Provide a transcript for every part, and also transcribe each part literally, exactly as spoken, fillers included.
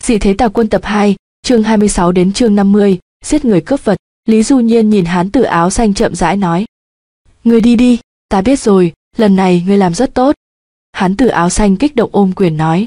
Dị thế tà quân tập hai, chương hai mươi sáu đến chương năm mươi, giết người cướp vật. Lý Du Nhiên nhìn hán tử áo xanh chậm rãi nói. Ngươi đi đi, ta biết rồi, lần này ngươi làm rất tốt. Hán tử áo xanh kích động ôm quyền nói.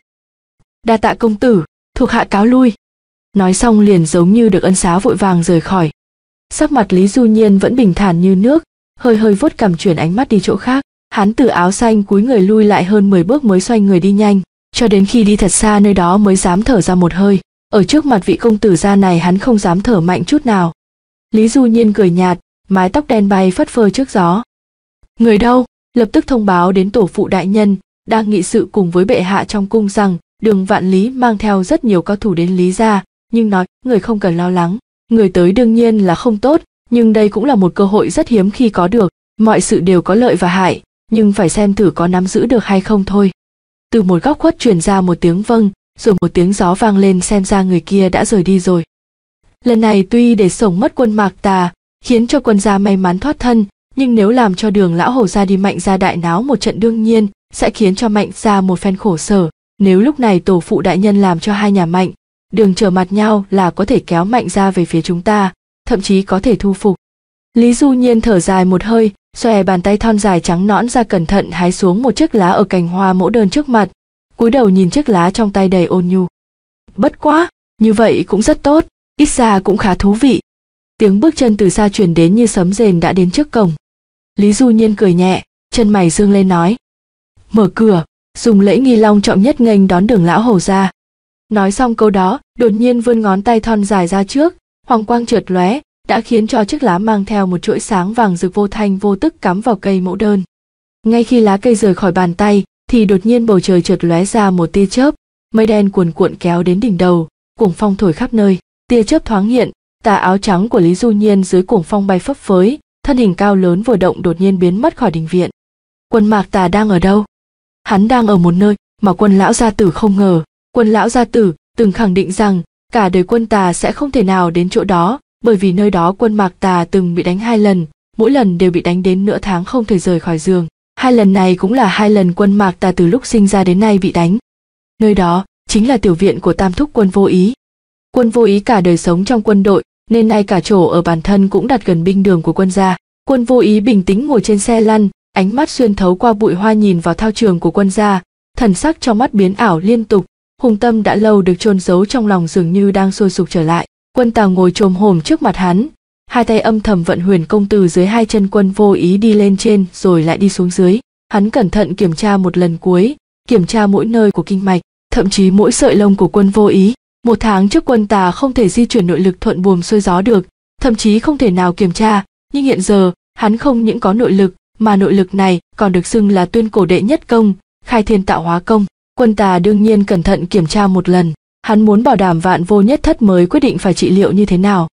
Đa tạ công tử, thuộc hạ cáo lui. Nói xong liền giống như được ân xá vội vàng rời khỏi. Sắc mặt Lý Du Nhiên vẫn bình thản như nước, hơi hơi vuốt cằm chuyển ánh mắt đi chỗ khác. Hán tử áo xanh cúi người lui lại hơn mười bước mới xoay người đi nhanh, cho đến khi đi thật xa nơi đó mới dám thở ra một hơi. Ở trước mặt vị công tử gia này hắn không dám thở mạnh chút nào. Lý Du Nhiên cười nhạt, mái tóc đen bay phất phơ trước gió. Người đâu? Lập tức thông báo đến tổ phụ đại nhân, đang nghị sự cùng với bệ hạ trong cung rằng Đường Vạn Lý mang theo rất nhiều cao thủ đến Lý gia, nhưng nói người không cần lo lắng. Người tới đương nhiên là không tốt, nhưng đây cũng là một cơ hội rất hiếm khi có được. Mọi sự đều có lợi và hại, nhưng phải xem thử có nắm giữ được hay không thôi. Từ một góc khuất truyền ra một tiếng vâng, rồi một tiếng gió vang lên, xem ra người kia đã rời đi rồi. Lần này tuy để sống mất quân Mạc Tà, khiến cho quân gia may mắn thoát thân, nhưng nếu làm cho Đường lão hầu gia đi Mạnh gia đại náo một trận đương nhiên sẽ khiến cho Mạnh gia một phen khổ sở. Nếu lúc này tổ phụ đại nhân làm cho hai nhà Mạnh, Đường trở mặt nhau là có thể kéo Mạnh gia về phía chúng ta, thậm chí có thể thu phục. Lý Du Nhiên thở dài một hơi, xòe bàn tay thon dài trắng nõn ra cẩn thận hái xuống một chiếc lá ở cành hoa mẫu đơn trước mặt, cúi đầu nhìn chiếc lá trong tay đầy ôn nhu. Bất quá, như vậy cũng rất tốt, ít ra cũng khá thú vị. Tiếng bước chân từ xa truyền đến như sấm rền đã đến trước cổng. Lý Du Nhiên cười nhẹ, chân mày dương lên nói. Mở cửa, dùng lễ nghi long trọng nhất nghênh đón Đường lão hầu gia. Nói xong câu đó, đột nhiên vươn ngón tay thon dài ra trước, hoàng quang chợt lóe, đã khiến cho chiếc lá mang theo một chuỗi sáng vàng rực vô thanh vô tức cắm vào cây mẫu đơn. Ngay khi lá cây rời khỏi bàn tay, thì đột nhiên bầu trời chợt lóe ra một tia chớp, mây đen cuồn cuộn kéo đến đỉnh đầu, cuồng phong thổi khắp nơi. Tia chớp thoáng hiện, tà áo trắng của Lý Du Nhiên dưới cuồng phong bay phấp phới, thân hình cao lớn vừa động đột nhiên biến mất khỏi đình viện. Quân Mạc Tà đang ở đâu? Hắn đang ở một nơi mà Quân lão gia tử không ngờ. Quân lão gia tử từng khẳng định rằng cả đời Quân Tà sẽ không thể nào đến chỗ đó, bởi vì nơi đó Quân Mạc Tà từng bị đánh hai lần, mỗi lần đều bị đánh đến nửa tháng không thể rời khỏi giường. Hai lần này cũng là hai lần Quân Mạc Tà từ lúc sinh ra đến nay bị đánh. Nơi đó chính là tiểu viện của tam thúc Quân Vô Ý. Quân Vô Ý cả đời sống trong quân đội, nên nay cả chỗ ở bản thân cũng đặt gần binh đường của quân gia. Quân Vô Ý bình tĩnh ngồi trên xe lăn, ánh mắt xuyên thấu qua bụi hoa nhìn vào thao trường của quân gia, thần sắc trong mắt biến ảo liên tục, hùng tâm đã lâu được chôn giấu trong lòng dường như đang sôi sục trở lại. Quân Tà ngồi chồm hổm trước mặt hắn, hai tay âm thầm vận huyền công từ dưới hai chân Quân Vô Ý đi lên trên rồi lại đi xuống dưới. Hắn cẩn thận kiểm tra một lần cuối, kiểm tra mỗi nơi của kinh mạch, thậm chí mỗi sợi lông của Quân Vô Ý. Một tháng trước Quân Tà không thể di chuyển nội lực thuận buồm xuôi gió được, thậm chí không thể nào kiểm tra, nhưng hiện giờ hắn không những có nội lực, mà nội lực này còn được xưng là tuyên cổ đệ nhất công, khai thiên tạo hóa công. Quân Tà đương nhiên cẩn thận kiểm tra một lần, hắn muốn bảo đảm vạn vô nhất thất mới quyết định phải trị liệu như thế nào.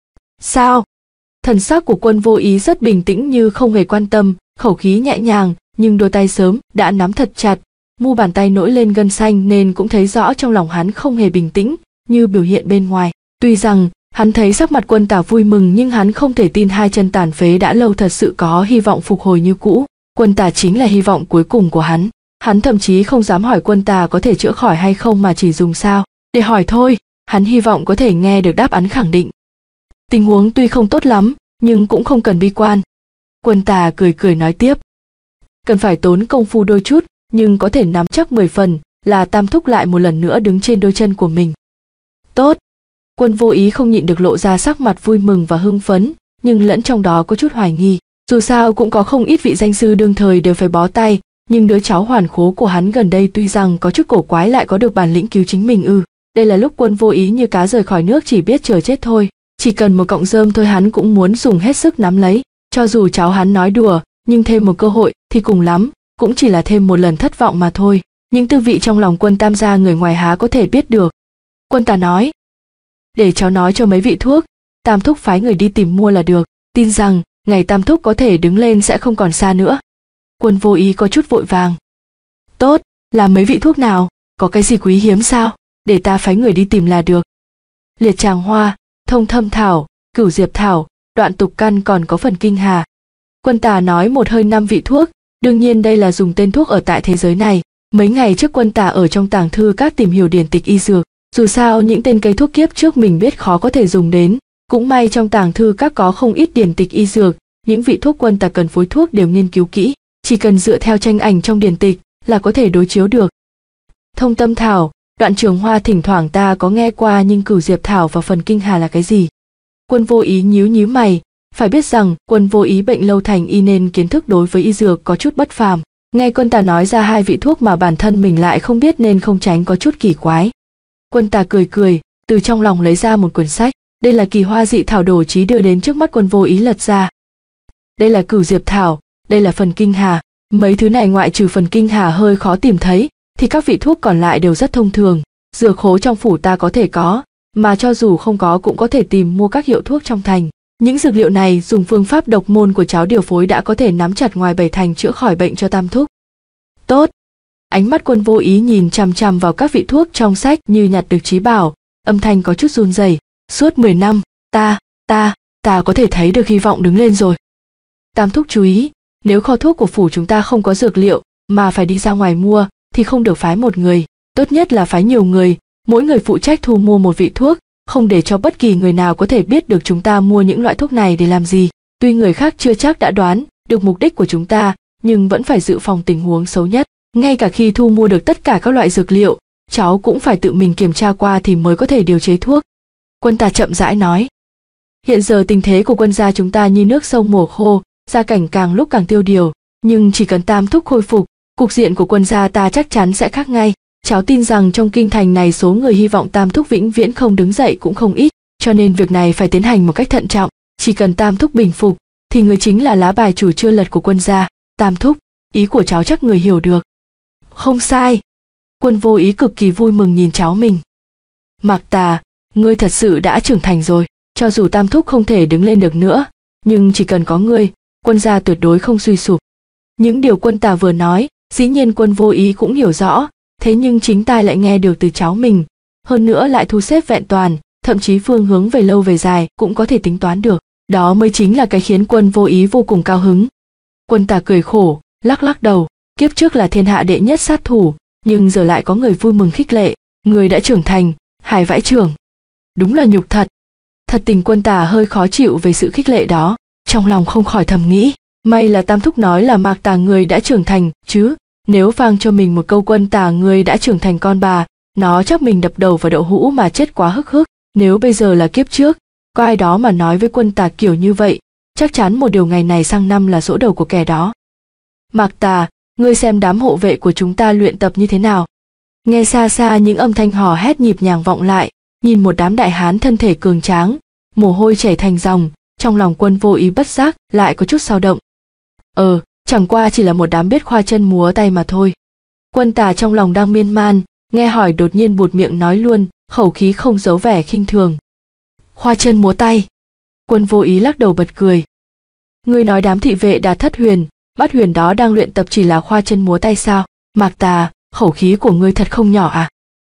Sao? Thần sắc của Quân Vô Ý rất bình tĩnh như không hề quan tâm, khẩu khí nhẹ nhàng, nhưng đôi tay sớm đã nắm thật chặt, mu bàn tay nổi lên gân xanh nên cũng thấy rõ trong lòng hắn không hề bình tĩnh như biểu hiện bên ngoài. Tuy rằng hắn thấy sắc mặt Quân Tà vui mừng, nhưng hắn không thể tin hai chân tàn phế đã lâu thật sự có hy vọng phục hồi như cũ. Quân Tà chính là hy vọng cuối cùng của hắn. Hắn thậm chí không dám hỏi Quân Tà có thể chữa khỏi hay không, mà chỉ dùng sao để hỏi thôi. Hắn hy vọng có thể nghe được đáp án khẳng định. Tình huống tuy không tốt lắm, nhưng cũng không cần bi quan. Quân Tà cười cười nói tiếp. Cần phải tốn công phu đôi chút, nhưng có thể nắm chắc mười phần là tam thúc lại một lần nữa đứng trên đôi chân của mình. Tốt. Quân Vô Ý không nhịn được lộ ra sắc mặt vui mừng và hưng phấn, nhưng lẫn trong đó có chút hoài nghi. Dù sao cũng có không ít vị danh sư đương thời đều phải bó tay, nhưng đứa cháu hoàn khố của hắn gần đây tuy rằng có chút cổ quái lại có được bản lĩnh cứu chính mình ư. Đây là lúc Quân Vô Ý như cá rời khỏi nước, chỉ biết chờ chết thôi. Chỉ cần một cọng rơm thôi hắn cũng muốn dùng hết sức nắm lấy. Cho dù cháu hắn nói đùa, nhưng thêm một cơ hội thì cùng lắm cũng chỉ là thêm một lần thất vọng mà thôi. Những tư vị trong lòng Quân tam gia người ngoài há có thể biết được. Quân Tà nói. Để cháu nói cho mấy vị thuốc, tam thúc phái người đi tìm mua là được. Tin rằng ngày tam thúc có thể đứng lên sẽ không còn xa nữa. Quân Vô Ý có chút vội vàng. Tốt, là mấy vị thuốc nào, có cái gì quý hiếm sao, để ta phái người đi tìm là được. Liệt tràng hoa, thông thâm thảo, cửu diệp thảo, đoạn tục căn, còn có phần kinh hà. Quân Tà nói một hơi năm vị thuốc, đương nhiên đây là dùng tên thuốc ở tại thế giới này. Mấy ngày trước Quân Tà ở trong tàng thư các tìm hiểu điển tịch y dược, Dù sao những tên cây thuốc kiếp trước mình biết khó có thể dùng đến, cũng may trong tàng thư các có không ít điển tịch y dược, những vị thuốc Quân Tà cần phối thuốc đều nghiên cứu kỹ, chỉ cần dựa theo tranh ảnh trong điển tịch là có thể đối chiếu được. Thông tâm thảo, Đoạn Trường Hoa thỉnh thoảng ta có nghe qua nhưng Cửu Diệp thảo và phần kinh hà là cái gì? Quân Vô Ý nhíu nhíu mày, phải biết rằng Quân Vô Ý bệnh lâu thành y nên kiến thức đối với y dược có chút bất phàm. Nghe Quân Tà nói ra hai vị thuốc mà bản thân mình lại không biết nên không tránh có chút kỳ quái. Quân Tà cười cười, từ trong lòng lấy ra một quyển sách, đây là Kỳ Hoa Dị Thảo Đồ Chí đưa đến trước mắt Quân Vô Ý lật ra. Đây là Cửu Diệp thảo, đây là phần kinh hà, mấy thứ này ngoại trừ phần kinh hà hơi khó tìm thấy, thì các vị thuốc còn lại đều rất thông thường, dược khố trong phủ ta có thể có, mà cho dù không có cũng có thể tìm mua các hiệu thuốc trong thành. Những dược liệu này dùng phương pháp độc môn của cháu điều phối đã có thể nắm chặt ngoài bảy thành chữa khỏi bệnh cho Tam thúc. Tốt. Ánh mắt Quân Vô Ý nhìn chằm chằm vào các vị thuốc trong sách như nhặt được trí bảo, âm thanh có chút run rẩy. Suốt mười năm, ta, ta, ta có thể thấy được hy vọng đứng lên rồi. Tam thúc chú ý, nếu kho thuốc của phủ chúng ta không có dược liệu mà phải đi ra ngoài mua thì không được phái một người, tốt nhất là phái nhiều người, mỗi người phụ trách thu mua một vị thuốc, không để cho bất kỳ người nào có thể biết được chúng ta mua những loại thuốc này để làm gì. Tuy người khác chưa chắc đã đoán được mục đích của chúng ta, nhưng vẫn phải dự phòng tình huống xấu nhất. Ngay cả khi thu mua được tất cả các loại dược liệu, cháu cũng phải tự mình kiểm tra qua thì mới có thể điều chế thuốc. Quân Tà chậm rãi nói. Hiện giờ tình thế của Quân gia chúng ta như nước sông mùa khô, gia cảnh càng lúc càng tiêu điều, nhưng chỉ cần Tam thúc khôi phục, cục diện của Quân gia ta chắc chắn sẽ khác ngay. Cháu tin rằng trong kinh thành này số người hy vọng Tam thúc vĩnh viễn không đứng dậy cũng không ít, cho nên việc này phải tiến hành một cách thận trọng. Chỉ cần Tam thúc bình phục, thì người chính là lá bài chủ chưa lật của Quân gia. Tam thúc, ý của cháu chắc người hiểu được. Không sai. Quân Vô Ý cực kỳ vui mừng nhìn cháu mình. Mạc Tà, ngươi thật sự đã trưởng thành rồi, cho dù Tam thúc không thể đứng lên được nữa, nhưng chỉ cần có ngươi, Quân gia tuyệt đối không suy sụp. Những điều Quân Tà vừa nói, dĩ nhiên Quân Vô Ý cũng hiểu rõ, thế nhưng chính tai lại nghe được từ cháu mình, hơn nữa lại thu xếp vẹn toàn, thậm chí phương hướng về lâu về dài cũng có thể tính toán được, đó mới chính là cái khiến Quân Vô Ý vô cùng cao hứng. Quân Tà cười khổ, lắc lắc đầu, kiếp trước là thiên hạ đệ nhất sát thủ, nhưng giờ lại có người vui mừng khích lệ, người đã trưởng thành, Hải Vãi trưởng. Đúng là nhục thật. Thật tình Quân Tà hơi khó chịu về sự khích lệ đó, trong lòng không khỏi thầm nghĩ, may là Tam thúc nói là Mạc Tà người đã trưởng thành, chứ nếu vang cho mình một câu Quân Tà người đã trưởng thành con bà, nó chắc mình đập đầu vào đậu hũ mà chết quá hức hức. Nếu bây giờ là kiếp trước, có ai đó mà nói với Quân Tà kiểu như vậy, chắc chắn một điều ngày này sang năm là giỗ đầu của kẻ đó. Mạc Tà, ngươi xem đám hộ vệ của chúng ta luyện tập như thế nào. Nghe xa xa những âm thanh hò hét nhịp nhàng vọng lại, nhìn một đám đại hán thân thể cường tráng, mồ hôi chảy thành dòng, trong lòng Quân Vô Ý bất giác lại có chút dao động. Ờ, chẳng qua chỉ là một đám biết khoa chân múa tay mà thôi. Quân Tà trong lòng đang miên man, nghe hỏi đột nhiên buột miệng nói luôn, khẩu khí không giấu vẻ khinh thường. Khoa chân múa tay. Quân Vô Ý lắc đầu bật cười. Ngươi nói đám thị vệ Đạt Thất Huyền, Bát Huyền đó đang luyện tập chỉ là khoa chân múa tay sao? Mạc Tà, khẩu khí của ngươi thật không nhỏ à?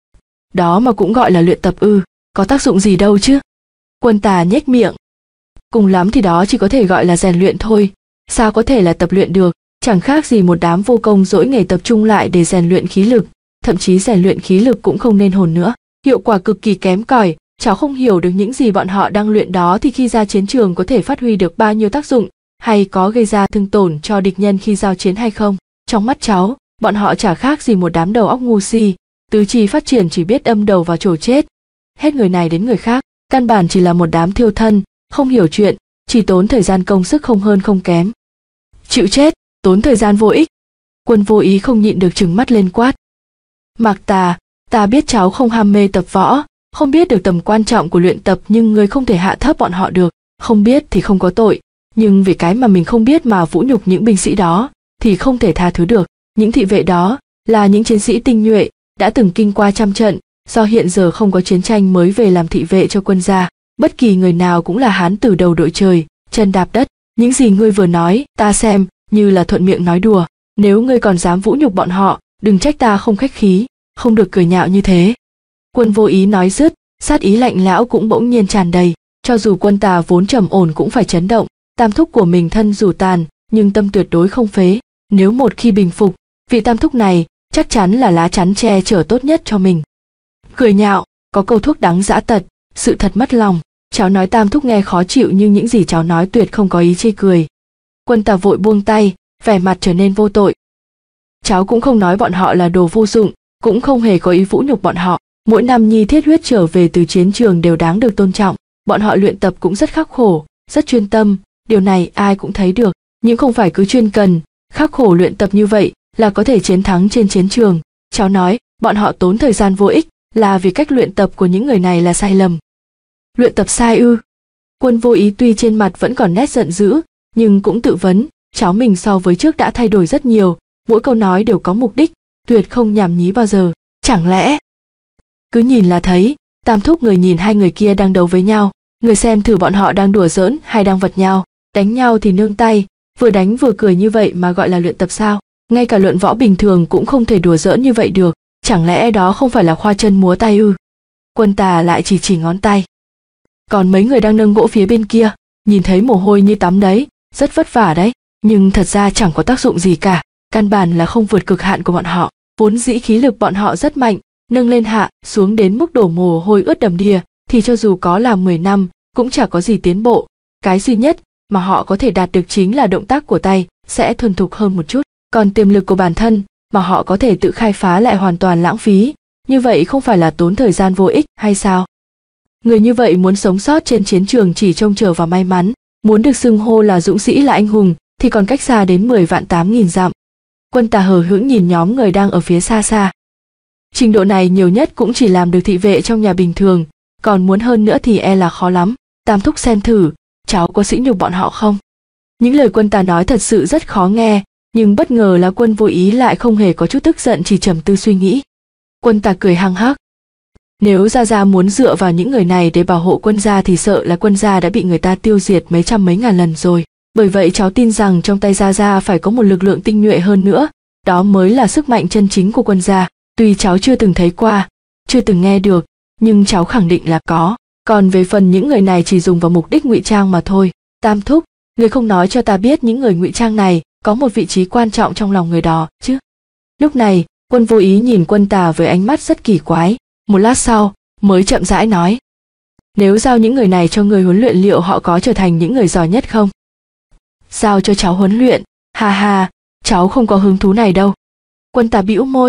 Đó mà cũng gọi là luyện tập ư, có tác dụng gì đâu chứ? Quân Tà nhếch miệng. Cùng lắm thì đó chỉ có thể gọi là rèn luyện thôi, sao có thể là tập luyện được, chẳng khác gì một đám vô công dỗi nghề tập trung lại để rèn luyện khí lực, thậm chí rèn luyện khí lực cũng không nên hồn nữa, hiệu quả cực kỳ kém cỏi. Cháu không hiểu được những gì bọn họ đang luyện đó thì khi ra chiến trường có thể phát huy được bao nhiêu tác dụng, hay có gây ra thương tổn cho địch nhân khi giao chiến hay không. Trong mắt cháu, bọn họ chả khác gì một đám đầu óc ngu si, tứ chi phát triển chỉ biết đâm đầu vào chỗ chết, hết người này đến người khác, căn bản chỉ là một đám thiêu thân, không hiểu chuyện, chỉ tốn thời gian công sức không hơn không kém. Chịu chết, tốn thời gian vô ích. Quân Vô Ý không nhịn được trừng mắt lên quát. Mạc Tà, ta biết cháu không ham mê tập võ, không biết được tầm quan trọng của luyện tập, nhưng người không thể hạ thấp bọn họ được, không biết thì không có tội, nhưng vì cái mà mình không biết mà vũ nhục những binh sĩ đó thì không thể tha thứ được. Những thị vệ đó là những chiến sĩ tinh nhuệ, đã từng kinh qua trăm trận, do hiện giờ không có chiến tranh mới về làm thị vệ cho quân gia, bất kỳ người nào cũng là hán tử đầu đội trời, chân đạp đất. Những gì ngươi vừa nói, ta xem như là thuận miệng nói đùa, nếu ngươi còn dám vũ nhục bọn họ, đừng trách ta không khách khí, không được cười nhạo như thế. Quân Vô Ý nói dứt, sát ý lạnh lẽo cũng bỗng nhiên tràn đầy, cho dù Quân Tà vốn trầm ổn cũng phải chấn động, tam thúc của mình thân dù tàn, nhưng tâm tuyệt đối không phế, nếu một khi bình phục, vị tam thúc này chắc chắn là lá chắn che chở tốt nhất cho mình. Cười nhạo, có câu thuốc đắng dã tật, sự thật mất lòng. Cháu nói Tam thúc nghe khó chịu nhưng những gì cháu nói tuyệt không có ý chê cười. Quân Tà vội buông tay, vẻ mặt trở nên vô tội. Cháu cũng không nói bọn họ là đồ vô dụng, cũng không hề có ý vũ nhục bọn họ. Mỗi năm Nhi thiết huyết trở về từ chiến trường đều đáng được tôn trọng. Bọn họ luyện tập cũng rất khắc khổ, rất chuyên tâm, điều này ai cũng thấy được. Nhưng không phải cứ chuyên cần, khắc khổ luyện tập như vậy là có thể chiến thắng trên chiến trường. Cháu nói, bọn họ tốn thời gian vô ích là vì cách luyện tập của những người này là sai lầm. Luyện tập sai ư? Quân Vô Ý tuy trên mặt vẫn còn nét giận dữ, nhưng cũng tự vấn, cháu mình so với trước đã thay đổi rất nhiều, mỗi câu nói đều có mục đích, tuyệt không nhảm nhí bao giờ. Chẳng lẽ cứ nhìn là thấy? Tam thúc người nhìn hai người kia đang đấu với nhau, người xem thử bọn họ đang đùa giỡn hay đang vật nhau. Đánh nhau thì nương tay, vừa đánh vừa cười như vậy mà gọi là luyện tập sao? Ngay cả luận võ bình thường cũng không thể đùa giỡn như vậy được, chẳng lẽ đó không phải là khoa chân múa tay ư? Quân Tà lại chỉ chỉ ngón tay. Còn mấy người đang nâng gỗ phía bên kia, nhìn thấy mồ hôi như tắm đấy, rất vất vả đấy, nhưng thật ra chẳng có tác dụng gì cả, căn bản là không vượt cực hạn của bọn họ. Vốn dĩ khí lực bọn họ rất mạnh, nâng lên hạ xuống đến mức đổ mồ hôi ướt đầm đìa, thì cho dù có làm mười năm cũng chả có gì tiến bộ. Cái duy nhất mà họ có thể đạt được chính là động tác của tay sẽ thuần thục hơn một chút, còn tiềm lực của bản thân mà họ có thể tự khai phá lại hoàn toàn lãng phí, như vậy không phải là tốn thời gian vô ích hay sao? Người như vậy muốn sống sót trên chiến trường chỉ trông chờ vào may mắn, muốn được xưng hô là dũng sĩ là anh hùng thì còn cách xa đến mười vạn tám nghìn dặm. Quân Tà hờ hững nhìn nhóm người đang ở phía xa xa. Trình độ này nhiều nhất cũng chỉ làm được thị vệ trong nhà bình thường, còn muốn hơn nữa thì e là khó lắm. Tam thúc xem thử, cháu có sỉ nhục bọn họ không? Những lời Quân Tà nói thật sự rất khó nghe, nhưng bất ngờ là Quân Vô Ý lại không hề có chút tức giận, chỉ trầm tư suy nghĩ. Quân Tà cười hăng hắc. Nếu Gia Gia muốn dựa vào những người này để bảo hộ quân gia thì sợ là quân gia đã bị người ta tiêu diệt mấy trăm mấy ngàn lần rồi. Bởi vậy cháu tin rằng trong tay Gia Gia phải có một lực lượng tinh nhuệ hơn nữa, đó mới là sức mạnh chân chính của quân gia. Tuy cháu chưa từng thấy qua, chưa từng nghe được, nhưng cháu khẳng định là có. Còn về phần những người này chỉ dùng vào mục đích ngụy trang mà thôi. Tam thúc, người không nói cho ta biết những người ngụy trang này có một vị trí quan trọng trong lòng người đó chứ? Lúc này, Quân Vô Ý nhìn Quân Tà với ánh mắt rất kỳ quái. Một lát sau, mới chậm rãi nói. Nếu giao những người này cho người huấn luyện liệu họ có trở thành những người giỏi nhất không? Giao cho cháu huấn luyện, ha ha, cháu không có hứng thú này đâu. Quân Tà bĩu môi.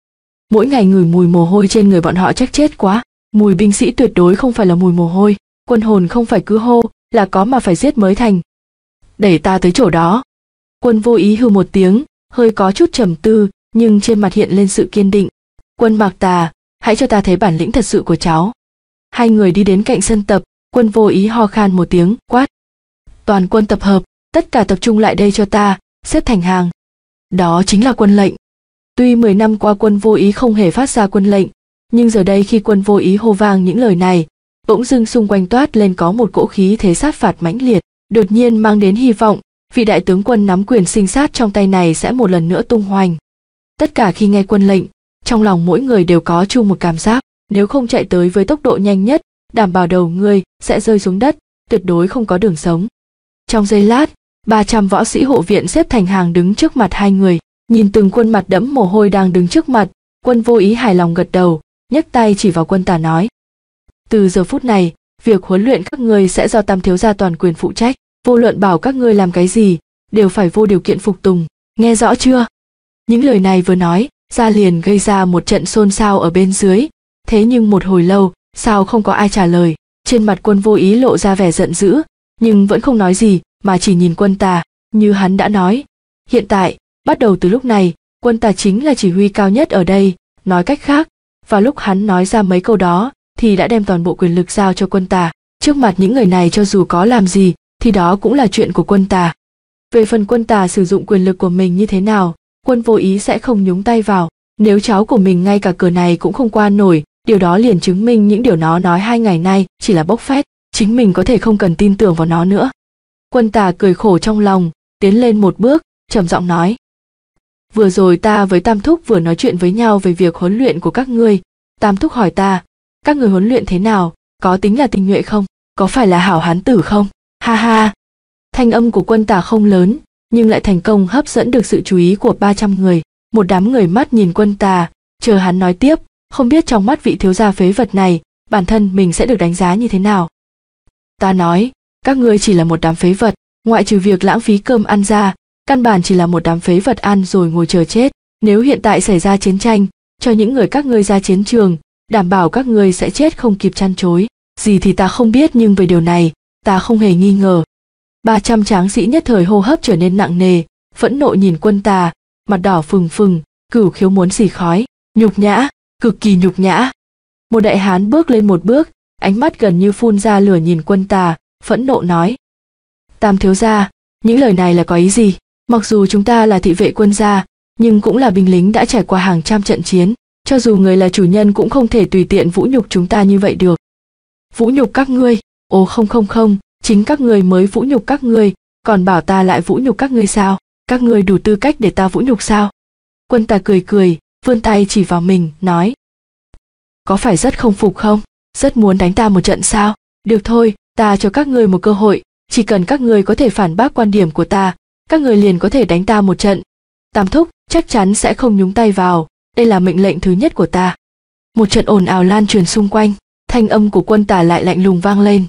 Mỗi ngày ngửi mùi mồ hôi trên người bọn họ chắc chết quá. Mùi binh sĩ tuyệt đối không phải là mùi mồ hôi. Quân hồn không phải cứ hô là có mà phải giết mới thành. Đẩy ta tới chỗ đó. Quân Vô Ý hừ một tiếng, hơi có chút trầm tư, nhưng trên mặt hiện lên sự kiên định. Quân Mạc Tà, hãy cho ta thấy bản lĩnh thật sự của cháu. Hai người đi đến cạnh sân tập, Quân Vô Ý ho khan một tiếng, quát. Toàn quân tập hợp, tất cả tập trung lại đây cho ta, xếp thành hàng. Đó chính là quân lệnh. Tuy mười năm qua Quân Vô Ý không hề phát ra quân lệnh, nhưng giờ đây khi Quân Vô Ý hô vang những lời này, bỗng dưng xung quanh toát lên có một cỗ khí thế sát phạt mãnh liệt, đột nhiên mang đến hy vọng, vị đại tướng quân nắm quyền sinh sát trong tay này sẽ một lần nữa tung hoành. Tất cả khi nghe quân lệnh, trong lòng mỗi người đều có chung một cảm giác, nếu không chạy tới với tốc độ nhanh nhất, đảm bảo đầu ngươi sẽ rơi xuống đất, tuyệt đối không có đường sống. Trong giây lát, ba trăm võ sĩ hộ viện xếp thành hàng đứng trước mặt hai người, nhìn từng khuôn mặt đẫm mồ hôi đang đứng trước mặt, Quân Vô Ý hài lòng gật đầu, nhấc tay chỉ vào Quân Tà nói. Từ giờ phút này, việc huấn luyện các ngươi sẽ do Tam thiếu gia toàn quyền phụ trách, vô luận bảo các ngươi làm cái gì, đều phải vô điều kiện phục tùng, nghe rõ chưa? Những lời này vừa nói, ra liền gây ra một trận xôn xao ở bên dưới, thế nhưng một hồi lâu, sao không có ai trả lời, trên mặt Quân Vô Ý lộ ra vẻ giận dữ, nhưng vẫn không nói gì, mà chỉ nhìn Quân Tà, như hắn đã nói. Hiện tại, bắt đầu từ lúc này, Quân Tà chính là chỉ huy cao nhất ở đây, nói cách khác, vào lúc hắn nói ra mấy câu đó, thì đã đem toàn bộ quyền lực giao cho Quân Tà, trước mặt những người này cho dù có làm gì, thì đó cũng là chuyện của Quân Tà. Về phần Quân Tà sử dụng quyền lực của mình như thế nào, Quân Vô Ý sẽ không nhúng tay vào, nếu cháu của mình ngay cả cửa này cũng không qua nổi, điều đó liền chứng minh những điều nó nói hai ngày nay chỉ là bốc phét, chính mình có thể không cần tin tưởng vào nó nữa. Quân Tà cười khổ trong lòng, tiến lên một bước, trầm giọng nói. Vừa rồi ta với Tam Thúc vừa nói chuyện với nhau về việc huấn luyện của các ngươi, Tam Thúc hỏi ta, các người huấn luyện thế nào, có tính là tinh nhuệ không, có phải là hảo hán tử không, ha ha. Thanh âm của Quân Tà không lớn, nhưng lại thành công hấp dẫn được sự chú ý của ba trăm người, một đám người mắt nhìn Quân Tà, chờ hắn nói tiếp, không biết trong mắt vị thiếu gia phế vật này, bản thân mình sẽ được đánh giá như thế nào? Ta nói, các ngươi chỉ là một đám phế vật, ngoại trừ việc lãng phí cơm ăn ra, căn bản chỉ là một đám phế vật ăn rồi ngồi chờ chết. Nếu hiện tại xảy ra chiến tranh, cho những người các ngươi ra chiến trường, đảm bảo các ngươi sẽ chết không kịp chăn chối. Gì thì ta không biết, nhưng về điều này, ta không hề nghi ngờ. Ba trăm tráng sĩ nhất thời hô hấp trở nên nặng nề, phẫn nộ nhìn Quân Tà, mặt đỏ phừng phừng, cửu khiếu muốn xì khói. Nhục nhã, cực kỳ nhục nhã. Một đại hán bước lên một bước, ánh mắt gần như phun ra lửa nhìn Quân Tà, phẫn nộ nói: Tam thiếu gia, những lời này là có ý gì? Mặc dù chúng ta là thị vệ quân gia, nhưng cũng là binh lính đã trải qua hàng trăm trận chiến, cho dù người là chủ nhân cũng không thể tùy tiện vũ nhục chúng ta như vậy được. Vũ nhục các ngươi? Ồ không không không, chính các ngươi mới vũ nhục các ngươi, còn bảo ta lại vũ nhục các ngươi sao? Các ngươi đủ tư cách để ta vũ nhục sao? Quân Tà cười cười, vươn tay chỉ vào mình, nói: Có phải rất không phục không? Rất muốn đánh ta một trận sao? Được thôi, ta cho các ngươi một cơ hội, chỉ cần các ngươi có thể phản bác quan điểm của ta, các ngươi liền có thể đánh ta một trận. Tam thúc chắc chắn sẽ không nhúng tay vào, đây là mệnh lệnh thứ nhất của ta. Một trận ồn ào lan truyền xung quanh, thanh âm của Quân Tà lại lạnh lùng vang lên.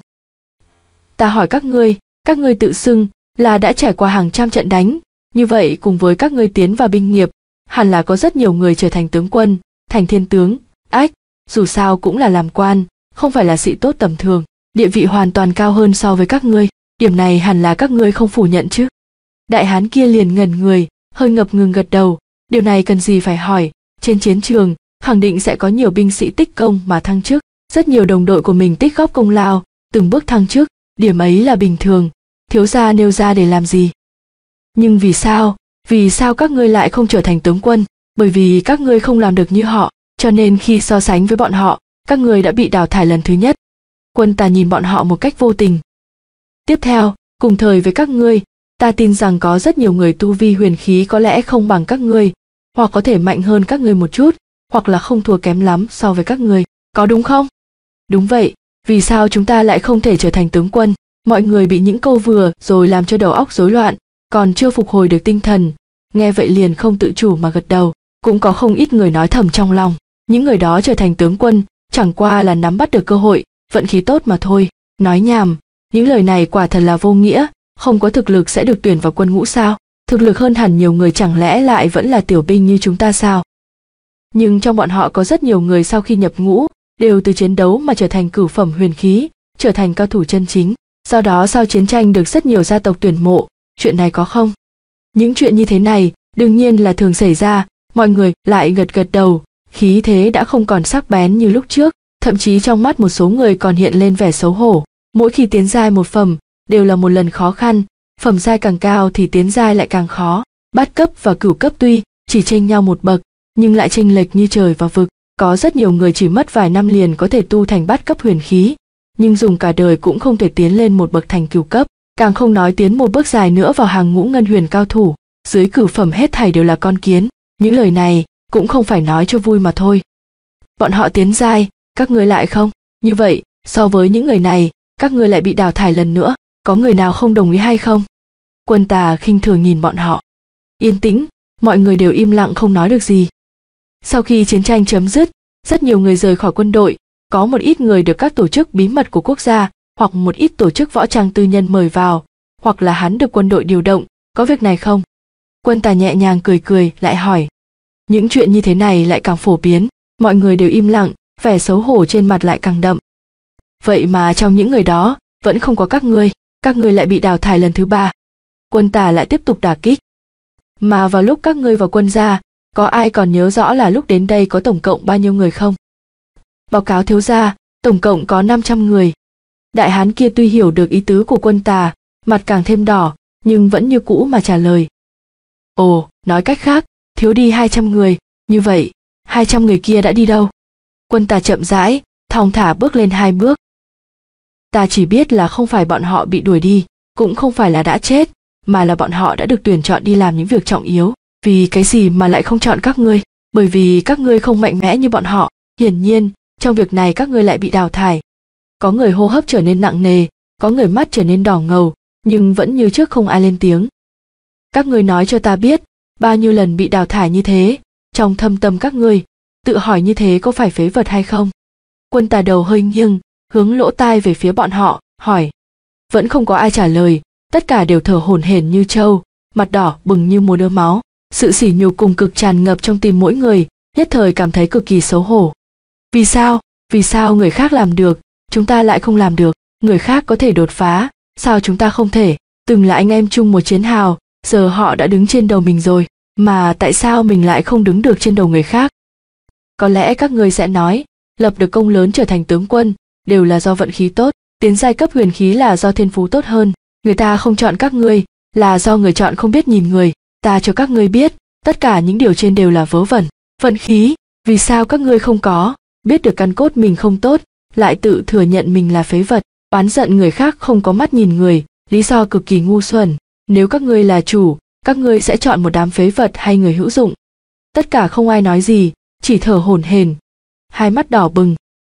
Ta hỏi các ngươi, các ngươi tự xưng là đã trải qua hàng trăm trận đánh, như vậy cùng với các ngươi tiến vào binh nghiệp, hẳn là có rất nhiều người trở thành tướng quân, thành thiên tướng, ách, dù sao cũng là làm quan, không phải là sĩ tốt tầm thường, địa vị hoàn toàn cao hơn so với các ngươi, điểm này hẳn là các ngươi không phủ nhận chứ? Đại hán kia liền ngẩn người, hơi ngập ngừng gật đầu, điều này cần gì phải hỏi, trên chiến trường khẳng định sẽ có nhiều binh sĩ tích công mà thăng chức, rất nhiều đồng đội của mình tích góp công lao, từng bước thăng chức, điểm ấy là bình thường, thiếu gia nêu ra để làm gì? Nhưng vì sao, vì sao các ngươi lại không trở thành tướng quân? Bởi vì các ngươi không làm được như họ, cho nên khi so sánh với bọn họ, các ngươi đã bị đào thải lần thứ nhất. Quân Tà nhìn bọn họ một cách vô tình. Tiếp theo, cùng thời với các ngươi, ta tin rằng có rất nhiều người tu vi huyền khí có lẽ không bằng các ngươi, hoặc có thể mạnh hơn các ngươi một chút, hoặc là không thua kém lắm so với các ngươi, có đúng không? Đúng vậy, vì sao chúng ta lại không thể trở thành tướng quân? Mọi người bị những câu vừa rồi làm cho đầu óc rối loạn, còn chưa phục hồi được tinh thần, nghe vậy liền không tự chủ mà gật đầu. Cũng có không ít người nói thầm trong lòng, những người đó trở thành tướng quân chẳng qua là nắm bắt được cơ hội, vận khí tốt mà thôi. Nói nhảm, những lời này quả thật là vô nghĩa, không có thực lực sẽ được tuyển vào quân ngũ sao? Thực lực hơn hẳn nhiều người chẳng lẽ lại vẫn là tiểu binh như chúng ta sao? Nhưng trong bọn họ có rất nhiều người sau khi nhập ngũ đều từ chiến đấu mà trở thành cửu phẩm huyền khí, trở thành cao thủ chân chính, do đó sau chiến tranh được rất nhiều gia tộc tuyển mộ. Chuyện này có không? Những chuyện như thế này đương nhiên là thường xảy ra. Mọi người lại gật gật đầu, khí thế đã không còn sắc bén như lúc trước, thậm chí trong mắt một số người còn hiện lên vẻ xấu hổ. Mỗi khi tiến giai một phẩm đều là một lần khó khăn, phẩm giai càng cao thì tiến giai lại càng khó. Bát cấp và cửu cấp tuy chỉ chênh nhau một bậc, nhưng lại chênh lệch như trời và vực. Có rất nhiều người chỉ mất vài năm liền có thể tu thành bát cấp huyền khí, nhưng dùng cả đời cũng không thể tiến lên một bậc thành cửu cấp, càng không nói tiến một bước dài nữa vào hàng ngũ ngân huyền cao thủ. Dưới cửu phẩm hết thảy đều là con kiến. Những lời này cũng không phải nói cho vui mà thôi. Bọn họ tiến giai, các ngươi lại không? Như vậy, so với những người này, các ngươi lại bị đào thải lần nữa, có người nào không đồng ý hay không? Quân Tà khinh thường nhìn bọn họ. Yên tĩnh, mọi người đều im lặng không nói được gì. Sau khi chiến tranh chấm dứt, rất nhiều người rời khỏi quân đội, có một ít người được các tổ chức bí mật của quốc gia, hoặc một ít tổ chức võ trang tư nhân mời vào, hoặc là hắn được quân đội điều động, có việc này không? Quân Tà nhẹ nhàng cười cười, lại hỏi. Những chuyện như thế này lại càng phổ biến, mọi người đều im lặng, vẻ xấu hổ trên mặt lại càng đậm. Vậy mà trong những người đó, vẫn không có các ngươi, các ngươi lại bị đào thải lần thứ ba. Quân Tà lại tiếp tục đả kích. Mà vào lúc các ngươi vào quân gia, có ai còn nhớ rõ là lúc đến đây có tổng cộng bao nhiêu người không? Báo cáo thiếu gia, tổng cộng có năm trăm người. Đại hán kia tuy hiểu được ý tứ của Quân Tà, mặt càng thêm đỏ, nhưng vẫn như cũ mà trả lời. Ồ, nói cách khác, thiếu đi hai trăm người, như vậy, hai trăm người kia đã đi đâu? Quân Tà chậm rãi, thong thả bước lên hai bước. Ta chỉ biết là không phải bọn họ bị đuổi đi, cũng không phải là đã chết, mà là bọn họ đã được tuyển chọn đi làm những việc trọng yếu. Vì cái gì mà lại không chọn các ngươi? Bởi vì các ngươi không mạnh mẽ như bọn họ, hiển nhiên, trong việc này các ngươi lại bị đào thải. Có người hô hấp trở nên nặng nề, có người mắt trở nên đỏ ngầu, nhưng vẫn như trước không ai lên tiếng. Các ngươi nói cho ta biết, bao nhiêu lần bị đào thải như thế, trong thâm tâm các ngươi, tự hỏi như thế có phải phế vật hay không? Quân Tà đầu hơi nghiêng, hướng lỗ tai về phía bọn họ, hỏi. Vẫn không có ai trả lời, tất cả đều thở hổn hển như trâu, mặt đỏ bừng như muốn ứa máu. Sự sỉ nhục cùng cực tràn ngập trong tim mỗi người, nhất thời cảm thấy cực kỳ xấu hổ. Vì sao? Vì sao người khác làm được, chúng ta lại không làm được? Người khác có thể đột phá, sao chúng ta không thể? Từng là anh em chung một chiến hào, giờ họ đã đứng trên đầu mình rồi, mà tại sao mình lại không đứng được trên đầu người khác? Có lẽ các ngươi sẽ nói, lập được công lớn trở thành tướng quân, đều là do vận khí tốt, tiến giai cấp huyền khí là do thiên phú tốt hơn, người ta không chọn các ngươi, là do người chọn không biết nhìn người. Ta cho các ngươi biết, tất cả những điều trên đều là vớ vẩn. Vận khí, vì sao các ngươi không có, biết được căn cốt mình không tốt, lại tự thừa nhận mình là phế vật, oán giận người khác không có mắt nhìn người, lý do cực kỳ ngu xuẩn. Nếu các ngươi là chủ, các ngươi sẽ chọn một đám phế vật hay người hữu dụng? Tất cả không ai nói gì, chỉ thở hổn hển, hai mắt đỏ bừng.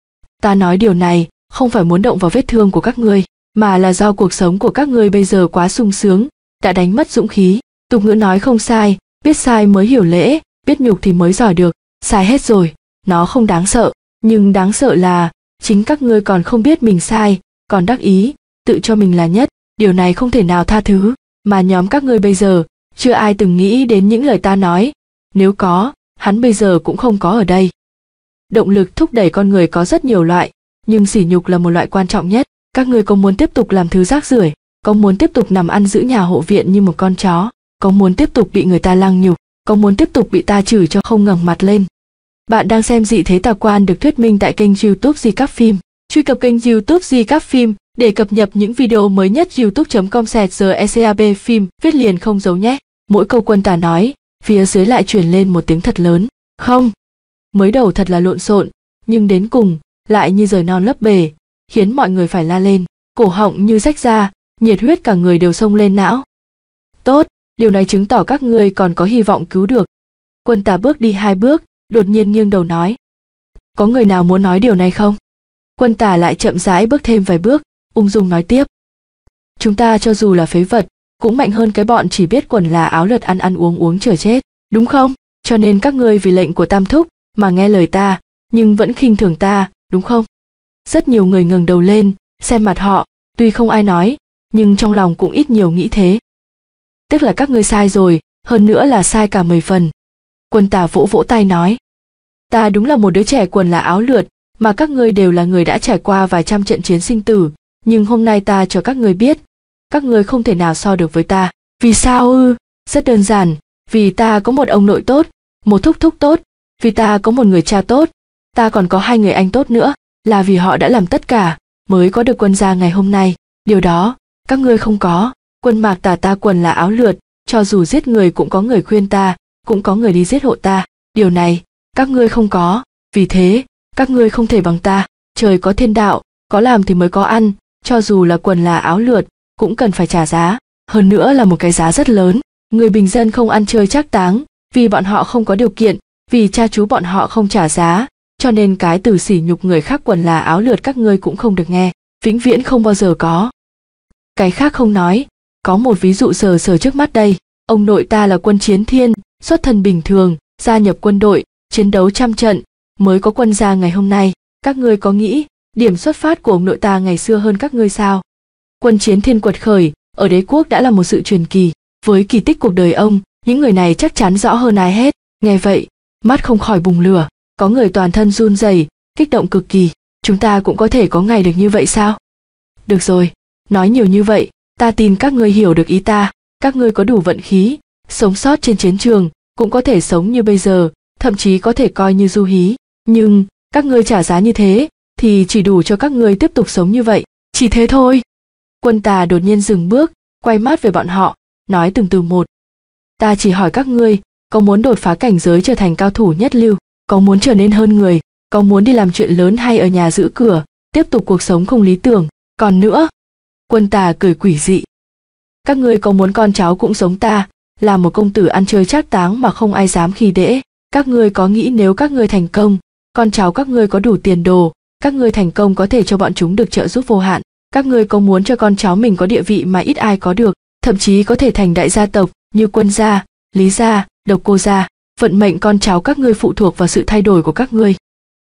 Ta nói điều này, không phải muốn động vào vết thương của các ngươi, mà là do cuộc sống của các ngươi bây giờ quá sung sướng, đã đánh mất dũng khí. Tục ngữ nói không sai, biết sai mới hiểu lễ, biết nhục thì mới giỏi được, sai hết rồi, nó không đáng sợ, nhưng đáng sợ là, chính các ngươi còn không biết mình sai, còn đắc ý, tự cho mình là nhất, điều này không thể nào tha thứ, mà nhóm các ngươi bây giờ, chưa ai từng nghĩ đến những lời ta nói, nếu có, hắn bây giờ cũng không có ở đây. Động lực thúc đẩy con người có rất nhiều loại, nhưng sỉ nhục là một loại quan trọng nhất, các ngươi có muốn tiếp tục làm thứ rác rưởi, có muốn tiếp tục nằm ăn giữ nhà hộ viện như một con chó, có muốn tiếp tục bị người ta lăng nhục, có muốn tiếp tục bị ta chửi cho không ngẩng mặt lên. Bạn đang xem Dị Thế Tà Quan được thuyết minh tại kênh YouTube Di Các Phim. Truy cập kênh YouTube Di Các Phim để cập nhật những video mới nhất. youtube chấm com slash gcab phim viết liền không dấu nhé. Mỗi câu Quân Tà nói, phía dưới lại truyền lên một tiếng thật lớn. Không. Mới đầu thật là lộn xộn, nhưng đến cùng lại như rời non lấp bể, khiến mọi người phải la lên, cổ họng như rách ra, nhiệt huyết cả người đều xông lên não. Tốt, điều này chứng tỏ các ngươi còn có hy vọng cứu được. Quân Tà bước đi hai bước, đột nhiên nghiêng đầu nói. Có người nào muốn nói điều này không? Quân Tà lại chậm rãi bước thêm vài bước, ung dung nói tiếp. Chúng ta cho dù là phế vật, cũng mạnh hơn cái bọn chỉ biết quần là áo lượt ăn ăn uống uống chờ chết, đúng không? Cho nên các ngươi vì lệnh của Tam Thúc mà nghe lời ta, nhưng vẫn khinh thường ta, đúng không? Rất nhiều người ngẩng đầu lên, xem mặt họ, tuy không ai nói, nhưng trong lòng cũng ít nhiều nghĩ thế. Tức là các ngươi sai rồi, hơn nữa là sai cả mười phần. Quân Tà vỗ vỗ tay nói. Ta đúng là một đứa trẻ quần là áo lượt, mà các ngươi đều là người đã trải qua vài trăm trận chiến sinh tử, nhưng hôm nay ta cho các ngươi biết, các ngươi không thể nào so được với ta. Vì sao ư? Rất đơn giản, vì ta có một ông nội tốt, một thúc thúc tốt, vì ta có một người cha tốt, ta còn có hai người anh tốt nữa, là vì họ đã làm tất cả, mới có được Quân gia ngày hôm nay. Điều đó, các ngươi không có. Quân Mạc Tà ta quần là áo lượt, cho dù giết người cũng có người khuyên ta, cũng có người đi giết hộ ta. Điều này, các ngươi không có, vì thế, các ngươi không thể bằng ta. Trời có thiên đạo, có làm thì mới có ăn, cho dù là quần là áo lượt, cũng cần phải trả giá, hơn nữa là một cái giá rất lớn. Người bình dân không ăn chơi trác táng, vì bọn họ không có điều kiện, vì cha chú bọn họ không trả giá, cho nên cái từ sỉ nhục người khác quần là áo lượt các ngươi cũng không được nghe, vĩnh viễn không bao giờ có. Cái khác không nói, có một ví dụ sờ sờ trước mắt đây, ông nội ta là quân chiến thiên, xuất thân bình thường, gia nhập quân đội, chiến đấu trăm trận, mới có Quân gia ngày hôm nay. Các ngươi có nghĩ, điểm xuất phát của ông nội ta ngày xưa hơn các ngươi sao? Quân chiến thiên quật khởi, ở đế quốc đã là một sự truyền kỳ, với kỳ tích cuộc đời ông, những người này chắc chắn rõ hơn ai hết. Nghe vậy, mắt không khỏi bùng lửa, có người toàn thân run rẩy, kích động cực kỳ. Chúng ta cũng có thể có ngày được như vậy sao? Được rồi, nói nhiều như vậy, ta tin các ngươi hiểu được ý ta. Các ngươi có đủ vận khí, sống sót trên chiến trường, cũng có thể sống như bây giờ, thậm chí có thể coi như du hí. Nhưng, các ngươi trả giá như thế, thì chỉ đủ cho các ngươi tiếp tục sống như vậy. Chỉ thế thôi. Quân Tà đột nhiên dừng bước, quay mắt về bọn họ, nói từng từ một. Ta chỉ hỏi các ngươi, có muốn đột phá cảnh giới trở thành cao thủ nhất lưu, có muốn trở nên hơn người, có muốn đi làm chuyện lớn hay ở nhà giữ cửa, tiếp tục cuộc sống không lý tưởng, còn nữa. Quân Tà cười quỷ dị. Các ngươi có muốn con cháu cũng giống ta, là một công tử ăn chơi trác táng mà không ai dám khi dễ? Các ngươi có nghĩ nếu các ngươi thành công, con cháu các ngươi có đủ tiền đồ, các ngươi thành công có thể cho bọn chúng được trợ giúp vô hạn? Các ngươi có muốn cho con cháu mình có địa vị mà ít ai có được, thậm chí có thể thành đại gia tộc như Quân gia, Lý gia, Độc Cô gia? Vận mệnh con cháu các ngươi phụ thuộc vào sự thay đổi của các ngươi.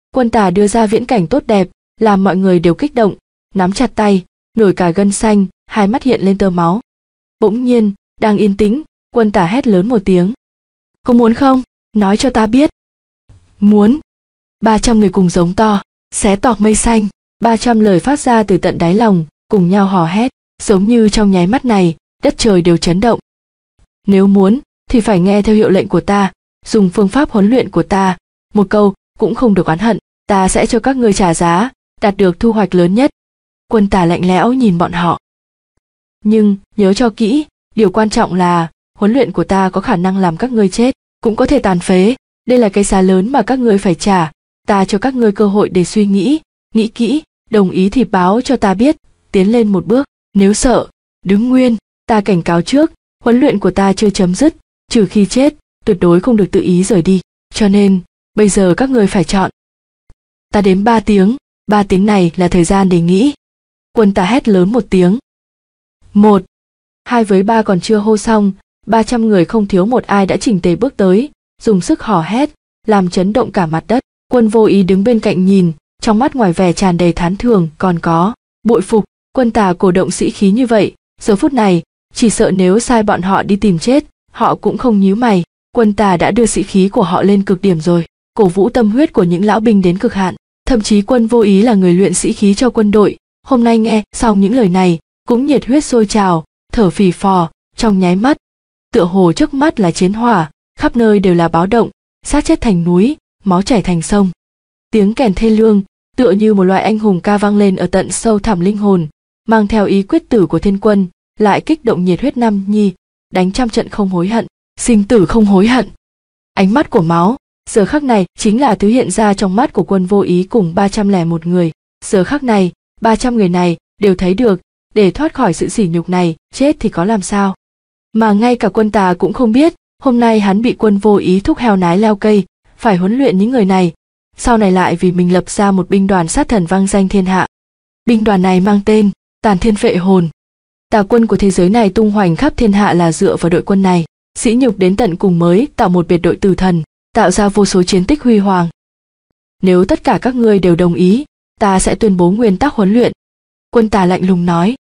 Quân Tả đưa ra viễn cảnh tốt đẹp, làm mọi người đều kích động, nắm chặt tay, nổi cả gân xanh, hai mắt hiện lên tơ máu. Bỗng nhiên, đang yên tĩnh, Quân Tả hét lớn một tiếng. Có muốn không? Nói cho ta biết. Muốn. ba trăm người cùng giống to, xé toạc mây xanh, ba trăm lời phát ra từ tận đáy lòng, cùng nhau hò hét, giống như trong nháy mắt này, đất trời đều chấn động. Nếu muốn, thì phải nghe theo hiệu lệnh của ta, dùng phương pháp huấn luyện của ta, một câu cũng không được oán hận, ta sẽ cho các ngươi trả giá, đạt được thu hoạch lớn nhất. Quân Tả lạnh lẽo nhìn bọn họ. Nhưng, nhớ cho kỹ, điều quan trọng là, huấn luyện của ta có khả năng làm các ngươi chết, cũng có thể tàn phế, đây là cái giá lớn mà các ngươi phải trả, ta cho các ngươi cơ hội để suy nghĩ, nghĩ kỹ, đồng ý thì báo cho ta biết, tiến lên một bước, nếu sợ, đứng nguyên, ta cảnh cáo trước, huấn luyện của ta chưa chấm dứt, trừ khi chết, tuyệt đối không được tự ý rời đi, cho nên, bây giờ các ngươi phải chọn. Ta đếm ba tiếng, ba tiếng này là thời gian để nghĩ. Quân Tả hét lớn một tiếng. Một, hai với ba còn chưa hô xong, ba trăm người không thiếu một ai đã chỉnh tề bước tới, dùng sức hò hét, làm chấn động cả mặt đất. Quân Vô Ý đứng bên cạnh nhìn, trong mắt ngoài vẻ tràn đầy thán thường, còn có bội phục. Quân Tả cổ động sĩ khí như vậy, giờ phút này, chỉ sợ nếu sai bọn họ đi tìm chết, họ cũng không nhíu mày. Quân Tả đã đưa sĩ khí của họ lên cực điểm rồi, cổ vũ tâm huyết của những lão binh đến cực hạn. Thậm chí Quân Vô Ý là người luyện sĩ khí cho quân đội, hôm nay nghe xong những lời này, cũng nhiệt huyết sôi trào, thở phì phò, trong nháy mắt. Tựa hồ trước mắt là chiến hỏa, khắp nơi đều là báo động, xác chết thành núi, máu chảy thành sông. Tiếng kèn thê lương, tựa như một loại anh hùng ca vang lên ở tận sâu thẳm linh hồn, mang theo ý quyết tử của thiên quân, lại kích động nhiệt huyết nam nhi, đánh trăm trận không hối hận, sinh tử không hối hận. Ánh mắt của máu, giờ khắc này chính là thứ hiện ra trong mắt của Quân Vô Ý cùng ba trăm lẻ một người. Giờ khắc này, ba trăm người này đều thấy được, để thoát khỏi sự sỉ nhục này, chết thì có làm sao. Mà ngay cả Quân Tả cũng không biết, hôm nay hắn bị Quân Vô Ý thúc heo nái leo cây, phải huấn luyện những người này, sau này lại vì mình lập ra một binh đoàn sát thần vang danh thiên hạ. Binh đoàn này mang tên Tàn Thiên Phệ Hồn. Tà quân của thế giới này tung hoành khắp thiên hạ là dựa vào đội quân này, sỉ nhục đến tận cùng mới tạo một biệt đội tử thần, tạo ra vô số chiến tích huy hoàng. Nếu tất cả các ngươi đều đồng ý, ta sẽ tuyên bố nguyên tắc huấn luyện. Quân Tả lạnh lùng nói.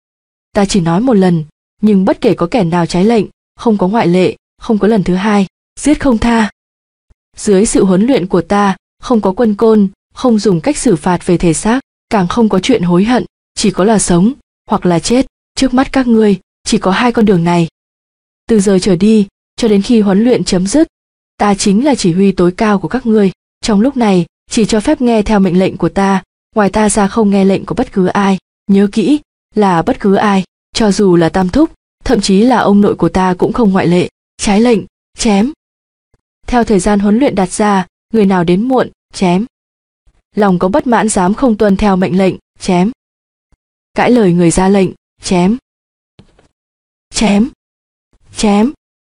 Ta chỉ nói một lần, nhưng bất kể có kẻ nào trái lệnh, không có ngoại lệ, không có lần thứ hai, giết không tha. Dưới sự huấn luyện của ta, không có quân côn, không dùng cách xử phạt về thể xác, càng không có chuyện hối hận, chỉ có là sống, hoặc là chết. Trước mắt các ngươi, chỉ có hai con đường này. Từ giờ trở đi, cho đến khi huấn luyện chấm dứt, ta chính là chỉ huy tối cao của các ngươi. Trong lúc này, chỉ cho phép nghe theo mệnh lệnh của ta, ngoài ta ra không nghe lệnh của bất cứ ai. Nhớ kỹ, là bất cứ ai, cho dù là tam thúc, thậm chí là ông nội của ta cũng không ngoại lệ. Trái lệnh, chém. Theo thời gian huấn luyện đặt ra, người nào đến muộn, chém. Lòng có bất mãn dám không tuân theo mệnh lệnh, chém. Cãi lời người ra lệnh, chém. Chém. Chém.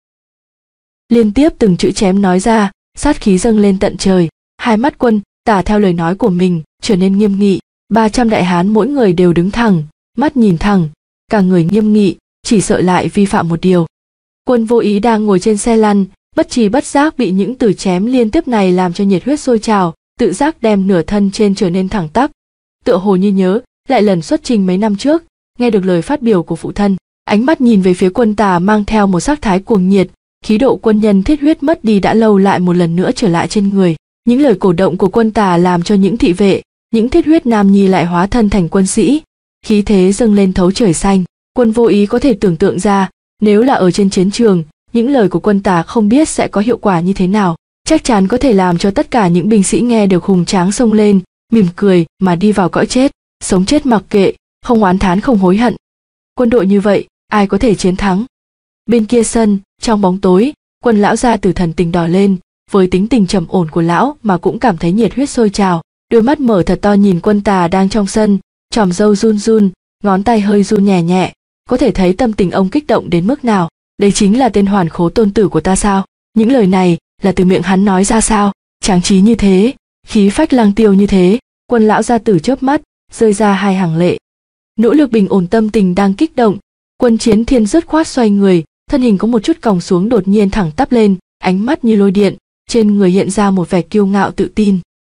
Liên tiếp từng chữ chém nói ra, sát khí dâng lên tận trời, hai mắt Quân Tả theo lời nói của mình trở nên nghiêm nghị. ba trăm đại hán mỗi người đều đứng thẳng, mắt nhìn thẳng, cả người nghiêm nghị, chỉ sợ lại vi phạm một điều. Quân Vô Ý đang ngồi trên xe lăn, bất tri bất giác bị những từ chém liên tiếp này làm cho nhiệt huyết sôi trào, tự giác đem nửa thân trên trở nên thẳng tắp. Tựa hồ như nhớ lại lần xuất trình mấy năm trước, nghe được lời phát biểu của phụ thân, ánh mắt nhìn về phía Quân Tả mang theo một sắc thái cuồng nhiệt, khí độ quân nhân thiết huyết mất đi đã lâu lại một lần nữa trở lại trên người. Những lời cổ động của Quân Tả làm cho những thị vệ, những thiết huyết nam nhi lại hóa thân thành quân sĩ, khí thế dâng lên thấu trời xanh. Quân Vô Ý có thể tưởng tượng ra, nếu là ở trên chiến trường, những lời của Quân Tả không biết sẽ có hiệu quả như thế nào, chắc chắn có thể làm cho tất cả những binh sĩ nghe được hùng tráng xông lên, mỉm cười mà đi vào cõi chết, sống chết mặc kệ, không oán thán không hối hận. Quân đội như vậy, ai có thể chiến thắng? Bên kia sân, trong bóng tối, Quân lão gia tử thần tình đỏ lên, với tính tình trầm ổn của lão mà cũng cảm thấy nhiệt huyết sôi trào, đôi mắt mở thật to nhìn Quân Tả đang trong sân, chòm râu run run, ngón tay hơi run nhẹ nhẹ, có thể thấy tâm tình ông kích động đến mức nào. Đây chính là tên Hoàn Khố tôn tử của ta sao? Những lời này là từ miệng hắn nói ra sao? Tráng trí như thế, khí phách lang tiêu như thế. Quân lão gia tử chớp mắt, rơi ra hai hàng lệ. Nỗ lực bình ổn tâm tình đang kích động, Quân Chiến Thiên dứt khoát xoay người, thân hình có một chút còng xuống đột nhiên thẳng tắp lên, ánh mắt như lôi điện, trên người hiện ra một vẻ kiêu ngạo tự tin.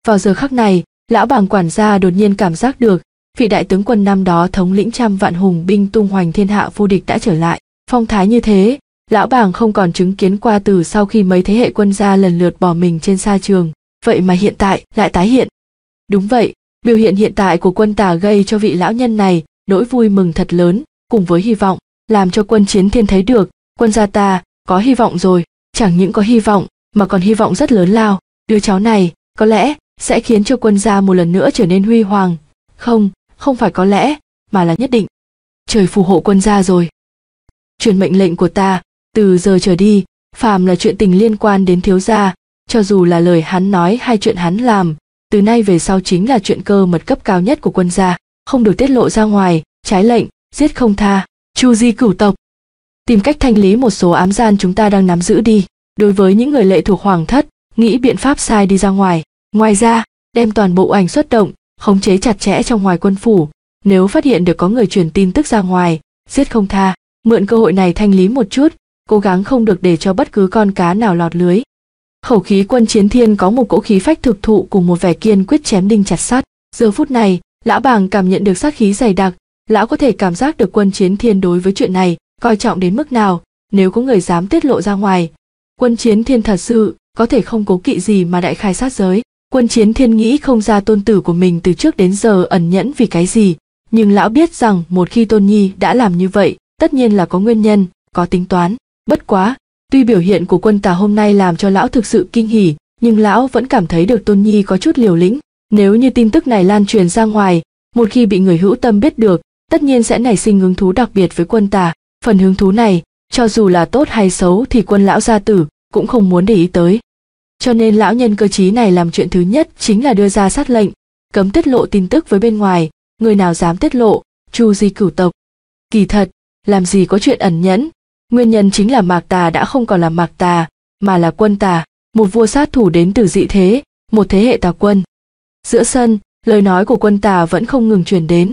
Vào giờ khắc này, lão bàng quản gia đột nhiên cảm giác được, vị đại tướng quân năm đó thống lĩnh trăm vạn hùng binh tung hoành thiên hạ vô địch đã trở lại. Phong thái như thế, lão bàng không còn chứng kiến qua từ sau khi mấy thế hệ quân gia lần lượt bỏ mình trên sa trường, vậy mà hiện tại lại tái hiện. Đúng vậy, biểu hiện hiện tại của Quân Tả gây cho vị lão nhân này nỗi vui mừng thật lớn, cùng với hy vọng, làm cho Quân Chiến Thiên thấy được, quân gia ta có hy vọng rồi, chẳng những có hy vọng mà còn hy vọng rất lớn lao, đứa cháu này có lẽ sẽ khiến cho quân gia một lần nữa trở nên huy hoàng. Không, không phải có lẽ, mà là nhất định. Trời phù hộ quân gia rồi. Truyền mệnh lệnh của ta, từ giờ trở đi, phàm là chuyện tình liên quan đến thiếu gia, cho dù là lời hắn nói hay chuyện hắn làm, từ nay về sau chính là chuyện cơ mật cấp cao nhất của quân gia, không được tiết lộ ra ngoài, trái lệnh, giết không tha, chu di cửu tộc. Tìm cách thanh lý một số ám gian chúng ta đang nắm giữ đi, đối với những người lệ thuộc hoàng thất, nghĩ biện pháp sai đi ra ngoài. Ngoài ra, đem toàn bộ ảnh xuất động, khống chế chặt chẽ trong ngoài quân phủ, nếu phát hiện được có người truyền tin tức ra ngoài, giết không tha, mượn cơ hội này thanh lý một chút, cố gắng không được để cho bất cứ con cá nào lọt lưới. Khẩu khí Quân Chiến Thiên có một cỗ khí phách thực thụ cùng một vẻ kiên quyết chém đinh chặt sắt. Giờ phút này, lão bàng cảm nhận được sát khí dày đặc, lão có thể cảm giác được Quân Chiến Thiên đối với chuyện này coi trọng đến mức nào, nếu có người dám tiết lộ ra ngoài, Quân Chiến Thiên thật sự có thể không cố kỵ gì mà đại khai sát giới. Quân Chiến Thiên nghĩ không ra tôn tử của mình từ trước đến giờ ẩn nhẫn vì cái gì, nhưng lão biết rằng một khi Tôn Nhi đã làm như vậy, tất nhiên là có nguyên nhân, có tính toán. Bất quá, tuy biểu hiện của Quân Tả hôm nay làm cho lão thực sự kinh hỉ, nhưng lão vẫn cảm thấy được Tôn Nhi có chút liều lĩnh. Nếu như tin tức này lan truyền ra ngoài, một khi bị người hữu tâm biết được, tất nhiên sẽ nảy sinh hứng thú đặc biệt với Quân Tả. Phần hứng thú này, cho dù là tốt hay xấu thì Quân lão gia tử cũng không muốn để ý tới. Cho nên lão nhân cơ trí này làm chuyện thứ nhất chính là đưa ra sát lệnh, cấm tiết lộ tin tức với bên ngoài, người nào dám tiết lộ, chu di cửu tộc. Kỳ thật, làm gì có chuyện ẩn nhẫn, nguyên nhân chính là Mạc Tà đã không còn là Mạc Tà, mà là Quân Tả, một vua sát thủ đến từ dị thế, một thế hệ tà quân. Giữa sân, lời nói của Quân Tả vẫn không ngừng truyền đến.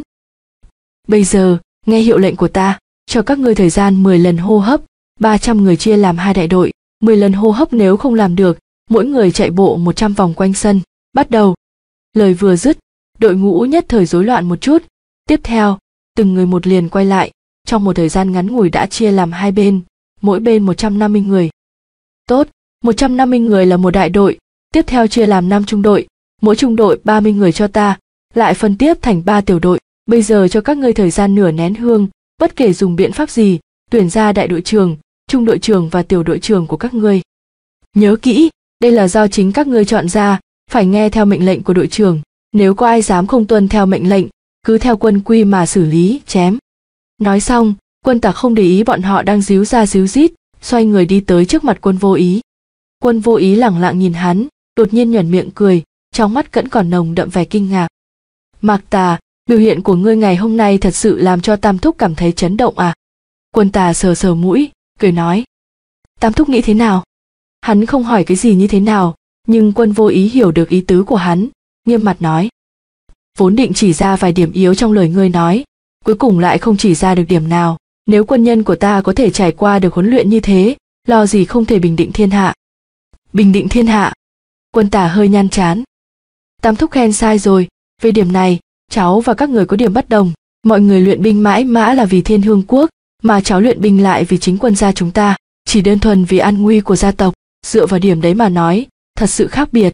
Bây giờ, nghe hiệu lệnh của ta, cho các ngươi thời gian mười lần hô hấp, ba trăm người chia làm hai đại đội, mười lần hô hấp nếu không làm được, mỗi người chạy bộ một trăm vòng quanh sân, bắt đầu. Lời vừa dứt, đội ngũ nhất thời rối loạn một chút, tiếp theo, từng người một liền quay lại, trong một thời gian ngắn ngủi đã chia làm hai bên, mỗi bên một trăm năm mươi người. Tốt, một trăm năm mươi người là một đại đội, tiếp theo chia làm năm trung đội, mỗi trung đội ba mươi người cho ta, lại phân tiếp thành ba tiểu đội, bây giờ cho các ngươi thời gian nửa nén hương, bất kể dùng biện pháp gì, tuyển ra đại đội trưởng, trung đội trưởng và tiểu đội trưởng của các ngươi. Nhớ kỹ, đây là do chính các ngươi chọn ra, phải nghe theo mệnh lệnh của đội trưởng, nếu có ai dám không tuân theo mệnh lệnh, cứ theo quân quy mà xử lý, chém. Nói xong, Quân Tả không để ý bọn họ đang díu ra díu dít, xoay người đi tới trước mặt Quân Vô Ý. Quân Vô Ý lẳng lặng nhìn hắn, đột nhiên nhoẻn miệng cười, trong mắt vẫn còn nồng đậm vẻ kinh ngạc. Mạc Tà, biểu hiện của ngươi ngày hôm nay thật sự làm cho Tam Thúc cảm thấy chấn động à? Quân Tà sờ sờ mũi, cười nói. Tam Thúc nghĩ thế nào? Hắn không hỏi cái gì như thế nào, nhưng Quân Vô Ý hiểu được ý tứ của hắn, nghiêm mặt nói. Vốn định chỉ ra vài điểm yếu trong lời ngươi nói, cuối cùng lại không chỉ ra được điểm nào. Nếu quân nhân của ta có thể trải qua được huấn luyện như thế, lo gì không thể bình định thiên hạ. Bình định thiên hạ? Quân Tả hơi nhăn chán. Tam Thúc khen sai rồi, về điểm này, cháu và các người có điểm bất đồng. Mọi người luyện binh mãi mã là vì Thiên Hương Quốc, mà cháu luyện binh lại vì chính quân gia chúng ta, chỉ đơn thuần vì an nguy của gia tộc. Dựa vào điểm đấy mà nói, thật sự khác biệt.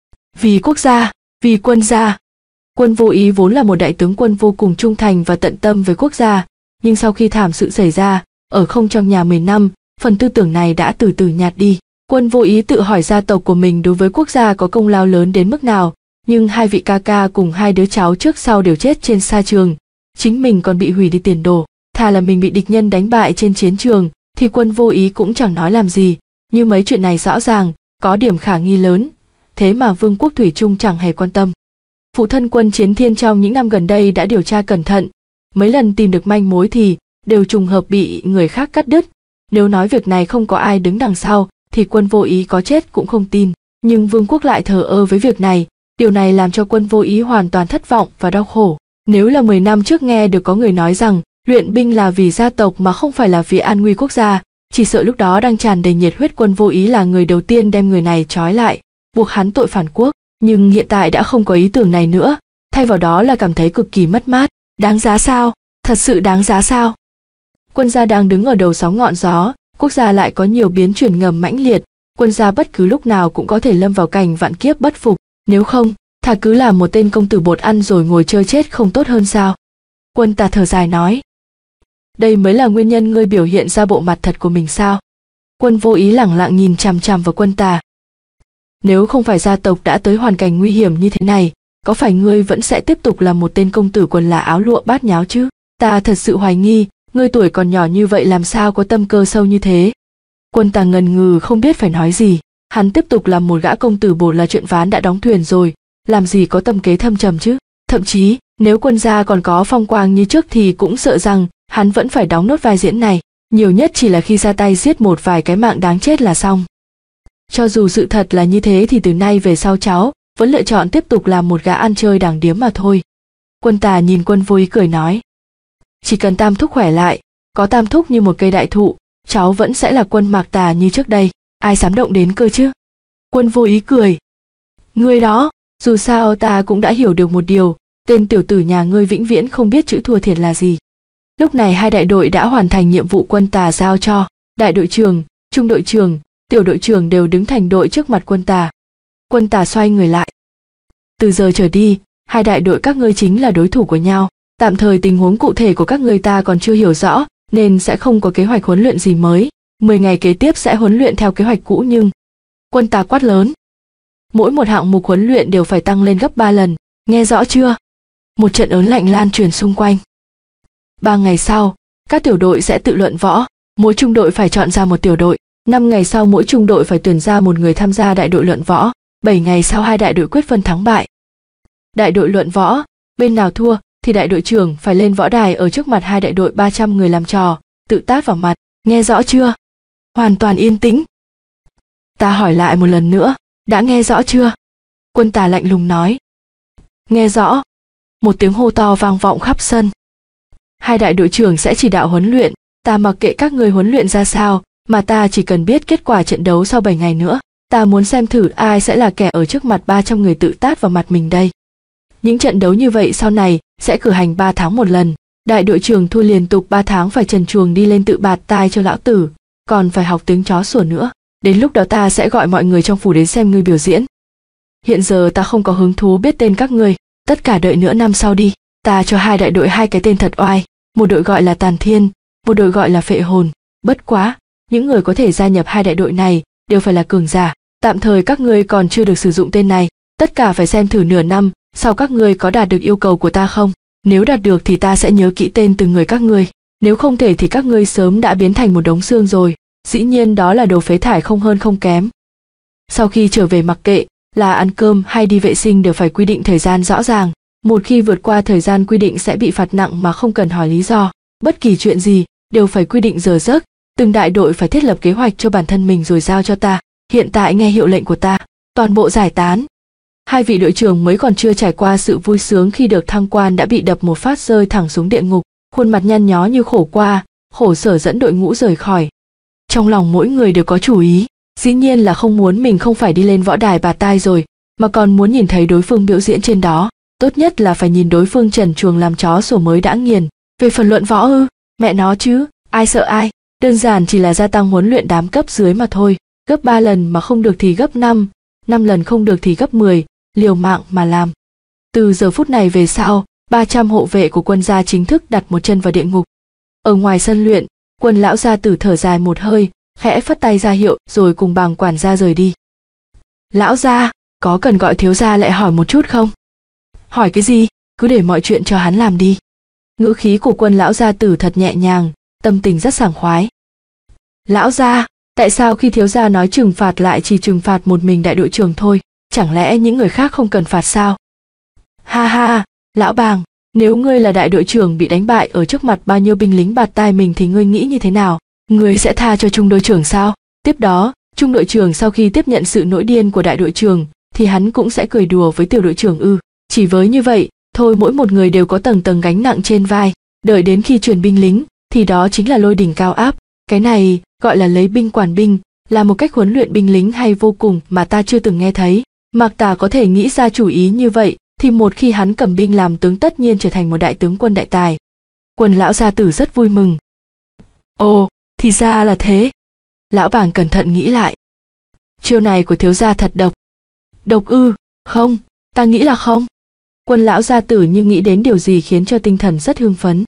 Vì quốc gia, vì quân gia. Quân Vô Ý vốn là một đại tướng quân vô cùng trung thành và tận tâm với quốc gia, nhưng sau khi thảm sự xảy ra, ở không trong nhà mười năm, phần tư tưởng này đã từ từ nhạt đi. Quân Vô Ý tự hỏi gia tộc của mình đối với quốc gia có công lao lớn đến mức nào, nhưng hai vị ca ca cùng hai đứa cháu trước sau đều chết trên sa trường, chính mình còn bị hủy đi tiền đồ, thà là mình bị địch nhân đánh bại trên chiến trường, thì Quân Vô Ý cũng chẳng nói làm gì, như mấy chuyện này rõ ràng, có điểm khả nghi lớn, thế mà Vương quốc thủy chung chẳng hề quan tâm. Phụ thân Quân Chiến Thiên trong những năm gần đây đã điều tra cẩn thận, mấy lần tìm được manh mối thì đều trùng hợp bị người khác cắt đứt. Nếu nói việc này không có ai đứng đằng sau, thì Quân Vô Ý có chết cũng không tin. Nhưng Vương quốc lại thờ ơ với việc này, điều này làm cho Quân Vô Ý hoàn toàn thất vọng và đau khổ. Nếu là mười năm trước nghe được có người nói rằng luyện binh là vì gia tộc mà không phải là vì an nguy quốc gia, chỉ sợ lúc đó đang tràn đầy nhiệt huyết Quân Vô Ý là người đầu tiên đem người này trói lại, buộc hắn tội phản quốc. nhưng hiện tại đã không có ý tưởng này nữa, thay vào đó là cảm thấy cực kỳ mất mát. Đáng giá sao? Thật sự đáng giá sao? Quân gia đang đứng ở đầu sóng ngọn gió, quốc gia lại có nhiều biến chuyển ngầm mãnh liệt, quân gia bất cứ lúc nào cũng có thể lâm vào cảnh vạn kiếp bất phục, nếu không, thà cứ là một tên công tử bột ăn rồi ngồi chơi chết không tốt hơn sao? Quân Tà thở dài nói. Đây mới là nguyên nhân ngươi biểu hiện ra bộ mặt thật của mình sao? Quân Vô Ý lẳng lặng nhìn chằm chằm vào Quân Tà. Nếu không phải gia tộc đã tới hoàn cảnh nguy hiểm như thế này, có phải ngươi vẫn sẽ tiếp tục là một tên công tử quần là áo lụa bát nháo chứ? Ta thật sự hoài nghi, ngươi tuổi còn nhỏ như vậy làm sao có tâm cơ sâu như thế? Quân Tà ngần ngừ không biết phải nói gì, hắn tiếp tục làm một gã công tử bột là chuyện ván đã đóng thuyền rồi, làm gì có tâm kế thâm trầm chứ? Thậm chí, nếu quân gia còn có phong quang như trước thì cũng sợ rằng hắn vẫn phải đóng nốt vai diễn này, nhiều nhất chỉ là khi ra tay giết một vài cái mạng đáng chết là xong. Cho dù sự thật là như thế thì từ nay về sau cháu vẫn lựa chọn tiếp tục làm một gã ăn chơi đàng điếm mà thôi. Quân Tà nhìn Quân Vô Ý cười nói. Chỉ cần Tam Thúc khỏe lại, có Tam Thúc như một cây đại thụ, cháu vẫn sẽ là Quân Mạc Tà như trước đây, ai dám động đến cơ chứ? Quân Vô Ý cười. Ngươi đó, dù sao ta cũng đã hiểu được một điều, tên tiểu tử nhà ngươi vĩnh viễn không biết chữ thua thiệt là gì. Lúc này hai đại đội đã hoàn thành nhiệm vụ Quân Tà giao cho, đại đội trưởng, trung đội trưởng, tiểu đội trưởng đều đứng thành đội trước mặt Quân Tà. Quân Tà xoay người lại. Từ giờ trở đi, hai đại đội các ngươi chính là đối thủ của nhau. Tạm thời tình huống cụ thể của các ngươi ta còn chưa hiểu rõ, nên sẽ không có kế hoạch huấn luyện gì mới. Mười ngày kế tiếp sẽ huấn luyện theo kế hoạch cũ nhưng... Quân Tà quát lớn. Mỗi một hạng mục huấn luyện đều phải tăng lên gấp ba lần, nghe rõ chưa? Một trận ớn lạnh lan truyền xung quanh. Ba ngày sau, các tiểu đội sẽ tự luận võ, mỗi trung đội phải chọn ra một tiểu đội. Năm ngày sau mỗi trung đội phải tuyển ra một người tham gia đại đội luận võ. Bảy ngày sau hai đại đội quyết phân thắng bại. Đại đội luận võ, bên nào thua thì đại đội trưởng phải lên võ đài ở trước mặt hai đại đội ba trăm người làm trò, tự tát vào mặt, nghe rõ chưa? Hoàn toàn yên tĩnh. Ta hỏi lại một lần nữa, đã nghe rõ chưa? Quân Tà lạnh lùng nói. Nghe rõ. Một tiếng hô to vang vọng khắp sân. Hai đại đội trưởng sẽ chỉ đạo huấn luyện, ta mặc kệ các người huấn luyện ra sao, mà ta chỉ cần biết kết quả trận đấu sau bảy ngày nữa. Ta muốn xem thử ai sẽ là kẻ ở trước mặt ba trăm người tự tát vào mặt mình đây. Những trận đấu như vậy sau này sẽ cử hành ba tháng một lần. Đại đội trưởng thua liên tục ba tháng phải trần truồng đi lên tự bạt tai cho lão tử, còn phải học tiếng chó sủa nữa. Đến lúc đó ta sẽ gọi mọi người trong phủ đến xem ngươi biểu diễn. Hiện giờ ta không có hứng thú biết tên các ngươi, tất cả đợi nửa năm sau đi. Ta cho hai đại đội hai cái tên thật oai, một đội gọi là Tàn Thiên, một đội gọi là Phệ Hồn. Bất quá, những người có thể gia nhập hai đại đội này đều phải là cường giả. Tạm thời các ngươi còn chưa được sử dụng tên này, tất cả phải xem thử nửa năm sau các ngươi có đạt được yêu cầu của ta không. Nếu đạt được thì ta sẽ nhớ kỹ tên từng người các ngươi, nếu không thể thì các ngươi sớm đã biến thành một đống xương rồi, dĩ nhiên đó là đồ phế thải không hơn không kém. Sau khi trở về mặc kệ là ăn cơm hay đi vệ sinh đều phải quy định thời gian rõ ràng, một khi vượt qua thời gian quy định sẽ bị phạt nặng mà không cần hỏi lý do. Bất kỳ chuyện gì đều phải quy định giờ giấc, từng đại đội phải thiết lập kế hoạch cho bản thân mình rồi giao cho ta. Hiện tại nghe hiệu lệnh của ta, toàn bộ giải tán. Hai vị đội trưởng mới còn chưa trải qua sự vui sướng khi được thăng quan đã bị đập một phát rơi thẳng xuống địa ngục, khuôn mặt nhăn nhó như khổ qua, khổ sở dẫn đội ngũ rời khỏi. Trong lòng mỗi người đều có chủ ý, dĩ nhiên là không muốn mình không phải đi lên võ đài bạt tai rồi, mà còn muốn nhìn thấy đối phương biểu diễn trên đó, tốt nhất là phải nhìn đối phương trần truồng làm chó sủa mới đã nghiền. Về phần luận võ ư, mẹ nó chứ, ai sợ ai, đơn giản chỉ là gia tăng huấn luyện đám cấp dưới mà thôi. Gấp ba lần mà không được thì gấp năm, năm lần không được thì gấp mười, liều mạng mà làm. Từ giờ phút này về sau, ba trăm hộ vệ của quân gia chính thức đặt một chân vào địa ngục. Ở ngoài sân luyện, Quân lão gia tử thở dài một hơi, khẽ phất tay ra hiệu rồi cùng Bàng quản gia rời đi. Lão gia, có cần gọi thiếu gia lại hỏi một chút không? Hỏi cái gì, cứ để mọi chuyện cho hắn làm đi. Ngữ khí của Quân lão gia tử thật nhẹ nhàng, tâm tình rất sảng khoái. Lão gia, tại sao khi thiếu gia nói trừng phạt lại chỉ trừng phạt một mình đại đội trưởng thôi, chẳng lẽ những người khác không cần phạt sao? Ha ha, lão Bàng, nếu ngươi là đại đội trưởng bị đánh bại ở trước mặt bao nhiêu binh lính bạt tai mình thì ngươi nghĩ như thế nào? Ngươi sẽ tha cho trung đội trưởng sao? Tiếp đó, trung đội trưởng sau khi tiếp nhận sự nổi điên của đại đội trưởng thì hắn cũng sẽ cười đùa với tiểu đội trưởng ư? Chỉ với như vậy, thôi mỗi một người đều có tầng tầng gánh nặng trên vai, đợi đến khi truyền binh lính thì đó chính là lôi đỉnh cao áp. Cái này gọi là lấy binh quản binh, là một cách huấn luyện binh lính hay vô cùng mà ta chưa từng nghe thấy, Mạc Tà có thể nghĩ ra chủ ý như vậy, thì một khi hắn cầm binh làm tướng tất nhiên trở thành một đại tướng quân đại tài. Quân lão gia tử rất vui mừng. Ồ, thì ra là thế. Lão bàng cẩn thận nghĩ lại. Chiêu này của thiếu gia thật độc. Độc ư? Không, ta nghĩ là không. Quân lão gia tử như nghĩ đến điều gì khiến cho tinh thần rất hưng phấn.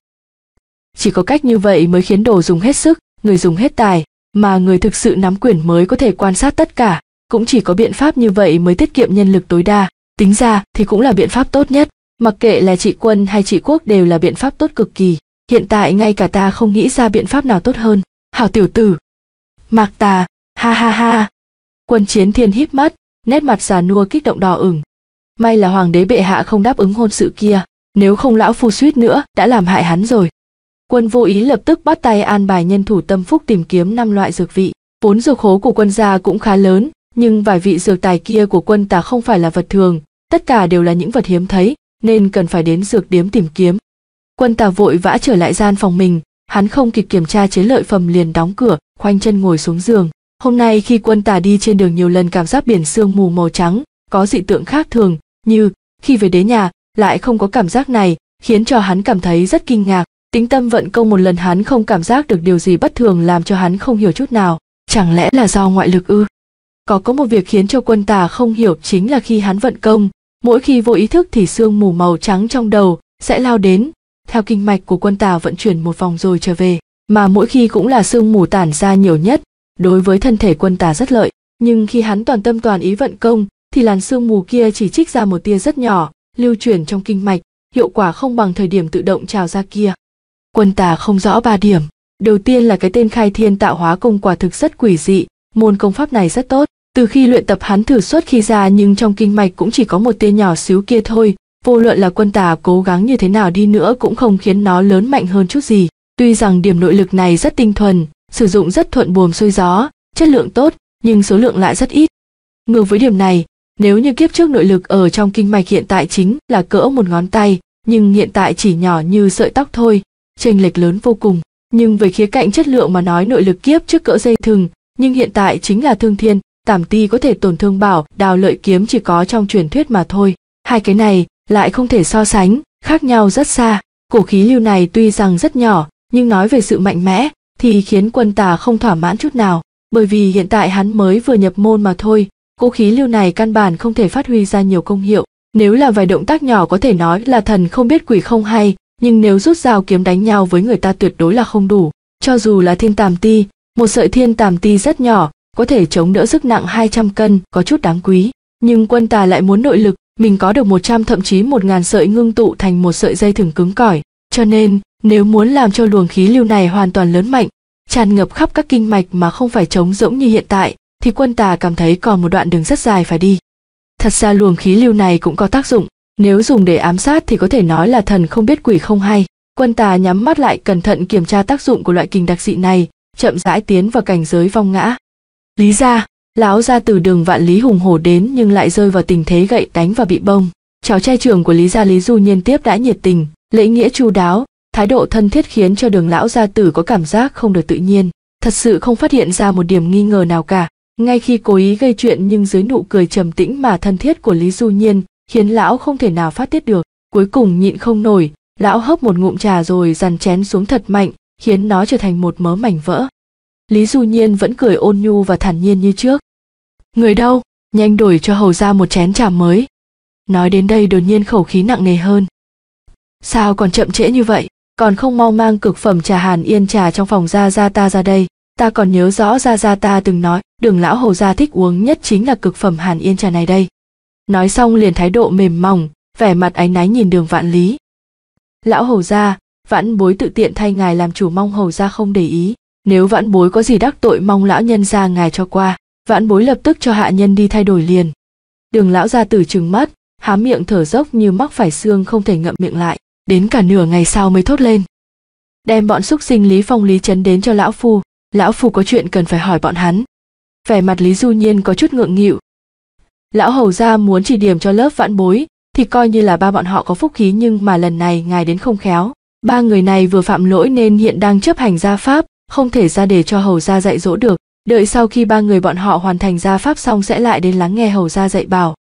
Chỉ có cách như vậy mới khiến đồ dùng hết sức, người dùng hết tài, mà người thực sự nắm quyền mới có thể quan sát tất cả. Cũng chỉ có biện pháp như vậy mới tiết kiệm nhân lực tối đa. Tính ra thì cũng là biện pháp tốt nhất. Mặc kệ là trị quân hay trị quốc đều là biện pháp tốt cực kỳ. Hiện tại ngay cả ta không nghĩ ra biện pháp nào tốt hơn. Hảo tiểu tử. Mạc Tà, ha ha ha. Quân Chiến Thiên híp mắt, nét mặt già nua kích động đỏ ửng. May là hoàng đế bệ hạ không đáp ứng hôn sự kia, nếu không lão phu suýt nữa đã làm hại hắn rồi. Quân Vô Ý lập tức bắt tay an bài nhân thủ tâm phúc tìm kiếm năm loại dược vị. Vốn dược khố của quân gia cũng khá lớn, nhưng vài vị dược tài kia của quân Tà không phải là vật thường, tất cả đều là những vật hiếm thấy, nên cần phải đến dược điếm tìm kiếm. Quân Tà vội vã trở lại gian phòng mình, hắn không kịp kiểm tra chế lợi phẩm liền đóng cửa, khoanh chân ngồi xuống giường. Hôm nay khi quân Tà đi trên đường nhiều lần cảm giác biển sương mù màu trắng, có dị tượng khác thường, như khi về đến nhà lại không có cảm giác này, khiến cho hắn cảm thấy rất kinh ngạc. Tĩnh tâm vận công một lần hắn không cảm giác được điều gì bất thường làm cho hắn không hiểu chút nào. Chẳng lẽ là do ngoại lực ư? Có có một việc khiến cho quân Tà không hiểu chính là khi hắn vận công, mỗi khi vô ý thức thì sương mù màu trắng trong đầu sẽ lao đến, theo kinh mạch của quân Tà vận chuyển một vòng rồi trở về, mà mỗi khi cũng là sương mù tản ra nhiều nhất, đối với thân thể quân Tà rất lợi. Nhưng khi hắn toàn tâm toàn ý vận công, thì làn sương mù kia chỉ trích ra một tia rất nhỏ, lưu chuyển trong kinh mạch, hiệu quả không bằng thời điểm tự động trào ra kia. Quân Tà không rõ ba điểm. Đầu tiên là cái tên Khai Thiên Tạo Hóa Công quả thực rất quỷ dị, môn công pháp này rất tốt. Từ khi luyện tập hắn thử suốt khi ra nhưng trong kinh mạch cũng chỉ có một tia nhỏ xíu kia thôi, vô luận là quân Tà cố gắng như thế nào đi nữa cũng không khiến nó lớn mạnh hơn chút gì. Tuy rằng điểm nội lực này rất tinh thuần, sử dụng rất thuận buồm xuôi gió, chất lượng tốt, nhưng số lượng lại rất ít. Ngược với điểm này, nếu như kiếp trước nội lực ở trong kinh mạch hiện tại chính là cỡ một ngón tay, nhưng hiện tại chỉ nhỏ như sợi tóc thôi, chênh lệch lớn vô cùng. Nhưng về khía cạnh chất lượng mà nói nội lực kiếp trước cỡ dây thừng, nhưng hiện tại chính là thương thiên, tảm ti có thể tổn thương bảo, đào lợi kiếm chỉ có trong truyền thuyết mà thôi. Hai cái này lại không thể so sánh, khác nhau rất xa. Cổ khí lưu này tuy rằng rất nhỏ, nhưng nói về sự mạnh mẽ thì khiến quân Tà không thỏa mãn chút nào, bởi vì hiện tại hắn mới vừa nhập môn mà thôi, cổ khí lưu này căn bản không thể phát huy ra nhiều công hiệu. Nếu là vài động tác nhỏ có thể nói là thần không biết quỷ không hay, nhưng nếu rút dao kiếm đánh nhau với người ta tuyệt đối là không đủ. Cho dù là thiên tàm ti, một sợi thiên tàm ti rất nhỏ, có thể chống đỡ sức nặng hai trăm cân, có chút đáng quý. Nhưng quân Tà lại muốn nội lực, mình có được một trăm thậm chí một ngàn sợi ngưng tụ thành một sợi dây thừng cứng cỏi. Cho nên, nếu muốn làm cho luồng khí lưu này hoàn toàn lớn mạnh, tràn ngập khắp các kinh mạch mà không phải trống rỗng như hiện tại, thì quân Tà cảm thấy còn một đoạn đường rất dài phải đi. Thật ra luồng khí lưu này cũng có tác dụng, nếu dùng để ám sát thì có thể nói là thần không biết quỷ không hay. Quân Tà nhắm mắt lại cẩn thận kiểm tra tác dụng của loại kình đặc dị này, chậm rãi tiến vào cảnh giới vong ngã. Lý gia, lão gia từ Đường Vạn Lý hùng hổ đến nhưng lại rơi vào tình thế gậy đánh và bị bông. Cháu trai trưởng của Lý gia Lý Du Nhiên tiếp đãi nhiệt tình, lễ nghĩa chu đáo, thái độ thân thiết khiến cho Đường lão gia tử có cảm giác không được tự nhiên, thật sự không phát hiện ra một điểm nghi ngờ nào cả. Ngay khi cố ý gây chuyện nhưng dưới nụ cười trầm tĩnh mà thân thiết của Lý Du Nhiên, khiến lão không thể nào phát tiết được. Cuối cùng nhịn không nổi, lão hớp một ngụm trà rồi dằn chén xuống thật mạnh, khiến nó trở thành một mớ mảnh vỡ. Lý Du Nhiên vẫn cười ôn nhu và thản nhiên như trước. Người đâu, nhanh đổi cho hầu ra một chén trà mới. Nói đến đây đột nhiên khẩu khí nặng nề hơn. Sao còn chậm trễ như vậy, còn không mau mang cực phẩm trà Hàn Yên trà trong phòng gia gia ta ra đây. Ta còn nhớ rõ gia gia ta từng nói, Đường lão hầu gia thích uống nhất chính là cực phẩm Hàn Yên trà này đây. Nói xong liền thái độ mềm mỏng, vẻ mặt áy náy nhìn Đường Vạn Lý. Lão hầu gia, vãn bối tự tiện thay ngài làm chủ, mong hầu gia không để ý. Nếu vãn bối có gì đắc tội mong lão nhân gia ngài cho qua. Vãn bối lập tức cho hạ nhân đi thay đổi liền. Đường lão gia tử trừng mắt, há miệng thở dốc như mắc phải xương không thể ngậm miệng lại, đến cả nửa ngày sau mới thốt lên. Đem bọn xúc sinh Lý Phong Lý Trấn đến cho lão phu, lão phu có chuyện cần phải hỏi bọn hắn. Vẻ mặt Lý Du Nhiên có chút ngượng nghịu. Lão hầu gia muốn chỉ điểm cho lớp vãn bối, thì coi như là ba bọn họ có phúc khí, nhưng mà lần này ngài đến không khéo. Ba người này vừa phạm lỗi nên hiện đang chấp hành gia pháp, không thể ra để cho hầu gia dạy dỗ được. Đợi sau khi ba người bọn họ hoàn thành gia pháp xong sẽ lại đến lắng nghe hầu gia dạy bảo.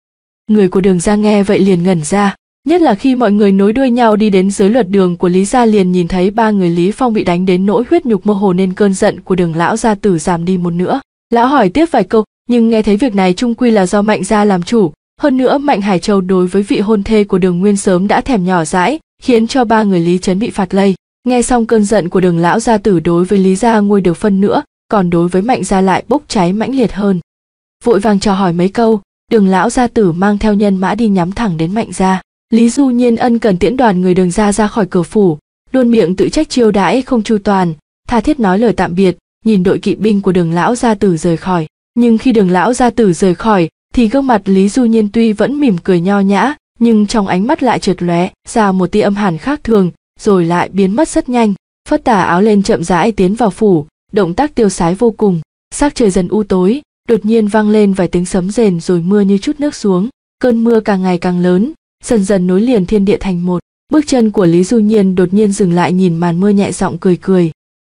Người của Đường gia nghe vậy liền ngẩn ra, nhất là khi mọi người nối đuôi nhau đi đến dưới luật đường của Lý gia, liền nhìn thấy ba người Lý Phong bị đánh đến nỗi huyết nhục mơ hồ, nên cơn giận của Đường lão gia tử giảm đi một nữa. Lão hỏi tiếp vài câu, nhưng nghe thấy việc này chung quy là do Mạnh gia làm chủ, hơn nữa Mạnh Hải Châu đối với vị hôn thê của Đường Nguyên sớm đã thèm nhỏ dãi, khiến cho ba người Lý Trấn bị phạt lây. Nghe xong, cơn giận của Đường lão gia tử đối với Lý gia nguôi được phân nữa, còn đối với Mạnh gia lại bốc cháy mãnh liệt hơn. Vội vàng chào hỏi mấy câu, Đường lão gia tử mang theo nhân mã đi nhắm thẳng đến Mạnh gia. Lý Du Nhiên ân cần tiễn đoàn người Đường gia ra khỏi cửa phủ, luôn miệng tự trách chiêu đãi không chu toàn, tha thiết nói lời tạm biệt, nhìn đội kỵ binh của Đường lão gia tử rời khỏi. Nhưng khi Đường lão gia tử rời khỏi, thì gương mặt Lý Du Nhiên tuy vẫn mỉm cười nho nhã, nhưng trong ánh mắt lại chợt lóe ra một tia âm hàn khác thường, rồi lại biến mất rất nhanh. Phất tà áo lên chậm rãi tiến vào phủ, động tác tiêu sái vô cùng. Sắc trời dần u tối, đột nhiên vang lên vài tiếng sấm rền, rồi mưa như chút nước xuống. Cơn mưa càng ngày càng lớn, dần dần nối liền thiên địa thành một. Bước chân của Lý Du Nhiên đột nhiên dừng lại, nhìn màn mưa nhẹ giọng cười cười.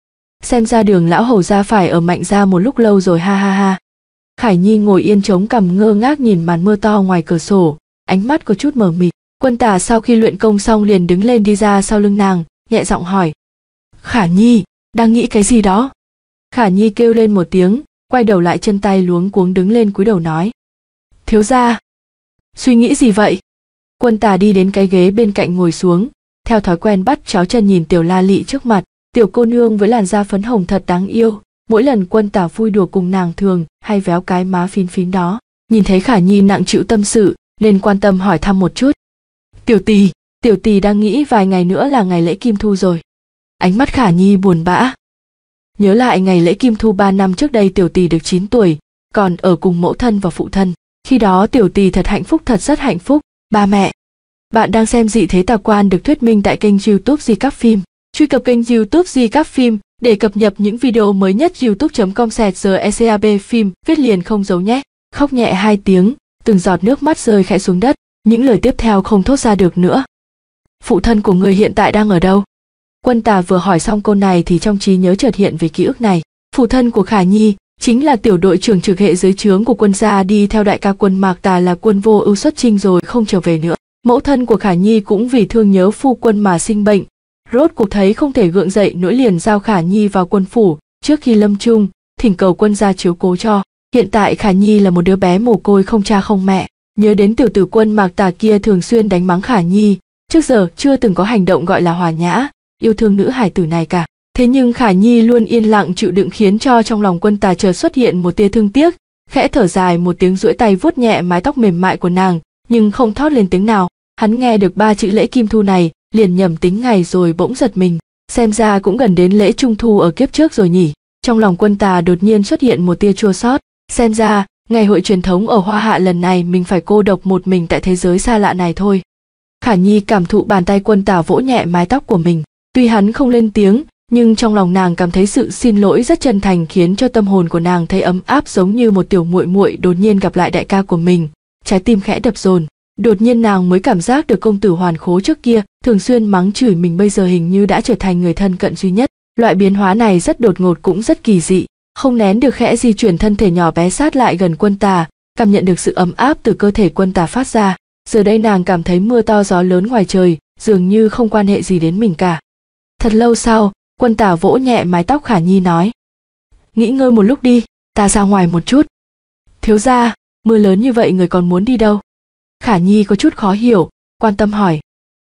Xem ra Đường lão hầu gia phải ở Mạnh gia một lúc lâu rồi, ha ha ha. Khải Nhi ngồi yên chống cằm ngơ ngác nhìn màn mưa to ngoài cửa sổ, ánh mắt có chút mờ mịt. Quân Tà sau khi luyện công xong liền đứng lên đi ra sau lưng nàng, nhẹ giọng hỏi: Khả Nhi, đang nghĩ cái gì đó? Khả Nhi kêu lên một tiếng, quay đầu lại, chân tay luống cuống đứng lên cúi đầu nói: Thiếu gia, suy nghĩ gì vậy? Quân Tà đi đến cái ghế bên cạnh ngồi xuống, theo thói quen bắt chéo chân nhìn Tiểu La Lị trước mặt. Tiểu cô nương với làn da phấn hồng thật đáng yêu, mỗi lần Quân Tà vui đùa cùng nàng thường hay véo cái má phím phím đó. Nhìn thấy Khả Nhi nặng chịu tâm sự, nên quan tâm hỏi thăm một chút: Tiểu Tì, Tiểu Tì đang nghĩ vài ngày nữa là ngày lễ Kim Thu rồi. Ánh mắt Khả Nhi buồn bã. Nhớ lại ngày lễ Kim Thu ba năm trước đây, Tiểu Tì được chín tuổi, còn ở cùng mẫu thân và phụ thân. Khi đó Tiểu Tì thật hạnh phúc, thật rất hạnh phúc. Ba mẹ, bạn đang xem Dị Thế Tà Quan được thuyết minh tại kênh YouTube Di Các Phim. Truy cập kênh YouTube Di Các Phim để cập nhật những video mới nhất. youtube chấm com slash gecab phim, viết liền không giấu nhé. Khóc nhẹ hai tiếng, từng giọt nước mắt rơi khẽ xuống đất, những lời tiếp theo không thốt ra được nữa. Phụ thân của người hiện tại đang ở đâu? Quân Tà vừa hỏi xong câu này thì trong trí nhớ chợt hiện về ký ức này. Phụ thân của Khả Nhi chính là tiểu đội trưởng trực hệ dưới trướng của quân gia, đi theo đại ca Quân Mạc Tà là quân vô ưu xuất chinh rồi không trở về nữa. Mẫu thân của Khả Nhi cũng vì thương nhớ phu quân mà sinh bệnh, rốt cuộc thấy không thể gượng dậy nỗi, liền giao Khả Nhi vào quân phủ, trước khi lâm chung thỉnh cầu quân gia chiếu cố cho. Hiện tại Khả Nhi là một đứa bé mồ côi không cha không mẹ, nhớ đến tiểu tử Quân Mạc Tà kia thường xuyên đánh mắng Khả Nhi, trước giờ chưa từng có hành động gọi là hòa nhã, yêu thương nữ hải tử này cả. Thế nhưng Khả Nhi luôn yên lặng chịu đựng, khiến cho trong lòng Quân Tà chợt xuất hiện một tia thương tiếc, khẽ thở dài một tiếng, duỗi tay vuốt nhẹ mái tóc mềm mại của nàng, nhưng không thốt lên tiếng nào. Hắn nghe được ba chữ lễ Kim Thu này, liền nhầm tính ngày rồi bỗng giật mình, xem ra cũng gần đến lễ Trung Thu ở kiếp trước rồi nhỉ. Trong lòng Quân Tà đột nhiên xuất hiện một tia chua xót, xem ra ngày hội truyền thống ở Hoa Hạ lần này mình phải cô độc một mình tại thế giới xa lạ này thôi. Khả Nhi cảm thụ bàn tay Quân Tà vỗ nhẹ mái tóc của mình, tuy hắn không lên tiếng, nhưng trong lòng nàng cảm thấy sự xin lỗi rất chân thành, khiến cho tâm hồn của nàng thấy ấm áp, giống như một tiểu muội muội đột nhiên gặp lại đại ca của mình, trái tim khẽ đập dồn. Đột nhiên nàng mới cảm giác được công tử Hoàn Khố trước kia thường xuyên mắng chửi mình bây giờ hình như đã trở thành người thân cận duy nhất. Loại biến hóa này rất đột ngột cũng rất kỳ dị, không nén được khẽ di chuyển thân thể nhỏ bé sát lại gần Quân Tà, cảm nhận được sự ấm áp từ cơ thể Quân Tà phát ra. Giờ đây nàng cảm thấy mưa to gió lớn ngoài trời dường như không quan hệ gì đến mình cả. Thật lâu sau, Quân Tà vỗ nhẹ mái tóc Khả Nhi nói: Nghỉ ngơi một lúc đi, ta ra ngoài một chút. Thiếu gia, mưa lớn như vậy người còn muốn đi đâu? Khả Nhi có chút khó hiểu, quan tâm hỏi: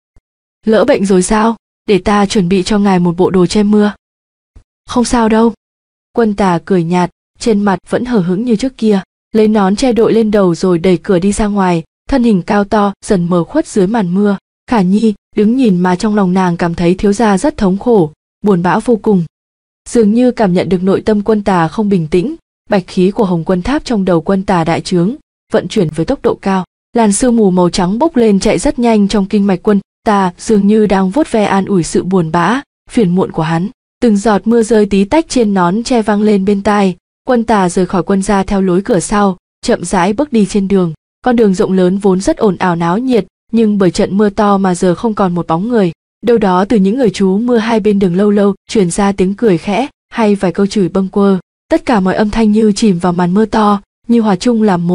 Lỡ bệnh rồi sao? Để ta chuẩn bị cho ngài một bộ đồ che mưa. Không sao đâu. Quân Tà cười nhạt, trên mặt vẫn hờ hững như trước kia, lấy nón che đội lên đầu rồi đẩy cửa đi ra ngoài, thân hình cao to dần mờ khuất dưới màn mưa. Khả Nhi đứng nhìn mà trong lòng nàng cảm thấy thiếu gia rất thống khổ, buồn bã vô cùng. Dường như cảm nhận được nội tâm Quân Tà không bình tĩnh, bạch khí của Hồng Quân Tháp trong đầu Quân Tà đại trướng, vận chuyển với tốc độ cao. Làn sương mù màu trắng bốc lên chạy rất nhanh trong kinh mạch Quân Tà, dường như đang vuốt ve an ủi sự buồn bã, phiền muộn của hắn. Từng giọt mưa rơi tí tách trên nón che vang lên bên tai. Quân Tà rời khỏi quân gia theo lối cửa sau, chậm rãi bước đi trên đường. Con đường rộng lớn vốn rất ồn ào náo nhiệt, nhưng bởi trận mưa to mà giờ không còn một bóng người. Đâu đó từ những người trú mưa hai bên đường lâu lâu truyền ra tiếng cười khẽ hay vài câu chửi bâng quơ. Tất cả mọi âm thanh như chìm vào màn mưa to, như hòa chung làm một,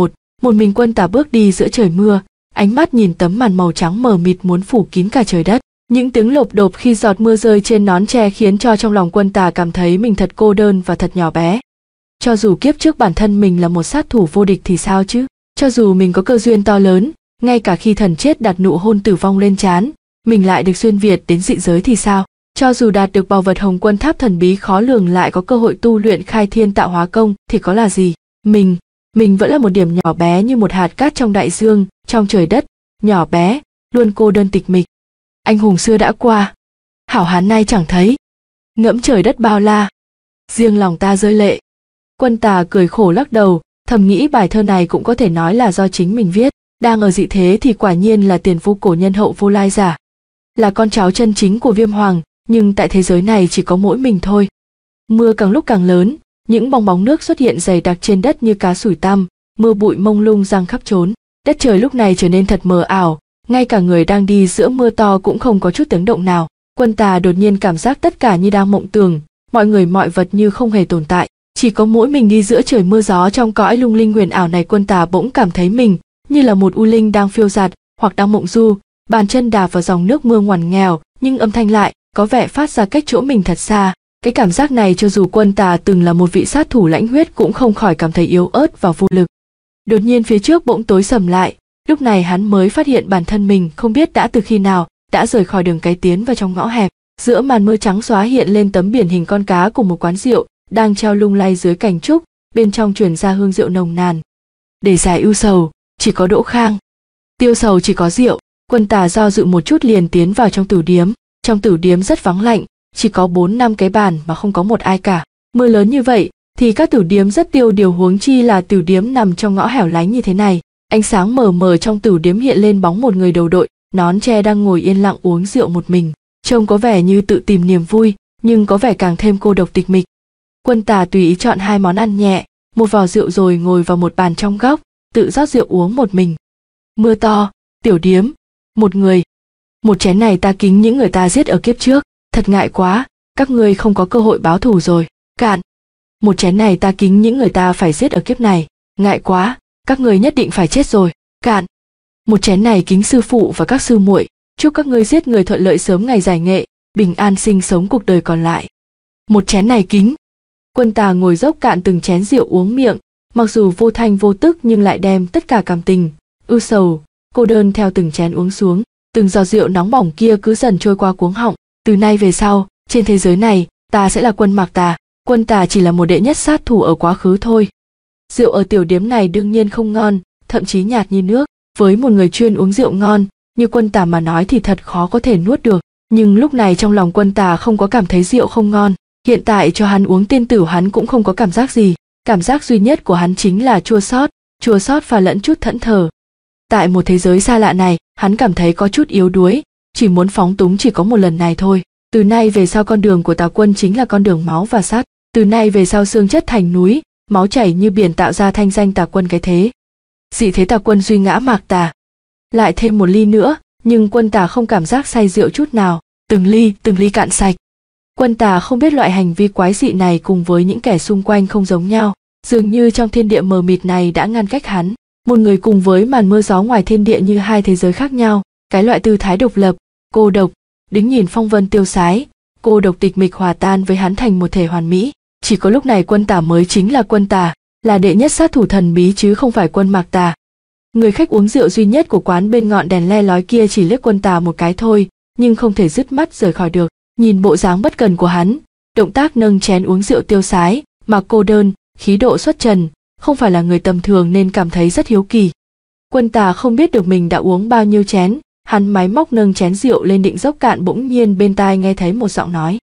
Một mình Quân Tà bước đi giữa trời mưa, ánh mắt nhìn tấm màn màu trắng mờ mịt muốn phủ kín cả trời đất. Những tiếng lộp độp khi giọt mưa rơi trên nón tre khiến cho trong lòng Quân Tà cảm thấy mình thật cô đơn và thật nhỏ bé. Cho dù kiếp trước bản thân mình là một sát thủ vô địch thì sao chứ? Cho dù mình có cơ duyên to lớn, ngay cả khi thần chết đặt nụ hôn tử vong lên trán, mình lại được xuyên việt đến dị giới thì sao? Cho dù đạt được bảo vật Hồng Quân Tháp thần bí khó lường lại có cơ hội tu luyện khai thiên tạo hóa công thì có là gì? Mình, mình vẫn là một điểm nhỏ bé như một hạt cát trong đại dương, trong trời đất, nhỏ bé, luôn cô đơn tịch mịch. Anh hùng xưa đã qua, hảo hán nay chẳng thấy. Ngẫm trời đất bao la, riêng lòng ta rơi lệ. Quân Tà cười khổ lắc đầu, thầm nghĩ bài thơ này cũng có thể nói là do chính mình viết. Đang ở dị thế thì quả nhiên là tiền vô cổ nhân hậu vô lai giả. Là con cháu chân chính của Viêm Hoàng, nhưng tại thế giới này chỉ có mỗi mình thôi. Mưa càng lúc càng lớn, những bong bóng nước xuất hiện dày đặc trên đất như cá sủi tăm, mưa bụi mông lung giăng khắp trốn. Đất trời lúc này trở nên thật mờ ảo, ngay cả người đang đi giữa mưa to cũng không có chút tiếng động nào. Quân Tà đột nhiên cảm giác tất cả như đang mộng tưởng, mọi người mọi vật như không hề tồn tại, chỉ có mỗi mình đi giữa trời mưa gió trong cõi lung linh huyền ảo này. Quân Tà bỗng cảm thấy mình như là một u linh đang phiêu dạt hoặc đang mộng du, bàn chân đạp vào dòng nước mưa ngoằn nghèo, nhưng âm thanh lại có vẻ phát ra cách chỗ mình thật xa. Cái cảm giác này cho dù Quân Tà từng là một vị sát thủ lãnh huyết cũng không khỏi cảm thấy yếu ớt và vô lực. Đột nhiên phía trước bỗng tối sầm lại, lúc này hắn mới phát hiện bản thân mình không biết đã từ khi nào đã rời khỏi đường cái tiến vào trong ngõ hẹp. Giữa màn mưa trắng xóa hiện lên tấm biển hình con cá của một quán rượu đang treo lung lay dưới cành trúc, bên trong truyền ra hương rượu nồng nàn. Để giải ưu sầu, chỉ có Đỗ Khang. Tiêu sầu chỉ có rượu. Quân Tà do dự một chút liền tiến vào trong tử điếm. Trong tử điếm rất vắng lạnh, chỉ có bốn năm cái bàn mà không có một ai cả. Mưa lớn như vậy thì các tử điếm rất tiêu điều, huống chi là tử điếm nằm trong ngõ hẻo lánh như thế này. Ánh sáng mờ mờ trong tử điếm hiện lên bóng một người đầu đội nón tre đang ngồi yên lặng uống rượu một mình, trông có vẻ như tự tìm niềm vui, nhưng có vẻ càng thêm cô độc tịch mịch. Quân Tà tùy ý chọn hai món ăn nhẹ, một vò rượu rồi ngồi vào một bàn trong góc, tự rót rượu uống một mình. Mưa to, tiểu điếm, một người. Một chén này ta kính những người ta giết ở kiếp trước, thật ngại quá, các ngươi không có cơ hội báo thù rồi. Cạn. Một chén này ta kính những người ta phải giết ở kiếp này, ngại quá, các ngươi nhất định phải chết rồi. Cạn. Một chén này kính sư phụ và các sư muội, chúc các ngươi giết người thuận lợi sớm ngày giải nghệ, bình an sinh sống cuộc đời còn lại. Một chén này kính. Quân Tà ngồi dốc cạn từng chén rượu uống miệng, mặc dù vô thanh vô tức nhưng lại đem tất cả cảm tình, ưu sầu, cô đơn theo từng chén uống xuống. Từng giọt rượu nóng bỏng kia cứ dần trôi qua cuống họng. Từ nay về sau, trên thế giới này, ta sẽ là Quân Mạc Tà. Quân Tà chỉ là một đệ nhất sát thủ ở quá khứ thôi. Rượu ở tiểu điếm này đương nhiên không ngon, thậm chí nhạt như nước. Với một người chuyên uống rượu ngon, như Quân Tà mà nói thì thật khó có thể nuốt được. Nhưng lúc này trong lòng Quân Tà không có cảm thấy rượu không ngon. Hiện tại cho hắn uống tiên tử hắn cũng không có cảm giác gì. Cảm giác duy nhất của hắn chính là chua xót, chua xót pha lẫn chút thẫn thờ. Tại một thế giới xa lạ này, hắn cảm thấy có chút yếu đuối, chỉ muốn phóng túng chỉ có một lần này thôi. Từ nay về sau con đường của Tà Quân chính là con đường máu và sắt. Từ nay về sau xương chất thành núi, máu chảy như biển tạo ra thanh danh Tà Quân cái thế. Dị thế Tà Quân duy ngã Mạc Tà. Lại thêm một ly nữa, nhưng Quân Tà không cảm giác say rượu chút nào. Từng ly, từng ly cạn sạch. Quân Tà không biết loại hành vi quái dị này cùng với những kẻ xung quanh không giống nhau. Dường như trong thiên địa mờ mịt này đã ngăn cách hắn. Một người cùng với màn mưa gió ngoài thiên địa như hai thế giới khác nhau, cái loại tư thái độc lập, cô độc, đứng nhìn phong vân tiêu sái, cô độc tịch mịch hòa tan với hắn thành một thể hoàn mỹ. Chỉ có lúc này Quân Tà mới chính là Quân Tà, là đệ nhất sát thủ thần bí chứ không phải Quân Mạc Tà. Người khách uống rượu duy nhất của quán bên ngọn đèn le lói kia chỉ liếc Quân Tà một cái thôi, nhưng không thể dứt mắt rời khỏi được. Nhìn bộ dáng bất cần của hắn, động tác nâng chén uống rượu tiêu sái, mà cô đơn, khí độ xuất trần, không phải là người tầm thường nên cảm thấy rất hiếu kỳ. Quân Tà không biết được mình đã uống bao nhiêu chén, hắn máy móc nâng chén rượu lên định dốc cạn, bỗng nhiên bên tai nghe thấy một giọng nói.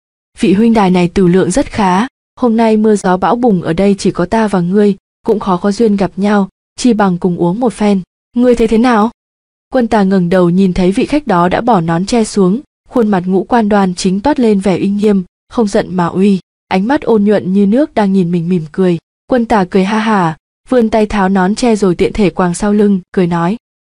Vị huynh đài này tửu lượng rất khá, hôm nay mưa gió bão bùng ở đây chỉ có ta và ngươi, cũng khó có duyên gặp nhau, chi bằng cùng uống một phen. Ngươi thấy thế nào? Quân Tà ngẩng đầu nhìn thấy vị khách đó đã bỏ nón che xuống, khuôn mặt ngũ quan đoan chính toát lên vẻ uy nghiêm, không giận mà uy, ánh mắt ôn nhuận như nước đang nhìn mình mỉm cười. Quân Tà cười ha hả, vươn tay tháo nón che rồi tiện thể quàng sau lưng, cười nói: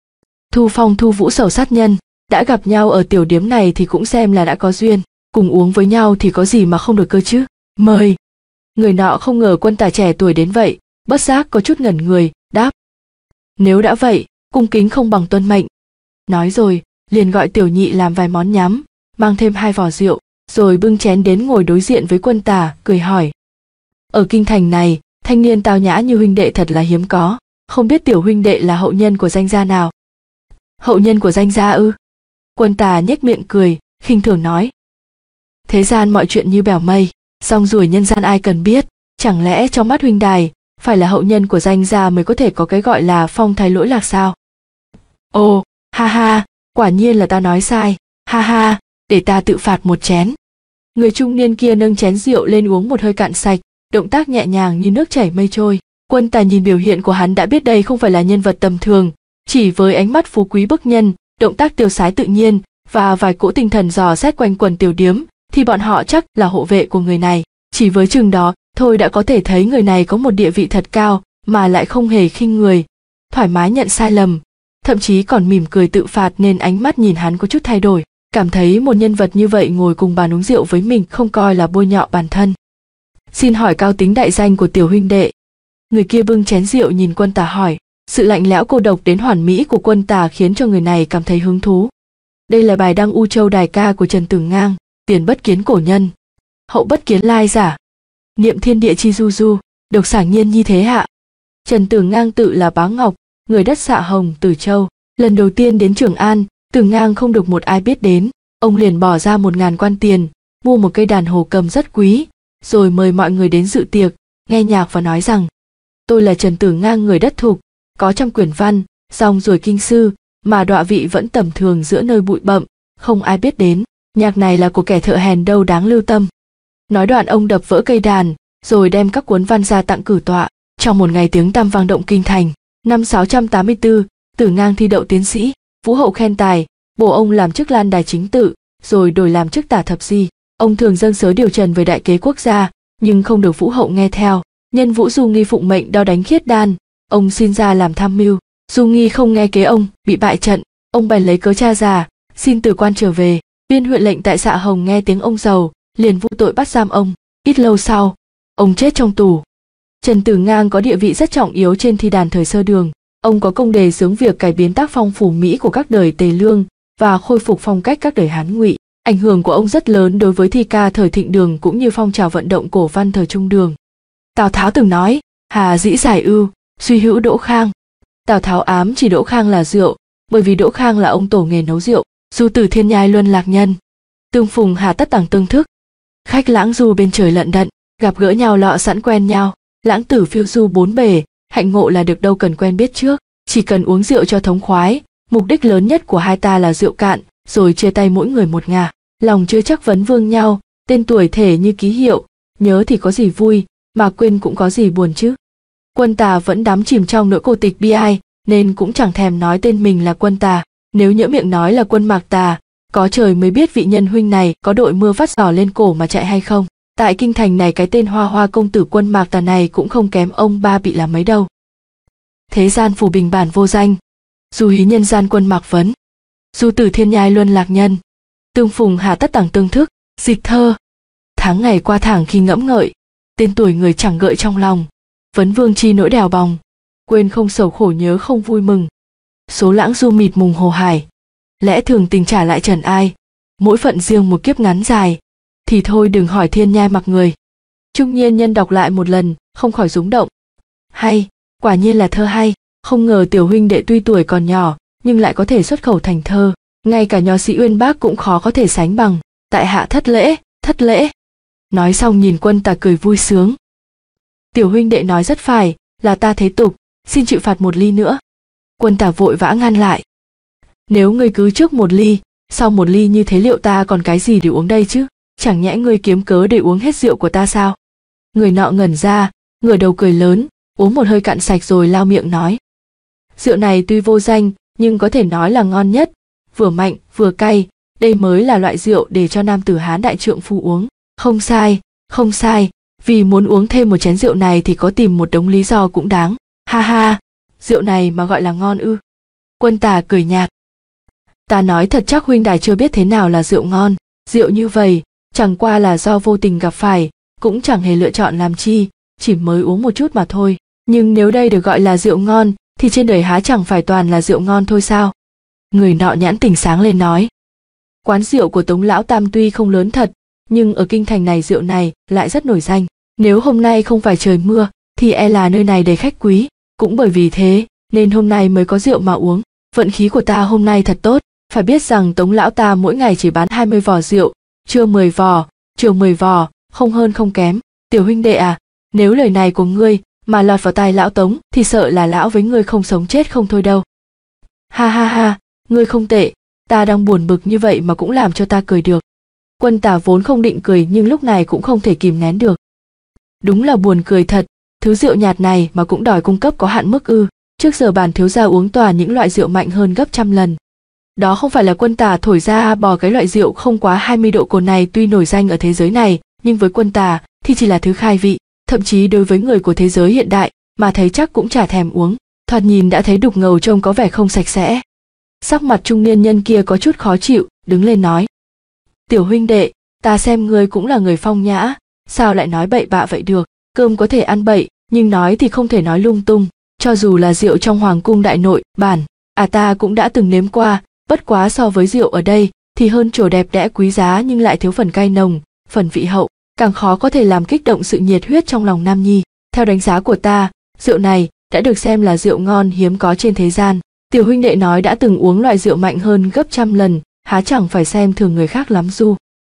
Thu Phong Thu Vũ Sầu sát nhân, đã gặp nhau ở tiểu điếm này thì cũng xem là đã có duyên, cùng uống với nhau thì có gì mà không được cơ chứ. Mời. Người nọ không ngờ Quân Tà trẻ tuổi đến vậy, bất giác có chút ngẩn người, đáp: Nếu đã vậy, cung kính không bằng tuân mệnh. Nói rồi, liền gọi tiểu nhị làm vài món nhắm, mang thêm hai vò rượu, rồi bưng chén đến ngồi đối diện với Quân Tả, cười hỏi. Ở kinh thành này, thanh niên tao nhã như huynh đệ thật là hiếm có, không biết tiểu huynh đệ là hậu nhân của danh gia nào? Hậu nhân của danh gia ư? Quân Tả nhếch miệng cười, khinh thường nói. Thế gian mọi chuyện như bèo mây, song ruổi nhân gian ai cần biết, chẳng lẽ trong mắt huynh đài, phải là hậu nhân của danh gia mới có thể có cái gọi là phong thái lỗi lạc sao? Ồ, ha ha, quả nhiên là ta nói sai, ha ha, để ta tự phạt một chén. Người trung niên kia nâng chén rượu lên uống một hơi cạn sạch, động tác nhẹ nhàng như nước chảy mây trôi. Quân Tả nhìn biểu hiện của hắn đã biết đây không phải là nhân vật tầm thường, chỉ với ánh mắt phú quý bức nhân, động tác tiêu sái tự nhiên và vài cỗ tinh thần dò xét quanh quần tiểu điếm, thì bọn họ chắc là hộ vệ của người này. Chỉ với chừng đó thôi đã có thể thấy người này có một địa vị thật cao mà lại không hề khinh người, thoải mái nhận sai lầm, thậm chí còn mỉm cười tự phạt, nên ánh mắt nhìn hắn có chút thay đổi, cảm thấy một nhân vật như vậy ngồi cùng bàn uống rượu với mình không coi là bôi nhọ bản thân. Xin hỏi cao tính đại danh của tiểu huynh đệ? Người kia bưng chén rượu nhìn Quân Tả hỏi. Sự lạnh lẽo cô độc đến hoàn mỹ của Quân Tả khiến cho người này cảm thấy hứng thú. Đây là bài đăng U Châu Đài Ca của Trần Tử Ngang, tiền bất kiến cổ nhân, hậu bất kiến lai giả, niệm thiên địa chi du du, độc xảng nhiên nhi thế hạ. Trần Tử Ngang tự là Bá Ngọc, người đất Xạ Hồng, Tử Châu. Lần đầu tiên đến Trường An, Tử Ngang không được một ai biết đến, ông liền bỏ ra một ngàn quan tiền, mua một cây đàn hồ cầm rất quý, rồi mời mọi người đến dự tiệc, nghe nhạc và nói rằng: tôi là Trần Tử Ngang người đất Thục, có trăm quyển văn, song rồi kinh sư, mà đọa vị vẫn tầm thường giữa nơi bụi bặm, không ai biết đến. Nhạc này là của kẻ thợ hèn đâu đáng lưu tâm. Nói đoạn ông đập vỡ cây đàn, rồi đem các cuốn văn ra tặng cử tọa. Trong một ngày tiếng tăm vang động kinh thành. Năm sáu trăm tám mươi tư, Tử Ngang thi đậu tiến sĩ, Vũ hậu khen tài, bổ ông làm chức Lan Đài chính tự, rồi đổi làm chức Tả thập di. Ông thường dâng sớ điều trần về đại kế quốc gia, nhưng không được Vũ hậu nghe theo. Nhân Vũ Du Nghi phụng mệnh đao đánh Khiết Đan, ông xin ra làm tham mưu. Du Nghi không nghe kế ông, bị bại trận, ông bèn lấy cớ cha già, xin từ quan trở về. Viên huyện lệnh tại Xạ Hồng nghe tiếng ông giàu, liền vu tội bắt giam ông. Ít lâu sau, ông chết trong tù. Trần Tử Ngang có địa vị rất trọng yếu trên thi đàn thời sơ đường. Ông có công đề xướng việc cải biến tác phong phủ mỹ của các đời Tề Lương và khôi phục phong cách các đời Hán Ngụy. Ảnh hưởng của ông rất lớn đối với thi ca thời Thịnh Đường cũng như phong trào vận động cổ văn thời Trung Đường. Tào Tháo từng nói: hà dĩ giải ưu, suy hữu Đỗ Khang. Tào Tháo ám chỉ Đỗ Khang là rượu, bởi vì Đỗ Khang là ông tổ nghề nấu rượu. Du tử thiên nhai luân lạc nhân, tương phùng hà tất tàng tương thức. Khách lãng du bên trời lận đận, gặp gỡ nhau lọ sẵn quen nhau. Lãng tử phiêu du bốn bề, hạnh ngộ là được đâu cần quen biết trước. Chỉ cần uống rượu cho thống khoái, mục đích lớn nhất của hai ta là rượu cạn, rồi chia tay mỗi người một ngả. Lòng chưa chắc vấn vương nhau, tên tuổi thể như ký hiệu, nhớ thì có gì vui, mà quên cũng có gì buồn chứ. Quân Tả vẫn đắm chìm trong nỗi cô tịch bi ai, nên cũng chẳng thèm nói tên mình là Quân Tả. Nếu nhỡ miệng nói là Quân Mạc Tà, có trời mới biết vị nhân huynh này có đội mưa vắt giò lên cổ mà chạy hay không. Tại kinh thành này cái tên hoa hoa công tử Quân Mạc Tà này cũng không kém ông ba bị làm mấy đâu. Thế gian phủ bình bản vô danh, dù hí nhân gian Quân Mạc Vấn, du tử thiên nhai luân lạc nhân, tương phùng hà tất tàng tương thức. Dịch thơ. Tháng ngày qua thẳng khi ngẫm ngợi, tên tuổi người chẳng gợi trong lòng. Vấn vương chi nỗi đèo bòng, quên không sầu khổ nhớ không vui mừng. Số lãng du mịt mùng hồ hải, lẽ thường tình trả lại trần ai. Mỗi phận riêng một kiếp ngắn dài, thì thôi đừng hỏi thiên nhai mặc người. Trung niên nhân đọc lại một lần, không khỏi rúng động. Hay, quả nhiên là thơ hay. Không ngờ tiểu huynh đệ tuy tuổi còn nhỏ, nhưng lại có thể xuất khẩu thành thơ. Ngay cả nho sĩ Uyên Bác cũng khó có thể sánh bằng. Tại hạ thất lễ, thất lễ. Nói xong nhìn Quân Tả cười vui sướng. Tiểu huynh đệ nói rất phải, là ta thế tục, xin chịu phạt một ly nữa. Quân Tả vội vã ngăn lại. Nếu ngươi cứ trước một ly, sau một ly như thế liệu ta còn cái gì để uống đây chứ? Chẳng nhẽ ngươi kiếm cớ để uống hết rượu của ta sao? Người nọ ngẩn ra, ngửa đầu cười lớn, uống một hơi cạn sạch rồi lao miệng nói. Rượu này tuy vô danh, nhưng có thể nói là ngon nhất, vừa mạnh, vừa cay, đây mới là loại rượu để cho nam tử Hán đại trượng phu uống. Không sai, không sai, vì muốn uống thêm một chén rượu này thì có tìm một đống lý do cũng đáng. Ha ha, rượu này mà gọi là ngon ư? Quân Tả cười nhạt. Ta nói thật chắc huynh đài chưa biết thế nào là rượu ngon. Rượu như vậy, chẳng qua là do vô tình gặp phải, cũng chẳng hề lựa chọn làm chi, chỉ mới uống một chút mà thôi. Nhưng nếu đây được gọi là rượu ngon, thì trên đời há chẳng phải toàn là rượu ngon thôi sao? Người nọ nhãn tỉnh sáng lên nói. Quán rượu của Tống Lão Tam tuy không lớn thật, nhưng ở kinh thành này rượu này lại rất nổi danh. Nếu hôm nay không phải trời mưa, thì e là nơi này đầy khách quý. Cũng bởi vì thế, nên hôm nay mới có rượu mà uống. Vận khí của ta hôm nay thật tốt. Phải biết rằng Tống Lão ta mỗi ngày chỉ bán hai mươi vò rượu, trưa mười vò, chiều mười vò, không hơn không kém. Tiểu huynh đệ à, nếu lời này của ngươi mà lọt vào tai lão Tống thì sợ là lão với ngươi không sống chết không thôi đâu. Ha ha ha, ngươi không tệ, ta đang buồn bực như vậy mà cũng làm cho ta cười được. Quân Tả vốn không định cười nhưng lúc này cũng không thể kìm nén được. Đúng là buồn cười thật, thứ rượu nhạt này mà cũng đòi cung cấp có hạn mức ư? Trước giờ bản thiếu gia uống toàn những loại rượu mạnh hơn gấp trăm lần. Đó không phải là Quân Tả thổi ra bò cái loại rượu không quá hai mươi độ cồn này tuy nổi danh ở thế giới này, nhưng với Quân Tả thì chỉ là thứ khai vị, thậm chí đối với người của thế giới hiện đại mà thấy chắc cũng chả thèm uống, thoạt nhìn đã thấy đục ngầu trông có vẻ không sạch sẽ. Sắc mặt trung niên nhân kia có chút khó chịu, đứng lên nói. Tiểu huynh đệ, ta xem ngươi cũng là người phong nhã, sao lại nói bậy bạ vậy được? Cơm có thể ăn bậy, nhưng nói thì không thể nói lung tung, cho dù là rượu trong hoàng cung đại nội bản, à ta cũng đã từng nếm qua, bất quá so với rượu ở đây thì hơn trổ đẹp đẽ quý giá nhưng lại thiếu phần cay nồng, phần vị hậu, càng khó có thể làm kích động sự nhiệt huyết trong lòng nam nhi. Theo đánh giá của ta, rượu này đã được xem là rượu ngon hiếm có trên thế gian. Tiểu huynh đệ nói đã từng uống loại rượu mạnh hơn gấp trăm lần, há chẳng phải xem thường người khác lắm du.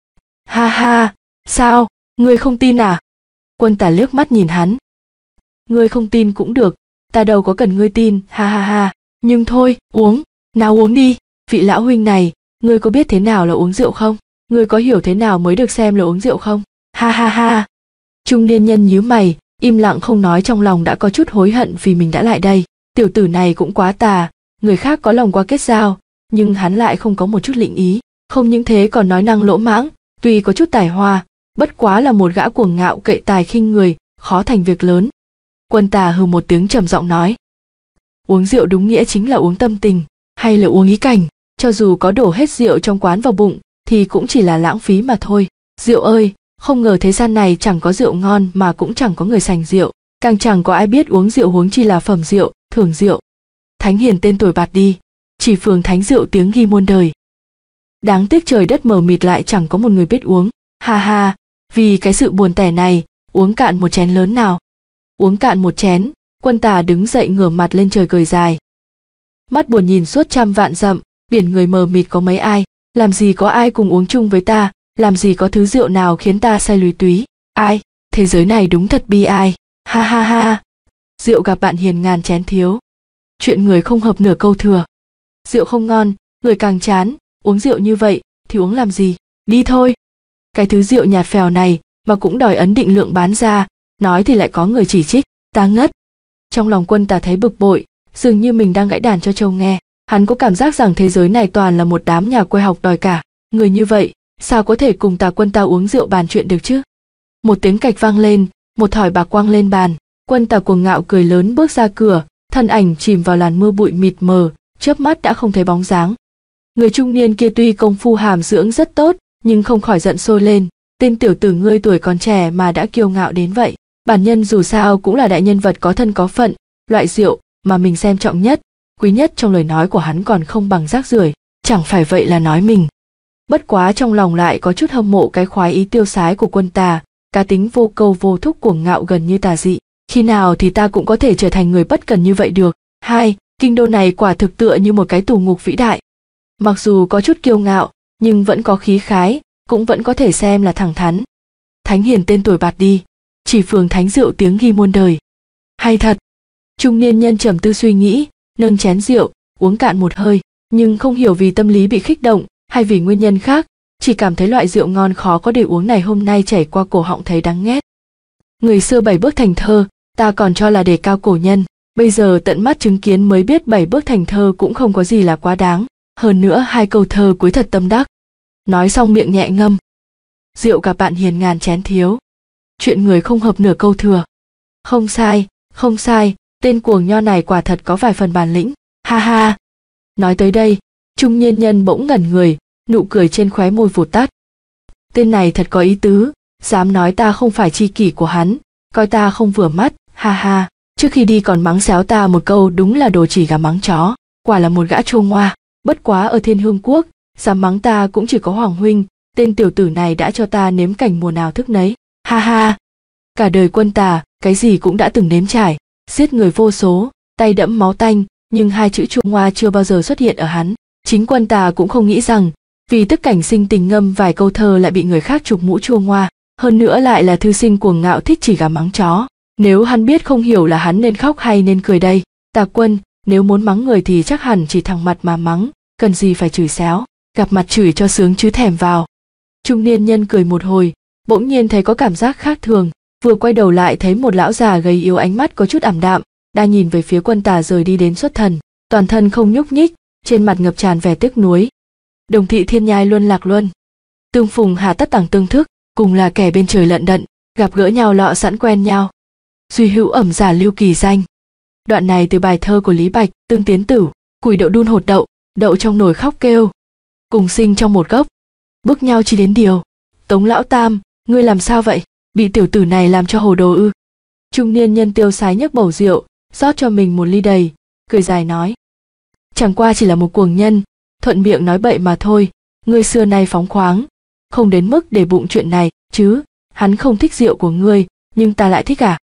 Ha ha, sao, ngươi không tin à? Quân Tả liếc mắt nhìn hắn. Ngươi không tin cũng được, ta đâu có cần ngươi tin, ha ha ha, nhưng thôi, uống, nào uống đi, vị lão huynh này, ngươi có biết thế nào là uống rượu không? Ngươi có hiểu thế nào mới được xem là uống rượu không? Ha ha ha. Trung niên nhân nhíu mày, im lặng không nói, trong lòng đã có chút hối hận vì mình đã lại đây. Tiểu tử này cũng quá tà, người khác có lòng qua kết giao, nhưng hắn lại không có một chút lĩnh ý, không những thế còn nói năng lỗ mãng, tuy có chút tài hoa, bất quá là một gã cuồng ngạo cậy tài khinh người, khó thành việc lớn. Quân Tả hừ một tiếng trầm giọng nói. Uống rượu đúng nghĩa chính là uống tâm tình, hay là uống ý cảnh, cho dù có đổ hết rượu trong quán vào bụng, thì cũng chỉ là lãng phí mà thôi. Rượu ơi, không ngờ thế gian này chẳng có rượu ngon mà cũng chẳng có người sành rượu, càng chẳng có ai biết uống rượu huống chi là phẩm rượu, thưởng rượu. Thánh hiền tên tuổi bạt đi, chỉ phường thánh rượu tiếng ghi muôn đời. Đáng tiếc trời đất mờ mịt lại chẳng có một người biết uống. Ha ha, vì cái sự buồn tẻ này, uống cạn một chén lớn nào. Uống cạn một chén, Quân Tả đứng dậy ngửa mặt lên trời cười dài. Mắt buồn nhìn suốt trăm vạn dặm, biển người mờ mịt có mấy ai, làm gì có ai cùng uống chung với ta, làm gì có thứ rượu nào khiến ta say lúy túy, ai, thế giới này đúng thật bi ai, ha ha ha. Rượu gặp bạn hiền ngàn chén thiếu, chuyện người không hợp nửa câu thừa. Rượu không ngon, người càng chán, uống rượu như vậy thì uống làm gì, đi thôi. Cái thứ rượu nhạt phèo này mà cũng đòi ấn định lượng bán ra, nói thì lại có người chỉ trích, ta ngất. Trong lòng Quân Tả thấy bực bội, dường như mình đang gãy đàn cho trâu nghe, hắn có cảm giác rằng thế giới này toàn là một đám nhà quê học đòi cả, người như vậy, sao có thể cùng Tả Quân ta uống rượu bàn chuyện được chứ? Một tiếng cạch vang lên, một thỏi bạc quăng lên bàn, Quân Tả cuồng ngạo cười lớn bước ra cửa, thân ảnh chìm vào làn mưa bụi mịt mờ, chớp mắt đã không thấy bóng dáng. Người trung niên kia tuy công phu hàm dưỡng rất tốt, nhưng không khỏi giận sôi lên, tên tiểu tử ngươi tuổi còn trẻ mà đã kiêu ngạo đến vậy. Bản nhân dù sao cũng là đại nhân vật có thân có phận, loại rượu mà mình xem trọng nhất, quý nhất trong lời nói của hắn còn không bằng rác rưởi, chẳng phải vậy là nói mình. Bất quá trong lòng lại có chút hâm mộ cái khoái ý tiêu sái của Quân Tả, cá tính vô câu vô thúc cuồng ngạo gần như tà dị. Khi nào thì ta cũng có thể trở thành người bất cần như vậy được. Hai, kinh đô này quả thực tựa như một cái tù ngục vĩ đại. Mặc dù có chút kiêu ngạo, nhưng vẫn có khí khái, cũng vẫn có thể xem là thẳng thắn. Thánh hiền tên tuổi bạt đi, chỉ phường thánh rượu tiếng ghi muôn đời. Hay thật. Trung niên nhân trầm tư suy nghĩ, nâng chén rượu, uống cạn một hơi, nhưng không hiểu vì tâm lý bị kích động hay vì nguyên nhân khác, chỉ cảm thấy loại rượu ngon khó có để uống này hôm nay chảy qua cổ họng thấy đáng ghét. Người xưa bảy bước thành thơ, ta còn cho là đề cao cổ nhân, bây giờ tận mắt chứng kiến mới biết bảy bước thành thơ cũng không có gì là quá đáng, hơn nữa hai câu thơ cuối thật tâm đắc. Nói xong miệng nhẹ ngâm. Rượu gặp bạn hiền ngàn chén thiếu, chuyện người không hợp nửa câu thừa. Không sai, không sai, tên cuồng nho này quả thật có vài phần bản lĩnh, ha ha. Nói tới đây, trung niên nhân bỗng ngẩn người, nụ cười trên khóe môi vụt tắt. Tên này thật có ý tứ, dám nói ta không phải tri kỷ của hắn, coi ta không vừa mắt, ha ha. trước khi đi còn mắng xéo ta một câu, đúng là đồ chỉ gà mắng chó, quả là một gã trâu ngoa. Bất quá ở Thiên Hương Quốc, dám mắng ta cũng chỉ có Hoàng huynh, tên tiểu tử này đã cho ta nếm cảnh mùa nào thức nấy. Ha ha, cả đời quân tà, cái gì cũng đã từng nếm trải, giết người vô số, tay đẫm máu tanh, nhưng hai chữ trâu ngoa chưa bao giờ xuất hiện ở hắn. Chính quân tà cũng không nghĩ rằng, vì tức cảnh sinh tình ngâm vài câu thơ lại bị người khác chụp mũ trâu ngoa, hơn nữa lại là thư sinh cuồng ngạo thích chỉ gà mắng chó. Nếu hắn biết không hiểu là hắn nên khóc hay nên cười đây. Tà Quân, nếu muốn mắng người thì chắc hẳn chỉ thẳng mặt mà mắng, cần gì phải chửi xéo, gặp mặt chửi cho sướng chứ thèm vào. Trung niên nhân cười một hồi, bỗng nhiên thấy có cảm giác khác thường, vừa quay đầu lại thấy một lão già gầy yếu ánh mắt có chút ảm đạm, đang nhìn về phía quân tà rời đi đến xuất thần, toàn thân không nhúc nhích, trên mặt ngập tràn vẻ tiếc nuối. Đồng thị thiên nhai luân lạc luân, tương phùng hà tất tàng tương thức, cùng là kẻ bên trời lận đận, gặp gỡ nhau lọ sẵn quen nhau. Duy hữu ẩm giả lưu kỳ danh. Đoạn này từ bài thơ của Lý Bạch, Tương Tiến Tử. Củi đậu đun hột đậu, đậu trong nồi khóc kêu, cùng sinh trong một gốc, bước nhau chỉ đến điều. Tống lão tam, ngươi làm sao vậy, bị tiểu tử này làm cho hồ đồ ư? Trung niên nhân tiêu sái nhấc bầu rượu, rót cho mình một ly đầy, cười dài nói, chẳng qua chỉ là một cuồng nhân, thuận miệng nói bậy mà thôi. Ngươi xưa nay phóng khoáng, không đến mức để bụng chuyện này chứ. Hắn không thích rượu của ngươi, nhưng ta lại thích à?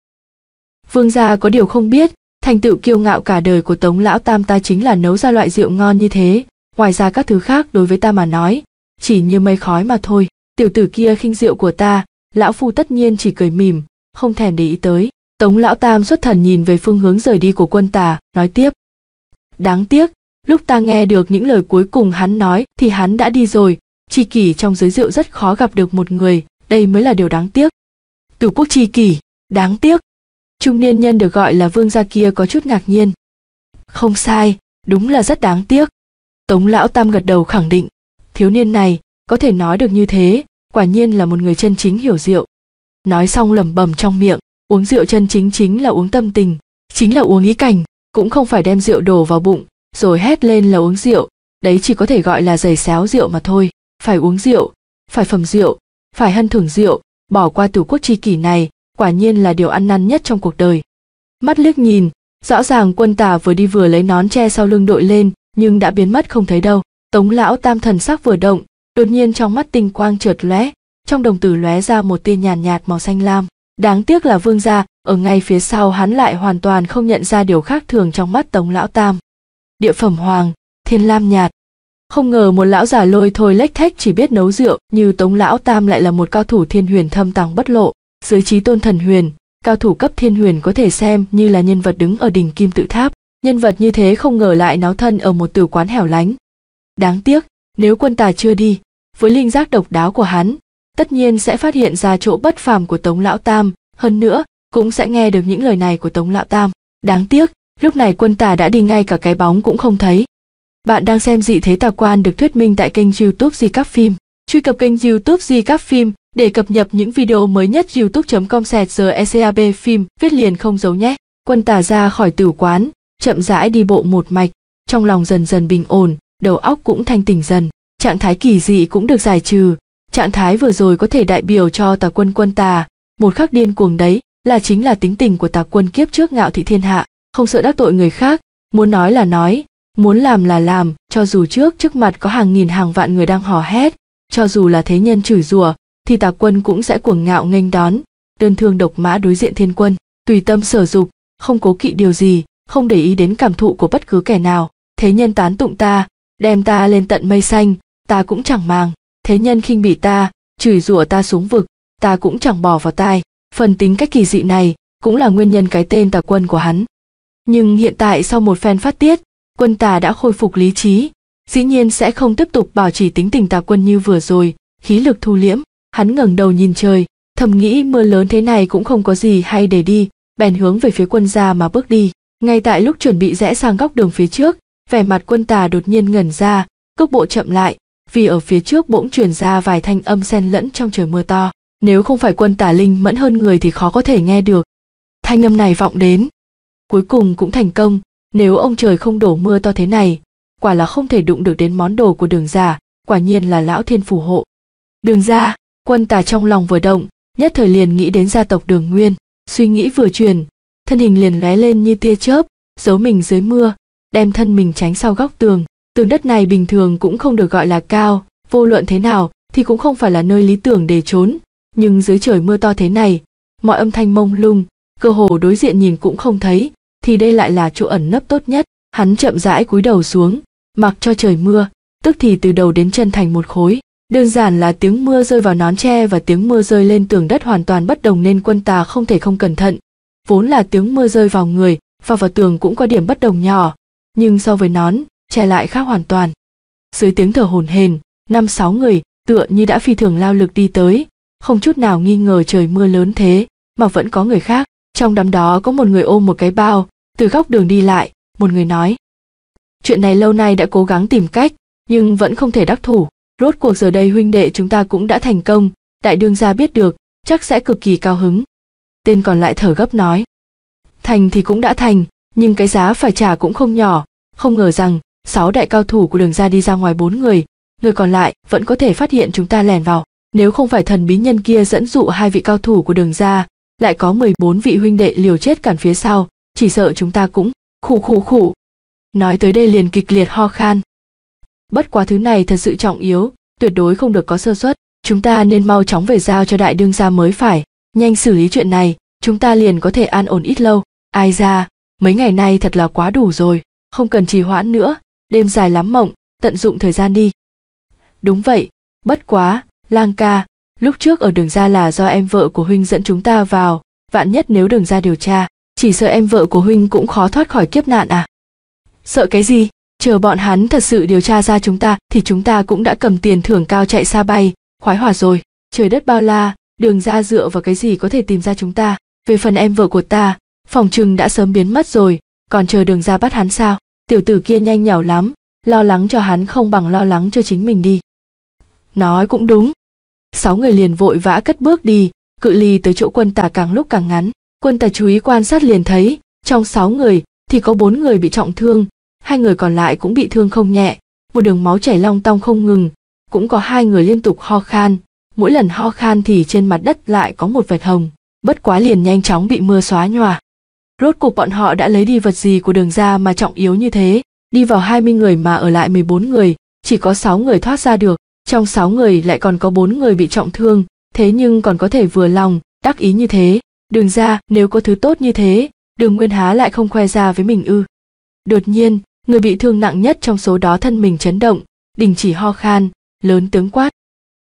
Vương gia có điều không biết, thành tựu kiêu ngạo cả đời của Tống lão tam ta chính là nấu ra loại rượu ngon như thế. Ngoài ra các thứ khác đối với ta mà nói, chỉ như mây khói mà thôi. Tiểu tử kia khinh rượu của ta, lão phu tất nhiên chỉ cười mỉm, không thèm để ý tới. Tống lão tam xuất thần nhìn về phương hướng rời đi của quân tà, nói tiếp, đáng tiếc, lúc ta nghe được những lời cuối cùng hắn nói thì hắn đã đi rồi. Tri kỷ trong giới rượu rất khó gặp được một người, đây mới là điều đáng tiếc. Tử quốc tri kỷ, đáng tiếc. Trung niên nhân được gọi là vương gia kia có chút ngạc nhiên. Không sai, đúng là rất đáng tiếc. Tống lão tam gật đầu khẳng định, thiếu niên này có thể nói được như thế, quả nhiên là một người chân chính hiểu rượu. Nói xong lẩm bẩm trong miệng, uống rượu chân chính chính là uống tâm tình, chính là uống ý cảnh, cũng không phải đem rượu đổ vào bụng rồi hét lên là uống rượu, đấy chỉ có thể gọi là giày xéo rượu mà thôi. Phải uống rượu, phải phẩm rượu, phải hân thưởng rượu, bỏ qua tử quốc tri kỷ này, quả nhiên là điều ăn năn nhất trong cuộc đời. Mắt liếc nhìn, rõ ràng quân tà vừa đi vừa lấy nón che sau lưng đội lên, nhưng đã biến mất không thấy đâu. Tống lão tam thần sắc vừa động, đột nhiên trong mắt tinh quang chợt lóe, trong đồng tử lóe ra một tia nhàn nhạt, nhạt màu xanh lam. Đáng tiếc là vương gia ở ngay phía sau hắn lại hoàn toàn không nhận ra điều khác thường trong mắt Tống lão tam. Địa phẩm hoàng, thiên lam nhạt. Không ngờ một lão già lôi thôi lếch thếch chỉ biết nấu rượu như Tống lão tam lại là một cao thủ thiên huyền thâm tàng bất lộ. Dưới trí tôn thần huyền, cao thủ cấp thiên huyền có thể xem như là nhân vật đứng ở đỉnh kim tự tháp. Nhân vật như thế không ngờ lại náo thân ở một tử quán hẻo lánh. Đáng tiếc, nếu quân tà chưa đi, với linh giác độc đáo của hắn, tất nhiên sẽ phát hiện ra chỗ bất phàm của Tống lão tam, hơn nữa cũng sẽ nghe được những lời này của Tống lão tam. Đáng tiếc, lúc này quân tà đã đi ngay cả cái bóng cũng không thấy. Bạn đang xem Dị Thế Tà Quan được thuyết minh tại kênh YouTube Di Các Phim. Truy cập kênh YouTube Di Các Phim để cập nhật những video mới nhất. youtube chấm com slash gecab phim viết liền không giấu nhé. Quân tà ra khỏi tử quán, chậm rãi đi bộ một mạch, trong lòng dần dần bình ổn, đầu óc cũng thanh tỉnh dần, trạng thái kỳ dị cũng được giải trừ. Trạng thái vừa rồi có thể đại biểu cho Tà Quân quân tà, một khắc điên cuồng đấy là chính là tính tình của Tà Quân kiếp trước ngạo thị thiên hạ, không sợ đắc tội người khác, muốn nói là nói, muốn làm là làm, cho dù trước trước mặt có hàng nghìn hàng vạn người đang hò hét, cho dù là thế nhân chửi rủa, thì Tà Quân cũng sẽ cuồng ngạo nghênh đón, đơn thương độc mã đối diện thiên quân, tùy tâm sở dục, không cố kỵ điều gì, không để ý đến cảm thụ của bất cứ kẻ nào. Thế nhân tán tụng ta, đem ta lên tận mây xanh, ta cũng chẳng màng. Thế nhân khinh bỉ ta, chửi rủa ta xuống vực, ta cũng chẳng bỏ vào tai. Phần tính cách kỳ dị này cũng là nguyên nhân cái tên Tà Quân của hắn. Nhưng hiện tại sau một phen phát tiết, quân tà đã khôi phục lý trí, dĩ nhiên sẽ không tiếp tục bảo trì tính tình Tà Quân như vừa rồi, khí lực thu liễm. Hắn ngẩng đầu nhìn trời, thầm nghĩ mưa lớn thế này cũng không có gì hay để đi, bèn hướng về phía quân gia mà bước đi. Ngay tại lúc chuẩn bị rẽ sang góc đường phía trước, vẻ mặt quân tà đột nhiên ngẩn ra, cước bộ chậm lại, vì ở phía trước bỗng truyền ra vài thanh âm xen lẫn trong trời mưa to. Nếu không phải quân tà linh mẫn hơn người thì khó có thể nghe được. Thanh âm này vọng đến, cuối cùng cũng thành công. Nếu ông trời không đổ mưa to thế này, quả là không thể đụng được đến món đồ của Đường gia, quả nhiên là lão thiên phù hộ. Đường gia, quân tà trong lòng vừa động, nhất thời liền nghĩ đến gia tộc Đường Nguyên, suy nghĩ vừa chuyển, thân hình liền lóe lên như tia chớp, giấu mình dưới mưa, đem thân mình tránh sau góc tường. Tường đất này bình thường cũng không được gọi là cao, vô luận thế nào thì cũng không phải là nơi lý tưởng để trốn, nhưng dưới trời mưa to thế này, mọi âm thanh mông lung, cơ hồ đối diện nhìn cũng không thấy, thì đây lại là chỗ ẩn nấp tốt nhất. Hắn chậm rãi cúi đầu xuống, mặc cho trời mưa, tức thì từ đầu đến chân thành một khối. Đơn giản là tiếng mưa rơi vào nón tre và tiếng mưa rơi lên tường đất hoàn toàn bất đồng nên Quân Tà không thể không cẩn thận. Vốn là tiếng mưa rơi vào người và vào tường cũng có điểm bất đồng nhỏ, nhưng so với nón tre lại khác hoàn toàn. Dưới tiếng thở hổn hển, năm sáu người tựa như đã phi thường lao lực đi tới, không chút nào nghi ngờ trời mưa lớn thế mà vẫn có người khác. Trong đám đó có một người ôm một cái bao, từ góc đường đi lại, một người nói: chuyện này lâu nay đã cố gắng tìm cách, nhưng vẫn không thể đắc thủ. Rốt cuộc giờ đây huynh đệ chúng ta cũng đã thành công, đại đương gia biết được, chắc sẽ cực kỳ cao hứng. Tên còn lại thở gấp nói: thành thì cũng đã thành, nhưng cái giá phải trả cũng không nhỏ, không ngờ rằng sáu đại cao thủ của Đường gia đi ra ngoài bốn người, người còn lại vẫn có thể phát hiện chúng ta lẻn vào. Nếu không phải thần bí nhân kia dẫn dụ hai vị cao thủ của Đường gia, lại có mười bốn vị huynh đệ liều chết cản phía sau, chỉ sợ chúng ta cũng khụ khụ khụ. Nói tới đây liền kịch liệt ho khan. Bất quá thứ này thật sự trọng yếu, tuyệt đối không được có sơ suất, chúng ta nên mau chóng về giao cho đại đương gia mới phải, nhanh xử lý chuyện này, chúng ta liền có thể an ổn ít lâu. Ai ra, mấy ngày nay thật là quá đủ rồi, không cần trì hoãn nữa, đêm dài lắm mộng, tận dụng thời gian đi. Đúng vậy, bất quá, Lang ca, lúc trước ở Đường gia là do em vợ của huynh dẫn chúng ta vào, vạn nhất nếu Đường gia điều tra, chỉ sợ em vợ của huynh cũng khó thoát khỏi kiếp nạn à? Sợ cái gì? Chờ bọn hắn thật sự điều tra ra chúng ta thì chúng ta cũng đã cầm tiền thưởng cao chạy xa bay, khoái hỏa rồi. Trời đất bao la, Đường gia dựa vào cái gì có thể tìm ra chúng ta? Về phần em vợ của ta, phòng trừng đã sớm biến mất rồi, còn chờ Đường gia bắt hắn sao? Tiểu tử kia nhanh nhảu lắm, lo lắng cho hắn không bằng lo lắng cho chính mình đi. Nói cũng đúng. Sáu người liền vội vã cất bước đi, cự ly tới chỗ Quân Tà càng lúc càng ngắn. Quân Tà chú ý quan sát liền thấy, trong sáu người thì có bốn người bị trọng thương, hai người còn lại cũng bị thương không nhẹ, một đường máu chảy long tong không ngừng, cũng có hai người liên tục ho khan, mỗi lần ho khan thì trên mặt đất lại có một vệt hồng, bất quá liền nhanh chóng bị mưa xóa nhòa. Rốt cuộc bọn họ đã lấy đi vật gì của Đường gia mà trọng yếu như thế? Đi vào hai mươi người mà ở lại mười bốn người, chỉ có sáu người thoát ra được, trong sáu người lại còn có bốn người bị trọng thương, thế nhưng còn có thể vừa lòng, đắc ý như thế. Đường gia nếu có thứ tốt như thế, Đường Nguyên há lại không khoe ra với mình ư? Đột nhiên, người bị thương nặng nhất trong số đó thân mình chấn động, đình chỉ ho khan, lớn tiếng quát: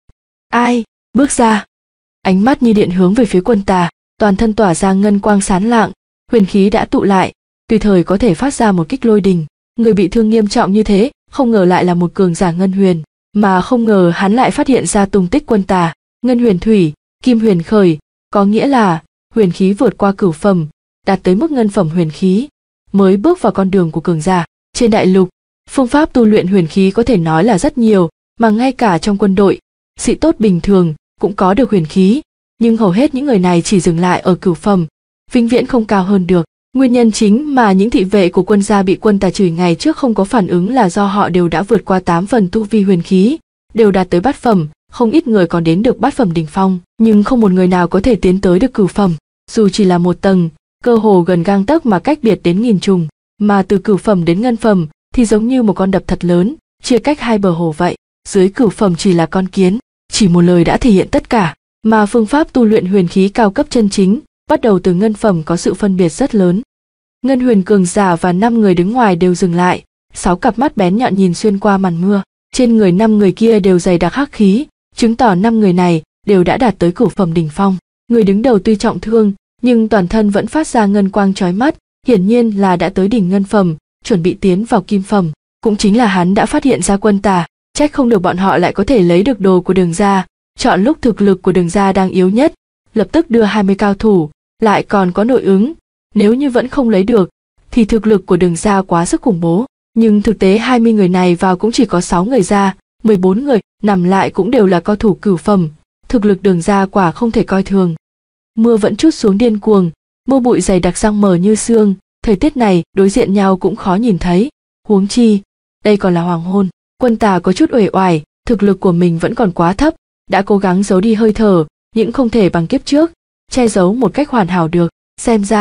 ai, bước ra! Ánh mắt như điện hướng về phía Quân Tà, toàn thân tỏa ra ngân quang sáng lạng, huyền khí đã tụ lại, tùy thời có thể phát ra một kích lôi đình. Người bị thương nghiêm trọng như thế, không ngờ lại là một cường giả ngân huyền, mà không ngờ hắn lại phát hiện ra tung tích Quân Tà. Ngân huyền thủy, kim huyền khởi, có nghĩa là huyền khí vượt qua cửu phẩm, đạt tới mức ngân phẩm huyền khí, mới bước vào con đường của cường giả. Trên đại lục, phương pháp tu luyện huyền khí có thể nói là rất nhiều, mà ngay cả trong quân đội, sĩ tốt bình thường cũng có được huyền khí, nhưng hầu hết những người này chỉ dừng lại ở cửu phẩm, vĩnh viễn không cao hơn được. Nguyên nhân chính mà những thị vệ của Quân gia bị Quân Tà chửi ngày trước không có phản ứng là do họ đều đã vượt qua tám phần tu vi huyền khí, đều đạt tới bát phẩm, không ít người còn đến được bát phẩm đỉnh phong, nhưng không một người nào có thể tiến tới được cửu phẩm, dù chỉ là một tầng, cơ hồ gần gang tấc mà cách biệt đến nghìn trùng, mà từ cửu phẩm đến ngân phẩm thì giống như một con đập thật lớn, chia cách hai bờ hồ vậy. Dưới cửu phẩm chỉ là con kiến, chỉ một lời đã thể hiện tất cả, mà phương pháp tu luyện huyền khí cao cấp chân chính bắt đầu từ ngân phẩm có sự phân biệt rất lớn. Ngân huyền cường giả và năm người đứng ngoài đều dừng lại, sáu cặp mắt bén nhọn nhìn xuyên qua màn mưa, trên người năm người kia đều dày đặc hắc khí, chứng tỏ năm người này đều đã đạt tới cửu phẩm đỉnh phong. Người đứng đầu tuy trọng thương, nhưng toàn thân vẫn phát ra ngân quang chói mắt, hiển nhiên là đã tới đỉnh ngân phẩm, chuẩn bị tiến vào kim phẩm. Cũng chính là hắn đã phát hiện ra Quân Tà, trách không được bọn họ lại có thể lấy được đồ của Đường gia, chọn lúc thực lực của Đường gia đang yếu nhất, lập tức đưa hai mươi cao thủ, lại còn có nội ứng. Nếu như vẫn không lấy được, thì thực lực của Đường gia quá sức khủng bố. Nhưng thực tế hai mươi người này vào cũng chỉ có sáu người ra, mười bốn người nằm lại cũng đều là cao thủ cửu phẩm. Thực lực Đường gia quả không thể coi thường. Mưa vẫn trút xuống điên cuồng, mưa bụi dày đặc răng mờ như sương. Thời tiết này đối diện nhau cũng khó nhìn thấy. Huống chi, đây còn là hoàng hôn. Quân Tà có chút uể oải, thực lực của mình vẫn còn quá thấp, đã cố gắng giấu đi hơi thở, nhưng không thể bằng kiếp trước, che giấu một cách hoàn hảo được. Xem ra,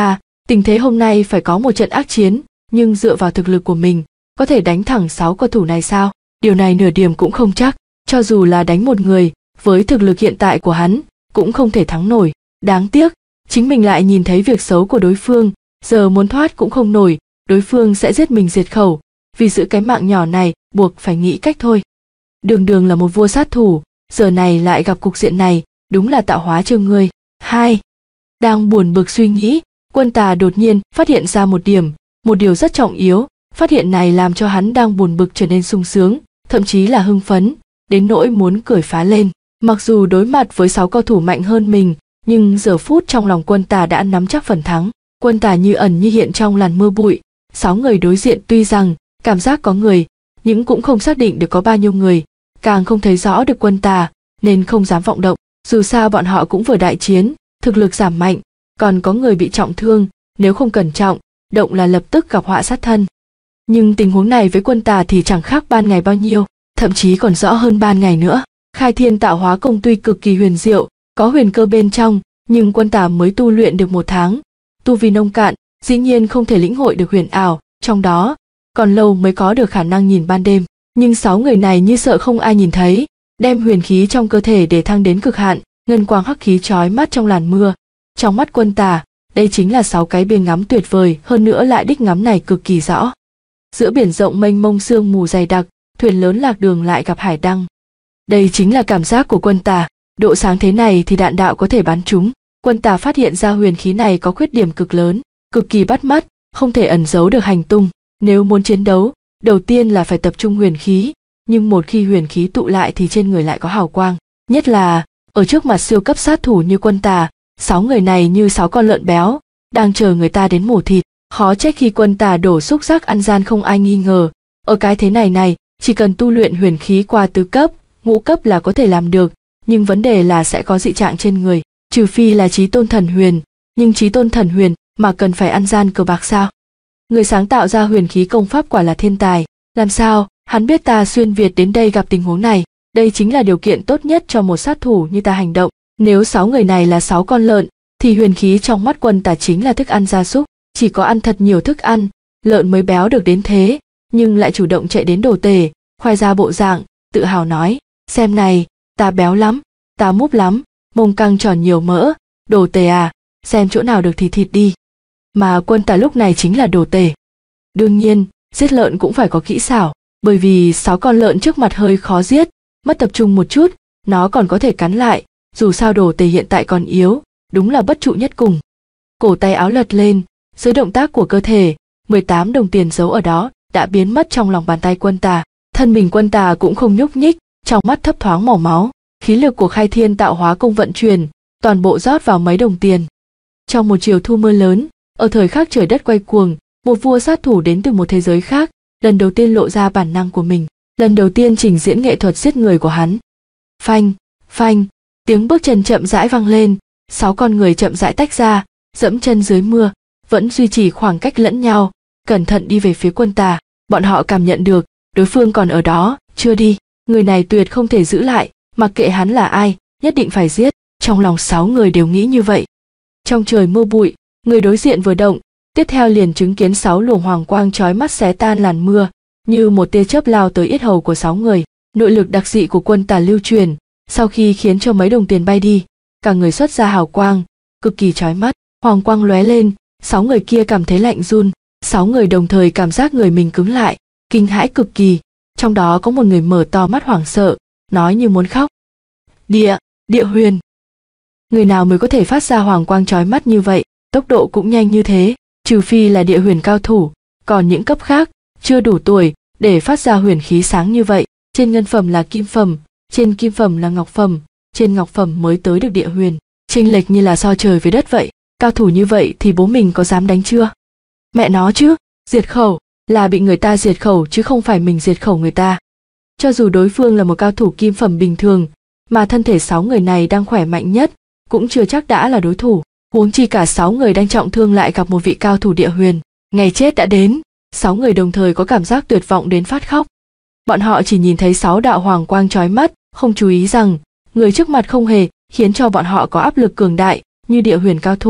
Tình thế hôm nay phải có một trận ác chiến, nhưng dựa vào thực lực của mình, có thể đánh thẳng sáu cầu thủ này sao? Điều này nửa điểm cũng không chắc, cho dù là đánh một người, với thực lực hiện tại của hắn, cũng không thể thắng nổi. Đáng tiếc, chính mình lại nhìn thấy việc xấu của đối phương, giờ muốn thoát cũng không nổi, đối phương sẽ giết mình diệt khẩu, vì giữ cái mạng nhỏ này, buộc phải nghĩ cách thôi. Đường Đường là một vua sát thủ, giờ này lại gặp cục diện này, đúng là tạo hóa trêu ngươi. Hai. Đang buồn bực suy nghĩ, Quân Tà đột nhiên phát hiện ra một điểm, một điều rất trọng yếu, phát hiện này làm cho hắn đang buồn bực trở nên sung sướng, thậm chí là hưng phấn, đến nỗi muốn cười phá lên. Mặc dù đối mặt với sáu cầu thủ mạnh hơn mình, nhưng giờ phút trong lòng Quân Tà đã nắm chắc phần thắng. Quân Tà như ẩn như hiện trong làn mưa bụi, sáu người đối diện tuy rằng cảm giác có người, nhưng cũng không xác định được có bao nhiêu người, càng không thấy rõ được Quân Tà, nên không dám vọng động. Dù sao bọn họ cũng vừa đại chiến, thực lực giảm mạnh, còn có người bị trọng thương, nếu không cẩn trọng, động là lập tức gặp họa sát thân. Nhưng tình huống này với Quân Tà thì chẳng khác ban ngày bao nhiêu, thậm chí còn rõ hơn ban ngày nữa. Khai Thiên Tạo Hóa Công tuy cực kỳ huyền diệu, có huyền cơ bên trong, nhưng Quân Tà mới tu luyện được một tháng, tu vi nông cạn, dĩ nhiên không thể lĩnh hội được huyền ảo, trong đó còn lâu mới có được khả năng nhìn ban đêm. Nhưng sáu người này như sợ không ai nhìn thấy, đem huyền khí trong cơ thể để thăng đến cực hạn, ngân quang hắc khí chói mắt trong làn mưa. Trong mắt Quân Tà, đây chính là sáu cái biên ngắm tuyệt vời, hơn nữa lại đích ngắm này cực kỳ rõ. Giữa biển rộng mênh mông sương mù dày đặc, thuyền lớn lạc đường lại gặp hải đăng. Đây chính là cảm giác của Quân Tà, độ sáng thế này thì đạn đạo có thể bắn trúng. Quân Tà phát hiện ra huyền khí này có khuyết điểm cực lớn, cực kỳ bắt mắt, không thể ẩn giấu được hành tung. Nếu muốn chiến đấu, đầu tiên là phải tập trung huyền khí, nhưng một khi huyền khí tụ lại thì trên người lại có hào quang. Nhất là, ở trước mặt siêu cấp sát thủ như Quân Tà, sáu người này như sáu con lợn béo, đang chờ người ta đến mổ thịt. Khó trách khi Quân Tà đổ xúc giác ăn gian không ai nghi ngờ. Ở cái thế này này, chỉ cần tu luyện huyền khí qua tứ cấp, ngũ cấp là có thể làm được, nhưng vấn đề là sẽ có dị trạng trên người, trừ phi là Chí Tôn Thần Huyền, nhưng Chí Tôn Thần Huyền mà cần phải ăn gian cờ bạc sao? Người sáng tạo ra huyền khí công pháp quả là thiên tài, làm sao hắn biết ta xuyên Việt đến đây gặp tình huống này? Đây chính là điều kiện tốt nhất cho một sát thủ như ta hành động. Nếu sáu người này là sáu con lợn, thì huyền khí trong mắt Quân Tà chính là thức ăn gia súc, chỉ có ăn thật nhiều thức ăn, lợn mới béo được đến thế, nhưng lại chủ động chạy đến đồ tể, khoe ra bộ dạng, tự hào nói, xem này, ta béo lắm, ta múp lắm, mông căng tròn nhiều mỡ, đồ tể à, xem chỗ nào được thì thịt đi. Mà Quân Tà lúc này chính là đồ tể. Đương nhiên, giết lợn cũng phải có kỹ xảo, bởi vì sáu con lợn trước mặt hơi khó giết, mất tập trung một chút, nó còn có thể cắn lại, dù sao đồ tể hiện tại còn yếu, đúng là bất trụ nhất cùng. Cổ tay áo lật lên, dưới động tác của cơ thể, mười tám đồng tiền giấu ở đó đã biến mất trong lòng bàn tay Quân Tà. Thân mình Quân Tà cũng không nhúc nhích, trong mắt thấp thoáng màu máu, khí lực của Khai Thiên Tạo Hóa Công vận chuyển, toàn bộ rót vào mấy đồng tiền. Trong một chiều thu mưa lớn, ở thời khắc trời đất quay cuồng, một vua sát thủ đến từ một thế giới khác, lần đầu tiên lộ ra bản năng của mình, lần đầu tiên trình diễn nghệ thuật giết người của hắn. Phanh, phanh, tiếng bước chân chậm rãi vang lên, sáu con người chậm rãi tách ra, dẫm chân dưới mưa, vẫn duy trì khoảng cách lẫn nhau, cẩn thận đi về phía Quân Tà. Bọn họ cảm nhận được, đối phương còn ở đó, chưa đi, người này tuyệt không thể giữ lại, mặc kệ hắn là ai, nhất định phải giết. Trong lòng sáu người đều nghĩ như vậy. Trong trời mưa bụi, người đối diện vừa động, tiếp theo liền chứng kiến sáu luồng hoàng quang chói mắt xé tan làn mưa, như một tia chớp lao tới yết hầu của sáu người. Nội lực đặc dị của Quân Tà lưu truyền, sau khi khiến cho mấy đồng tiền bay đi, cả người xuất ra hào quang, cực kỳ chói mắt, hoàng quang lóe lên, sáu người kia cảm thấy lạnh run, sáu người đồng thời cảm giác người mình cứng lại, kinh hãi cực kỳ, trong đó có một người mở to mắt hoảng sợ, nói như muốn khóc. Địa, địa huyền. Người nào mới có thể phát ra hoàng quang chói mắt như vậy, tốc độ cũng nhanh như thế, trừ phi là địa huyền cao thủ, còn những cấp khác, chưa đủ tuổi, để phát ra huyền khí sáng như vậy, trên ngân phẩm là kim phẩm, trên kim phẩm là ngọc phẩm, trên ngọc phẩm mới tới được địa huyền, chênh lệch như là so trời với đất vậy, cao thủ như vậy thì bố mình có dám đánh chưa? Mẹ nó chứ, diệt khẩu, là bị người ta diệt khẩu chứ không phải mình diệt khẩu người ta. Cho dù đối phương là một cao thủ kim phẩm bình thường, mà thân thể sáu người này đang khỏe mạnh nhất, cũng chưa chắc đã là đối thủ, huống chi cả sáu người đang trọng thương lại gặp một vị cao thủ địa huyền. Ngày chết đã đến, sáu người đồng thời có cảm giác tuyệt vọng đến phát khóc. Bọn họ chỉ nhìn thấy sáu đạo hoàng quang chói mắt, không chú ý rằng người trước mặt không hề khiến cho bọn họ có áp lực cường đại như địa huyền cao thủ,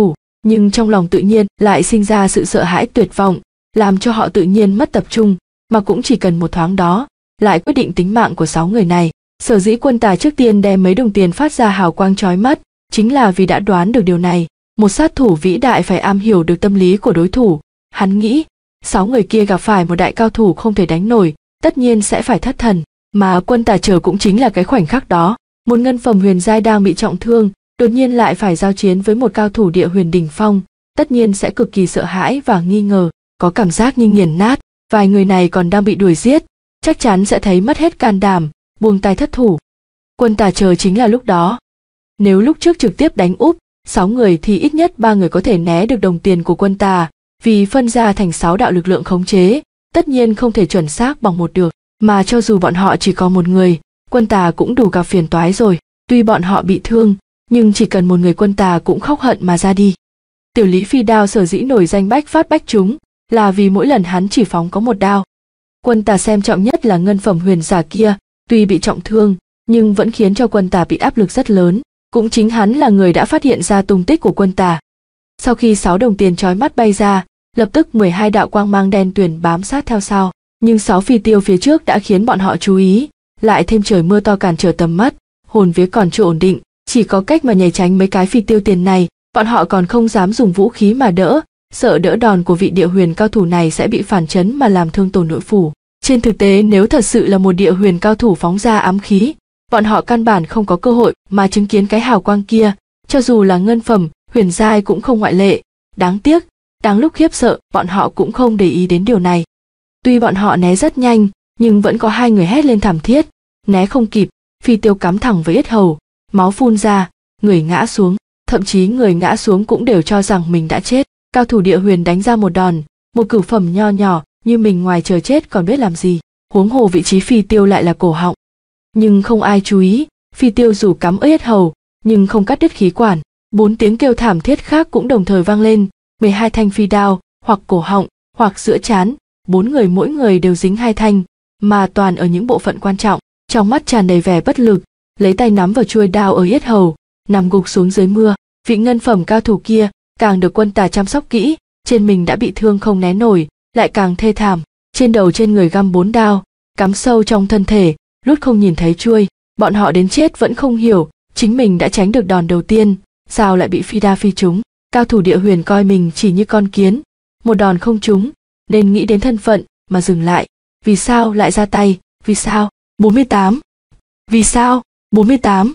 nhưng trong lòng tự nhiên lại sinh ra sự sợ hãi tuyệt vọng, làm cho họ tự nhiên mất tập trung, mà cũng chỉ cần một thoáng đó, lại quyết định tính mạng của sáu người này. Sở dĩ Quân Tà trước tiên đem mấy đồng tiền phát ra hào quang chói mắt, chính là vì đã đoán được điều này. Một sát thủ vĩ đại phải am hiểu được tâm lý của đối thủ. Hắn nghĩ, sáu người kia gặp phải một đại cao thủ không thể đánh nổi, tất nhiên sẽ phải thất thần. Mà Quân Tà chờ cũng chính là cái khoảnh khắc đó. Một ngân phẩm huyền giai đang bị trọng thương, đột nhiên lại phải giao chiến với một cao thủ địa huyền đỉnh phong, tất nhiên sẽ cực kỳ sợ hãi và nghi ngờ, có cảm giác như nghiền nát. Vài người này còn đang bị đuổi giết, chắc chắn sẽ thấy mất hết can đảm, buông tay thất thủ. Quân Tà chờ chính là lúc đó. Nếu lúc trước trực tiếp đánh úp sáu người thì ít nhất ba người có thể né được đồng tiền của Quân Tà, vì phân ra thành sáu đạo lực lượng khống chế, tất nhiên không thể chuẩn xác bằng một được, mà cho dù bọn họ chỉ có một người, Quân Tà cũng đủ gặp phiền toái rồi. Tuy bọn họ bị thương, nhưng chỉ cần một người Quân Tà cũng khóc hận mà ra đi. Tiểu Lý Phi đao sở dĩ nổi danh bách phát bách trúng, là vì mỗi lần hắn chỉ phóng có một đao. Quân Tà xem trọng nhất là ngân phẩm huyền giả kia, tuy bị trọng thương, nhưng vẫn khiến cho Quân Tà bị áp lực rất lớn. Cũng chính hắn là người đã phát hiện ra tung tích của Quân Tà. Sau khi sáu đồng tiền chói mắt bay ra, lập tức mười hai đạo quang mang đen tuyền bám sát theo sau. Nhưng sáu phi tiêu phía trước đã khiến bọn họ chú ý, lại thêm trời mưa to cản trở tầm mắt, hồn vía còn chưa ổn định, chỉ có cách mà nhảy tránh mấy cái phi tiêu tiền này. Bọn họ còn không dám dùng vũ khí mà đỡ, sợ đỡ đòn của vị địa huyền cao thủ này sẽ bị phản chấn mà làm thương tổn nội phủ. Trên thực tế nếu thật sự là một địa huyền cao thủ phóng ra ám khí, bọn họ căn bản không có cơ hội mà chứng kiến cái hào quang kia, cho dù là ngân phẩm, huyền giai cũng không ngoại lệ. Đáng tiếc, đáng lúc khiếp sợ, bọn họ cũng không để ý đến điều này. Tuy bọn họ né rất nhanh, nhưng vẫn có hai người hét lên thảm thiết, né không kịp, phi tiêu cắm thẳng với yết hầu, máu phun ra, người ngã xuống, thậm chí người ngã xuống cũng đều cho rằng mình đã chết. Cao thủ địa huyền đánh ra một đòn, một cửu phẩm nho nhỏ như mình ngoài chờ chết còn biết làm gì, huống hồ vị trí phi tiêu lại là cổ họng. Nhưng không ai chú ý, phi tiêu dù cắm ở yết hầu, nhưng không cắt đứt khí quản. Bốn tiếng kêu thảm thiết khác cũng đồng thời vang lên, mười hai thanh phi đao, hoặc cổ họng, hoặc giữa trán, bốn người mỗi người đều dính hai thanh, mà toàn ở những bộ phận quan trọng. Trong mắt tràn đầy vẻ bất lực, lấy tay nắm vào chuôi đao ở yết hầu, nằm gục xuống dưới mưa. Vị ngân phẩm cao thủ kia càng được Quân Tà chăm sóc kỹ, trên mình đã bị thương không né nổi, lại càng thê thảm. Trên đầu trên người găm bốn đao, cắm sâu trong thân thể, rút không nhìn thấy chuôi. Bọn họ đến chết vẫn không hiểu, chính mình đã tránh được đòn đầu tiên, sao lại bị phi đa phi trúng. Cao thủ địa huyền coi mình chỉ như con kiến, một đòn không trúng, nên nghĩ đến thân phận mà dừng lại. Vì sao lại ra tay? Vì sao? bốn mươi tám. Vì sao? bốn mươi tám.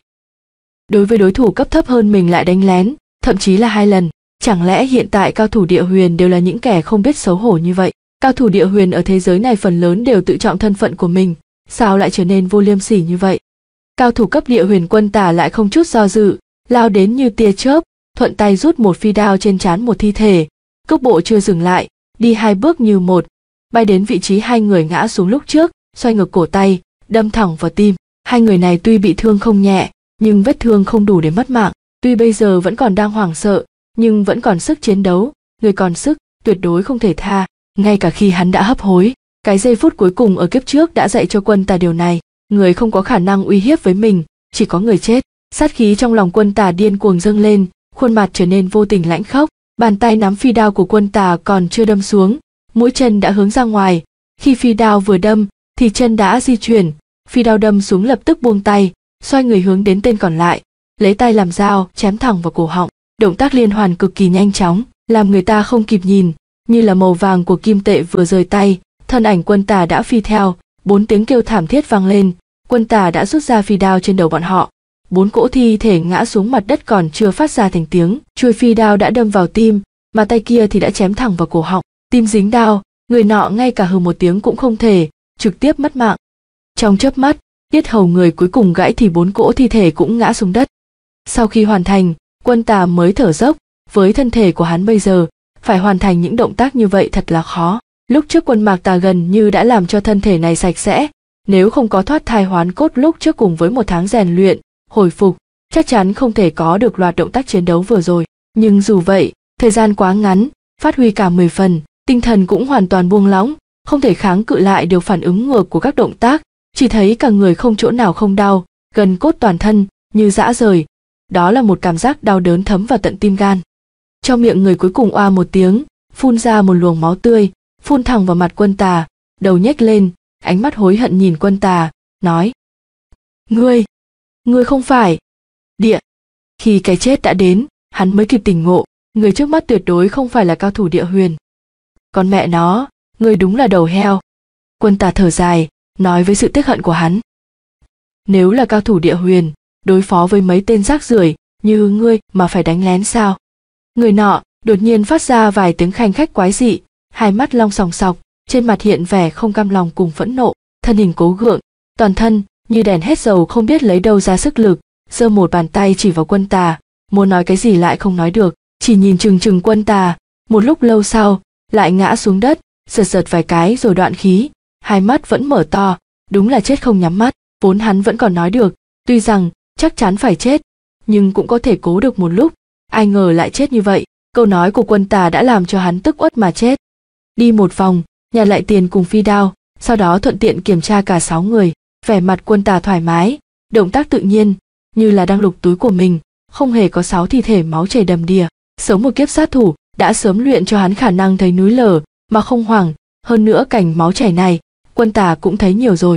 Đối với đối thủ cấp thấp hơn mình lại đánh lén, thậm chí là hai lần. Chẳng lẽ hiện tại cao thủ địa huyền đều là những kẻ không biết xấu hổ như vậy? Cao thủ địa huyền ở thế giới này phần lớn đều tự trọng thân phận của mình, sao lại trở nên vô liêm sỉ như vậy? Cao thủ cấp địa huyền Quân Tà lại không chút do dự, lao đến như tia chớp, thuận tay rút một phi đao trên trán một thi thể, cước bộ chưa dừng lại, đi hai bước như một, bay đến vị trí hai người ngã xuống lúc trước, xoay ngược cổ tay, đâm thẳng vào tim. Hai người này tuy bị thương không nhẹ, nhưng vết thương không đủ để mất mạng. Tuy bây giờ vẫn còn đang hoảng sợ, nhưng vẫn còn sức chiến đấu, người còn sức, tuyệt đối không thể tha. Ngay cả khi hắn đã hấp hối, cái giây phút cuối cùng ở kiếp trước đã dạy cho Quân Tà điều này, người không có khả năng uy hiếp với mình, chỉ có người chết. Sát khí trong lòng Quân Tà điên cuồng dâng lên, khuôn mặt trở nên vô tình lãnh khốc. Bàn tay nắm phi đao của Quân Tà còn chưa đâm xuống, mũi chân đã hướng ra ngoài. Khi phi đao vừa đâm, thì chân đã di chuyển, phi đao đâm xuống lập tức buông tay, xoay người hướng đến tên còn lại, lấy tay làm dao chém thẳng vào cổ họng. Động tác liên hoàn cực kỳ nhanh chóng, làm người ta không kịp nhìn, như là màu vàng của kim tệ vừa rời tay, thân ảnh Quân Tà đã phi theo. Bốn tiếng kêu thảm thiết vang lên, Quân Tà đã rút ra phi đao trên đầu bọn họ. Bốn cỗ thi thể ngã xuống mặt đất còn chưa phát ra thành tiếng, chuôi phi đao đã đâm vào tim, mà tay kia thì đã chém thẳng vào cổ họng. Tim dính đao, người nọ ngay cả hừ một tiếng cũng không thể, trực tiếp mất mạng. Trong chớp mắt, yết hầu người cuối cùng gãy thì bốn cỗ thi thể cũng ngã xuống đất. Sau khi hoàn thành, Quân Tà mới thở dốc, với thân thể của hắn bây giờ, phải hoàn thành những động tác như vậy thật là khó. Lúc trước Quân Mạc Tà gần như đã làm cho thân thể này sạch sẽ, nếu không có thoát thai hoán cốt lúc trước cùng với một tháng rèn luyện, hồi phục, chắc chắn không thể có được loạt động tác chiến đấu vừa rồi. Nhưng dù vậy, thời gian quá ngắn, phát huy cả mười phần, tinh thần cũng hoàn toàn buông lỏng, không thể kháng cự lại điều phản ứng ngược của các động tác, chỉ thấy cả người không chỗ nào không đau, gần cốt toàn thân như rã rời. Đó là một cảm giác đau đớn thấm vào tận tim gan. Trong miệng người cuối cùng oa một tiếng, phun ra một luồng máu tươi, phun thẳng vào mặt Quân Tà, đầu nhếch lên, ánh mắt hối hận nhìn Quân Tà, nói: Ngươi, ngươi không phải địa. Khi cái chết đã đến, hắn mới kịp tỉnh ngộ, người trước mắt tuyệt đối không phải là cao thủ địa huyền. Con mẹ nó, ngươi đúng là đầu heo. Quân Tà thở dài, nói với sự tiếc hận của hắn: Nếu là cao thủ địa huyền, đối phó với mấy tên rác rưởi như ngươi mà phải đánh lén sao? Người nọ đột nhiên phát ra vài tiếng khanh khách quái dị, hai mắt long sòng sọc, trên mặt hiện vẻ không cam lòng cùng phẫn nộ, thân hình cố gượng, toàn thân như đèn hết dầu không biết lấy đâu ra sức lực, giơ một bàn tay chỉ vào Quân Tà, muốn nói cái gì lại không nói được, chỉ nhìn chừng chừng Quân Tà, một lúc lâu sau, lại ngã xuống đất, giật giật vài cái rồi đoạn khí, hai mắt vẫn mở to, đúng là chết không nhắm mắt, vốn hắn vẫn còn nói được, tuy rằng chắc chắn phải chết, nhưng cũng có thể cố được một lúc, ai ngờ lại chết như vậy, câu nói của Quân Tà đã làm cho hắn tức uất mà chết. Đi một vòng, nhặt lại tiền cùng phi đao, sau đó thuận tiện kiểm tra cả sáu người, vẻ mặt Quân Tà thoải mái, động tác tự nhiên, như là đang lục túi của mình, không hề có sáu thi thể máu chảy đầm đìa. Sống một kiếp sát thủ đã sớm luyện cho hắn khả năng thấy núi lở mà không hoảng, hơn nữa cảnh máu chảy này, Quân Tà cũng thấy nhiều rồi.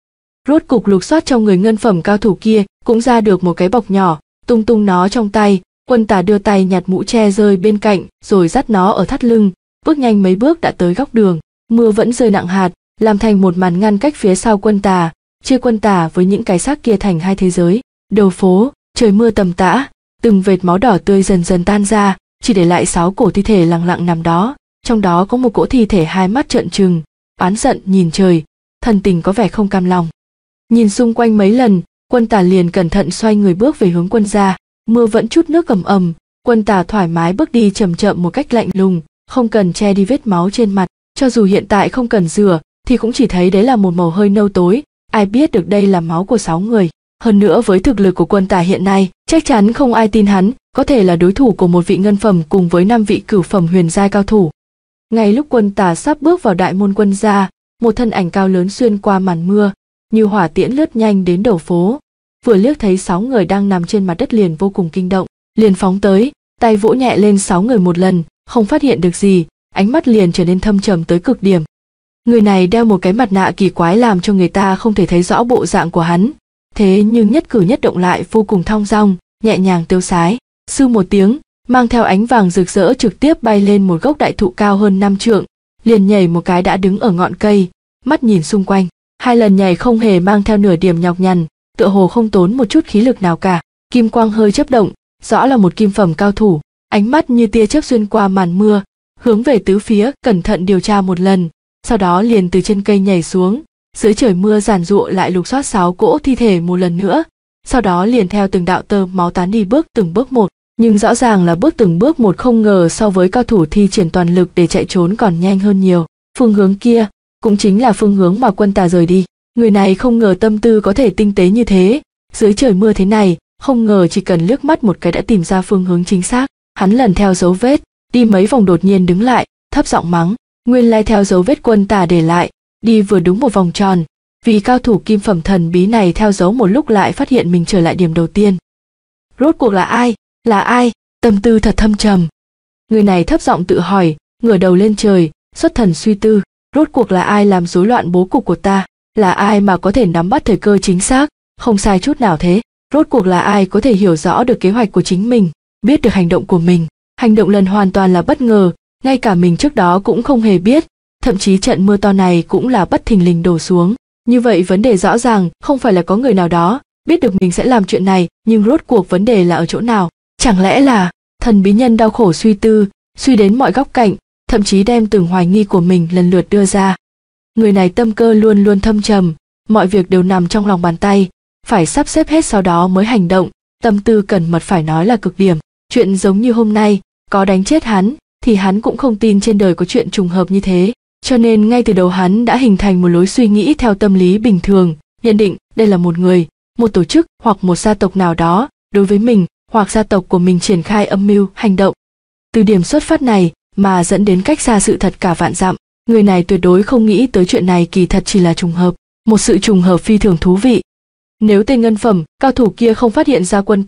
Rốt cục lục soát trong người ngân phẩm cao thủ kia cũng ra được một cái bọc nhỏ, tung tung nó trong tay, Quân Tà đưa tay nhặt mũ che rơi bên cạnh rồi dắt nó ở thắt lưng, bước nhanh mấy bước đã tới góc đường, mưa vẫn rơi nặng hạt, làm thành một màn ngăn cách phía sau Quân Tà, chia Quân Tà với những cái xác kia thành hai thế giới. Đầu phố, trời mưa tầm tã, từng vệt máu đỏ tươi dần dần tan ra, chỉ để lại sáu cổ thi thể lặng lặng nằm đó, trong đó có một cỗ thi thể hai mắt trợn trừng, oán giận nhìn trời, thần tình có vẻ không cam lòng. Nhìn xung quanh mấy lần, Quân Tà liền cẩn thận xoay người bước về hướng Quân gia, mưa vẫn chút nước ầm ầm, Quân Tà thoải mái bước đi chậm chậm một cách lạnh lùng, không cần che đi vết máu trên mặt, cho dù hiện tại không cần rửa thì cũng chỉ thấy đấy là một màu hơi nâu tối, ai biết được đây là máu của sáu người. Hơn nữa với thực lực của Quân Tà hiện nay, chắc chắn không ai tin hắn có thể là đối thủ của một vị ngân phẩm cùng với năm vị cửu phẩm huyền giai cao thủ. Ngay lúc Quân Tà sắp bước vào đại môn Quân gia, một thân ảnh cao lớn xuyên qua màn mưa, như hỏa tiễn lướt nhanh đến đầu phố. Vừa liếc thấy sáu người đang nằm trên mặt đất liền vô cùng kinh động, liền phóng tới, tay vỗ nhẹ lên sáu người một lần, không phát hiện được gì, ánh mắt liền trở nên thâm trầm tới cực điểm. Người này đeo một cái mặt nạ kỳ quái làm cho người ta không thể thấy rõ bộ dạng của hắn, thế nhưng nhất cử nhất động lại vô cùng thong dong, nhẹ nhàng tiêu sái. Sư một tiếng, mang theo ánh vàng rực rỡ trực tiếp bay lên một gốc đại thụ cao hơn năm trượng, liền nhảy một cái đã đứng ở ngọn cây, mắt nhìn xung quanh. Hai lần nhảy không hề mang theo nửa điểm nhọc nhằn, tựa hồ không tốn một chút khí lực nào cả. Kim quang hơi chớp động, rõ là một kim phẩm cao thủ, ánh mắt như tia chớp xuyên qua màn mưa, hướng về tứ phía cẩn thận điều tra một lần, sau đó liền từ trên cây nhảy xuống, dưới trời mưa giàn giụa lại lục soát sáu cỗ thi thể một lần nữa, sau đó liền theo từng đạo tơ máu tán đi bước từng bước một, nhưng rõ ràng là bước từng bước một không ngờ so với cao thủ thi triển toàn lực để chạy trốn còn nhanh hơn nhiều. Phương hướng kia cũng chính là phương hướng mà Quân Tà rời đi. Người này không ngờ tâm tư có thể tinh tế như thế, dưới trời mưa thế này, không ngờ chỉ cần liếc mắt một cái đã tìm ra phương hướng chính xác. Hắn lần theo dấu vết, đi mấy vòng đột nhiên đứng lại, thấp giọng mắng, nguyên lai theo dấu vết Quân Tà để lại, đi vừa đúng một vòng tròn, vì cao thủ kim phẩm thần bí này theo dấu một lúc lại phát hiện mình trở lại điểm đầu tiên. Rốt cuộc là ai? Là ai? Tâm tư thật thâm trầm. Người này thấp giọng tự hỏi, ngửa đầu lên trời, xuất thần suy tư, rốt cuộc là ai làm rối loạn bố cục của ta? Là ai mà có thể nắm bắt thời cơ chính xác, không sai chút nào thế? Rốt cuộc là ai có thể hiểu rõ được kế hoạch của chính mình, biết được hành động của mình? Hành động lần hoàn toàn là bất ngờ, ngay cả mình trước đó cũng không hề biết, thậm chí trận mưa to này cũng là bất thình lình đổ xuống. Như vậy vấn đề rõ ràng không phải là có người nào đó biết được mình sẽ làm chuyện này, nhưng rốt cuộc vấn đề là ở chỗ nào? Chẳng lẽ là thần bí nhân đau khổ suy tư, suy đến mọi góc cạnh, thậm chí đem từng hoài nghi của mình lần lượt đưa ra. Người này tâm cơ luôn luôn thâm trầm, mọi việc đều nằm trong lòng bàn tay, phải sắp xếp hết sau đó mới hành động, tâm tư cẩn mật phải nói là cực điểm. Chuyện giống như hôm nay, có đánh chết hắn, thì hắn cũng không tin trên đời có chuyện trùng hợp như thế. Cho nên ngay từ đầu hắn đã hình thành một lối suy nghĩ theo tâm lý bình thường, nhận định đây là một người, một tổ chức hoặc một gia tộc nào đó, đối với mình hoặc gia tộc của mình triển khai âm mưu, hành động. Từ điểm xuất phát này mà dẫn đến cách xa sự thật cả vạn dặm, người này tuyệt đối không nghĩ tới chuyện này kỳ thật chỉ là trùng hợp, một sự trùng hợp phi thường thú vị. Nếu tên ngân phẩm, cao thủ kia không phát hiện ra Quân Tà,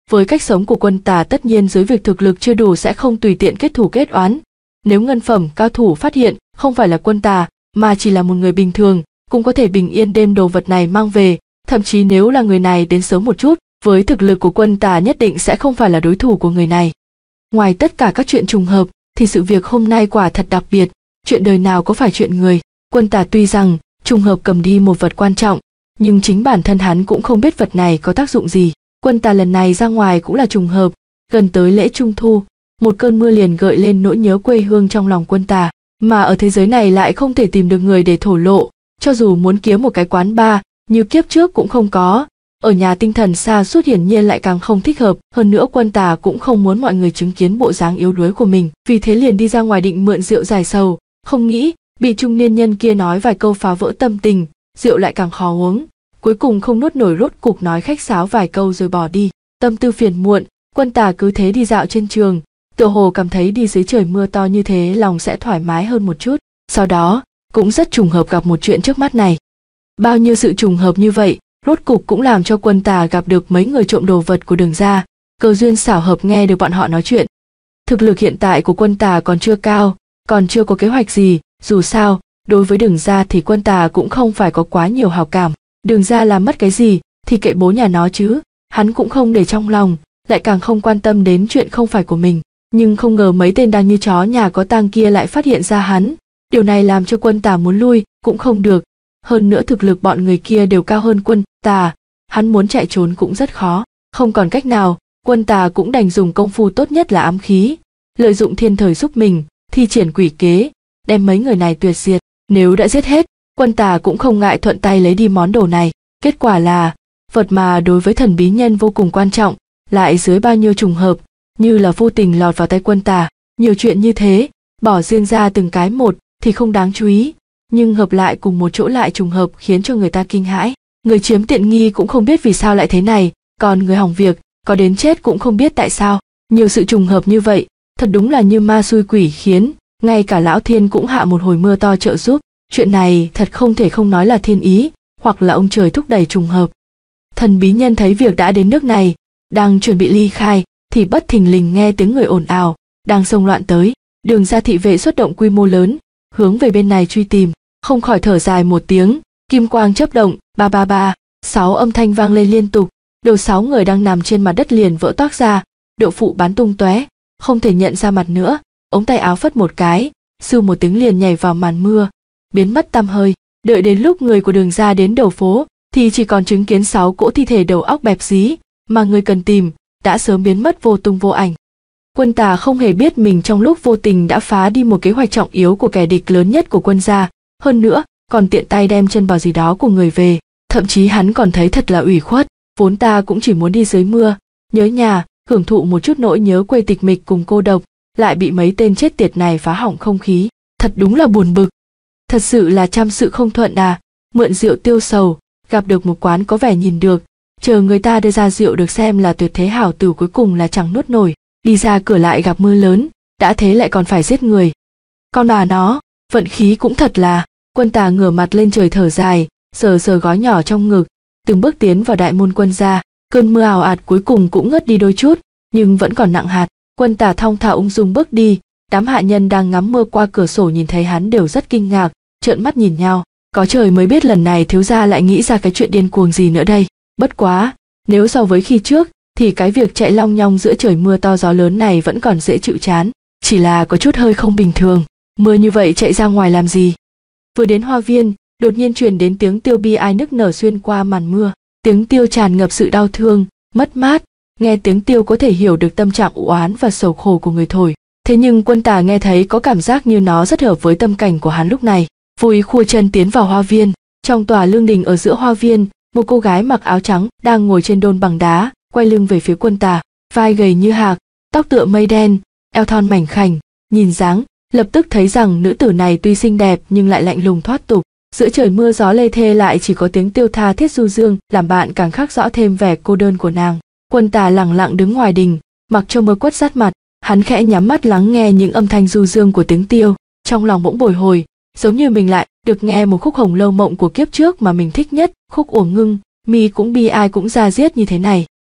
Với cách sống của Quân Tà tất nhiên dưới việc thực lực chưa đủ sẽ không tùy tiện kết thù kết oán. Nếu ngân phẩm cao thủ phát hiện không phải là Quân Tà mà chỉ là một người bình thường, cũng có thể bình yên đem đồ vật này mang về, thậm chí nếu là người này đến sớm một chút, với thực lực của Quân Tà nhất định sẽ không phải là đối thủ của người này. Ngoài tất cả các chuyện trùng hợp, thì sự việc hôm nay quả thật đặc biệt, chuyện đời nào có phải chuyện người. Quân Tà tuy rằng trùng hợp cầm đi một vật quan trọng, nhưng chính bản thân hắn cũng không biết vật này có tác dụng gì. Quân Tà lần này ra ngoài cũng là trùng hợp, gần tới lễ Trung Thu, một cơn mưa liền gợi lên nỗi nhớ quê hương trong lòng Quân Tà, mà ở thế giới này lại không thể tìm được người để thổ lộ, cho dù muốn kiếm một cái quán bar như kiếp trước cũng không có. Ở nhà tinh thần sa sút hiển nhiên lại càng không thích hợp, hơn nữa Quân Tà cũng không muốn mọi người chứng kiến bộ dáng yếu đuối của mình, vì thế liền đi ra ngoài định mượn rượu giải sầu, không nghĩ bị trung niên nhân kia nói vài câu phá vỡ tâm tình, rượu lại càng khó uống, cuối cùng không nuốt nổi rốt cục nói khách sáo vài câu rồi bỏ đi. Tâm tư phiền muộn, Quân Tà cứ thế đi dạo trên trường, tựa hồ cảm thấy đi dưới trời mưa to như thế lòng sẽ thoải mái hơn một chút. Sau đó cũng rất trùng hợp gặp một chuyện trước mắt này. Bao nhiêu sự trùng hợp như vậy, rốt cục cũng làm cho Quân Tà gặp được mấy người trộm đồ vật của Đường gia, cơ duyên xảo hợp nghe được bọn họ nói chuyện. Thực lực hiện tại của Quân Tà còn chưa cao, còn chưa có kế hoạch gì, dù sao, đối với Đường gia thì Quân Tà cũng không phải có quá nhiều hảo cảm. Đường gia làm mất cái gì thì kệ bố nhà nó chứ, hắn cũng không để trong lòng, lại càng không quan tâm đến chuyện không phải của mình. Nhưng không ngờ mấy tên đang như chó nhà có tang kia lại phát hiện ra hắn, điều này làm cho Quân Tà muốn lui cũng không được. Hơn nữa thực lực bọn người kia đều cao hơn Quân Tà, hắn muốn chạy trốn cũng rất khó. Không còn cách nào, Quân Tà cũng đành dùng công phu tốt nhất là ám khí, lợi dụng thiên thời giúp mình, thi triển quỷ kế, đem mấy người này tuyệt diệt. Nếu đã giết hết, Quân Tà cũng không ngại thuận tay lấy đi món đồ này. Kết quả là, vật mà đối với thần bí nhân vô cùng quan trọng, lại dưới bao nhiêu trùng hợp, như là vô tình lọt vào tay Quân Tà. Nhiều chuyện như thế, bỏ riêng ra từng cái một thì không đáng chú ý, nhưng hợp lại cùng một chỗ lại trùng hợp khiến cho người ta kinh hãi. Người chiếm tiện nghi cũng không biết vì sao lại thế này, còn người hỏng việc, có đến chết cũng không biết tại sao. Nhiều sự trùng hợp như vậy, thật đúng là như ma xui quỷ khiến, ngay cả Lão Thiên cũng hạ một hồi mưa to trợ giúp. Chuyện này thật không thể không nói là thiên ý, hoặc là ông trời thúc đẩy trùng hợp. Thần bí nhân thấy việc đã đến nước này, đang chuẩn bị ly khai, thì bất thình lình nghe tiếng người ồn ào, đang xông loạn tới. Đường gia thị vệ xuất động quy mô lớn, hướng về bên này truy tìm, không khỏi thở dài một tiếng, kim quang chớp động, ba ba ba, sáu âm thanh vang lên liên tục, đầu sáu người đang nằm trên mặt đất liền vỡ toác ra, đậu phụ bắn tung tóe, không thể nhận ra mặt nữa, ống tay áo phất một cái, sưu một tiếng liền nhảy vào màn mưa, biến mất tăm hơi. Đợi đến lúc người của Đường gia đến đầu phố, thì chỉ còn chứng kiến sáu cỗ thi thể đầu óc bẹp dí, mà người cần tìm đã sớm biến mất vô tung vô ảnh. Quân Tà không hề biết mình trong lúc vô tình đã phá đi một kế hoạch trọng yếu của kẻ địch lớn nhất của Quân gia, hơn nữa còn tiện tay đem chân bảo gì đó của người về, thậm chí hắn còn thấy thật là ủy khuất. Vốn ta cũng chỉ muốn đi dưới mưa, nhớ nhà, hưởng thụ một chút nỗi nhớ quê tịch mịch cùng cô độc, lại bị mấy tên chết tiệt này phá hỏng không khí, thật đúng là buồn bực. Thật sự là trăm sự không thuận à, mượn rượu tiêu sầu, gặp được một quán có vẻ nhìn được, chờ người ta đưa ra rượu được xem là tuyệt thế hảo tử cuối cùng là chẳng nuốt nổi, đi ra cửa lại gặp mưa lớn, đã thế lại còn phải giết người. Con bà nó, vận khí cũng thật là. Quân Tà ngửa mặt lên trời thở dài, sờ sờ gói nhỏ trong ngực, từng bước tiến vào đại môn Quân gia. Cơn mưa ào ạt cuối cùng cũng ngớt đi đôi chút, nhưng vẫn còn nặng hạt. Quân Tà thong thả ung dung bước đi, đám hạ nhân đang ngắm mưa qua cửa sổ nhìn thấy hắn đều rất kinh ngạc, trợn mắt nhìn nhau. Có trời mới biết lần này thiếu gia lại nghĩ ra cái chuyện điên cuồng gì nữa đây. Bất quá, nếu so với khi trước, thì cái việc chạy long nhong giữa trời mưa to gió lớn này vẫn còn dễ chịu chán, chỉ là có chút hơi không bình thường. Mưa như vậy chạy ra ngoài làm gì? Vừa đến hoa viên, đột nhiên truyền đến tiếng tiêu bi ai nức nở xuyên qua màn mưa. Tiếng tiêu tràn ngập sự đau thương, mất mát. Nghe tiếng tiêu có thể hiểu được tâm trạng u oán và sầu khổ của người thổi. Thế nhưng Quân Tà nghe thấy có cảm giác như nó rất hợp với tâm cảnh của hắn lúc này. Vô ý khua chân tiến vào hoa viên. Trong tòa lương đình ở giữa hoa viên, một cô gái mặc áo trắng đang ngồi trên đôn bằng đá, quay lưng về phía Quân Tà, vai gầy như hạc, tóc tựa mây đen, eo thon mảnh khảnh, nhìn dáng, lập tức thấy rằng nữ tử này tuy xinh đẹp nhưng lại lạnh lùng thoát tục. Giữa trời mưa gió lê thê lại chỉ có tiếng tiêu tha thiết du dương làm bạn càng khắc rõ thêm vẻ cô đơn của nàng. Quân Tà lẳng lặng đứng ngoài đình, mặc cho mưa quất sát mặt, hắn khẽ nhắm mắt lắng nghe những âm thanh du dương của tiếng tiêu, trong lòng bỗng bồi hồi, giống như mình lại được nghe một khúc Hồng Lâu Mộng của kiếp trước mà mình thích nhất, khúc Uổng Ngưng, mi cũng bi ai cũng ra diết như thế này. Quân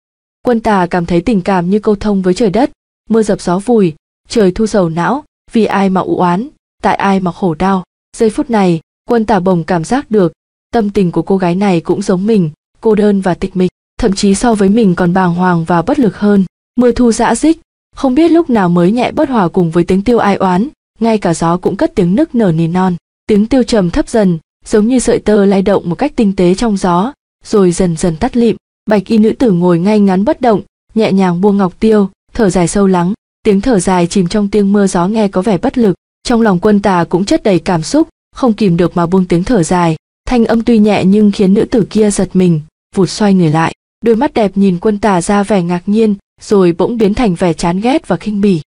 Quân Tà cảm thấy tình cảm như câu thông với trời đất, mưa dập gió vùi, trời thu sầu não, vì ai mà u oán, tại ai mà khổ đau. Giây phút này, Quân Tà bồng cảm giác được, tâm tình của cô gái này cũng giống mình, cô đơn và tịch mịch, thậm chí so với mình còn bàng hoàng và bất lực hơn. Mưa thu dã dích, không biết lúc nào mới nhẹ bớt hòa cùng với tiếng tiêu ai oán, ngay cả gió cũng cất tiếng nức nở nỉ non. Tiếng tiêu trầm thấp dần, giống như sợi tơ lay động một cách tinh tế trong gió, rồi dần dần tắt lịm. Bạch y nữ tử ngồi ngay ngắn bất động, nhẹ nhàng buông ngọc tiêu, thở dài sâu lắng. Tiếng thở dài chìm trong tiếng mưa gió nghe có vẻ bất lực. Trong lòng Quân Tà cũng chất đầy cảm xúc, không kìm được mà buông tiếng thở dài. Thanh âm tuy nhẹ nhưng khiến nữ tử kia giật mình, vụt xoay người lại. Đôi mắt đẹp nhìn Quân Tà ra vẻ ngạc nhiên, rồi bỗng biến thành vẻ chán ghét và khinh bỉ.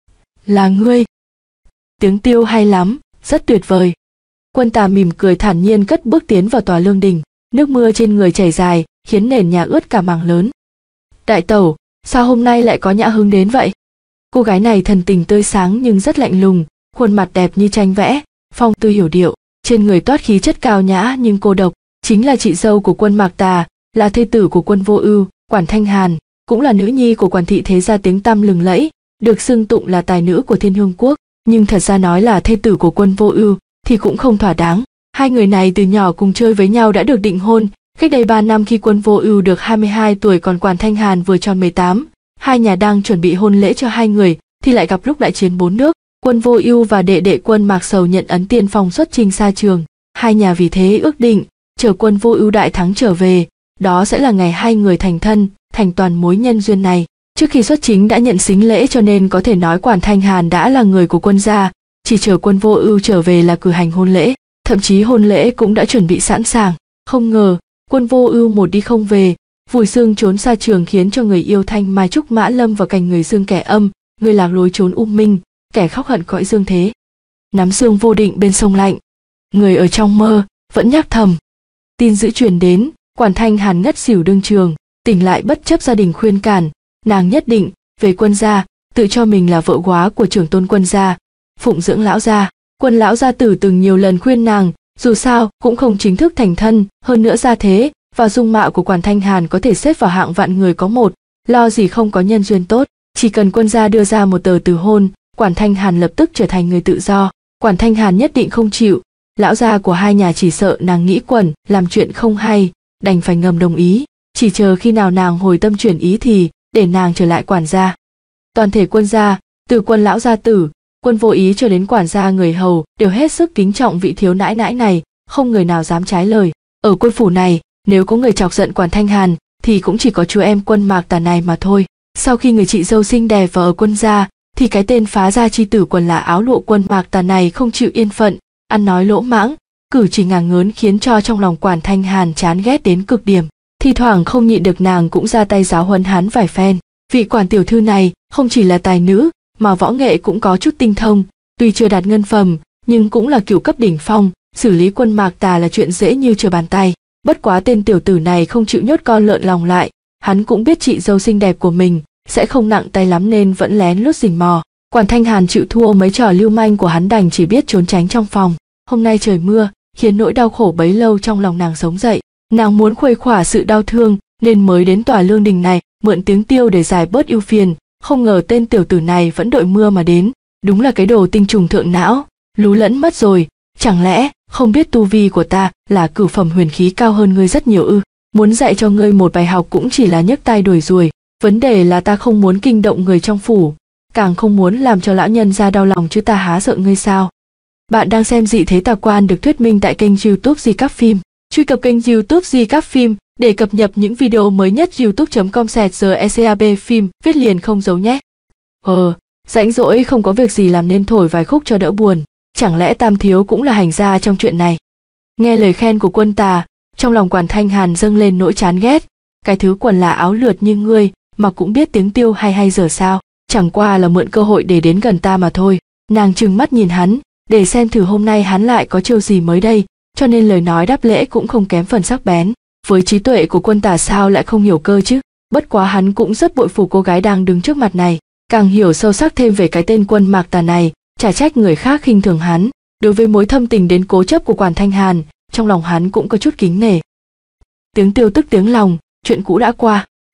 Là ngươi? Tiếng tiêu hay lắm, rất tuyệt vời. Quân Tà mỉm cười thản nhiên cất bước tiến vào tòa lương đình. Nước mưa trên người chảy dài, khiến nền nhà ướt cả mảng lớn. Đại tẩu, sao hôm nay lại có nhã hứng đến vậy? Cô gái này thần tình tươi sáng nhưng rất lạnh lùng, khuôn mặt đẹp như tranh vẽ, phong tư hiểu điệu, trên người toát khí chất cao nhã nhưng cô độc. Chính là chị dâu của Quân Mạc Tà, là thê tử của Quân Vô Ưu, Quản Thanh Hàn, cũng là nữ nhi của quản thị thế gia tiếng tăm lừng lẫy, được xưng tụng là tài nữ của Thiên Hương Quốc. Nhưng thật ra nói là thê tử của Quân Vô Ưu thì cũng không thỏa đáng. Hai người này từ nhỏ cùng chơi với nhau đã được định hôn. Cách đây ba năm khi Quân Vô Ưu được hai mươi hai tuổi còn Quản Thanh Hàn vừa tròn mười tám, hai nhà đang chuẩn bị hôn lễ cho hai người thì lại gặp lúc đại chiến bốn nước. Quân Vô Ưu và đệ đệ Quân Mạc Sầu nhận ấn tiên phong xuất chinh xa trường. Hai nhà vì thế ước định, chờ Quân Vô Ưu đại thắng trở về, đó sẽ là ngày hai người thành thân, thành toàn mối nhân duyên này. Trước khi xuất chính đã nhận sính lễ cho nên có thể nói Quản Thanh Hàn đã là người của Quân gia, chỉ chờ Quân Vô Ưu trở về là cử hành hôn lễ, thậm chí hôn lễ cũng đã chuẩn bị sẵn sàng. Không ngờ, Quân Vô Ưu một đi không về, vùi xương trốn xa trường khiến cho người yêu Thanh Mai Trúc Mã lâm vào cảnh người dương kẻ âm, người lạc lối trốn u minh, kẻ khóc hận cõi dương thế. Nắm xương vô định bên sông lạnh, người ở trong mơ vẫn nhắc thầm. Tin dữ truyền đến, Quản Thanh Hàn ngất xỉu đương trường, tỉnh lại bất chấp gia đình khuyên cản, nàng nhất định về Quân gia, tự cho mình là vợ góa của trưởng tôn Quân gia, phụng dưỡng lão gia. Quân lão gia tử từng nhiều lần khuyên nàng, dù sao cũng không chính thức thành thân, hơn nữa gia thế và dung mạo của Quản Thanh Hàn có thể xếp vào hạng vạn người có một, lo gì không có nhân duyên tốt, chỉ cần Quân gia đưa ra một tờ từ hôn, Quản Thanh Hàn lập tức trở thành người tự do. Quản Thanh Hàn nhất định không chịu, lão gia của hai nhà chỉ sợ nàng nghĩ quẩn, làm chuyện không hay, đành phải ngầm đồng ý, chỉ chờ khi nào nàng hồi tâm chuyển ý thì để nàng trở lại quản gia. Toàn thể Quân gia, từ Quân lão gia tử, Quân Vô Ý cho đến quản gia người hầu đều hết sức kính trọng vị thiếu nãi nãi này, không người nào dám trái lời. Ở Quân phủ này, nếu có người chọc giận Quản Thanh Hàn thì cũng chỉ có chú em Quân Mạc Tà này mà thôi. Sau khi người chị dâu xinh đẹp vào ở Quân gia thì cái tên phá gia chi tử quần là áo lụa Quân Mạc Tà này không chịu yên phận, ăn nói lỗ mãng, cử chỉ ngả ngớn khiến cho trong lòng Quản Thanh Hàn chán ghét đến cực điểm. Thi thoảng không nhịn được nàng cũng ra tay giáo huấn hắn vài phen. Vị quản tiểu thư này không chỉ là tài nữ mà võ nghệ cũng có chút tinh thông, tuy chưa đạt ngân phẩm nhưng cũng là cửu cấp đỉnh phong, xử lý Quân Mạc Tà là chuyện dễ như trở bàn tay. Bất quá tên tiểu tử này không chịu nhốt con lợn lòng lại, hắn cũng biết chị dâu xinh đẹp của mình sẽ không nặng tay lắm nên vẫn lén lút rình mò. Quản Thanh Hàn chịu thua mấy trò lưu manh của hắn, đành chỉ biết trốn tránh trong phòng. Hôm nay trời mưa khiến nỗi đau khổ bấy lâu trong lòng nàng sống dậy, nàng muốn khuây khỏa sự đau thương nên mới đến tòa lương đình này mượn tiếng tiêu để giải bớt ưu phiền. Không ngờ tên tiểu tử này vẫn đội mưa mà đến, đúng là cái đồ tinh trùng thượng não, lú lẫn mất rồi. Chẳng lẽ không biết tu vi của ta là cửu phẩm huyền khí cao hơn ngươi rất nhiều ư? Muốn dạy cho ngươi một bài học cũng chỉ là nhấc tay đuổi ruồi. Vấn đề là ta không muốn kinh động người trong phủ, càng không muốn làm cho lão nhân ra đau lòng chứ ta há sợ ngươi sao? Bạn đang xem Dị Thế Tà Quan được thuyết minh tại kênh YouTube Recap Phim. Truy cập kênh YouTube Recap Phim để cập nhật những video mới nhất. youtube chấm com slash recap phim viết liền không dấu nhé. Ờ, rãnh rỗi không có việc gì làm nên thổi vài khúc cho đỡ buồn. Chẳng lẽ Tam thiếu cũng là hành gia trong chuyện này? Nghe lời khen của Quân Tà, trong lòng Quản Thanh Hàn dâng lên nỗi chán ghét. Cái thứ quần là áo lượt như ngươi mà cũng biết tiếng tiêu hay hay giờ sao? Chẳng qua là mượn cơ hội để đến gần ta mà thôi. Nàng trừng mắt nhìn hắn, để xem thử hôm nay hắn lại có chiêu gì mới đây, cho nên lời nói đáp lễ cũng không kém phần sắc bén. Với trí tuệ của Quân Tà sao lại không hiểu cơ chứ? Bất quá hắn cũng rất bội phục cô gái đang đứng trước mặt này, càng hiểu sâu sắc thêm về cái tên Quân Mạc Tà này, chả trách người khác khinh thường hắn. Đối với mối thâm tình đến cố chấp của Quản Thanh Hàn, trong lòng hắn cũng có chút kính nể. Tiếng tiêu tức tiếng lòng, chuyện cũ đã qua,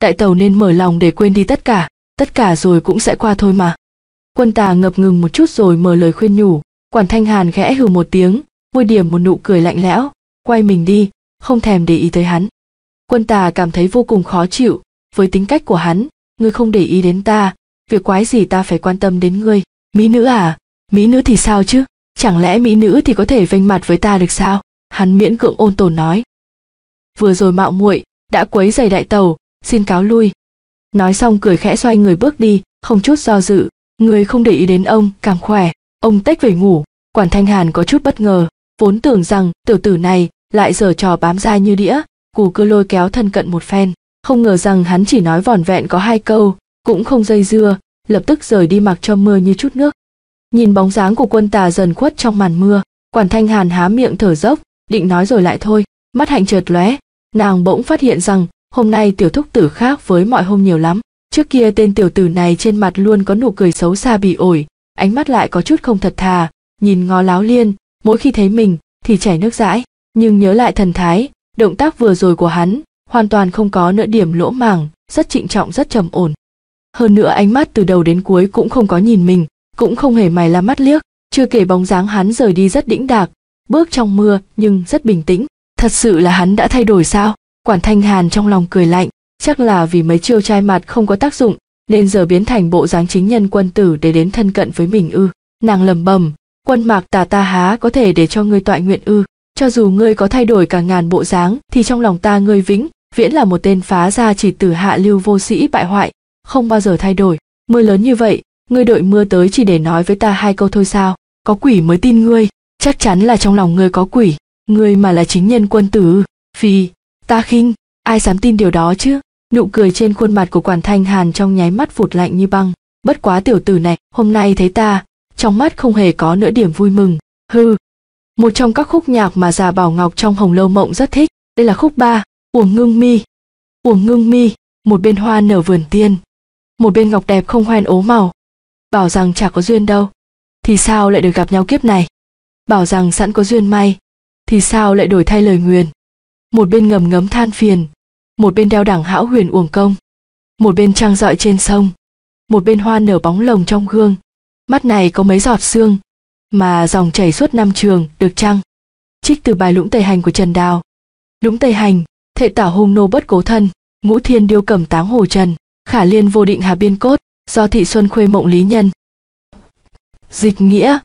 đại tẩu nên mở lòng để quên đi tất cả, tất cả rồi cũng sẽ qua thôi mà. Quân Tà ngập ngừng một chút rồi mở lời khuyên nhủ. Quản Thanh Hàn khẽ hừ một tiếng, môi điểm một nụ cười lạnh lẽo, quay mình đi, không thèm để ý tới hắn. Quân Tà cảm thấy vô cùng khó chịu với tính cách của hắn. Ngươi không để ý đến ta, việc quái gì ta phải quan tâm đến ngươi? Mỹ nữ à? Mỹ nữ thì sao chứ? Chẳng lẽ mỹ nữ thì có thể vênh mặt với ta được sao? Hắn miễn cưỡng ôn tồn nói. Vừa rồi mạo muội đã quấy rầy đại tẩu, xin cáo lui. Nói xong cười khẽ xoay người bước đi, không chút do dự. Ngươi không để ý đến ông càng khỏe. Ông tếch về ngủ. Quản Thanh Hàn có chút bất ngờ, vốn tưởng rằng tiểu tử này lại giở trò bám dai như đĩa, cù cứ lôi kéo thân cận một phen. Không ngờ rằng hắn chỉ nói vỏn vẹn có hai câu, cũng không dây dưa, lập tức rời đi mặc cho mưa như chút nước. Nhìn bóng dáng của Quân Tà dần khuất trong màn mưa, Quản Thanh Hàn há miệng thở dốc, định nói rồi lại thôi. Mắt hạnh chợt lóe, nàng bỗng phát hiện rằng hôm nay tiểu thúc tử khác với mọi hôm nhiều lắm. Trước kia tên tiểu tử này trên mặt luôn có nụ cười xấu xa bỉ ổi, ánh mắt lại có chút không thật thà, nhìn ngó láo liên, mỗi khi thấy mình thì chảy nước dãi. Nhưng nhớ lại thần thái, động tác vừa rồi của hắn, hoàn toàn không có nửa điểm lỗ mảng, rất trịnh trọng rất trầm ổn. Hơn nữa ánh mắt từ đầu đến cuối cũng không có nhìn mình, cũng không hề mày la mắt liếc, chưa kể bóng dáng hắn rời đi rất đĩnh đạc, bước trong mưa nhưng rất bình tĩnh. Thật sự là hắn đã thay đổi sao? Quản Thanh Hàn trong lòng cười lạnh, chắc là vì mấy chiêu trai mặt không có tác dụng, nên giờ biến thành bộ dáng chính nhân quân tử để đến thân cận với mình ư? Nàng lẩm bẩm, Quân Mạc Tà ta há có thể để cho ngươi toại nguyện ư? Cho dù ngươi có thay đổi cả ngàn bộ dáng, thì trong lòng ta ngươi vĩnh viễn là một tên phá gia chỉ tử hạ lưu vô sĩ bại hoại, không bao giờ thay đổi. Mưa lớn như vậy, ngươi đợi mưa tới chỉ để nói với ta hai câu thôi sao? Có quỷ mới tin ngươi, chắc chắn là trong lòng ngươi có quỷ. Ngươi mà là chính nhân quân tử, phi, ta khinh, ai dám tin điều đó chứ? Nụ cười trên khuôn mặt của Quản Thanh Hàn trong nháy mắt phụt lạnh như băng. Bất quá tiểu tử này, hôm nay thấy ta, trong mắt không hề có nửa điểm vui mừng. Hừ. Một trong các khúc nhạc mà già Bảo Ngọc trong Hồng Lâu Mộng rất thích, đây là khúc ba, Uổng Ngưng Mi. Uổng Ngưng Mi, một bên hoa nở vườn tiên, một bên ngọc đẹp không hoen ố màu. Bảo rằng chả có duyên đâu, thì sao lại được gặp nhau kiếp này? Bảo rằng sẵn có duyên may, thì sao lại đổi thay lời nguyền? Một bên ngầm ngấm than phiền, một bên đeo đẳng hão huyền uổng công, một bên trăng rọi trên sông, một bên hoa nở bóng lồng trong gương. Mắt này có mấy giọt sương, mà dòng chảy suốt năm trường, được chăng? Trích từ bài Lũng Tây Hành của Trần Đào. Lũng Tây Hành, thệ tảo hung nô bất cố thân, ngũ thiên điêu cầm táng hồ trần, khả liên vô định hà biên cốt, do thị xuân khuê mộng lý nhân. Dịch nghĩa: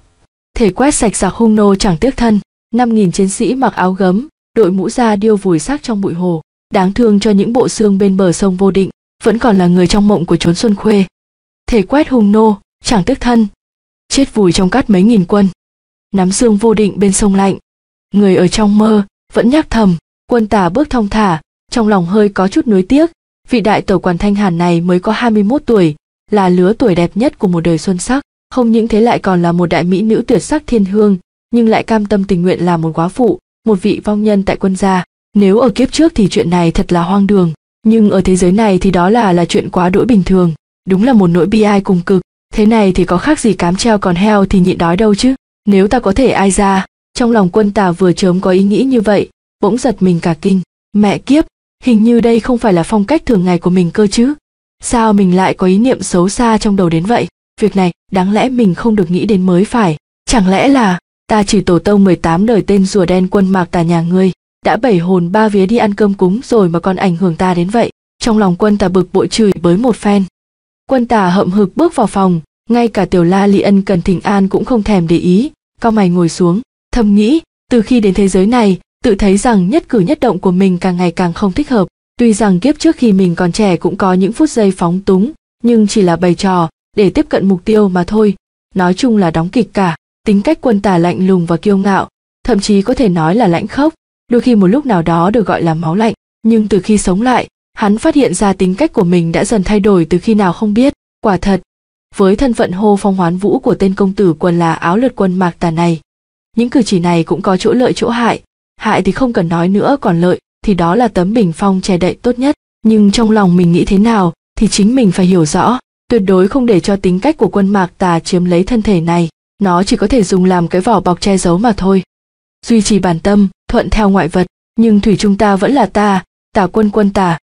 thể quét sạch giặc hung nô chẳng tiếc thân, năm nghìn chiến sĩ mặc áo gấm, đội mũ da điêu vùi xác trong bụi hồ, đáng thương cho những bộ xương bên bờ sông vô định, vẫn còn là người trong mộng của trốn xuân khuê. Thể quét hung nô, chẳng tiếc thân, chết vùi trong cát mấy nghìn quân, nắm xương vô định bên sông lạnh. Người ở trong mơ vẫn nhắc thầm. Quân Tà bước thong thả, trong lòng hơi có chút nuối tiếc. Vị đại tẩu Quản Thanh Hàn này mới có hai mươi mốt tuổi, là lứa tuổi đẹp nhất của một đời xuân sắc, không những thế lại còn là một đại mỹ nữ tuyệt sắc thiên hương, nhưng lại cam tâm tình nguyện làm một góa phụ, một vị vong nhân tại quân gia. Nếu ở kiếp trước thì chuyện này thật là hoang đường, nhưng ở thế giới này thì đó là là chuyện quá đỗi bình thường, đúng là một nỗi bi ai cùng cực. Thế này thì có khác gì cám treo còn heo thì nhịn đói đâu chứ? Nếu ta có thể ai ra. Trong lòng Quân Tà vừa chớm có ý nghĩ như vậy, bỗng giật mình cả kinh. Mẹ kiếp, hình như đây không phải là phong cách thường ngày của mình cơ chứ? Sao mình lại có ý niệm xấu xa trong đầu đến vậy? Việc này đáng lẽ mình không được nghĩ đến mới phải. Chẳng lẽ là ta chỉ tổ tông mười tám đời tên rùa đen Quân Mạc Tà nhà ngươi, đã bảy hồn ba vía đi ăn cơm cúng rồi mà còn ảnh hưởng ta đến vậy? Trong lòng Quân Tà bực bội chửi bới một phen. Quân Tà hậm hực bước vào phòng, ngay cả Tiểu La Ly ân cần thỉnh an cũng không thèm để ý, cau mày ngồi xuống, thầm nghĩ, từ khi đến thế giới này, tự thấy rằng nhất cử nhất động của mình càng ngày càng không thích hợp. Tuy rằng kiếp trước khi mình còn trẻ cũng có những phút giây phóng túng, nhưng chỉ là bày trò để tiếp cận mục tiêu mà thôi. Nói chung là đóng kịch cả. Tính cách Quân Tà lạnh lùng và kiêu ngạo, thậm chí có thể nói là lãnh khốc, đôi khi một lúc nào đó được gọi là máu lạnh. Nhưng từ khi sống lại, hắn phát hiện ra tính cách của mình đã dần thay đổi từ khi nào không biết. Quả thật, với thân phận hô phong hoán vũ của tên công tử quần là áo lượt Quân Mạc Tà này, những cử chỉ này cũng có chỗ lợi chỗ hại. Hại thì không cần nói nữa, còn lợi thì đó là tấm bình phong che đậy tốt nhất. Nhưng trong lòng mình nghĩ thế nào thì chính mình phải hiểu rõ, tuyệt đối không để cho tính cách của Quân Mạc Tà chiếm lấy thân thể này, nó chỉ có thể dùng làm cái vỏ bọc che giấu mà thôi. Duy trì bản tâm, thuận theo ngoại vật, nhưng thủy chung ta vẫn là ta, Tà Quân Quân Tà.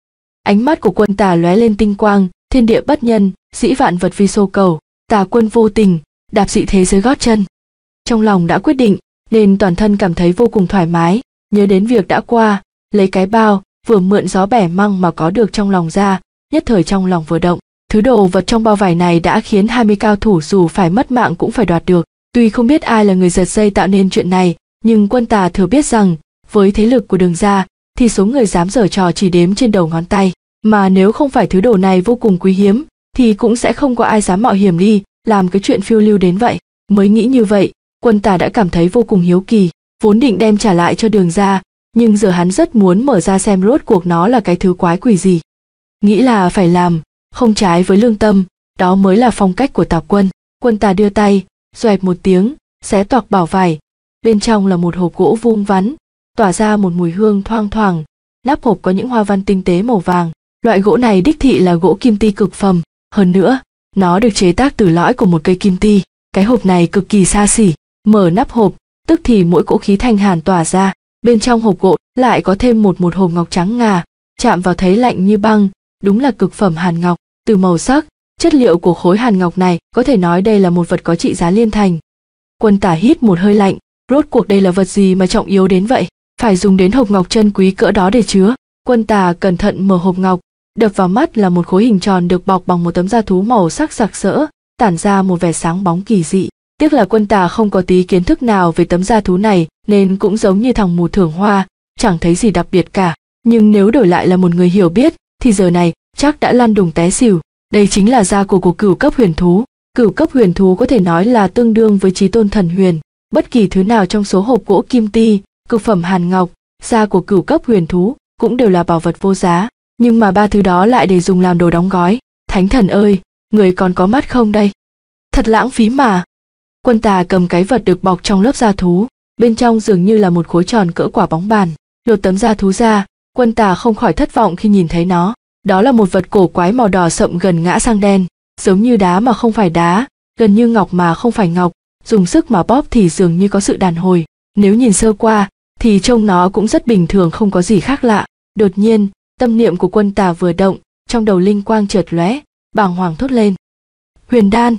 Ánh mắt của Quân Tà lóe lên tinh quang, thiên địa bất nhân, dĩ vạn vật vi xô cầu, Tà Quân vô tình, đạp dị thế dưới gót chân. Trong lòng đã quyết định, nên toàn thân cảm thấy vô cùng thoải mái, nhớ đến việc đã qua, lấy cái bao, vừa mượn gió bẻ măng mà có được trong lòng ra, nhất thời trong lòng vừa động. Thứ đồ vật trong bao vải này đã khiến hai mươi cao thủ dù phải mất mạng cũng phải đoạt được. Tuy không biết ai là người giật dây tạo nên chuyện này, nhưng Quân Tà thừa biết rằng, với thế lực của Đường gia, thì số người dám giở trò chỉ đếm trên đầu ngón tay. Mà nếu không phải thứ đồ này vô cùng quý hiếm, thì cũng sẽ không có ai dám mạo hiểm đi, làm cái chuyện phiêu lưu đến vậy. Mới nghĩ như vậy, Quân Tà đã cảm thấy vô cùng hiếu kỳ, vốn định đem trả lại cho Đường gia, nhưng giờ hắn rất muốn mở ra xem rốt cuộc nó là cái thứ quái quỷ gì. Nghĩ là phải làm, không trái với lương tâm, đó mới là phong cách của Tào Quân. Quân Tà đưa tay, xoẹt một tiếng, xé toạc bảo vải, bên trong là một hộp gỗ vuông vắn, tỏa ra một mùi hương thoang thoảng, nắp hộp có những hoa văn tinh tế màu vàng. Loại gỗ này đích thị là gỗ kim ti cực phẩm, hơn nữa, nó được chế tác từ lõi của một cây kim ti. Cái hộp này cực kỳ xa xỉ, mở nắp hộp, tức thì mỗi cỗ khí thanh hàn tỏa ra. Bên trong hộp gỗ lại có thêm một một hộp ngọc trắng ngà, chạm vào thấy lạnh như băng, đúng là cực phẩm hàn ngọc. Từ màu sắc, chất liệu của khối hàn ngọc này có thể nói đây là một vật có trị giá liên thành. Quân Tà hít một hơi lạnh, rốt cuộc đây là vật gì mà trọng yếu đến vậy, phải dùng đến hộp ngọc chân quý cỡ đó để chứa. Quân Tà cẩn thận mở hộp ngọc, đập vào mắt là một khối hình tròn được bọc bằng một tấm da thú màu sắc sặc sỡ, tản ra một vẻ sáng bóng kỳ dị. Tiếc là Quân Tà không có tí kiến thức nào về tấm da thú này, nên cũng giống như thằng mù thưởng hoa, chẳng thấy gì đặc biệt cả. Nhưng nếu đổi lại là một người hiểu biết, thì giờ này chắc đã lăn đùng té xỉu. Đây chính là da của của cửu cấp huyền thú. Cửu cấp huyền thú có thể nói là tương đương với chí tôn thần huyền. Bất kỳ thứ nào trong số hộp gỗ kim ti, cực phẩm hàn ngọc, da của cửu cấp huyền thú cũng đều là bảo vật vô giá. Nhưng mà ba thứ đó lại để dùng làm đồ đóng gói. Thánh thần ơi, người còn có mắt không đây? Thật lãng phí mà. Quân Tà cầm cái vật được bọc trong lớp da thú, bên trong dường như là một khối tròn cỡ quả bóng bàn. Lột tấm da thú ra, Quân Tà không khỏi thất vọng khi nhìn thấy nó. Đó là một vật cổ quái màu đỏ sậm gần ngã sang đen, giống như đá mà không phải đá, gần như ngọc mà không phải ngọc, dùng sức mà bóp thì dường như có sự đàn hồi. Nếu nhìn sơ qua, thì trông nó cũng rất bình thường, không có gì khác lạ. Đột nhiên, tâm niệm của Quân Tà vừa động, trong đầu linh quang chợt lóe, bàng hoàng thốt lên. Huyền đan.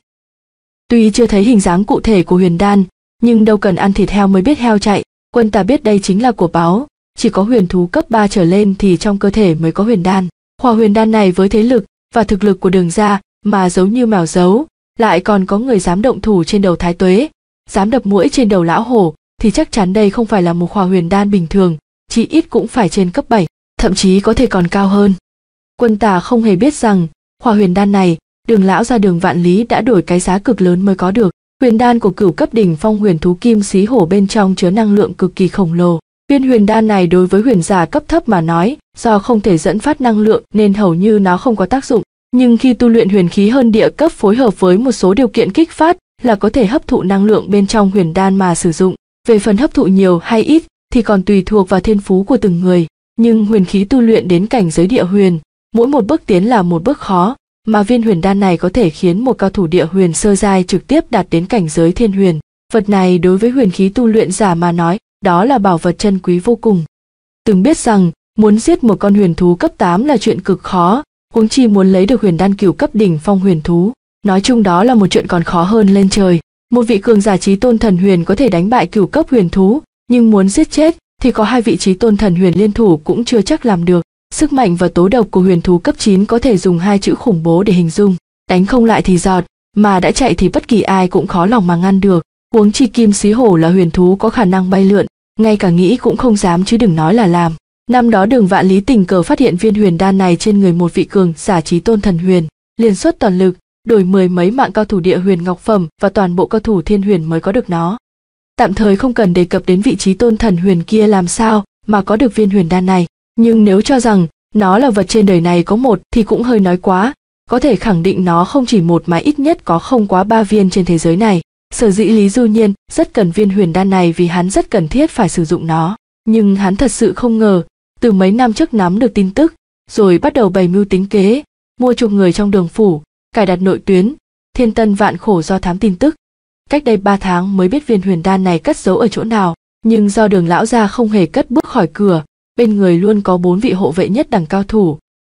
Tuy chưa thấy hình dáng cụ thể của huyền đan, nhưng đâu cần ăn thịt heo mới biết heo chạy. Quân Tà biết đây chính là của báu, chỉ có huyền thú cấp ba trở lên thì trong cơ thể mới có huyền đan. Khỏa huyền đan này với thế lực và thực lực của Đường gia mà giấu như mèo giấu, lại còn có người dám động thủ trên đầu Thái Tuế, dám đập muỗi trên đầu lão hổ, thì chắc chắn đây không phải là một khỏa huyền đan bình thường, chỉ ít cũng phải trên cấp bảy, thậm chí có thể còn cao hơn. Quân Tà không hề biết rằng, khỏa huyền đan này, Đường lão gia Đường Vạn Lý đã đổi cái giá cực lớn mới có được. Huyền đan của cửu cấp đỉnh phong huyền thú kim xí hổ bên trong chứa năng lượng cực kỳ khổng lồ. Viên huyền đan này đối với huyền giả cấp thấp mà nói, do không thể dẫn phát năng lượng nên hầu như nó không có tác dụng. Nhưng khi tu luyện huyền khí hơn địa cấp phối hợp với một số điều kiện kích phát là có thể hấp thụ năng lượng bên trong huyền đan mà sử dụng. Về phần hấp thụ nhiều hay ít thì còn tùy thuộc vào thiên phú của từng người. Nhưng huyền khí tu luyện đến cảnh giới địa huyền, mỗi một bước tiến là một bước khó, mà viên huyền đan này có thể khiến một cao thủ địa huyền sơ giai trực tiếp đạt đến cảnh giới thiên huyền. Vật này đối với huyền khí tu luyện giả mà nói, đó là bảo vật chân quý vô cùng. Từng biết rằng, muốn giết một con huyền thú cấp tám là chuyện cực khó, huống chi muốn lấy được huyền đan cửu cấp đỉnh phong huyền thú. Nói chung đó là một chuyện còn khó hơn lên trời. Một vị cường giả chí tôn thần huyền có thể đánh bại cửu cấp huyền thú, nhưng muốn giết chết thì có hai vị chí tôn thần huyền liên thủ cũng chưa chắc làm được. Sức mạnh và tố độc của huyền thú cấp chín có thể dùng hai chữ khủng bố để hình dung. Đánh không lại thì giọt, mà đã chạy thì bất kỳ ai cũng khó lòng mà ngăn được. Huống chi kim xí hổ là huyền thú có khả năng bay lượn, ngay cả nghĩ cũng không dám chứ đừng nói là làm. Năm đó Đường Vạn Lý tình cờ phát hiện viên huyền đan này trên người một vị cường giả chí tôn thần huyền, liền xuất toàn lực, đổi mười mấy mạng cao thủ địa huyền ngọc phẩm và toàn bộ cao thủ thiên huyền mới có được nó. Tạm thời không cần đề cập đến vị chí tôn thần huyền kia làm sao mà có được viên huyền đan này, nhưng nếu cho rằng nó là vật trên đời này có một thì cũng hơi nói quá, có thể khẳng định nó không chỉ một mà ít nhất có không quá ba viên trên thế giới này. Sở dĩ Lý Du Nhiên rất cần viên huyền đan này vì hắn rất cần thiết phải sử dụng nó, nhưng hắn thật sự không ngờ, từ mấy năm trước nắm được tin tức, rồi bắt đầu bày mưu tính kế, mua chuộc người trong Đường phủ, cài đặt nội tuyến, thiên tân vạn khổ do thám tin tức. Cách đây ba tháng mới biết viên huyền đan này cất giấu ở chỗ nào, nhưng do Đường lão gia không hề cất bước khỏi cửa, bên người luôn có bốn vị hộ vệ nhất đẳng cao thủ,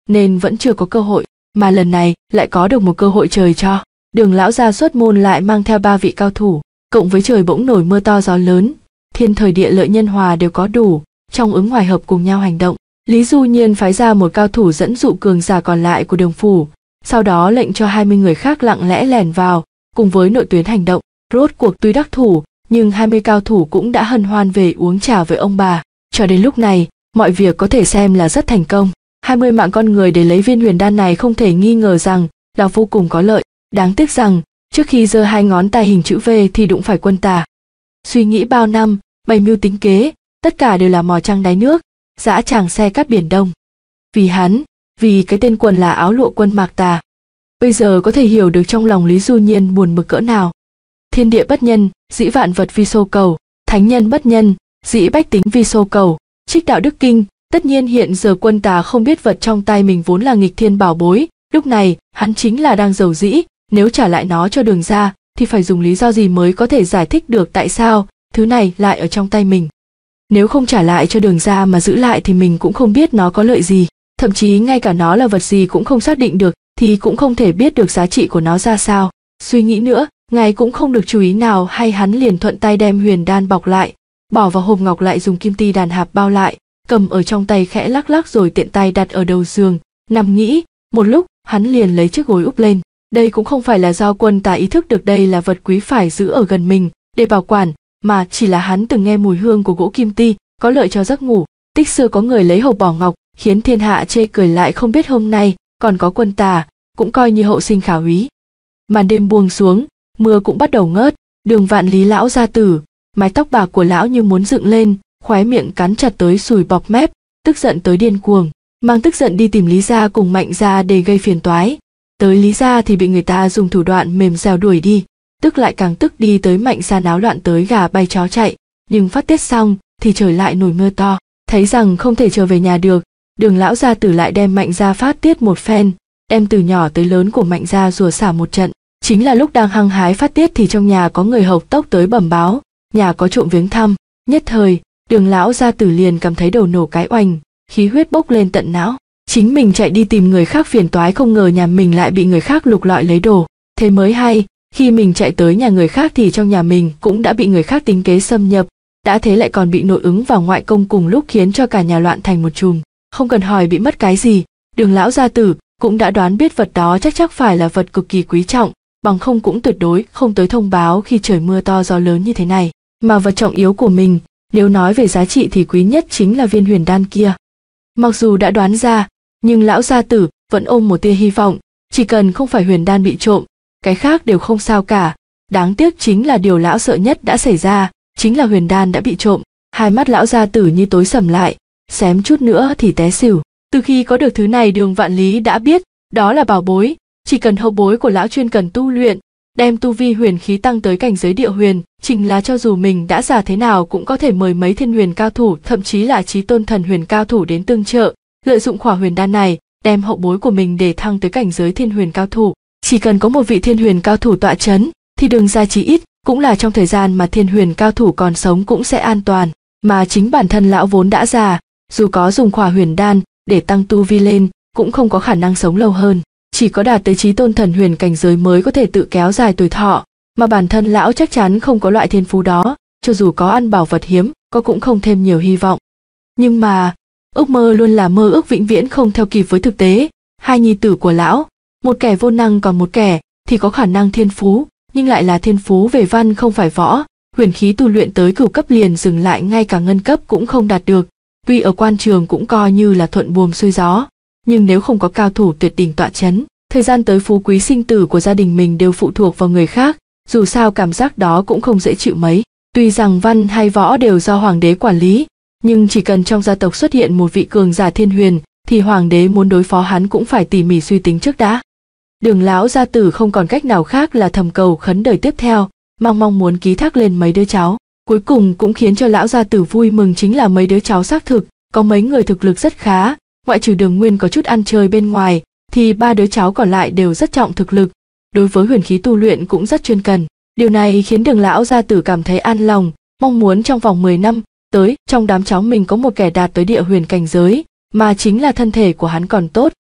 nên vẫn chưa có cơ hội, mà lần này lại có được một cơ hội trời cho. Đường lão gia xuất môn lại mang theo ba vị cao thủ, cộng với trời bỗng nổi mưa to gió lớn, thiên thời địa lợi nhân hòa đều có đủ, trong ứng ngoài hợp cùng nhau hành động. Lý Du Nhiên phái ra một cao thủ dẫn dụ cường giả còn lại của Đường phủ, sau đó lệnh cho hai mươi người khác lặng lẽ lẻn vào, cùng với nội tuyến hành động. Rốt cuộc tuy đắc thủ, nhưng hai mươi cao thủ cũng đã hân hoan về uống trà với ông bà. Cho đến lúc này, mọi việc có thể xem là rất thành công. hai mươi mạng con người để lấy viên huyền đan này không thể nghi ngờ rằng là vô cùng có lợi. Đáng tiếc rằng, trước khi giơ hai ngón tay hình chữ V thì đụng phải quân Tả. Suy nghĩ bao năm, bày mưu tính kế, tất cả đều là mò trăng đáy nước, dã tràng xe cát biển Đông. Vì hắn, vì cái tên quần là áo lụa quân Mạc Tà. Bây giờ có thể hiểu được trong lòng Lý Du Nhiên buồn bực cỡ nào. Thiên địa bất nhân, dĩ vạn vật vi xô cầu, thánh nhân bất nhân, dĩ bách tính vi xô cầu. Trích đạo đức kinh. Tất nhiên hiện giờ quân Tà không biết vật trong tay mình vốn là nghịch thiên bảo bối, lúc này hắn chính là đang giàu dĩ, nếu trả lại nó cho Đường gia thì phải dùng lý do gì mới có thể giải thích được tại sao thứ này lại ở trong tay mình. Nếu không trả lại cho Đường gia mà giữ lại thì mình cũng không biết nó có lợi gì, thậm chí ngay cả nó là vật gì cũng không xác định được thì cũng không thể biết được giá trị của nó ra sao. Suy nghĩ nữa, ngài cũng không được chú ý nào hay hắn liền thuận tay đem huyền đan bọc lại, bỏ vào hộp ngọc lại dùng kim ti đàn hạp bao lại, cầm ở trong tay khẽ lắc lắc rồi tiện tay đặt ở đầu giường, nằm nghĩ, một lúc hắn liền lấy chiếc gối úp lên. Đây cũng không phải là do quân Tà ý thức được đây là vật quý phải giữ ở gần mình để bảo quản, mà chỉ là hắn từng nghe mùi hương của gỗ kim ti có lợi cho giấc ngủ. Tích xưa có người lấy hộp bỏ ngọc khiến thiên hạ chê cười, lại không biết hôm nay còn có quân Tà, cũng coi như hậu sinh khả úy. Màn đêm buông xuống, mưa cũng bắt đầu ngớt. Đường Vạn Lý lão gia tử, mái tóc bạc của lão như muốn dựng lên, khóe miệng cắn chặt tới sùi bọt mép, tức giận tới điên cuồng, mang tức giận đi tìm Lý gia cùng Mạnh gia để gây phiền toái. Tới Lý gia thì bị người ta dùng thủ đoạn mềm dẻo đuổi đi, tức lại càng tức đi tới Mạnh gia náo loạn tới gà bay chó chạy. Nhưng phát tiết xong thì trời lại nổi mưa to, thấy rằng không thể trở về nhà được, Đường lão gia tử lại đem Mạnh gia phát tiết một phen, đem từ nhỏ tới lớn của Mạnh gia rủa xả một trận. Chính là lúc đang hăng hái phát tiết thì trong nhà có người hộc tốc tới bẩm báo, nhà có trộm viếng thăm. Nhất thời, Đường lão gia tử liền cảm thấy đầu nổ cái oành, khí huyết bốc lên tận não. Chính mình chạy đi tìm người khác phiền toái, không ngờ nhà mình lại bị người khác lục lọi lấy đồ. Thế mới hay, khi mình chạy tới nhà người khác thì trong nhà mình cũng đã bị người khác tính kế xâm nhập, đã thế lại còn bị nội ứng và ngoại công cùng lúc khiến cho cả nhà loạn thành một chùm. Không cần hỏi bị mất cái gì, Đường lão gia tử cũng đã đoán biết vật đó chắc chắc phải là vật cực kỳ quý trọng, bằng không cũng tuyệt đối không tới thông báo khi trời mưa to gió lớn như thế này. Mà vật trọng yếu của mình, nếu nói về giá trị thì quý nhất chính là viên huyền đan kia. Mặc dù đã đoán ra, nhưng lão gia tử vẫn ôm một tia hy vọng, chỉ cần không phải huyền đan bị trộm, cái khác đều không sao cả. Đáng tiếc chính là điều lão sợ nhất đã xảy ra, chính là huyền đan đã bị trộm. Hai mắt lão gia tử như tối sầm lại, xém chút nữa thì té xỉu. Từ khi có được thứ này, Đường Vạn Lý đã biết đó là bảo bối, chỉ cần hậu bối của lão chuyên cần tu luyện, đem tu vi huyền khí tăng tới cảnh giới địa huyền, chính là cho dù mình đã già thế nào cũng có thể mời mấy thiên huyền cao thủ, thậm chí là chí tôn thần huyền cao thủ đến tương trợ, lợi dụng khỏa huyền đan này, đem hậu bối của mình để thăng tới cảnh giới thiên huyền cao thủ. Chỉ cần có một vị thiên huyền cao thủ tọa chấn, thì Đường gia chí ít cũng là trong thời gian mà thiên huyền cao thủ còn sống cũng sẽ an toàn. Mà chính bản thân lão vốn đã già, dù có dùng khỏa huyền đan để tăng tu vi lên, cũng không có khả năng sống lâu hơn. Chỉ có đạt tới chí tôn thần huyền cảnh giới mới có thể tự kéo dài tuổi thọ, mà bản thân lão chắc chắn không có loại thiên phú đó, cho dù có ăn bảo vật hiếm, có cũng không thêm nhiều hy vọng. Nhưng mà, ước mơ luôn là mơ ước vĩnh viễn không theo kịp với thực tế. Hai nhi tử của lão, một kẻ vô năng còn một kẻ thì có khả năng thiên phú, nhưng lại là thiên phú về văn không phải võ, huyền khí tu luyện tới cửu cấp liền dừng lại, ngay cả ngân cấp cũng không đạt được. Tuy ở quan trường cũng coi như là thuận buồm xuôi gió, nhưng nếu không có cao thủ tuyệt đỉnh tọa chấn, thời gian tới phú quý sinh tử của gia đình mình đều phụ thuộc vào người khác, dù sao cảm giác đó cũng không dễ chịu mấy. Tuy rằng văn hay võ đều do hoàng đế quản lý, nhưng chỉ cần trong gia tộc xuất hiện một vị cường giả thiên huyền, thì hoàng đế muốn đối phó hắn cũng phải tỉ mỉ suy tính trước đã. Đường lão gia tử không còn cách nào khác là thầm cầu khấn đời tiếp theo, mong mong muốn ký thác lên mấy đứa cháu. Cuối cùng cũng khiến cho lão gia tử vui mừng chính là mấy đứa cháu xác thực, có mấy người thực lực rất khá, ngoại trừ Đường Nguyên có chút ăn chơi bên ngoài, thì ba đứa cháu còn lại đều rất trọng thực lực, đối với huyền khí tu luyện cũng rất chuyên cần. Điều này khiến Đường lão gia tử cảm thấy an lòng, mong muốn trong vòng mười năm tới trong đám cháu mình có một kẻ đạt tới địa huyền cảnh giới, mà chính là thân thể của hắn còn tốt,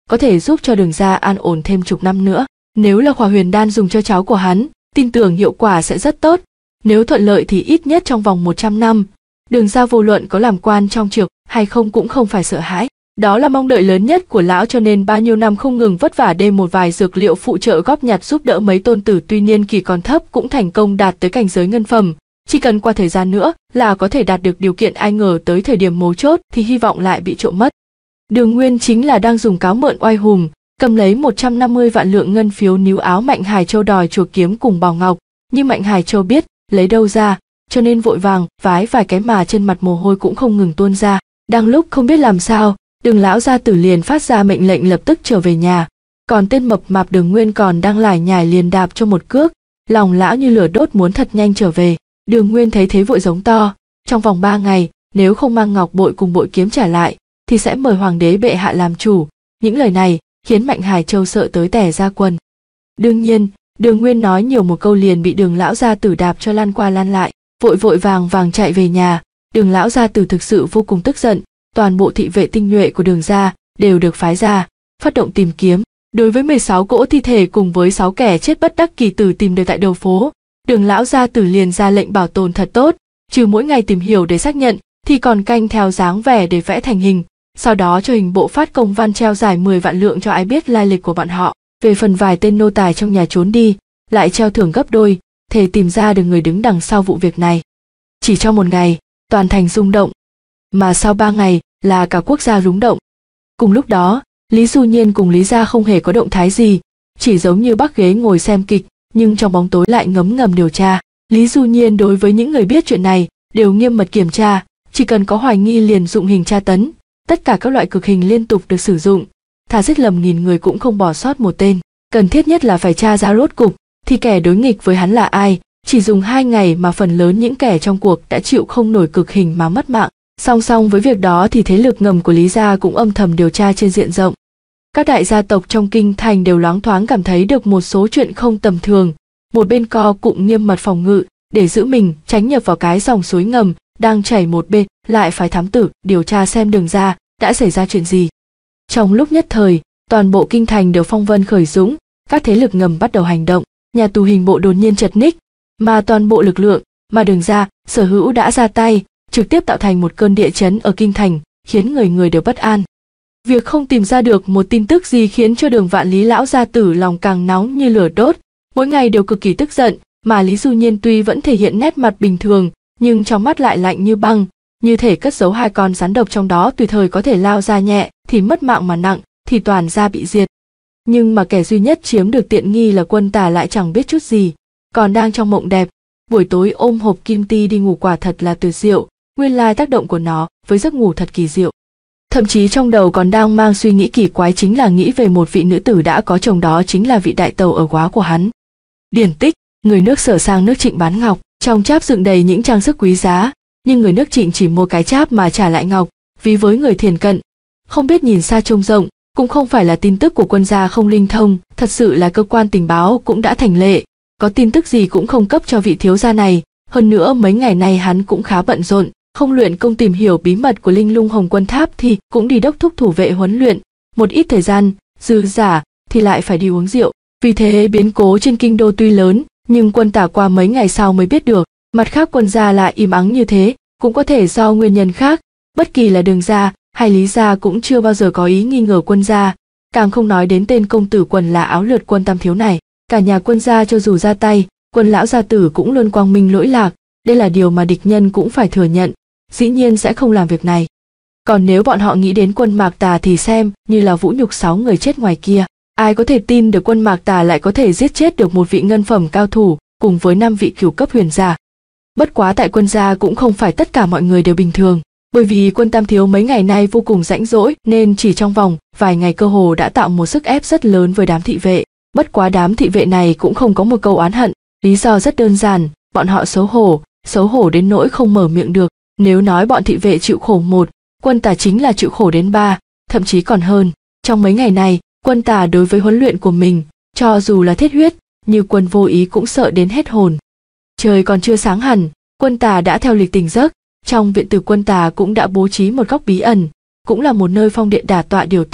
có thể giúp cho Đường gia an ổn thêm chục năm nữa. Nếu là Khỏa Huyền đan dùng cho cháu của hắn, tin tưởng hiệu quả sẽ rất tốt. Nếu thuận lợi thì ít nhất trong vòng một trăm năm, Đường gia vô luận có làm quan trong triều hay không cũng không phải sợ hãi. Đó là mong đợi lớn nhất của lão, cho nên bao nhiêu năm không ngừng vất vả đem một vài dược liệu phụ trợ góp nhặt giúp đỡ mấy tôn tử tuy niên kỳ còn thấp cũng thành công đạt tới cảnh giới ngân phẩm. Chỉ cần qua thời gian nữa là có thể đạt được điều kiện, ai ngờ tới thời điểm mấu chốt thì hy vọng lại bị trộm mất. Đường Nguyên chính là đang dùng cáo mượn oai hùng, cầm lấy một trăm năm mươi vạn lượng ngân phiếu níu áo Mạnh Hải Châu đòi chuộc kiếm cùng Bảo Ngọc, nhưng Mạnh Hải Châu biết lấy đâu ra, cho nên vội vàng vái vài cái mà trên mặt mồ hôi cũng không ngừng tuôn ra. Đang lúc không biết làm sao, Đường lão gia tử liền phát ra mệnh lệnh lập tức trở về nhà, còn tên mập mạp Đường Nguyên còn đang lải nhải liền đạp cho một cước, lòng lão như lửa đốt muốn thật nhanh trở về. Đường Nguyên thấy thế vội giống to, trong vòng ba ngày nếu không mang ngọc bội cùng bội kiếm trả lại thì sẽ mời hoàng đế bệ hạ làm chủ. Những lời này khiến Mạnh Hải Châu sợ tới tẻ ra quần. Đương nhiên Đường Nguyên nói nhiều một câu liền bị Đường lão gia tử đạp cho lăn qua lăn lại, vội vội vàng vàng chạy về nhà. Đường lão gia tử thực sự vô cùng tức giận, toàn bộ thị vệ tinh nhuệ của Đường gia đều được phái ra, phát động tìm kiếm. Đối với mười sáu cỗ thi thể cùng với sáu kẻ chết bất đắc kỳ tử tìm được tại đầu phố, Đường lão gia tử liền ra lệnh bảo tồn thật tốt, trừ mỗi ngày tìm hiểu để xác nhận, thì còn canh theo dáng vẻ để vẽ thành hình, sau đó cho hình bộ phát công văn treo giải mười vạn lượng cho ai biết lai lịch của bọn họ. Về phần vài tên nô tài trong nhà trốn đi, lại treo thưởng gấp đôi, thề tìm ra được người đứng đằng sau vụ việc này. Chỉ trong một ngày, toàn thành rung động, mà sau ba ngày là cả quốc gia rúng động. Cùng lúc đó, Lý Du Nhiên cùng Lý gia không hề có động thái gì, chỉ giống như bắc ghế ngồi xem kịch, nhưng trong bóng tối lại ngấm ngầm điều tra. Lý Du Nhiên đối với những người biết chuyện này đều nghiêm mật kiểm tra, chỉ cần có hoài nghi liền dụng hình tra tấn, tất cả các loại cực hình liên tục được sử dụng, thà giết lầm nghìn người cũng không bỏ sót một tên. Cần thiết nhất là phải tra ra rốt cục thì kẻ đối nghịch với hắn là ai. Chỉ dùng hai ngày mà phần lớn những kẻ trong cuộc đã chịu không nổi cực hình mà mất mạng. Song song với việc đó thì thế lực ngầm của Lý gia cũng âm thầm điều tra trên diện rộng. Các đại gia tộc trong kinh thành đều loáng thoáng cảm thấy được một số chuyện không tầm thường. Một bên co cụm nghiêm mật phòng ngự để giữ mình tránh nhập vào cái dòng suối ngầm đang chảy, một bên lại phải thám tử điều tra xem Đường gia đã xảy ra chuyện gì. Trong lúc nhất thời, toàn bộ kinh thành đều phong vân khởi dũng, các thế lực ngầm bắt đầu hành động. Nhà tù hình bộ đột nhiên chật ních, mà toàn bộ lực lượng mà Đường gia sở hữu đã ra tay, trực tiếp tạo thành một cơn địa chấn ở kinh thành, khiến người người đều bất an. Việc không tìm ra được một tin tức gì khiến cho Đường Vạn Lý lão gia tử lòng càng nóng như lửa đốt, mỗi ngày đều cực kỳ tức giận, mà Lý Du Nhiên tuy vẫn thể hiện nét mặt bình thường, nhưng trong mắt lại lạnh như băng, như thể cất giấu hai con rắn độc trong đó, tùy thời có thể lao ra, nhẹ thì mất mạng mà nặng thì toàn gia bị diệt. Nhưng mà kẻ duy nhất chiếm được tiện nghi là Quân Tả lại chẳng biết chút gì, còn đang trong mộng đẹp. Buổi tối ôm hộp kim ti đi ngủ quả thật là tuyệt diệu, nguyên lai tác động của nó với giấc ngủ thật kỳ diệu. Thậm chí trong đầu còn đang mang suy nghĩ kỳ quái, chính là nghĩ về một vị nữ tử đã có chồng, đó chính là vị đại tàu ở Góa của hắn. Điển Tích, người nước Sở sang nước Trịnh bán ngọc, trong cháp dựng đầy những trang sức quý giá, nhưng người nước Trịnh chỉ mua cái cháp mà trả lại ngọc, vì với người thiền cận, không biết nhìn xa trông rộng, cũng không phải là tin tức của Quân gia không linh thông, thật sự là cơ quan tình báo cũng đã thành lệ, có tin tức gì cũng không cấp cho vị thiếu gia này. Hơn nữa mấy ngày nay hắn cũng khá bận rộn, không luyện công tìm hiểu bí mật của Linh Lung Hồng Quân Tháp thì cũng đi đốc thúc thủ vệ huấn luyện, một ít thời gian dư giả thì lại phải đi uống rượu. Vì thế biến cố trên kinh đô tuy lớn, nhưng Quân Tả qua mấy ngày sau mới biết được. Mặt khác Quân gia lại im ắng như thế, cũng có thể do nguyên nhân khác, bất kỳ là Đường gia hay Lý gia cũng chưa bao giờ có ý nghi ngờ Quân gia, càng không nói đến tên công tử Quần là áo lượt Quân tam thiếu này. Cả nhà Quân gia cho dù ra tay, Quân lão gia tử cũng luôn quang minh lỗi lạc, đây là điều mà địch nhân cũng phải thừa nhận, dĩ nhiên sẽ không làm việc này. Còn nếu bọn họ nghĩ đến Quân Mạc Tà thì xem như là vũ nhục sáu người chết ngoài kia. Ai có thể tin được Quân Mạc Tà lại có thể giết chết được một vị ngân phẩm cao thủ cùng với năm vị cửu cấp huyền giả. Bất quá tại Quân gia cũng không phải tất cả mọi người đều bình thường, bởi vì Quân tam thiếu mấy ngày nay vô cùng rãnh rỗi nên chỉ trong vòng vài ngày cơ hồ đã tạo một sức ép rất lớn với đám thị vệ. Bất quá đám thị vệ này cũng không có một câu oán hận, lý do rất đơn giản, bọn họ xấu hổ, xấu hổ đến nỗi không mở miệng được. Nếu nói bọn thị vệ chịu khổ một, Quân Tả chính là chịu khổ đến ba, thậm chí còn hơn. Trong mấy ngày này, Quân Tả đối với huấn luyện của mình, cho dù là thiết huyết, như Quân vô ý cũng sợ đến hết hồn. Trời còn chưa sáng hẳn, Quân Tả đã theo lịch tỉnh giấc, trong viện tử Quân Tả cũng đã bố trí một góc bí ẩn, cũng là một nơi phong điện đả tọa điều tức,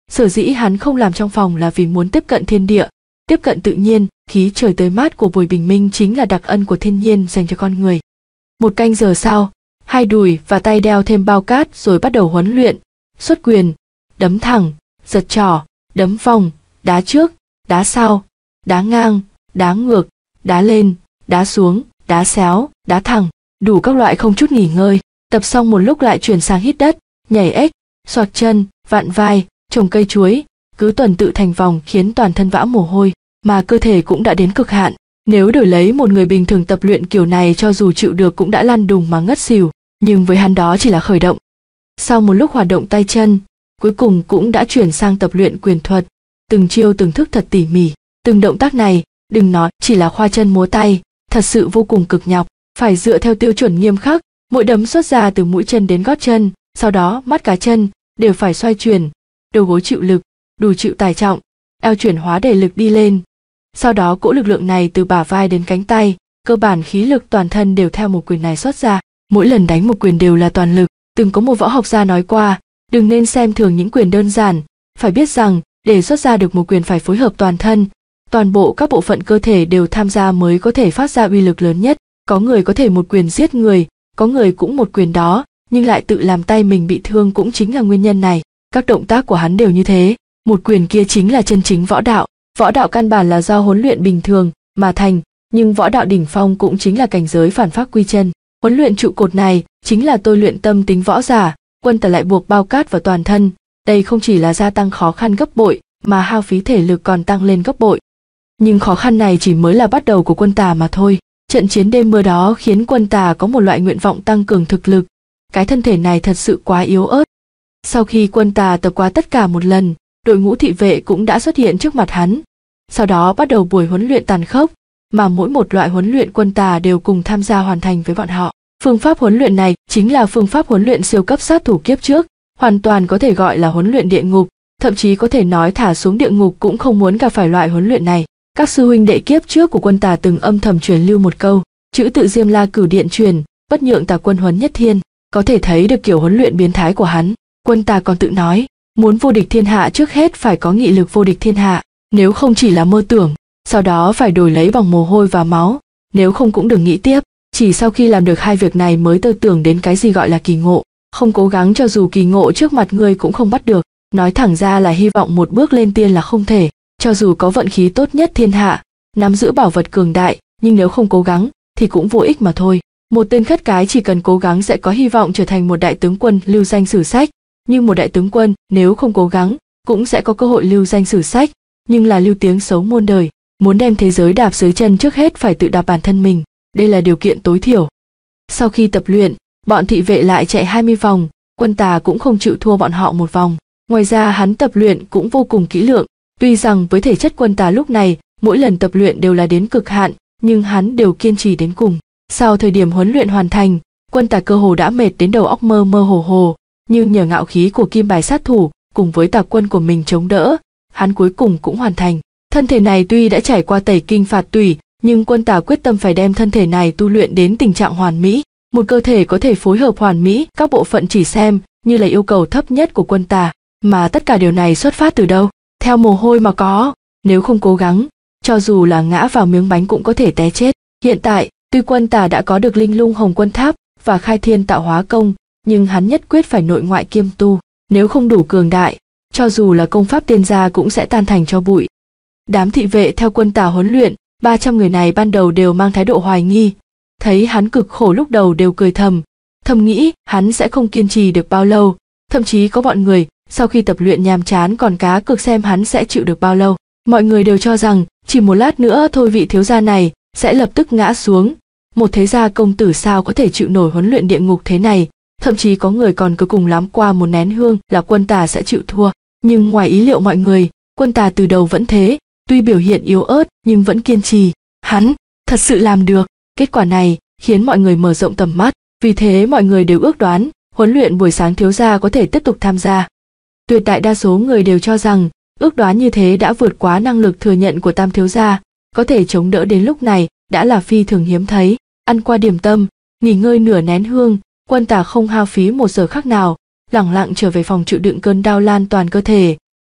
Sở dĩ hắn không làm trong phòng là vì muốn tiếp cận thiên địa, tiếp cận tự nhiên. Khí trời tươi mát của buổi bình minh chính là đặc ân của thiên nhiên dành cho con người. Một canh giờ sau, hai đùi và tay đeo thêm bao cát rồi bắt đầu huấn luyện. Xuất quyền, đấm thẳng, giật trỏ, đấm vòng, đá trước, đá sau, đá ngang, đá ngược, đá lên, đá xuống, đá xéo, đá thẳng, đủ các loại không chút nghỉ ngơi. Tập xong một lúc lại chuyển sang hít đất, nhảy ếch, xoạc chân, vặn vai, trồng cây chuối, cứ tuần tự thành vòng khiến toàn thân vã mồ hôi, mà cơ thể cũng đã đến cực hạn. Nếu đổi lấy một người bình thường tập luyện kiểu này cho dù chịu được cũng đã lăn đùng mà ngất xỉu, nhưng với hắn đó chỉ là khởi động. Sau một lúc hoạt động tay chân, cuối cùng cũng đã chuyển sang tập luyện quyền thuật, từng chiêu từng thức thật tỉ mỉ, từng động tác này, đừng nói chỉ là khoa chân múa tay, thật sự vô cùng cực nhọc, phải dựa theo tiêu chuẩn nghiêm khắc, mỗi đấm xuất ra từ mũi chân đến gót chân, sau đó mắt cá chân đều phải xoay chuyển, đầu gối chịu lực, đùi chịu tải trọng, eo chuyển hóa để lực đi lên. Sau đó cỗ lực lượng này từ bả vai đến cánh tay, cơ bản khí lực toàn thân đều theo một quyền này xuất ra, mỗi lần đánh một quyền đều là toàn lực. Từng có một võ học gia nói qua, đừng nên xem thường những quyền đơn giản, phải biết rằng để xuất ra được một quyền phải phối hợp toàn thân, toàn bộ các bộ phận cơ thể đều tham gia mới có thể phát ra uy lực lớn nhất. Có người có thể một quyền giết người, có người cũng một quyền đó, nhưng lại tự làm tay mình bị thương cũng chính là nguyên nhân này. Các động tác của hắn đều như thế, một quyền kia chính là chân chính võ đạo. Võ đạo căn bản là do huấn luyện bình thường mà thành, nhưng võ đạo đỉnh phong cũng chính là cảnh giới phản pháp quy chân. Huấn luyện trụ cột này chính là tôi luyện tâm tính võ giả. Quân Tà lại buộc bao cát vào toàn thân, đây không chỉ là gia tăng khó khăn gấp bội mà hao phí thể lực còn tăng lên gấp bội. Nhưng khó khăn này chỉ mới là bắt đầu của Quân Tà mà thôi. Trận chiến đêm mưa đó khiến Quân Tà có một loại nguyện vọng tăng cường thực lực. Cái thân thể này thật sự quá yếu ớt. Sau khi Quân Tà tập qua tất cả một lần, đội ngũ thị vệ cũng đã xuất hiện trước mặt hắn. Sau đó bắt đầu buổi huấn luyện tàn khốc, mà mỗi một loại huấn luyện Quân Tà đều cùng tham gia hoàn thành với bọn họ. Phương pháp huấn luyện này chính là phương pháp huấn luyện siêu cấp sát thủ kiếp trước, hoàn toàn có thể gọi là huấn luyện địa ngục, thậm chí có thể nói thả xuống địa ngục cũng không muốn gặp phải loại huấn luyện này. Các sư huynh đệ kiếp trước của Quân Tà từng âm thầm truyền lưu một câu, chữ tự Diêm La cửu điện truyền, bất nhượng Tà quân huấn nhất thiên, có thể thấy được kiểu huấn luyện biến thái của hắn. Quân Tà còn tự nói, muốn vô địch thiên hạ trước hết phải có nghị lực vô địch thiên hạ, nếu không chỉ là mơ tưởng, sau đó phải đổi lấy bằng mồ hôi và máu, nếu không cũng đừng nghĩ tiếp. Chỉ sau khi làm được hai việc này mới tơ tưởng đến cái gì gọi là kỳ ngộ, không cố gắng cho dù kỳ ngộ trước mặt ngươi cũng không bắt được, nói thẳng ra là hy vọng một bước lên tiên là không thể, cho dù có vận khí tốt nhất thiên hạ, nắm giữ bảo vật cường đại, nhưng nếu không cố gắng thì cũng vô ích mà thôi. Một tên khất cái chỉ cần cố gắng sẽ có hy vọng trở thành một đại tướng quân lưu danh sử sách, nhưng một đại tướng quân nếu không cố gắng cũng sẽ có cơ hội lưu danh sử sách, nhưng là lưu tiếng xấu muôn đời. Muốn đem thế giới đạp dưới chân trước hết phải tự đạp bản thân mình, đây là điều kiện tối thiểu. Sau khi tập luyện, bọn thị vệ lại chạy hai mươi vòng, Quân Tà cũng không chịu thua bọn họ một vòng. Ngoài ra hắn tập luyện cũng vô cùng kỹ lưỡng, tuy rằng với thể chất Quân Tà lúc này, mỗi lần tập luyện đều là đến cực hạn, nhưng hắn đều kiên trì đến cùng. Sau thời điểm huấn luyện hoàn thành, Quân Tà cơ hồ đã mệt đến đầu óc mơ mơ hồ hồ, nhưng nhờ ngạo khí của kim bài sát thủ cùng với tà quân của mình chống đỡ, hắn cuối cùng cũng hoàn thành. Thân thể này tuy đã trải qua tẩy kinh phạt tủy, nhưng Quân Tà quyết tâm phải đem thân thể này tu luyện đến tình trạng hoàn mỹ. Một cơ thể có thể phối hợp hoàn mỹ các bộ phận chỉ xem như là yêu cầu thấp nhất của Quân Tà, mà tất cả điều này xuất phát từ đâu? Theo mồ hôi mà có, nếu không cố gắng, cho dù là ngã vào miếng bánh cũng có thể té chết. Hiện tại, tuy Quân Tà đã có được Linh Lung Hồng Quân Tháp và Khai Thiên Tạo Hóa Công, nhưng hắn nhất quyết phải nội ngoại kiêm tu, nếu không đủ cường đại, cho dù là công pháp tiên gia cũng sẽ tan thành cho bụi. Đám thị vệ theo Quân Tà huấn luyện, ba trăm người này ban đầu đều mang thái độ hoài nghi, thấy hắn cực khổ lúc đầu đều cười thầm, thầm nghĩ hắn sẽ không kiên trì được bao lâu, thậm chí có bọn người sau khi tập luyện nhàm chán còn cá cược xem hắn sẽ chịu được bao lâu. Mọi người đều cho rằng chỉ một lát nữa thôi vị thiếu gia này sẽ lập tức ngã xuống, một thế gia công tử sao có thể chịu nổi huấn luyện địa ngục thế này, thậm chí có người còn cứ cùng lắm qua một nén hương là Quân Tà sẽ chịu thua. Nhưng ngoài ý liệu mọi người, Quân Tà từ đầu vẫn thế, tuy biểu hiện yếu ớt nhưng vẫn kiên trì, hắn thật sự làm được. Kết quả này khiến mọi người mở rộng tầm mắt, vì thế mọi người đều ước đoán huấn luyện buổi sáng thiếu gia có thể tiếp tục tham gia. Tuyệt đại đa số người đều cho rằng ước đoán như thế đã vượt quá năng lực thừa nhận của Tam thiếu gia, có thể chống đỡ đến lúc này đã là phi thường hiếm thấy. Ăn qua điểm tâm, nghỉ ngơi nửa nén hương, Quân Tà không hao phí một giờ khắc nào, lẳng lặng trở về phòng chịu đựng cơn đau lan toàn cơ thể,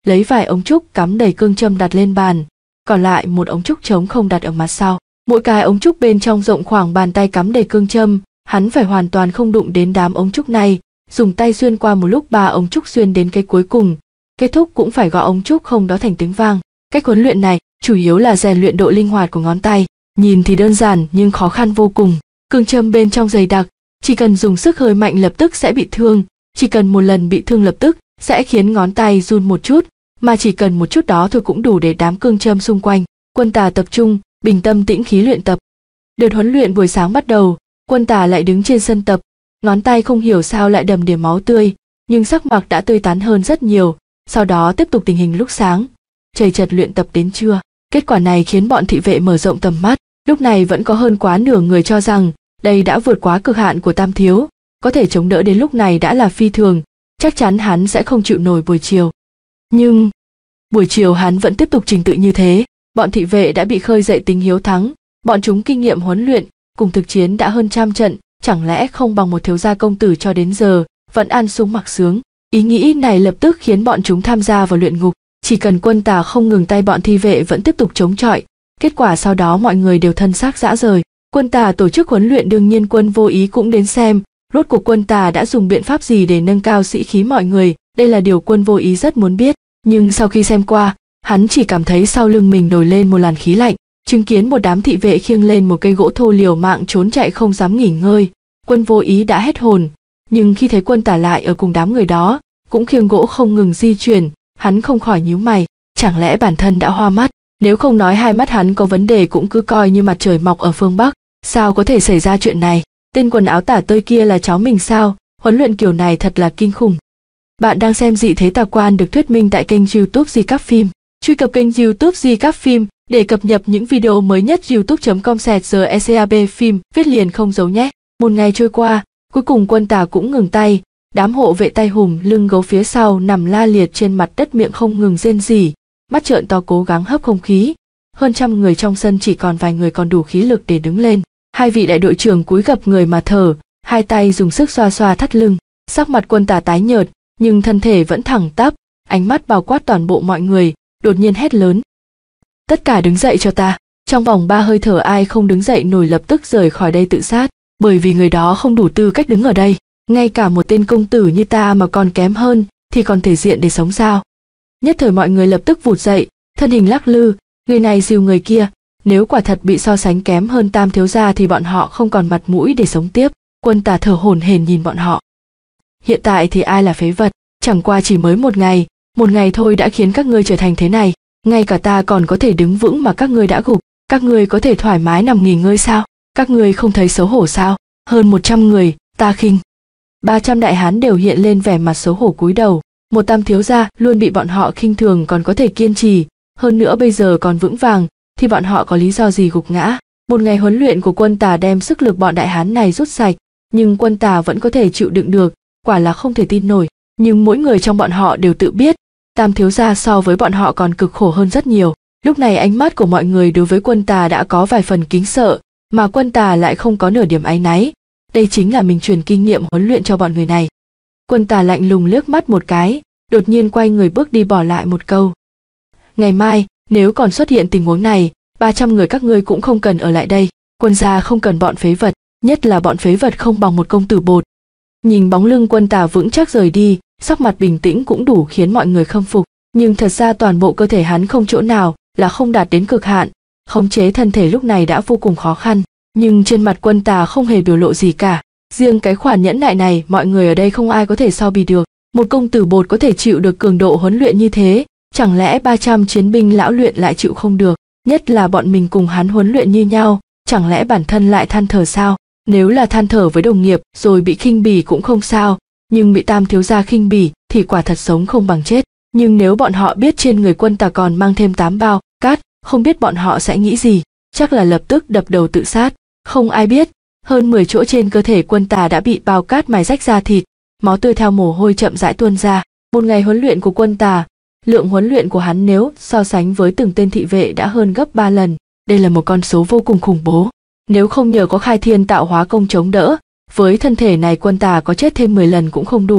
lấy vài ống trúc cắm đầy cương châm đặt lên bàn, còn lại một ống trúc trống không đặt ở mặt sau. Mỗi cái ống trúc bên trong rộng khoảng bàn tay cắm đầy cương châm, hắn phải hoàn toàn không đụng đến đám ống trúc này, dùng tay xuyên qua một lúc ba ống trúc xuyên đến cái cuối cùng, kết thúc cũng phải gõ ống trúc không đó thành tiếng vang. Cách huấn luyện này chủ yếu là rèn luyện độ linh hoạt của ngón tay, nhìn thì đơn giản nhưng khó khăn vô cùng. Cương châm bên trong dày đặc, chỉ cần dùng sức hơi mạnh lập tức sẽ bị thương, chỉ cần một lần bị thương lập tức sẽ khiến ngón tay run một chút, mà chỉ cần một chút đó thôi cũng đủ để đám cương châm xung quanh. Quân Tà tập trung, bình tâm tĩnh khí luyện tập. Đợt huấn luyện buổi sáng bắt đầu, Quân Tà lại đứng trên sân tập, ngón tay không hiểu sao lại đầm đìa máu tươi, nhưng sắc mặt đã tươi tắn hơn rất nhiều. Sau đó tiếp tục tình hình lúc sáng, chầy chật luyện tập đến trưa. Kết quả này khiến bọn thị vệ mở rộng tầm mắt. Lúc này vẫn có hơn quá nửa người cho rằng đây đã vượt quá cực hạn của Tam thiếu, có thể chống đỡ đến lúc này đã là phi thường, chắc chắn hắn sẽ không chịu nổi buổi chiều. Nhưng buổi chiều hắn vẫn tiếp tục trình tự như thế. Bọn thị vệ đã bị khơi dậy tính hiếu thắng, bọn chúng kinh nghiệm huấn luyện cùng thực chiến đã hơn trăm trận, chẳng lẽ không bằng một thiếu gia công tử cho đến giờ vẫn ăn sung mặc sướng. Ý nghĩ này lập tức khiến bọn chúng tham gia vào luyện ngục. Chỉ cần Quân Tà không ngừng tay bọn thị vệ vẫn tiếp tục chống chọi, kết quả sau đó mọi người đều thân xác rã rời. Quân Tà tổ chức huấn luyện, đương nhiên Quân Vô Ý cũng đến xem, rốt cuộc Quân Tà đã dùng biện pháp gì để nâng cao sĩ khí mọi người, đây là điều Quân Vô Ý rất muốn biết. Nhưng sau khi xem qua, hắn chỉ cảm thấy sau lưng mình nổi lên một làn khí lạnh, chứng kiến một đám thị vệ khiêng lên một cây gỗ thô liều mạng trốn chạy không dám nghỉ ngơi. Quân Vô Ý đã hết hồn, nhưng khi thấy Quân Tà lại ở cùng đám người đó, cũng khiêng gỗ không ngừng di chuyển, hắn không khỏi nhíu mày, chẳng lẽ bản thân đã hoa mắt? Nếu không nói hai mắt hắn có vấn đề cũng cứ coi như mặt trời mọc ở phương Bắc, sao có thể xảy ra chuyện này? Tên quần áo tả tơi kia là cháu mình sao? Huấn luyện kiểu này thật là kinh khủng. Bạn đang xem Dị Thế Tà Quan được thuyết minh tại kênh YouTube Di Các Phim. Truy cập kênh YouTube Di Các Phim để cập nhật những video mới nhất. youtube chấm com slash gecab phim, viết liền không giấu nhé. Một ngày trôi qua, cuối cùng Quân Tà cũng ngừng tay. Đám hộ vệ tay hùm lưng gấu phía sau nằm la liệt trên mặt đất, miệng không ngừng rên rỉ, mắt trợn to cố gắng hấp không khí. Hơn trăm người trong sân chỉ còn vài người còn đủ khí lực để đứng lên. Hai vị đại đội trưởng cúi gập người mà thở, hai tay dùng sức xoa xoa thắt lưng. Sắc mặt Quân Tà tái nhợt, nhưng thân thể vẫn thẳng tắp, ánh mắt bao quát toàn bộ mọi người, đột nhiên hét lớn: tất cả đứng dậy cho ta! Trong vòng ba hơi thở ai không đứng dậy nổi lập tức rời khỏi đây tự sát, bởi vì người đó không đủ tư cách đứng ở đây. Ngay cả một tên công tử như ta mà còn kém hơn thì còn thể diện để sống sao? Nhất thời mọi người lập tức vụt dậy, thân hình lắc lư, người này dìu người kia, nếu quả thật bị so sánh kém hơn Tam thiếu gia thì bọn họ không còn mặt mũi để sống tiếp. Quân Tà thở hổn hển nhìn bọn họ. Hiện tại thì ai là phế vật, chẳng qua chỉ mới một ngày, một ngày thôi đã khiến các ngươi trở thành thế này, ngay cả ta còn có thể đứng vững mà các ngươi đã gục, các ngươi có thể thoải mái nằm nghỉ ngơi sao? Các ngươi không thấy xấu hổ sao? Hơn một trăm người, ta khinh. ba trăm đại hán đều hiện lên vẻ mặt xấu hổ cúi đầu, một Tam thiếu gia luôn bị bọn họ khinh thường còn có thể kiên trì, hơn nữa bây giờ còn vững vàng, thì bọn họ có lý do gì gục ngã? Một ngày huấn luyện của Quân Tà đem sức lực bọn đại hán này rút sạch, nhưng Quân Tà vẫn có thể chịu đựng được, quả là không thể tin nổi. Nhưng mỗi người trong bọn họ đều tự biết, Tam thiếu gia so với bọn họ còn cực khổ hơn rất nhiều. Lúc này ánh mắt của mọi người đối với Quân Tà đã có vài phần kính sợ, mà Quân Tà lại không có nửa điểm áy náy. Đây chính là mình truyền kinh nghiệm huấn luyện cho bọn người này. Quân Tà lạnh lùng liếc mắt một cái, đột nhiên quay người bước đi, bỏ lại một câu: ngày mai nếu còn xuất hiện tình huống này, ba trăm người các ngươi cũng không cần ở lại đây. Quân gia không cần bọn phế vật, nhất là bọn phế vật không bằng một công tử bột. Nhìn bóng lưng Quân Tà vững chắc rời đi, sắc mặt bình tĩnh cũng đủ khiến mọi người khâm phục, nhưng thật ra toàn bộ cơ thể hắn không chỗ nào là không đạt đến cực hạn, khống chế thân thể lúc này đã vô cùng khó khăn. Nhưng trên mặt Quân Tà không hề biểu lộ gì cả, riêng cái khoản nhẫn nại này mọi người ở đây không ai có thể so bì được. Một công tử bột có thể chịu được cường độ huấn luyện như thế, chẳng lẽ ba trăm chiến binh lão luyện lại chịu không được? Nhất là bọn mình cùng hắn huấn luyện như nhau, chẳng lẽ bản thân lại than thở sao? Nếu là than thở với đồng nghiệp rồi bị khinh bỉ cũng không sao, nhưng bị Tam thiếu gia khinh bỉ thì quả thật sống không bằng chết. Nhưng nếu bọn họ biết trên người Quân Tà còn mang thêm tám bao cát, không biết bọn họ sẽ nghĩ gì, chắc là lập tức đập đầu tự sát. Không ai biết, hơn mười chỗ trên cơ thể Quân Tà đã bị bao cát mài rách da thịt, máu tươi theo mồ hôi chậm rãi tuôn ra. Một ngày huấn luyện của Quân Tà, lượng huấn luyện của hắn nếu so sánh với từng tên thị vệ đã hơn gấp ba lần, đây là một con số vô cùng khủng bố. Nếu không nhờ có khai thiên tạo hóa công chống đỡ, với thân thể này Quân Tà có chết thêm mười lần cũng không đủ.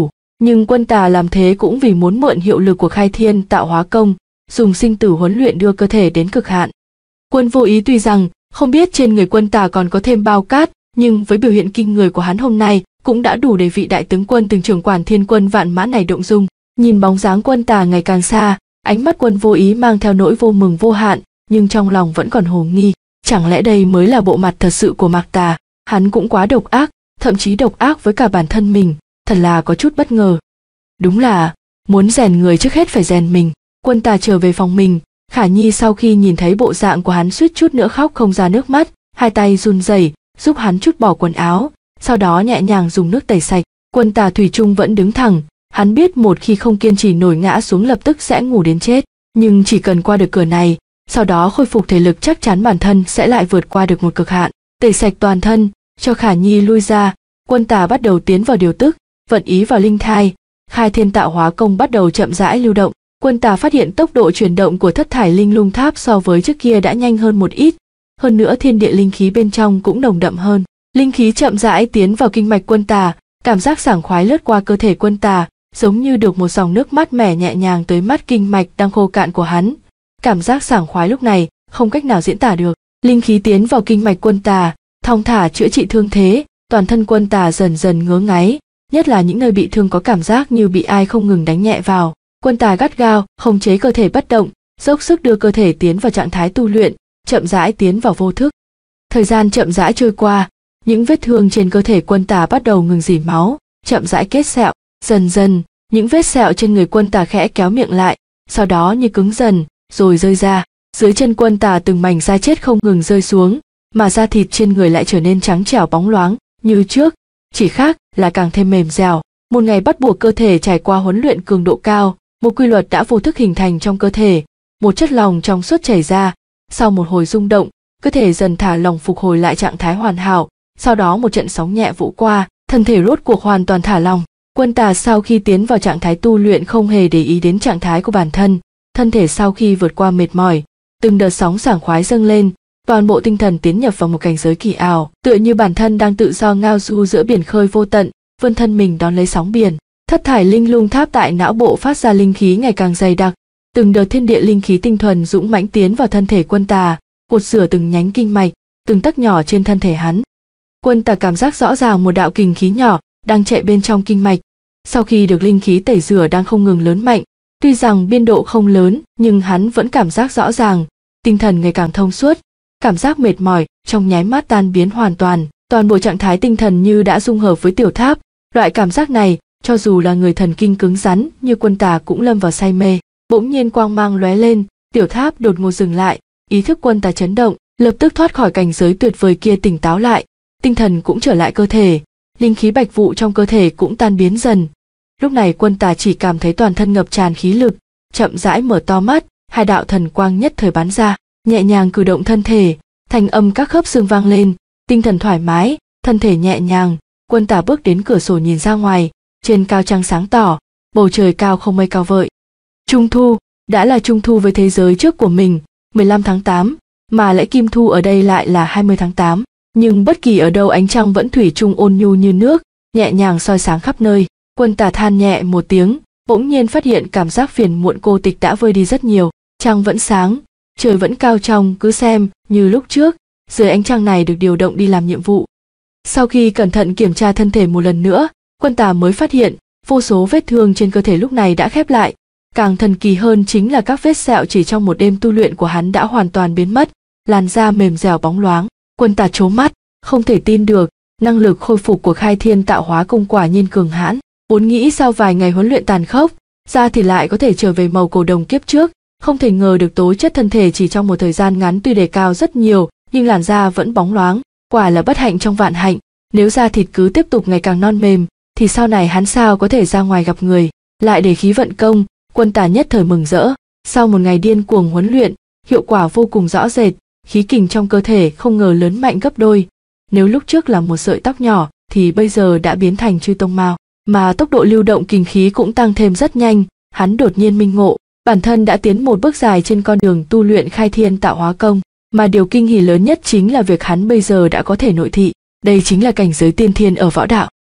Nhưng Quân Tà làm thế cũng vì muốn mượn hiệu lực của Khai Thiên Tạo Hóa Công, dùng sinh tử huấn luyện đưa cơ thể đến cực hạn. Quân Vô Ý tuy rằng không biết trên người Quân Tà còn có thêm bao cát, nhưng với biểu hiện kinh người của hắn hôm nay cũng đã đủ để vị đại tướng quân từng trưởng quản thiên quân vạn mã này động dung. Nhìn bóng dáng Quân Tà ngày càng xa, ánh mắt Quân Vô Ý mang theo nỗi vô mừng vô hạn, nhưng trong lòng vẫn còn hồ nghi, chẳng lẽ đây mới là bộ mặt thật sự của Mạc Tà? Hắn cũng quá độc ác, thậm chí độc ác với cả bản thân mình, thật là có chút bất ngờ. Đúng là muốn rèn người trước hết phải rèn mình. Quân Tà trở về phòng mình, Khả Nhi sau khi nhìn thấy bộ dạng của hắn suýt chút nữa khóc không ra nước mắt, hai tay run rẩy giúp hắn trút bỏ quần áo, sau đó nhẹ nhàng dùng nước tẩy sạch. Quân Tà thủy chung vẫn đứng thẳng, hắn biết một khi không kiên trì nổi ngã xuống lập tức sẽ ngủ đến chết, nhưng chỉ cần qua được cửa này, sau đó khôi phục thể lực chắc chắn bản thân sẽ lại vượt qua được một cực hạn. Tẩy sạch toàn thân, cho Khả Nhi lui ra, Quân Tà bắt đầu tiến vào điều tức, vận ý vào linh thai, Khai Thiên Tạo Hóa Công bắt đầu chậm rãi lưu động. Quân Tà phát hiện tốc độ chuyển động của thất thải linh lung tháp so với trước kia đã nhanh hơn một ít, hơn nữa thiên địa linh khí bên trong cũng nồng đậm hơn. Linh khí chậm rãi tiến vào kinh mạch Quân Tà, cảm giác sảng khoái lướt qua cơ thể Quân Tà, giống như được một dòng nước mát mẻ nhẹ nhàng tới mắt kinh mạch đang khô cạn của hắn. Cảm giác sảng khoái lúc này không cách nào diễn tả được. Linh khí tiến vào kinh mạch Quân Tà, thong thả chữa trị thương thế, toàn thân Quân Tà dần dần ngứa ngáy, nhất là những nơi bị thương có cảm giác như bị ai không ngừng đánh nhẹ vào. Quân Tà gắt gao khống chế cơ thể bất động, dốc sức đưa cơ thể tiến vào trạng thái tu luyện, chậm rãi tiến vào vô thức. Thời gian chậm rãi trôi qua, những vết thương trên cơ thể Quân Tà bắt đầu ngừng rỉ máu, chậm rãi kết sẹo. Dần dần, những vết sẹo trên người Quân Tà khẽ kéo miệng lại, sau đó như cứng dần, rồi rơi ra. Dưới chân Quân Tà từng mảnh da chết không ngừng rơi xuống, mà da thịt trên người lại trở nên trắng trẻo bóng loáng như trước, chỉ khác là càng thêm mềm dẻo. Một ngày bắt buộc cơ thể trải qua huấn luyện cường độ cao, một quy luật đã vô thức hình thành trong cơ thể, một chất lỏng trong suốt chảy ra. Sau một hồi rung động, cơ thể dần thả lỏng phục hồi lại trạng thái hoàn hảo. Sau đó một trận sóng nhẹ vũ qua, thân thể rốt cuộc hoàn toàn thả lỏng. Quân Tà sau khi tiến vào trạng thái tu luyện không hề để ý đến trạng thái của bản thân, thân thể sau khi vượt qua mệt mỏi, từng đợt sóng sảng khoái dâng lên, toàn bộ tinh thần tiến nhập vào một cảnh giới kỳ ảo, tựa như bản thân đang tự do ngao du giữa biển khơi vô tận, vươn thân mình đón lấy sóng biển. Thất thải linh lung tháp tại não bộ phát ra linh khí ngày càng dày đặc, từng đợt thiên địa linh khí tinh thuần dũng mãnh tiến vào thân thể Quân Tà, cột rửa từng nhánh kinh mạch, từng tấc nhỏ trên thân thể hắn. Quân Tà cảm giác rõ ràng một đạo kình khí nhỏ đang chạy bên trong kinh mạch. Sau khi được linh khí tẩy rửa đang không ngừng lớn mạnh, tuy rằng biên độ không lớn nhưng hắn vẫn cảm giác rõ ràng, tinh thần ngày càng thông suốt, cảm giác mệt mỏi trong nháy mắt tan biến hoàn toàn, toàn bộ trạng thái tinh thần như đã dung hợp với tiểu tháp. Loại cảm giác này, cho dù là người thần kinh cứng rắn như Quân Tà cũng lâm vào say mê. Bỗng nhiên quang mang lóe lên, tiểu tháp đột ngột dừng lại, ý thức Quân Tà chấn động, lập tức thoát khỏi cảnh giới tuyệt vời kia, tỉnh táo lại, tinh thần cũng trở lại cơ thể, linh khí bạch vụ trong cơ thể cũng tan biến dần. Lúc này Quân Tà chỉ cảm thấy toàn thân ngập tràn khí lực, chậm rãi mở to mắt, hai đạo thần quang nhất thời bắn ra, nhẹ nhàng cử động thân thể, thanh âm các khớp xương vang lên, tinh thần thoải mái, thân thể nhẹ nhàng. Quân Tà bước đến cửa sổ nhìn ra ngoài, trên cao trăng sáng tỏ, bầu trời cao không mây cao vợi. Trung thu, đã là trung thu với thế giới trước của mình, mười lăm tháng tám, mà lễ kim thu ở đây lại là hai mươi tháng tám, nhưng bất kỳ ở đâu ánh trăng vẫn thủy chung ôn nhu như nước, nhẹ nhàng soi sáng khắp nơi. Quân Tà than nhẹ một tiếng, bỗng nhiên phát hiện cảm giác phiền muộn cô tịch đã vơi đi rất nhiều, trăng vẫn sáng, trời vẫn cao trong, cứ xem như lúc trước, dưới ánh trăng này được điều động đi làm nhiệm vụ. Sau khi cẩn thận kiểm tra thân thể một lần nữa, Quân Tà mới phát hiện vô số vết thương trên cơ thể lúc này đã khép lại. Càng thần kỳ hơn chính là các vết sẹo chỉ trong một đêm tu luyện của hắn đã hoàn toàn biến mất, làn da mềm dẻo bóng loáng. Quân Tà trố mắt, không thể tin được, năng lực khôi phục của Khai Thiên Tạo Hóa Công quả nhiên cường hãn. Vốn nghĩ sau vài ngày huấn luyện tàn khốc, da thì lại có thể trở về màu cổ đồng kiếp trước, không thể ngờ được tố chất thân thể chỉ trong một thời gian ngắn tuy đề cao rất nhiều, nhưng làn da vẫn bóng loáng, quả là bất hạnh trong vạn hạnh. Nếu da thịt cứ tiếp tục ngày càng non mềm, thì sau này hắn sao có thể ra ngoài gặp người. Lại để khí vận công, Quân Tà nhất thời mừng rỡ. Sau một ngày điên cuồng huấn luyện, hiệu quả vô cùng rõ rệt, khí kình trong cơ thể không ngờ lớn mạnh gấp đôi. Nếu lúc trước là một sợi tóc nhỏ, thì bây giờ đã biến thành chư tông mao. Mà tốc độ lưu động kình khí cũng tăng thêm rất nhanh. Hắn đột nhiên minh ngộ, bản thân đã tiến một bước dài trên con đường tu luyện Khai Thiên Tạo Hóa Công. Mà điều kinh hỉ lớn nhất chính là việc hắn bây giờ đã có thể nội thị. Đây chính là cảnh giới tiên thiên ở võ đạo.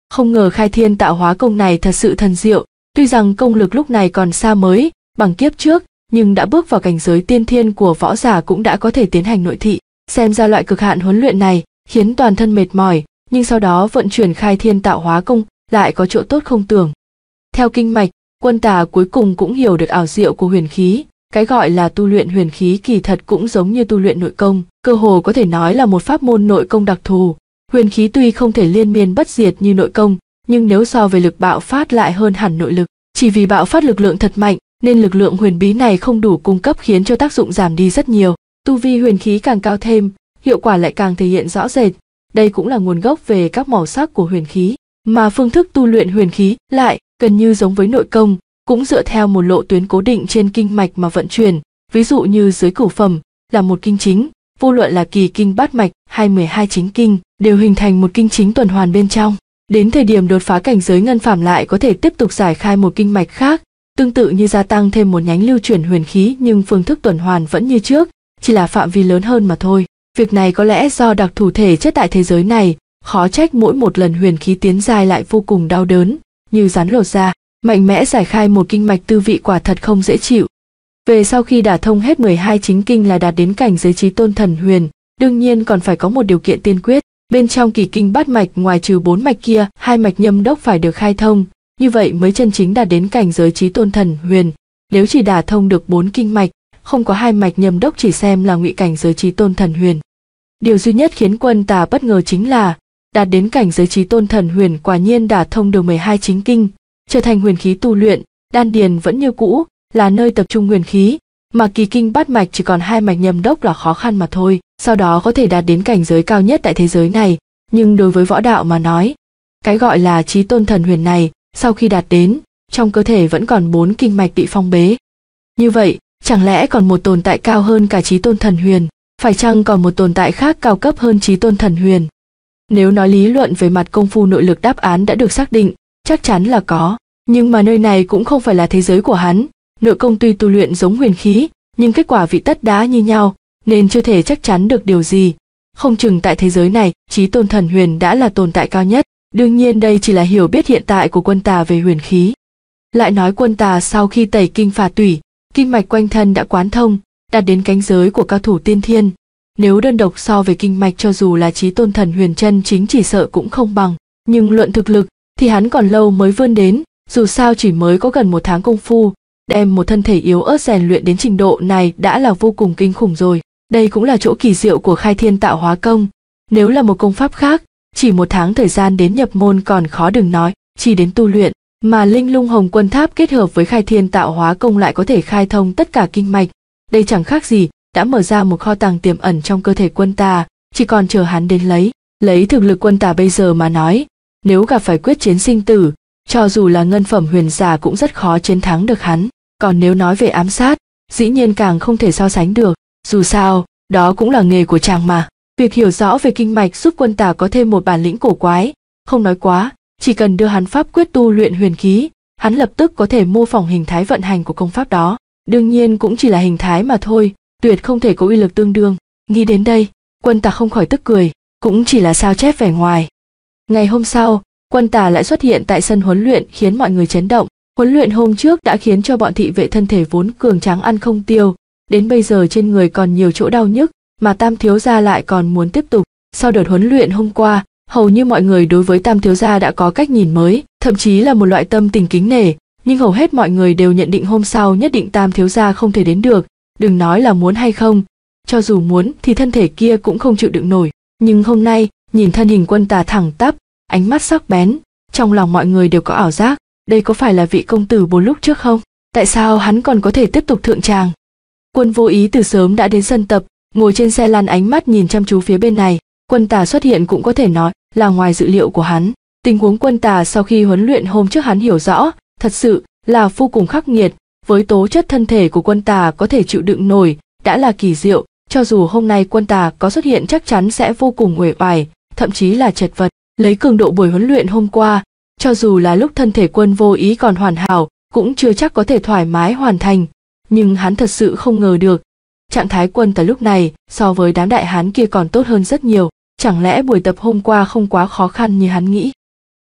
Không ngờ khai thiên tạo hóa công này thật sự thần diệu, tuy rằng công lực lúc này còn xa mới bằng kiếp trước, nhưng đã bước vào cảnh giới tiên thiên của võ giả cũng đã có thể tiến hành nội thị. Xem ra loại cực hạn huấn luyện này khiến toàn thân mệt mỏi, nhưng sau đó vận chuyển khai thiên tạo hóa công lại có chỗ tốt không tưởng. Theo kinh mạch, Quân Tà cuối cùng cũng hiểu được ảo diệu của huyền khí. Cái gọi là tu luyện huyền khí kỳ thật cũng giống như tu luyện nội công, cơ hồ có thể nói là một pháp môn nội công đặc thù. Huyền khí tuy không thể liên miên bất diệt như nội công, nhưng nếu so về lực bạo phát lại hơn hẳn nội lực. Chỉ vì bạo phát lực lượng thật mạnh, nên lực lượng huyền bí này không đủ cung cấp khiến cho tác dụng giảm đi rất nhiều. Tu vi huyền khí càng cao thêm, hiệu quả lại càng thể hiện rõ rệt. Đây cũng là nguồn gốc về các màu sắc của huyền khí, mà phương thức tu luyện huyền khí lại gần như giống với nội công, cũng dựa theo một lộ tuyến cố định trên kinh mạch mà vận chuyển. Ví dụ như dưới cửu phẩm là một kinh chính, vô luận là kỳ kinh bát mạch hay mười hai chính kinh đều hình thành một kinh chính tuần hoàn bên trong. Đến thời điểm đột phá cảnh giới ngân phàm lại có thể tiếp tục giải khai một kinh mạch khác, tương tự như gia tăng thêm một nhánh lưu chuyển huyền khí, nhưng phương thức tuần hoàn vẫn như trước, chỉ là phạm vi lớn hơn mà thôi. Việc này có lẽ do đặc thù thể chất tại thế giới này, khó trách mỗi một lần huyền khí tiến dài lại vô cùng đau đớn, như rắn lột da. Mạnh mẽ giải khai một kinh mạch tư vị quả thật không dễ chịu. Về sau khi đả thông hết mười hai chính kinh là đạt đến cảnh giới chí tôn thần huyền, đương nhiên còn phải có một điều kiện tiên quyết. Bên trong kỳ kinh bát mạch ngoài trừ bốn mạch kia, hai mạch nhâm đốc phải được khai thông, như vậy mới chân chính đạt đến cảnh giới chí tôn thần huyền. Nếu chỉ đả thông được bốn kinh mạch, không có hai mạch nhâm đốc chỉ xem là ngụy cảnh giới chí tôn thần huyền. Điều duy nhất khiến Quân Tà bất ngờ chính là đạt đến cảnh giới chí tôn thần huyền quả nhiên đả thông được mười hai chính kinh, trở thành huyền khí tu luyện. Đan điền vẫn như cũ là nơi tập trung huyền khí, mà kỳ kinh bát mạch chỉ còn hai mạch nhâm đốc là khó khăn mà thôi. Sau đó có thể đạt đến cảnh giới cao nhất tại thế giới này, nhưng đối với võ đạo mà nói, cái gọi là chí tôn thần huyền này, sau khi đạt đến, trong cơ thể vẫn còn bốn kinh mạch bị phong bế. Như vậy, chẳng lẽ còn một tồn tại cao hơn cả chí tôn thần huyền? Phải chăng còn một tồn tại khác cao cấp hơn chí tôn thần huyền? Nếu nói lý luận về mặt công phu nội lực, đáp án đã được xác định, chắc chắn là có. Nhưng mà nơi này cũng không phải là thế giới của hắn. Nội công tuy tu luyện giống huyền khí, nhưng kết quả vị tất đá như nhau, nên chưa thể chắc chắn được điều gì. Không chừng tại thế giới này, chí tôn thần huyền đã là tồn tại cao nhất. Đương nhiên đây chỉ là hiểu biết hiện tại của Quân Tà về huyền khí. Lại nói Quân Tà sau khi tẩy kinh phạt tủy, kinh mạch quanh thân đã quán thông, đạt đến cảnh giới của cao thủ tiên thiên. Nếu đơn độc so về kinh mạch, cho dù là chí tôn thần huyền chân chính chỉ sợ cũng không bằng. Nhưng luận thực lực thì hắn còn lâu mới vươn đến, dù sao chỉ mới có gần một tháng công phu, đem một thân thể yếu ớt rèn luyện đến trình độ này đã là vô cùng kinh khủng rồi. Đây cũng là chỗ kỳ diệu của khai thiên tạo hóa công. Nếu là một công pháp khác, chỉ một tháng thời gian đến nhập môn còn khó đừng nói, chỉ đến tu luyện, mà Linh Lung Hồng Quân Tháp kết hợp với khai thiên tạo hóa công lại có thể khai thông tất cả kinh mạch. Đây chẳng khác gì đã mở ra một kho tàng tiềm ẩn trong cơ thể Quân Tà, chỉ còn chờ hắn đến lấy. Lấy thực lực Quân Tà bây giờ mà nói, nếu gặp phải quyết chiến sinh tử, cho dù là ngân phẩm huyền giả cũng rất khó chiến thắng được hắn. Còn nếu nói về ám sát, dĩ nhiên càng không thể so sánh được. Dù sao, đó cũng là nghề của chàng mà. Việc hiểu rõ về kinh mạch giúp Quân Tà có thêm một bản lĩnh cổ quái. Không nói quá, chỉ cần đưa hắn pháp quyết tu luyện huyền khí, hắn lập tức có thể mô phỏng hình thái vận hành của công pháp đó. Đương nhiên cũng chỉ là hình thái mà thôi, tuyệt không thể có uy lực tương đương. Nghĩ đến đây, Quân Tà không khỏi tức cười, cũng chỉ là sao chép vẻ ngoài. Ngày hôm sau, Quân Tà lại xuất hiện tại sân huấn luyện khiến mọi người chấn động. Huấn luyện hôm trước đã khiến cho bọn thị vệ thân thể vốn cường tráng ăn không tiêu, đến bây giờ trên người còn nhiều chỗ đau nhức, mà Tam thiếu gia lại còn muốn tiếp tục. Sau đợt huấn luyện hôm qua, hầu như mọi người đối với Tam thiếu gia đã có cách nhìn mới, thậm chí là một loại tâm tình kính nể, nhưng hầu hết mọi người đều nhận định hôm sau nhất định Tam thiếu gia không thể đến được, đừng nói là muốn hay không, cho dù muốn thì thân thể kia cũng không chịu đựng nổi. Nhưng hôm nay, nhìn thân hình Quân Tà thẳng tắp, ánh mắt sắc bén, trong lòng mọi người đều có ảo giác, đây có phải là vị công tử bốn lúc trước không? Tại sao hắn còn có thể tiếp tục thượng tràng? Quân Vô Ý từ sớm đã đến sân tập, ngồi trên xe lăn ánh mắt nhìn chăm chú phía bên này. Quân Tà xuất hiện cũng có thể nói là ngoài dự liệu của hắn. Tình huống Quân Tà sau khi huấn luyện hôm trước hắn hiểu rõ, thật sự là vô cùng khắc nghiệt. Với tố chất thân thể của Quân Tà có thể chịu đựng nổi đã là kỳ diệu. Cho dù hôm nay Quân Tà có xuất hiện chắc chắn sẽ vô cùng uể oải, thậm chí là chật vật. Lấy cường độ buổi huấn luyện hôm qua, cho dù là lúc thân thể Quân Vô Ý còn hoàn hảo, cũng chưa chắc có thể thoải mái hoàn thành. Nhưng hắn thật sự không ngờ được, trạng thái Quân Tà lúc này so với đám đại hán kia còn tốt hơn rất nhiều. Chẳng lẽ buổi tập hôm qua không quá khó khăn như hắn nghĩ?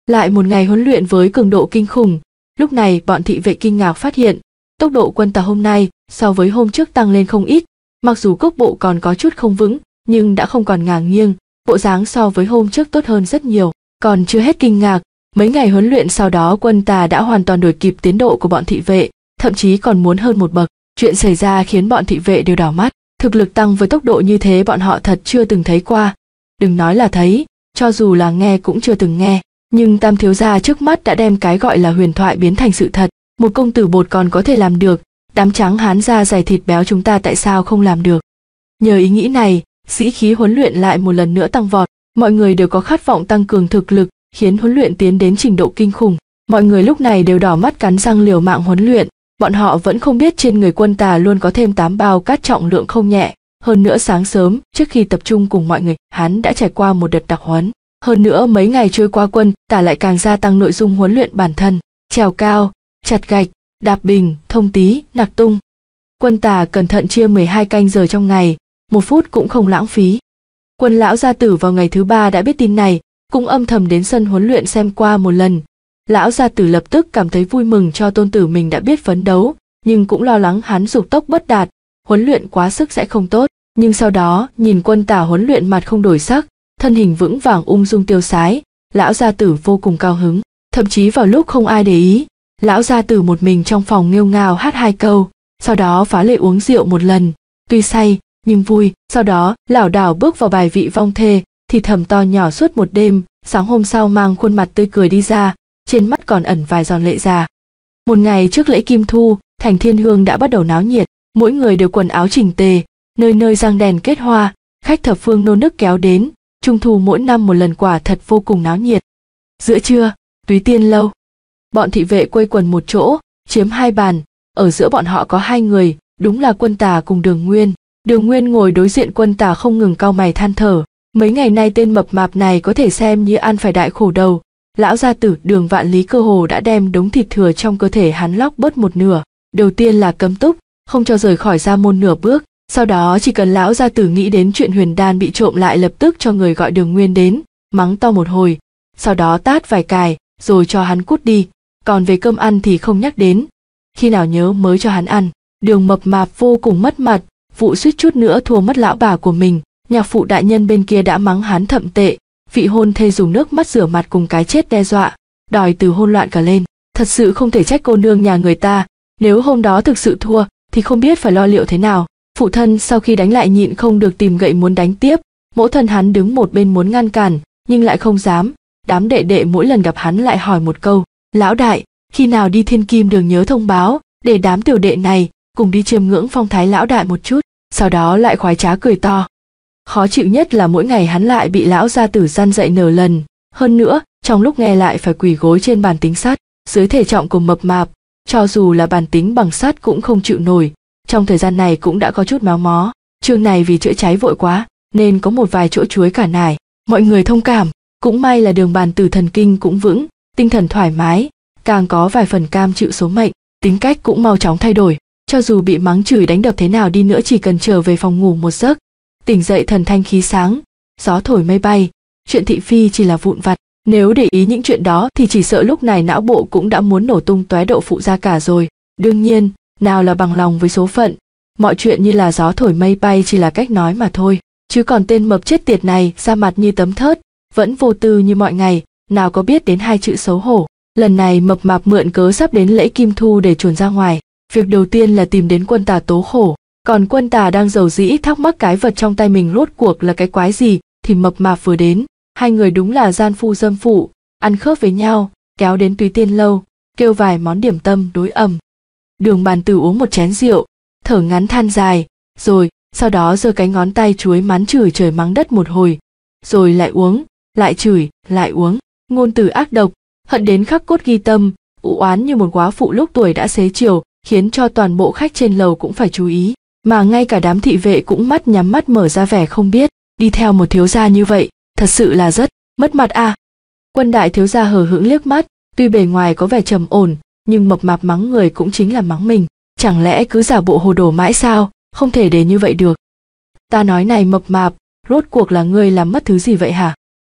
Lại một ngày huấn luyện với cường độ kinh khủng. Lúc này bọn thị vệ kinh ngạc phát hiện tốc độ quân Tà hôm nay so với hôm trước tăng lên không ít. Mặc dù cước bộ còn có chút không vững nhưng đã không còn ngả nghiêng, bộ dáng so với hôm trước tốt hơn rất nhiều. Còn chưa hết kinh ngạc, mấy ngày huấn luyện sau đó quân Tà đã hoàn toàn đuổi kịp tiến độ của bọn thị vệ, thậm chí còn muốn hơn một bậc. Chuyện xảy ra khiến bọn thị vệ đều đỏ mắt, thực lực tăng với tốc độ như thế bọn họ thật chưa từng thấy qua. Đừng nói là thấy, cho dù là nghe cũng chưa từng nghe. Nhưng Tam thiếu gia trước mắt đã đem cái gọi là huyền thoại biến thành sự thật. Một công tử bột còn có thể làm được, đám trắng hán da dày thịt béo chúng ta tại sao không làm được? Nhờ ý nghĩ này, sĩ khí huấn luyện lại một lần nữa tăng vọt. Mọi người đều có khát vọng tăng cường thực lực, khiến huấn luyện tiến đến trình độ kinh khủng. Mọi người lúc này đều đỏ mắt cắn răng liều mạng huấn luyện. Bọn họ vẫn không biết trên người quân Tà luôn có thêm tám bao cát trọng lượng không nhẹ. Hơn nữa sáng sớm, trước khi tập trung cùng mọi người, hắn đã trải qua một đợt đặc huấn. Hơn nữa mấy ngày trôi qua quân Tà lại càng gia tăng nội dung huấn luyện bản thân, trèo cao, chặt gạch, đạp bình, thông tí, nặc tung. Quân Tà cẩn thận chia mười hai canh giờ trong ngày, một phút cũng không lãng phí. Quân lão gia tử vào ngày thứ ba đã biết tin này, cũng âm thầm đến sân huấn luyện xem qua một lần. Lão gia tử lập tức cảm thấy vui mừng cho tôn tử mình đã biết phấn đấu, nhưng cũng lo lắng hắn dục tốc bất đạt, huấn luyện quá sức sẽ không tốt. Nhưng sau đó nhìn quân Tà huấn luyện mặt không đổi sắc, thân hình vững vàng ung dung tiêu sái, lão gia tử vô cùng cao hứng. Thậm chí vào lúc không ai để ý, lão gia tử một mình trong phòng nghêu ngao hát hai câu, sau đó phá lệ uống rượu một lần, tuy say nhưng vui. Sau đó lảo đảo bước vào bài vị vong thê, thì thầm to nhỏ suốt một đêm. Sáng hôm sau mang khuôn mặt tươi cười đi ra, trên mắt còn ẩn vài giòn lệ già. Một ngày trước lễ Kim Thu, thành Thiên Hương đã bắt đầu náo nhiệt, mỗi người đều quần áo chỉnh tề, nơi nơi răng đèn kết hoa, khách thập phương nô nức kéo đến. Trung thu mỗi năm một lần quả thật vô cùng náo nhiệt. Giữa trưa, Túy Tiên lâu. Bọn thị vệ quây quần một chỗ, chiếm hai bàn, ở giữa bọn họ có hai người, đúng là quân Tà cùng Đường Nguyên. Đường Nguyên ngồi đối diện quân Tà không ngừng cau mày than thở. Mấy ngày nay tên mập mạp này có thể xem như ăn phải đại khổ đầu. Lão gia tử Đường Vạn Lý cơ hồ đã đem đống thịt thừa trong cơ thể hắn lóc bớt một nửa. Đầu tiên là cấm túc, không cho rời khỏi gia môn nửa bước. Sau đó chỉ cần lão gia tử nghĩ đến chuyện huyền đan bị trộm lại lập tức cho người gọi Đường Nguyên đến, mắng to một hồi, sau đó tát vài cài, rồi cho hắn cút đi. Còn về cơm ăn thì không nhắc đến, khi nào nhớ mới cho hắn ăn. Đường mập mạp vô cùng mất mặt, vụ suýt chút nữa thua mất lão bà của mình. Nhạc phụ đại nhân bên kia đã mắng hắn thậm tệ, vị hôn thê dùng nước mắt rửa mặt cùng cái chết đe dọa, đòi từ hôn loạn cả lên. Thật sự không thể trách cô nương nhà người ta, nếu hôm đó thực sự thua thì không biết phải lo liệu thế nào. Phụ thân sau khi đánh lại nhịn không được tìm gậy muốn đánh tiếp, mẫu thân hắn đứng một bên muốn ngăn cản, nhưng lại không dám. Đám đệ đệ mỗi lần gặp hắn lại hỏi một câu, lão đại, khi nào đi Thiên Kim Đường nhớ thông báo, để đám tiểu đệ này cùng đi chiêm ngưỡng phong thái lão đại một chút, sau đó lại khoái trá cười to. Khó chịu nhất là mỗi ngày hắn lại bị lão gia tử răn dạy nửa lần, hơn nữa, trong lúc nghe lại phải quỳ gối trên bàn tính sắt, dưới thể trọng của mập mạp, cho dù là bàn tính bằng sắt cũng không chịu nổi. Trong thời gian này cũng đã có chút méo mó, chương này vì chữa cháy vội quá, nên có một vài chỗ chuối cả nải, mọi người thông cảm, cũng may là Đường bàn tử thần kinh cũng vững, tinh thần thoải mái, càng có vài phần cam chịu số mệnh, tính cách cũng mau chóng thay đổi, cho dù bị mắng chửi đánh đập thế nào đi nữa chỉ cần trở về phòng ngủ một giấc, tỉnh dậy thần thanh khí sáng, gió thổi mây bay, chuyện thị phi chỉ là vụn vặt, nếu để ý những chuyện đó thì chỉ sợ lúc này não bộ cũng đã muốn nổ tung tóe đậu phụ ra cả rồi. Đương nhiên, nào là bằng lòng với số phận, mọi chuyện như là gió thổi mây bay chỉ là cách nói mà thôi, chứ còn tên mập chết tiệt này ra mặt như tấm thớt, vẫn vô tư như mọi ngày, nào có biết đến hai chữ xấu hổ. Lần này mập mạp mượn cớ sắp đến lễ Kim Thu để chuồn ra ngoài, việc đầu tiên là tìm đến quân Tà tố khổ, còn quân Tà đang rầu rĩ thắc mắc cái vật trong tay mình rốt cuộc là cái quái gì, thì mập mạp vừa đến, hai người đúng là gian phu dâm phụ, ăn khớp với nhau, kéo đến Túy Tiên lâu, kêu vài món điểm tâm đối ẩm. Đường bàn tử uống một chén rượu, thở ngắn than dài, rồi sau đó giơ cái ngón tay chuối mắng chửi trời mắng đất một hồi, rồi lại uống, lại chửi, lại uống, ngôn từ ác độc, hận đến khắc cốt ghi tâm, u oán như một góa phụ lúc tuổi đã xế chiều, khiến cho toàn bộ khách trên lầu cũng phải chú ý, mà ngay cả đám thị vệ cũng mắt nhắm mắt mở ra vẻ không biết, đi theo một thiếu gia như vậy, thật sự là rất mất mặt a. À. Quân đại thiếu gia hờ hững liếc mắt, tuy bề ngoài có vẻ trầm ổn, nhưng mập mạp mắng người cũng chính là mắng mình, chẳng lẽ cứ giả bộ hồ đồ mãi sao, không thể để như vậy được. Ta nói này mập mạp, rốt cuộc là ngươi làm mất thứ gì vậy hả?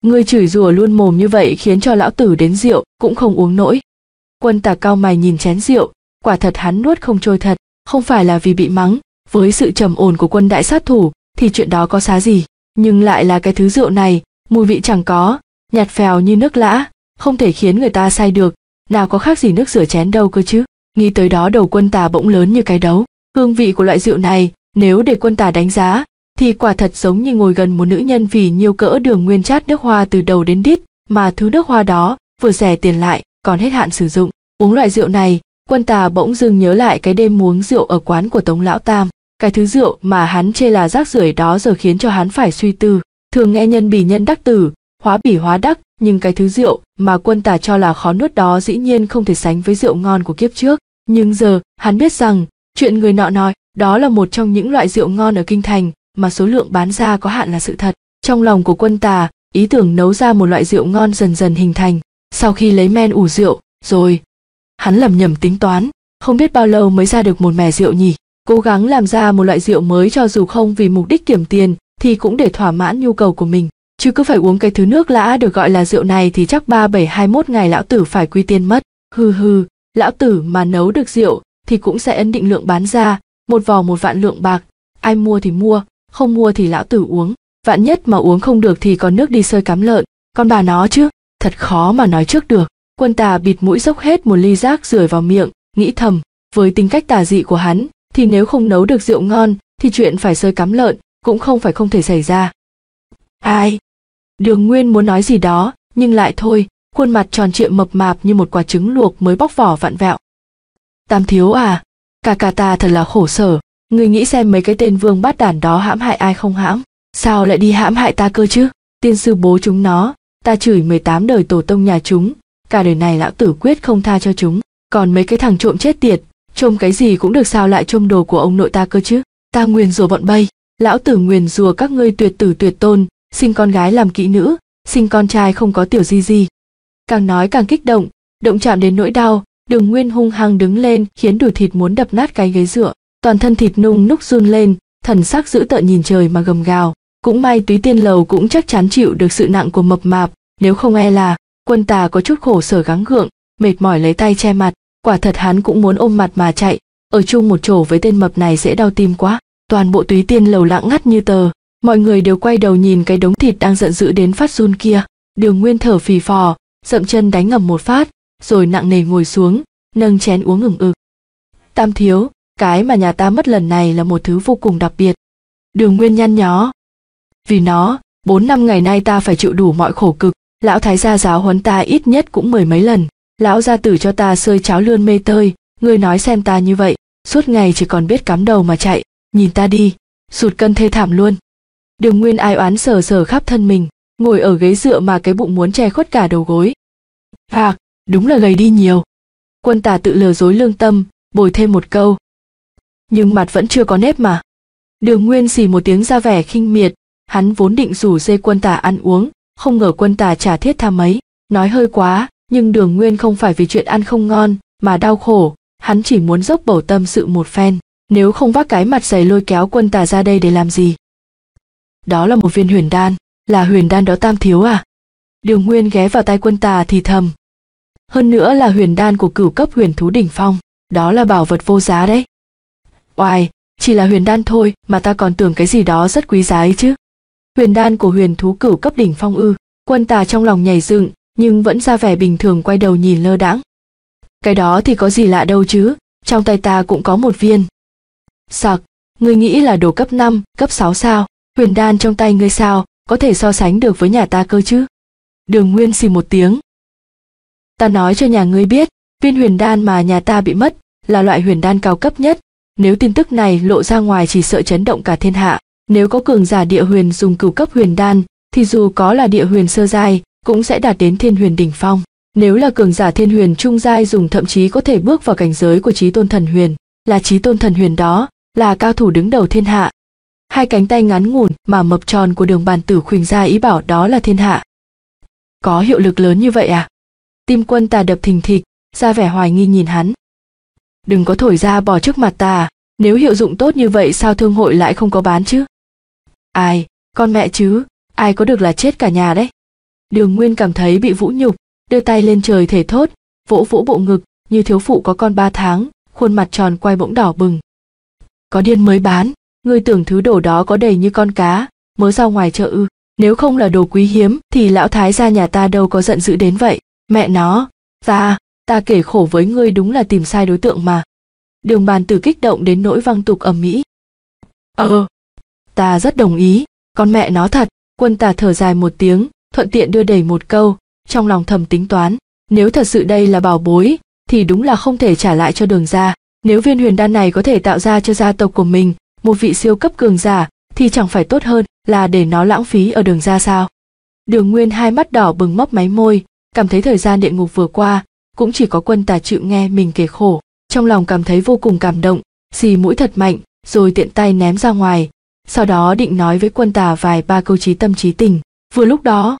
Ngươi chửi rủa luôn mồm như vậy khiến cho lão tử đến rượu cũng không uống nổi. Quân Tà cau mày nhìn chén rượu, quả thật hắn nuốt không trôi thật, không phải là vì bị mắng, với sự trầm ổn của quân đại sát thủ thì chuyện đó có xá gì, nhưng lại là cái thứ rượu này, mùi vị chẳng có, nhạt phèo như nước lã, không thể khiến người ta say được, nào có khác gì nước rửa chén đâu cơ chứ. Nghĩ tới đó đầu Quân Tà bỗng lớn như cái đấu, hương vị của loại rượu này, nếu để Quân Tà đánh giá, thì quả thật giống như ngồi gần một nữ nhân vì nhiều cỡ Đường Nguyên chát nước hoa từ đầu đến đít, mà thứ nước hoa đó vừa rẻ tiền lại, còn hết hạn sử dụng. Uống loại rượu này, Quân Tà bỗng dưng nhớ lại cái đêm uống rượu ở quán của Tống Lão Tam, cái thứ rượu mà hắn chê là rác rưởi đó giờ khiến cho hắn phải suy tư. Thường nghe nhân bỉ nhân đắc tử, hóa bỉ hóa đắc, nhưng cái thứ rượu mà Quân Tà cho là khó nuốt đó dĩ nhiên không thể sánh với rượu ngon của kiếp trước. Nhưng giờ, hắn biết rằng, chuyện người nọ nói, đó là một trong những loại rượu ngon ở kinh thành, mà số lượng bán ra có hạn là sự thật. Trong lòng của Quân Tà, ý tưởng nấu ra một loại rượu ngon dần dần hình thành. Sau khi lấy men ủ rượu, rồi, hắn lầm nhầm tính toán, không biết bao lâu mới ra được một mẻ rượu nhỉ. Cố gắng làm ra một loại rượu mới cho dù không vì mục đích kiếm tiền, thì cũng để thỏa mãn nhu cầu của mình. Chứ cứ phải uống cái thứ nước lã được gọi là rượu này thì chắc ba bảy hai mốt ngày lão tử phải quy tiên mất. Hừ hừ, lão tử mà nấu được rượu thì cũng sẽ ấn định lượng bán ra, một vò một vạn lượng bạc, ai mua thì mua, không mua thì lão tử uống. Vạn nhất mà uống không được thì còn nước đi sơi cám lợn, con bà nó chứ, thật khó mà nói trước được. Quân Tà bịt mũi dốc hết một ly rác rưởi vào miệng, nghĩ thầm, với tính cách tà dị của hắn, thì nếu không nấu được rượu ngon, thì chuyện phải sơi cám lợn cũng không phải không thể xảy ra. Ai? Đường Nguyên muốn nói gì đó, nhưng lại thôi, khuôn mặt tròn trịa mập mạp như một quả trứng luộc mới bóc vỏ vặn vẹo. Tam thiếu à, cả cả ta thật là khổ sở, người nghĩ xem mấy cái tên vương bát đản đó hãm hại ai không hãm, sao lại đi hãm hại ta cơ chứ? Tiên sư bố chúng nó, ta chửi mười tám đời tổ tông nhà chúng, cả đời này lão tử quyết không tha cho chúng. Còn mấy cái thằng trộm chết tiệt, trộm cái gì cũng được, sao lại trộm đồ của ông nội ta cơ chứ? Ta nguyền rủa bọn bay, lão tử nguyền rủa các ngươi tuyệt tử tuyệt tôn, sinh con gái làm kỹ nữ, sinh con trai không có tiểu di di. Càng nói càng kích động, động chạm đến nỗi đau, Đường Nguyên hung hăng đứng lên khiến đùi thịt muốn đập nát cái ghế dựa, toàn thân thịt nung núc run lên, thần sắc dữ tợn nhìn trời mà gầm gào. Cũng may Túy Tiên Lầu cũng chắc chắn chịu được sự nặng của mập mạp, nếu không e là. Quân Tà có chút khổ sở gắng gượng, mệt mỏi lấy tay che mặt, quả thật hắn cũng muốn ôm mặt mà chạy, ở chung một chỗ với tên mập này dễ đau tim quá. Toàn bộ Túy Tiên Lầu lặng ngắt như tờ, mọi người đều quay đầu nhìn cái đống thịt đang giận dữ đến phát run kia. Đường Nguyên thở phì phò, dậm chân đánh ngầm một phát, rồi nặng nề ngồi xuống, nâng chén uống ừng ực. Tam thiếu, cái mà nhà ta mất lần này là một thứ vô cùng đặc biệt. Đường Nguyên nhăn nhó. Vì nó, bốn năm ngày nay ta phải chịu đủ mọi khổ cực, lão thái gia giáo huấn ta ít nhất cũng mười mấy lần, lão gia tử cho ta sơi cháo lươn mê tơi, ngươi nói xem ta như vậy, suốt ngày chỉ còn biết cắm đầu mà chạy, nhìn ta đi, sụt cân thê thảm luôn. Đường Nguyên ai oán sờ sờ khắp thân mình, ngồi ở ghế dựa mà cái bụng muốn che khuất cả đầu gối. Phạc, đúng là gầy đi nhiều. Quân Tà tự lừa dối lương tâm, bồi thêm một câu. Nhưng mặt vẫn chưa có nếp mà. Đường Nguyên xì một tiếng ra vẻ khinh miệt, hắn vốn định rủ dê Quân Tà ăn uống, không ngờ Quân Tà chả thiết tha mấy, nói hơi quá, nhưng Đường Nguyên không phải vì chuyện ăn không ngon mà đau khổ, hắn chỉ muốn dốc bầu tâm sự một phen, nếu không vác cái mặt dày lôi kéo Quân Tà ra đây để làm gì. Đó là một viên huyền đan, là huyền đan đó Tam thiếu à? Đường Nguyên ghé vào tai Quân Tà thì thầm. Hơn nữa là huyền đan của cửu cấp huyền thú đỉnh phong, đó là bảo vật vô giá đấy. Oài, chỉ là huyền đan thôi mà ta còn tưởng cái gì đó rất quý giá ấy chứ. Huyền đan của huyền thú cửu cấp đỉnh phong ư? Quân Tà trong lòng nhảy dựng, nhưng vẫn ra vẻ bình thường quay đầu nhìn lơ đãng. Cái đó thì có gì lạ đâu chứ, trong tay ta cũng có một viên. Sặc, ngươi nghĩ là đồ cấp năm, cấp sáu sao? Huyền đan trong tay ngươi sao, có thể so sánh được với nhà ta cơ chứ? Đường Nguyên xì một tiếng. Ta nói cho nhà ngươi biết, viên huyền đan mà nhà ta bị mất là loại huyền đan cao cấp nhất, nếu tin tức này lộ ra ngoài chỉ sợ chấn động cả thiên hạ. Nếu có cường giả địa huyền dùng cửu cấp huyền đan, thì dù có là địa huyền sơ giai, cũng sẽ đạt đến thiên huyền đỉnh phong. Nếu là cường giả thiên huyền trung giai dùng thậm chí có thể bước vào cảnh giới của chí tôn thần huyền, là chí tôn thần huyền đó, là cao thủ đứng đầu thiên hạ. Hai cánh tay ngắn ngủn mà mập tròn của Đường Bàn Tử khuỳnh ra ý bảo đó là thiên hạ. Có hiệu lực lớn như vậy à? Tim Quân Tà đập thình thịch, ra vẻ hoài nghi nhìn hắn. Đừng có thổi ra bò trước mặt ta, nếu hiệu dụng tốt như vậy sao thương hội lại không có bán chứ? Ai, con mẹ chứ, ai có được là chết cả nhà đấy. Đường Nguyên cảm thấy bị vũ nhục, đưa tay lên trời thể thốt, vỗ vỗ bộ ngực như thiếu phụ có con ba tháng, khuôn mặt tròn quay bỗng đỏ bừng. Có điên mới bán, ngươi tưởng thứ đồ đó có đầy như con cá, mớ rau ngoài chợ ư? Nếu không là đồ quý hiếm thì lão thái gia nhà ta đâu có giận dữ đến vậy. Mẹ nó, ta, ta kể khổ với ngươi đúng là tìm sai đối tượng mà. Đường Bàn Tử kích động đến nỗi văng tục ầm ĩ. Ờ, ta rất đồng ý, con mẹ nó thật. Quân Tà thở dài một tiếng, thuận tiện đưa đẩy một câu, trong lòng thầm tính toán, nếu thật sự đây là bảo bối, thì đúng là không thể trả lại cho Đường gia. Nếu viên huyền đan này có thể tạo ra cho gia tộc của mình một vị siêu cấp cường giả, thì chẳng phải tốt hơn là để nó lãng phí ở Đường gia sao? Đường Nguyên hai mắt đỏ bừng mấp máy môi, cảm thấy thời gian địa ngục vừa qua, cũng chỉ có Quân Tà chịu nghe mình kể khổ, trong lòng cảm thấy vô cùng cảm động, xì mũi thật mạnh, rồi tiện tay ném ra ngoài, sau đó định nói với Quân Tà vài ba câu chí tâm chí tình. Vừa lúc đó,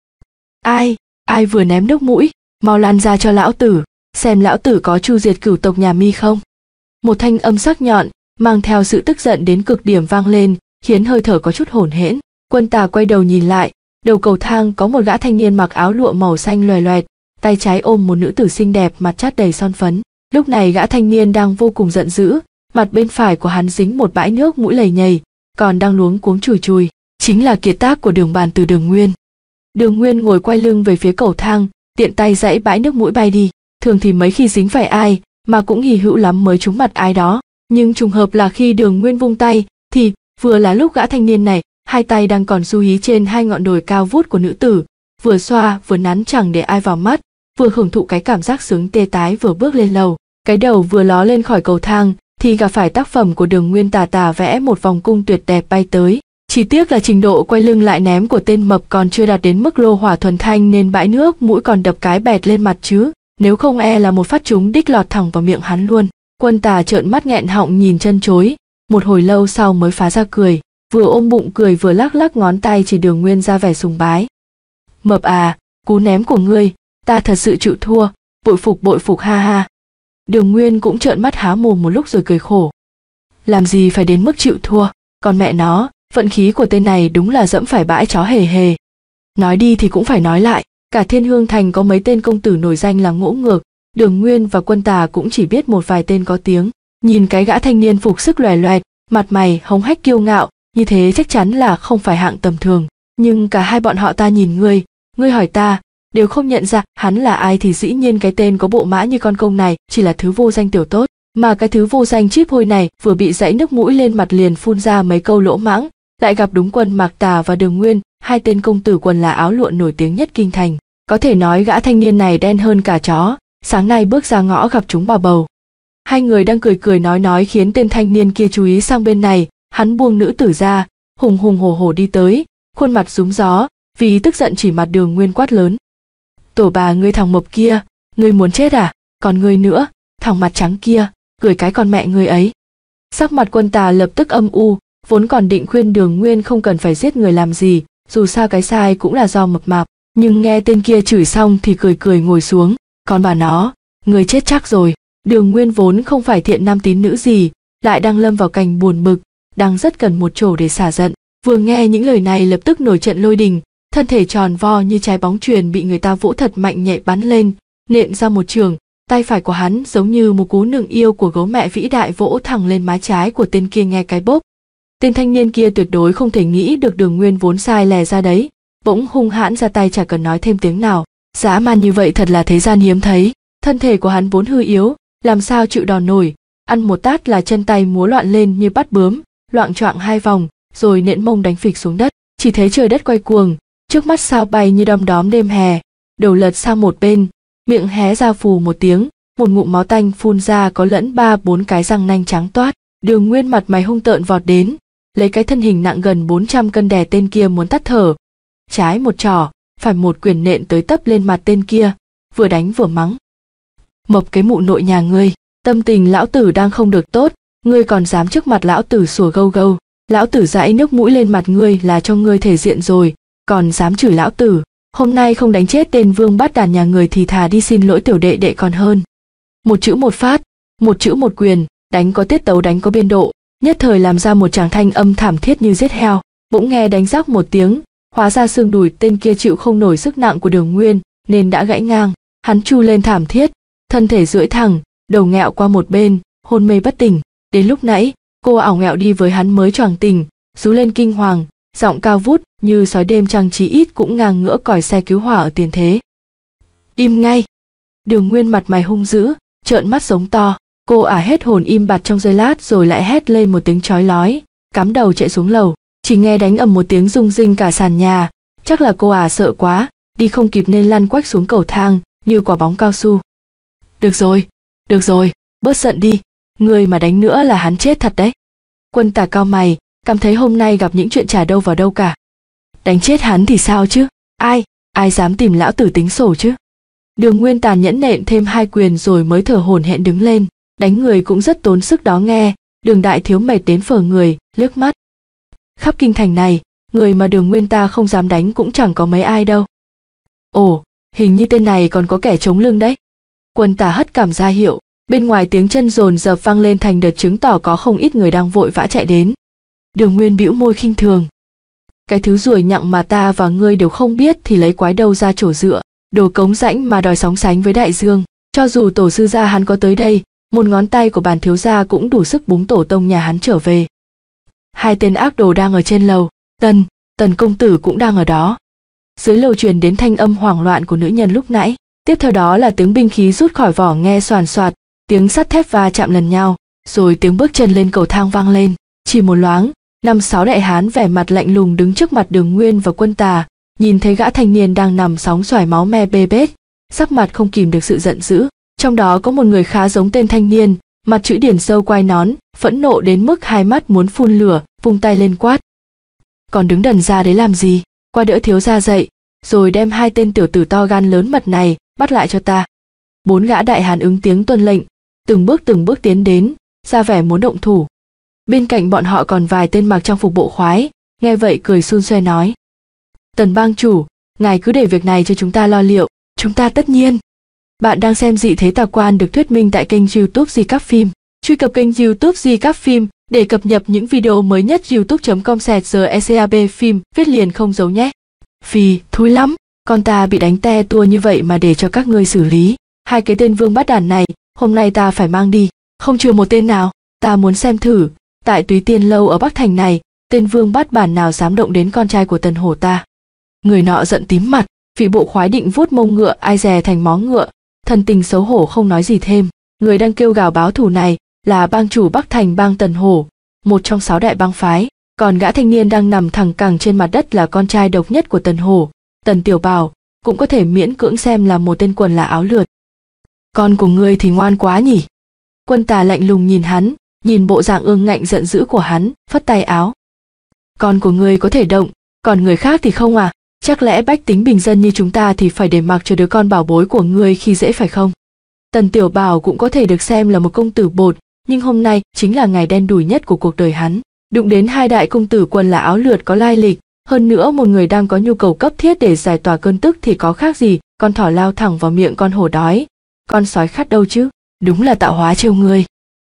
ai, ai vừa ném nước mũi, mau lan ra cho lão tử, xem lão tử có chu diệt cửu tộc nhà Mi không? Một thanh âm sắc nhọn, mang theo sự tức giận đến cực điểm vang lên, khiến hơi thở có chút hỗn hển. Quân Tà quay đầu nhìn lại, đầu cầu thang có một gã thanh niên mặc áo lụa màu xanh loè loẹt, tay trái ôm một nữ tử xinh đẹp mặt chát đầy son phấn. Lúc này gã thanh niên đang vô cùng giận dữ, mặt bên phải của hắn dính một bãi nước mũi lầy nhầy, còn đang luống cuống chùi chùi, chính là kiệt tác của Đường Bàn Tử Đường Nguyên. Đường Nguyên ngồi quay lưng về phía cầu thang, tiện tay giãy bãi nước mũi bay đi. Thường thì mấy khi dính phải ai, mà cũng hì hữu lắm mới trúng mặt ai đó, nhưng trùng hợp là khi Đường Nguyên vung tay, thì vừa là lúc gã thanh niên này hai tay đang còn du hí trên hai ngọn đồi cao vút của nữ tử, vừa xoa vừa nắn chẳng để ai vào mắt, vừa hưởng thụ cái cảm giác sướng tê tái vừa bước lên lầu. Cái đầu vừa ló lên khỏi cầu thang thì gặp phải tác phẩm của Đường Nguyên tà tà vẽ một vòng cung tuyệt đẹp bay tới. Chỉ tiếc là trình độ quay lưng lại ném của tên mập còn chưa đạt đến mức lô hỏa thuần thanh, nên bãi nước mũi còn đập cái bẹt lên mặt chứ, nếu không e là một phát trúng đích lọt thẳng vào miệng hắn luôn. Quân Tà trợn mắt nghẹn họng nhìn chân chối, một hồi lâu sau mới phá ra cười, vừa ôm bụng cười vừa lắc lắc ngón tay chỉ Đường Nguyên ra vẻ sùng bái. Mập à, cú ném của ngươi, ta thật sự chịu thua, bội phục bội phục ha ha. Đường Nguyên cũng trợn mắt há mồm một lúc rồi cười khổ. Làm gì phải đến mức chịu thua, còn mẹ nó, vận khí của tên này đúng là dẫm phải bãi chó hề hề. Nói đi thì cũng phải nói lại, cả Thiên Hương Thành có mấy tên công tử nổi danh là ngỗ ngược, Đường Nguyên và Quân Tà cũng chỉ biết một vài tên có tiếng. Nhìn cái gã thanh niên phục sức loè loẹt, mặt mày hống hách kiêu ngạo, như thế chắc chắn là không phải hạng tầm thường. Nhưng cả hai bọn họ ta nhìn ngươi, ngươi hỏi ta, đều không nhận ra hắn là ai thì dĩ nhiên cái tên có bộ mã như con công này chỉ là thứ vô danh tiểu tốt. Mà cái thứ vô danh chíp hôi này vừa bị dãy nước mũi lên mặt liền phun ra mấy câu lỗ mãng, lại gặp đúng Quân Mạc Tà và Đường Nguyên, hai tên công tử quần là áo lụa nổi tiếng nhất kinh thành. Có thể nói gã thanh niên này đen hơn cả chó, sáng nay bước ra ngõ gặp chúng bà bầu. Hai người đang cười cười nói nói khiến tên thanh niên kia chú ý sang bên này, hắn buông nữ tử ra, hùng hùng hổ hổ đi tới, khuôn mặt rúm gió, vì tức giận chỉ mặt Đường Nguyên quát lớn. Tổ bà ngươi thằng mập kia, ngươi muốn chết à? Còn ngươi nữa, thằng mặt trắng kia, cười cái con mẹ ngươi ấy. Sắc mặt Quân Tà lập tức âm u, vốn còn định khuyên Đường Nguyên không cần phải giết người làm gì, dù sao cái sai cũng là do mập mạp, nhưng nghe tên kia chửi xong thì cười cười ngồi xuống, còn bà nó, ngươi chết chắc rồi. Đường Nguyên vốn không phải thiện nam tín nữ gì, lại đang lâm vào cảnh buồn bực, đang rất cần một chỗ để xả giận, vừa nghe những lời này lập tức nổi trận lôi đình, thân thể tròn vo như trái bóng chuyền bị người ta vỗ thật mạnh nhẹ bắn lên, nện ra một trường, tay phải của hắn giống như một cú nựng yêu của gấu mẹ vĩ đại vỗ thẳng lên má trái của tên kia nghe cái bốp. Tên thanh niên kia tuyệt đối không thể nghĩ được Đường Nguyên vốn sai lè ra đấy, bỗng hung hãn ra tay chả cần nói thêm tiếng nào, dã man như vậy thật là thế gian hiếm thấy. Thân thể của hắn vốn hư yếu, làm sao chịu đòn nổi, ăn một tát là chân tay múa loạn lên như bắt bướm, loạng choạng hai vòng, rồi nện mông đánh phịch xuống đất. Chỉ thấy trời đất quay cuồng, trước mắt sao bay như đom đóm đêm hè, đầu lật sang một bên, miệng hé ra phù một tiếng, một ngụm máu tanh phun ra có lẫn ba bốn cái răng nanh trắng toát. Đường Nguyên mặt mày hung tợn vọt đến, lấy cái thân hình nặng gần bốn trăm cân đè tên kia muốn tắt thở. Trái một trỏ, phải một quyền nện tới tấp lên mặt tên kia, vừa đánh vừa mắng. Mập cái mụ nội nhà ngươi, tâm tình lão tử đang không được tốt, ngươi còn dám trước mặt lão tử sủa gâu gâu, lão tử dãy nước mũi lên mặt ngươi là cho ngươi thể diện rồi, còn dám chửi lão tử, hôm nay không đánh chết tên vương bắt đàn nhà người thì thà đi xin lỗi tiểu đệ đệ còn hơn. Một chữ một phát, một chữ một quyền, đánh có tiết tấu đánh có biên độ, nhất thời làm ra một tràng thanh âm thảm thiết như giết heo. Bỗng nghe đánh rắc một tiếng, Hóa ra xương đùi tên kia chịu không nổi sức nặng của Đường Nguyên nên đã gãy ngang. Hắn chu lên thảm thiết, thân thể duỗi thẳng, đầu ngẹo qua một bên, hôn mê bất tỉnh. Đến lúc nãy cô ảo ngẹo đi với hắn mới choàng tỉnh, rú lên kinh hoàng, giọng cao vút như sói đêm trăng chí ít cũng ngang ngửa còi xe cứu hỏa ở tiền thế. Im ngay! Đường Nguyên mặt mày hung dữ, trợn mắt giống to. Cô ả hết hồn im bặt trong giây lát rồi lại hét lên một tiếng chói lói, cắm đầu chạy xuống lầu. Chỉ nghe đánh ầm một tiếng rung rinh cả sàn nhà, chắc là cô ả sợ quá, đi không kịp nên lăn quách xuống cầu thang như quả bóng cao su. Được rồi, được rồi, bớt giận đi, người mà đánh nữa là hắn chết thật đấy. Quân Tà cau mày, cảm thấy hôm nay gặp những chuyện chả đâu vào đâu cả. Đánh chết hắn thì sao chứ, ai, ai dám tìm lão tử tính sổ chứ. Đường Nguyên tàn nhẫn nện thêm hai quyền rồi mới thở hổn hển đứng lên. Đánh người cũng rất tốn sức đó nghe. Đường đại thiếu mệt đến phờ người, liếc mắt. Khắp kinh thành này, người mà Đường Nguyên ta không dám đánh cũng chẳng có mấy ai đâu. Ồ, hình như tên này còn có kẻ chống lưng đấy. Quân Tà hất cảm ra hiệu, bên ngoài tiếng chân dồn dập vang lên thành đợt chứng tỏ có không ít người đang vội vã chạy đến. Đường Nguyên bĩu môi khinh thường. Cái thứ ruồi nhặng mà ta và ngươi đều không biết thì lấy quái đâu ra chỗ dựa, đồ cống rãnh mà đòi sóng sánh với đại dương. Cho dù tổ sư gia hắn có tới đây, một ngón tay của bản thiếu gia cũng đủ sức búng tổ tông nhà hắn trở về. Hai tên ác đồ đang ở trên lầu, Tần, Tần công tử cũng đang ở đó. Dưới lầu truyền đến thanh âm hoảng loạn của nữ nhân lúc nãy, tiếp theo đó là tiếng binh khí rút khỏi vỏ nghe xoàn xoạt, tiếng sắt thép va chạm lần nhau, rồi tiếng bước chân lên cầu thang vang lên. Chỉ một loáng, năm sáu đại hán vẻ mặt lạnh lùng đứng trước mặt Đường Nguyên và Quân Tà, nhìn thấy gã thanh niên đang nằm sóng xoài máu me bê bết, sắc mặt không kìm được sự giận dữ. Trong đó có một người khá giống tên thanh niên, mặt chữ điển sâu quai nón, phẫn nộ đến mức hai mắt muốn phun lửa, vung tay lên quát. Còn đứng đần ra đấy làm gì, qua đỡ thiếu gia dậy, rồi đem hai tên tiểu tử to gan lớn mật này, bắt lại cho ta. Bốn gã đại hán ứng tiếng tuân lệnh, từng bước từng bước tiến đến, ra vẻ muốn động thủ. Bên cạnh bọn họ còn vài tên mặc trang phục bộ khoái, nghe vậy cười xun xoe nói. Tần bang chủ, ngài cứ để việc này cho chúng ta lo liệu, chúng ta tất nhiên. Bạn đang xem Dị Thế Tà Quan được thuyết minh tại kênh YouTube Di Các Phim. Truy cập kênh YouTube Di Các Phim để cập nhật những video mới nhất. youtube chấm com slash gcab phim, viết liền không dấu nhé. Phì, thúi lắm, con ta bị đánh te tua như vậy mà để cho các ngươi xử lý. Hai cái tên vương bát đản này, hôm nay ta phải mang đi, không chừa một tên nào. Ta muốn xem thử, tại Túy Tiên Lâu ở Bắc Thành này, tên vương bát bản nào dám động đến con trai của Tần Hổ ta. Người nọ giận tím mặt, vị bộ khoái định vuốt mông ngựa ai dè thành mó ngựa, thần tình xấu hổ không nói gì thêm. Người đang kêu gào báo thù này là bang chủ Bắc Thành bang Tần Hổ, một trong sáu đại bang phái, còn gã thanh niên đang nằm thẳng cẳng trên mặt đất là con trai độc nhất của Tần Hổ, Tần Tiểu Bảo, cũng có thể miễn cưỡng xem là một tên quần là áo lượt. Con của ngươi thì ngoan quá nhỉ. Quân Tà lạnh lùng nhìn hắn, nhìn bộ dạng ương ngạnh giận dữ của hắn, phất tay áo. Con của ngươi có thể động, còn người khác thì không à? Chắc lẽ bách tính bình dân như chúng ta thì phải để mặc cho đứa con bảo bối của ngươi khi dễ phải không? Tần Tiểu Bảo cũng có thể được xem là một công tử bột, nhưng hôm nay chính là ngày đen đủi nhất của cuộc đời hắn. Đụng đến hai đại công tử quần là áo lượt có lai lịch, hơn nữa một người đang có nhu cầu cấp thiết để giải tỏa cơn tức thì có khác gì con thỏ lao thẳng vào miệng con hổ đói, con sói khát đâu chứ? Đúng là tạo hóa trêu ngươi.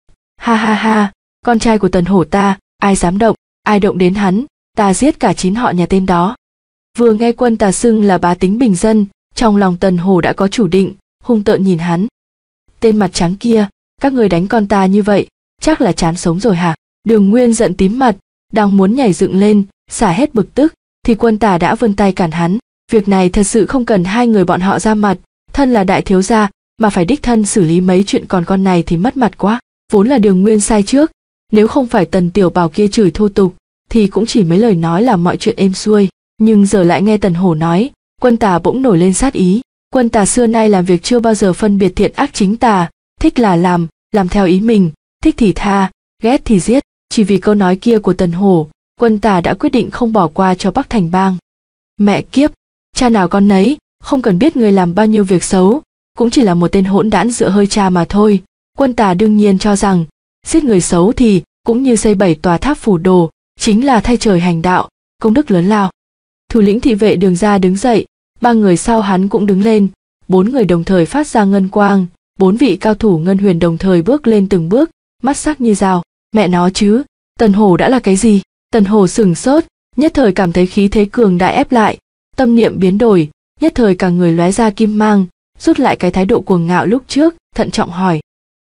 Ha ha ha, con trai của Tần Hổ ta, ai dám động, ai động đến hắn, ta giết cả chín họ nhà tên đó. Vừa nghe Quân Tà xưng là bá tính bình dân, trong lòng Tần Hổ đã có chủ định, hung tợn nhìn hắn. Tên mặt trắng kia, các người đánh con ta như vậy, chắc là chán sống rồi hả? Đường Nguyên giận tím mặt, đang muốn nhảy dựng lên, xả hết bực tức, thì Quân Tà đã vươn tay cản hắn. Việc này thật sự không cần hai người bọn họ ra mặt, thân là đại thiếu gia mà phải đích thân xử lý mấy chuyện còn con này thì mất mặt quá. Vốn là Đường Nguyên sai trước, nếu không phải Tần Tiểu Bảo kia chửi thô tục, thì cũng chỉ mấy lời nói là mọi chuyện êm xuôi. Nhưng giờ lại nghe Tần Hổ nói, Quân Tà bỗng nổi lên sát ý. Quân Tà xưa nay làm việc chưa bao giờ phân biệt thiện ác chính tà, thích là làm, làm theo ý mình, thích thì tha, ghét thì giết. Chỉ vì câu nói kia của Tần Hổ, Quân Tà đã quyết định không bỏ qua cho Bắc Thành bang. Mẹ kiếp, cha nào con nấy, không cần biết người làm bao nhiêu việc xấu, cũng chỉ là một tên hỗn đản dựa hơi cha mà thôi. Quân Tà đương nhiên cho rằng, giết người xấu thì cũng như xây bảy tòa tháp phù đồ, chính là thay trời hành đạo, công đức lớn lao. Thủ lĩnh thị vệ Đường gia đứng dậy, ba người sau hắn cũng đứng lên, bốn người đồng thời phát ra ngân quang, bốn vị cao thủ ngân huyền đồng thời bước lên từng bước, mắt sắc như dao. Mẹ nó chứ, Tần Hổ đã là cái gì? Tần Hổ sửng sốt, nhất thời cảm thấy khí thế cường đại ép lại, tâm niệm biến đổi, nhất thời cả người lóe ra kim mang, rút lại cái thái độ cuồng ngạo lúc trước, thận trọng hỏi.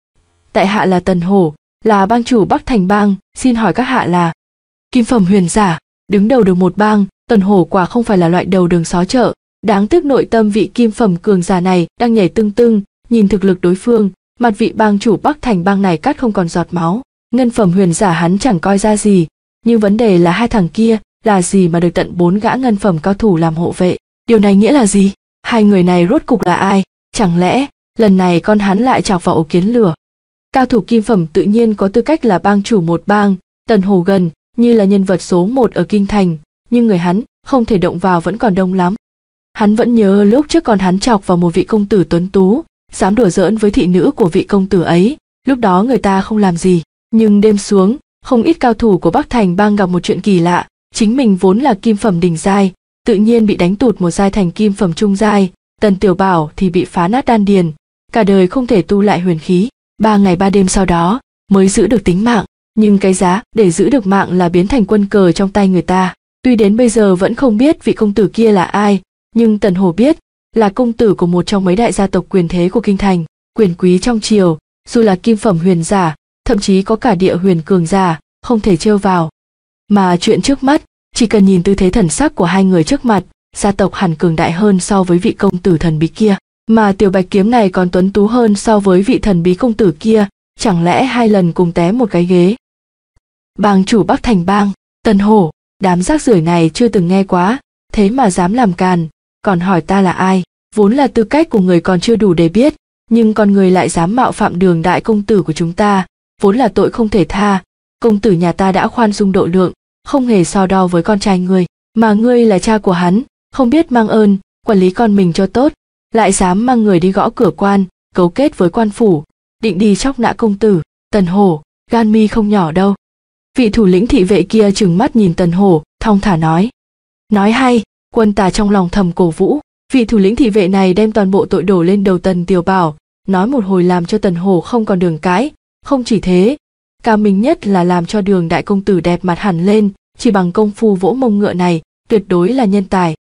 Tại hạ là Tần Hổ, là bang chủ Bắc Thành bang, xin hỏi các hạ là kim phẩm huyền giả, đứng đầu được một bang. Tần Hổ quả không phải là loại đầu đường xó chợ, đáng tiếc nội tâm vị kim phẩm cường giả này đang nhảy tưng tưng, nhìn thực lực đối phương, mặt vị bang chủ Bắc Thành bang này cắt không còn giọt máu. Ngân phẩm huyền giả hắn chẳng coi ra gì, nhưng vấn đề là hai thằng kia là gì mà được tận bốn gã ngân phẩm cao thủ làm hộ vệ. Điều này nghĩa là gì? Hai người này rốt cục là ai? Chẳng lẽ lần này con hắn lại chọc vào ổ kiến lửa? Cao thủ kim phẩm tự nhiên có tư cách là bang chủ một bang. Tần Hổ gần như là nhân vật số một ở kinh thành, nhưng người hắn không thể động vào vẫn còn đông lắm. Hắn vẫn nhớ lúc trước còn hắn chọc vào một vị công tử tuấn tú, dám đùa giỡn với thị nữ của vị công tử ấy, lúc đó người ta không làm gì, nhưng đêm xuống, không ít cao thủ của Bắc Thành bang gặp một chuyện kỳ lạ, chính mình vốn là kim phẩm đỉnh giai, tự nhiên bị đánh tụt một giai thành kim phẩm trung giai, Tần Tiểu Bảo thì bị phá nát đan điền, cả đời không thể tu lại huyền khí, ba ngày ba đêm sau đó mới giữ được tính mạng, nhưng cái giá để giữ được mạng là biến thành quân cờ trong tay người ta. Tuy đến bây giờ vẫn không biết vị công tử kia là ai, nhưng Tần Hổ biết là công tử của một trong mấy đại gia tộc quyền thế của kinh thành, quyền quý trong triều, dù là kim phẩm huyền giả, thậm chí có cả địa huyền cường giả, không thể trêu vào. Mà chuyện trước mắt, chỉ cần nhìn tư thế thần sắc của hai người trước mặt, gia tộc hẳn cường đại hơn so với vị công tử thần bí kia, mà Tiểu Bạch Kiếm này còn tuấn tú hơn so với vị thần bí công tử kia, chẳng lẽ hai lần cùng té một cái ghế. Bang chủ Bắc Thành bang, Tần Hổ, đám rác rưởi này chưa từng nghe quá, thế mà dám làm càn, còn hỏi ta là ai, vốn là tư cách của người còn chưa đủ để biết, nhưng con người lại dám mạo phạm Đường đại công tử của chúng ta, vốn là tội không thể tha. Công tử nhà ta đã khoan dung độ lượng, không hề so đo với con trai ngươi, mà ngươi là cha của hắn, không biết mang ơn, quản lý con mình cho tốt, lại dám mang người đi gõ cửa quan, cấu kết với quan phủ, định đi chóc nã công tử. Tần Hổ, gan mi không nhỏ đâu. Vị thủ lĩnh thị vệ kia trừng mắt nhìn Tần Hổ, thong thả nói. Nói hay, quân tà trong lòng thầm cổ vũ. Vị thủ lĩnh thị vệ này đem toàn bộ tội đổ lên đầu Tần Tiểu Bảo, nói một hồi làm cho Tần Hổ không còn đường cãi. Không chỉ thế, cao minh nhất là làm cho Đường đại công tử đẹp mặt hẳn lên, chỉ bằng công phu vỗ mông ngựa này, tuyệt đối là nhân tài.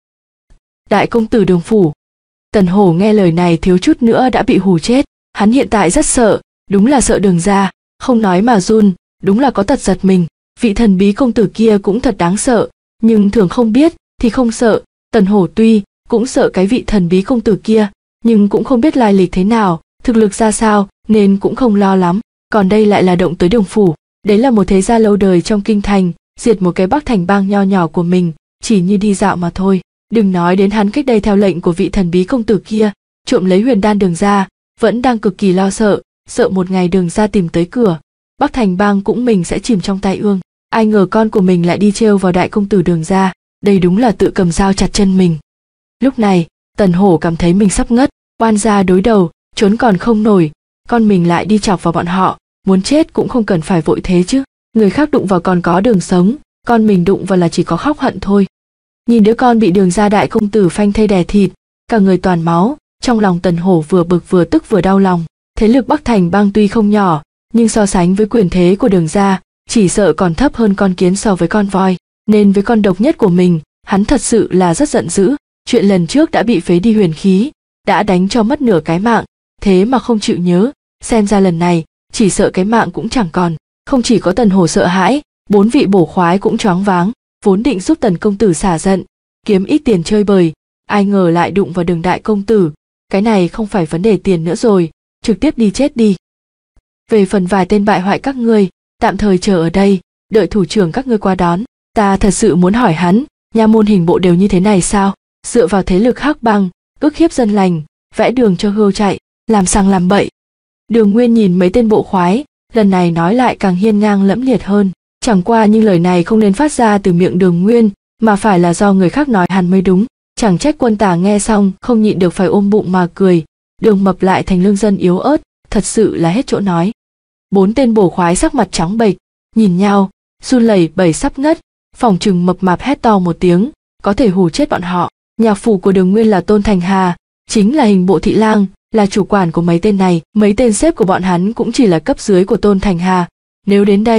Đại công tử Đường phủ. Tần Hổ nghe lời này thiếu chút nữa đã bị hù chết, hắn hiện tại rất sợ, đúng là sợ Đường gia, không nói mà run, đúng là có tật giật mình. Vị thần bí công tử kia cũng thật đáng sợ, nhưng thường không biết thì không sợ. Tần Hổ tuy cũng sợ cái vị thần bí công tử kia, nhưng cũng không biết lai lịch thế nào, thực lực ra sao, nên cũng không lo lắm. Còn đây lại là động tới Đường phủ, đấy là một thế gia lâu đời trong kinh thành, diệt một cái Bắc Thành bang nho nhỏ của mình, chỉ như đi dạo mà thôi. Đừng nói đến hắn cách đây theo lệnh của vị thần bí công tử kia, trộm lấy huyền đan Đường gia, vẫn đang cực kỳ lo sợ, sợ một ngày Đường gia tìm tới cửa, Bắc Thành bang cũng mình sẽ chìm trong tai ương. Ai ngờ con của mình lại đi trêu vào đại công tử Đường gia, đây đúng là tự cầm dao chặt chân mình. Lúc này, Tần Hổ cảm thấy mình sắp ngất, oan gia đối đầu, trốn còn không nổi, con mình lại đi chọc vào bọn họ, muốn chết cũng không cần phải vội thế chứ. Người khác đụng vào còn có đường sống, con mình đụng vào là chỉ có khóc hận thôi. Nhìn đứa con bị Đường gia đại công tử phanh thây đè thịt, cả người toàn máu, trong lòng Tần Hổ vừa bực vừa tức vừa đau lòng. Thế lực Bắc Thành bang tuy không nhỏ, nhưng so sánh với quyền thế của Đường gia, chỉ sợ còn thấp hơn con kiến so với con voi, nên với con độc nhất của mình, hắn thật sự là rất giận dữ. Chuyện lần trước đã bị phế đi huyền khí, đã đánh cho mất nửa cái mạng, thế mà không chịu nhớ, xem ra lần này, chỉ sợ cái mạng cũng chẳng còn. Không chỉ có Tần Hổ sợ hãi, bốn vị bổ khoái cũng choáng váng, vốn định giúp Tần công tử xả giận, kiếm ít tiền chơi bời, ai ngờ lại đụng vào Đường đại công tử, cái này không phải vấn đề tiền nữa rồi, trực tiếp đi chết đi. Về phần vài tên bại hoại các ngươi, tạm thời chờ ở đây, đợi thủ trưởng các ngươi qua đón. Ta thật sự muốn hỏi hắn, nha môn hình bộ đều như thế này sao? Dựa vào thế lực hắc bang, ức hiếp dân lành, vẽ đường cho hươu chạy, làm sằng làm bậy. Đường Nguyên nhìn mấy tên bộ khoái, lần này nói lại càng hiên ngang lẫm liệt hơn. Chẳng qua nhưng lời này không nên phát ra từ miệng Đường Nguyên, mà phải là do người khác nói hắn mới đúng. Chẳng trách Quân Tả nghe xong không nhịn được phải ôm bụng mà cười. Đường Mập lại thành lương dân yếu ớt, thật sự là hết chỗ nói. Bốn tên bổ khoái sắc mặt trắng bệch, nhìn nhau, run lẩy bẩy sắp ngất, phỏng chừng Mập Mạp hét to một tiếng, có thể hù chết bọn họ. Nhạc phủ của Đường Nguyên là Tôn Thành Hà, chính là hình bộ thị lang, là chủ quản của mấy tên này, mấy tên xếp của bọn hắn cũng chỉ là cấp dưới của Tôn Thành Hà. Nếu đến đây,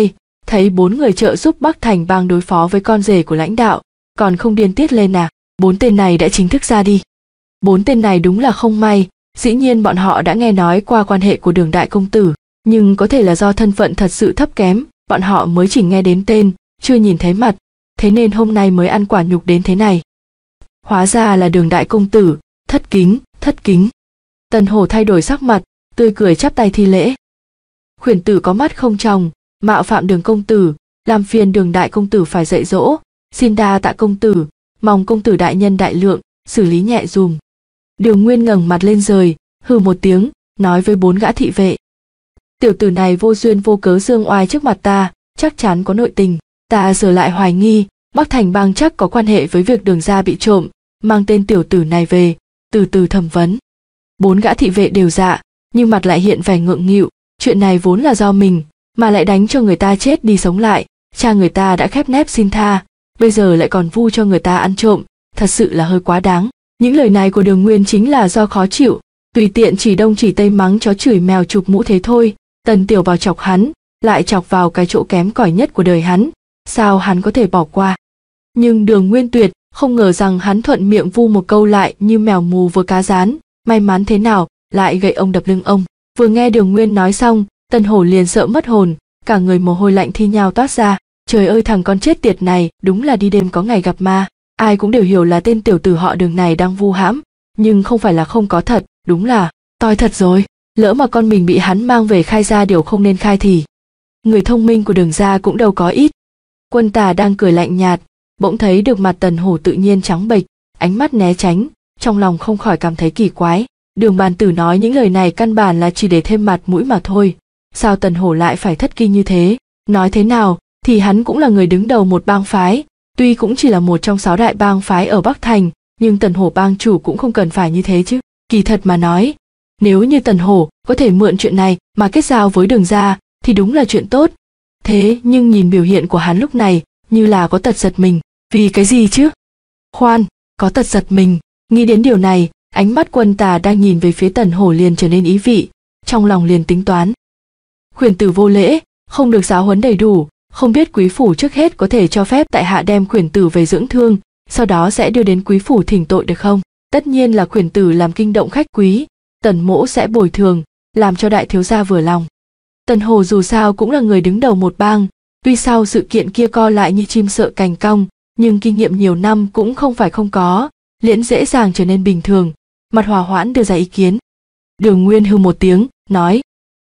thấy bốn người trợ giúp Bắc Thành Bang đối phó với con rể của lãnh đạo, còn không điên tiết lên à? Bốn tên này đã chính thức ra đi. Bốn tên này đúng là không may, dĩ nhiên bọn họ đã nghe nói qua quan hệ của Đường đại công tử, nhưng có thể là do thân phận thật sự thấp kém, bọn họ mới chỉ nghe đến tên, chưa nhìn thấy mặt, thế nên hôm nay mới ăn quả nhục đến thế này. Hóa ra là Đường đại công tử, thất kính, thất kính. Tần Hổ thay đổi sắc mặt, tươi cười chắp tay thi lễ. Khuyển tử có mắt không tròng, mạo phạm Đường công tử, làm phiền Đường đại công tử phải dạy dỗ, xin đa tạ công tử, mong công tử đại nhân đại lượng, xử lý nhẹ dùm. Đường Nguyên ngẩng mặt lên rời, hừ một tiếng, nói với bốn gã thị vệ. Tiểu tử này vô duyên vô cớ dương oai trước mặt ta, chắc chắn có nội tình, ta giờ lại hoài nghi, Bắc Thành Bang chắc có quan hệ với việc Đường gia bị trộm, mang tên tiểu tử này về, từ từ thẩm vấn. Bốn gã thị vệ đều dạ, nhưng mặt lại hiện vẻ ngượng nghịu, chuyện này vốn là do mình, mà lại đánh cho người ta chết đi sống lại, cha người ta đã khép nép xin tha, bây giờ lại còn vu cho người ta ăn trộm, thật sự là hơi quá đáng. Những lời này của Đường Nguyên chính là do khó chịu, tùy tiện chỉ đông chỉ tây mắng chó chửi mèo chụp mũ thế thôi. Tần Tiểu Bảo chọc hắn, lại chọc vào cái chỗ kém cỏi nhất của đời hắn, sao hắn có thể bỏ qua? Nhưng Đường Nguyên tuyệt không ngờ rằng hắn thuận miệng vu một câu lại như mèo mù vừa cá rán, may mắn thế nào lại gậy ông đập lưng ông. Vừa nghe Đường Nguyên nói xong, Tần Hổ liền sợ mất hồn, cả người mồ hôi lạnh thi nhau toát ra. Trời ơi, thằng con chết tiệt này đúng là đi đêm có ngày gặp ma. Ai cũng đều hiểu là tên tiểu tử họ Đường này đang vu hãm, nhưng không phải là không có thật, đúng là toi thật rồi. Lỡ mà con mình bị hắn mang về khai ra điều không nên khai thì người thông minh của Đường gia cũng đâu có ít. Quân Tà đang cười lạnh nhạt, bỗng thấy được mặt Tần Hổ tự nhiên trắng bệch, ánh mắt né tránh, trong lòng không khỏi cảm thấy kỳ quái. Đường bàn tử nói những lời này căn bản là chỉ để thêm mặt mũi mà thôi, sao Tần Hổ lại phải thất kinh như thế? Nói thế nào thì hắn cũng là người đứng đầu một bang phái, tuy cũng chỉ là một trong sáu đại bang phái ở Bắc Thành, nhưng Tần Hổ bang chủ cũng không cần phải như thế chứ. Kỳ thật mà nói, nếu như Tần Hổ có thể mượn chuyện này mà kết giao với Đường gia thì đúng là chuyện tốt. Thế nhưng nhìn biểu hiện của hắn lúc này như là có tật giật mình, vì cái gì chứ? Khoan, có tật giật mình, nghĩ đến điều này, ánh mắt Quân Tà đang nhìn về phía Tần Hổ liền trở nên ý vị, trong lòng liền tính toán. Khuyển tử vô lễ, không được giáo huấn đầy đủ, không biết quý phủ trước hết có thể cho phép tại hạ đem khuyển tử về dưỡng thương, sau đó sẽ đưa đến quý phủ thỉnh tội được không? Tất nhiên là khuyển tử làm kinh động khách quý, Tần mỗ sẽ bồi thường, làm cho đại thiếu gia vừa lòng. Tần Hổ dù sao cũng là người đứng đầu một bang, tuy sau sự kiện kia co lại như chim sợ cành cong, nhưng kinh nghiệm nhiều năm cũng không phải không có, liễn dễ dàng trở nên bình thường, mặt hòa hoãn đưa ra ý kiến. Đường Nguyên hừ một tiếng, nói: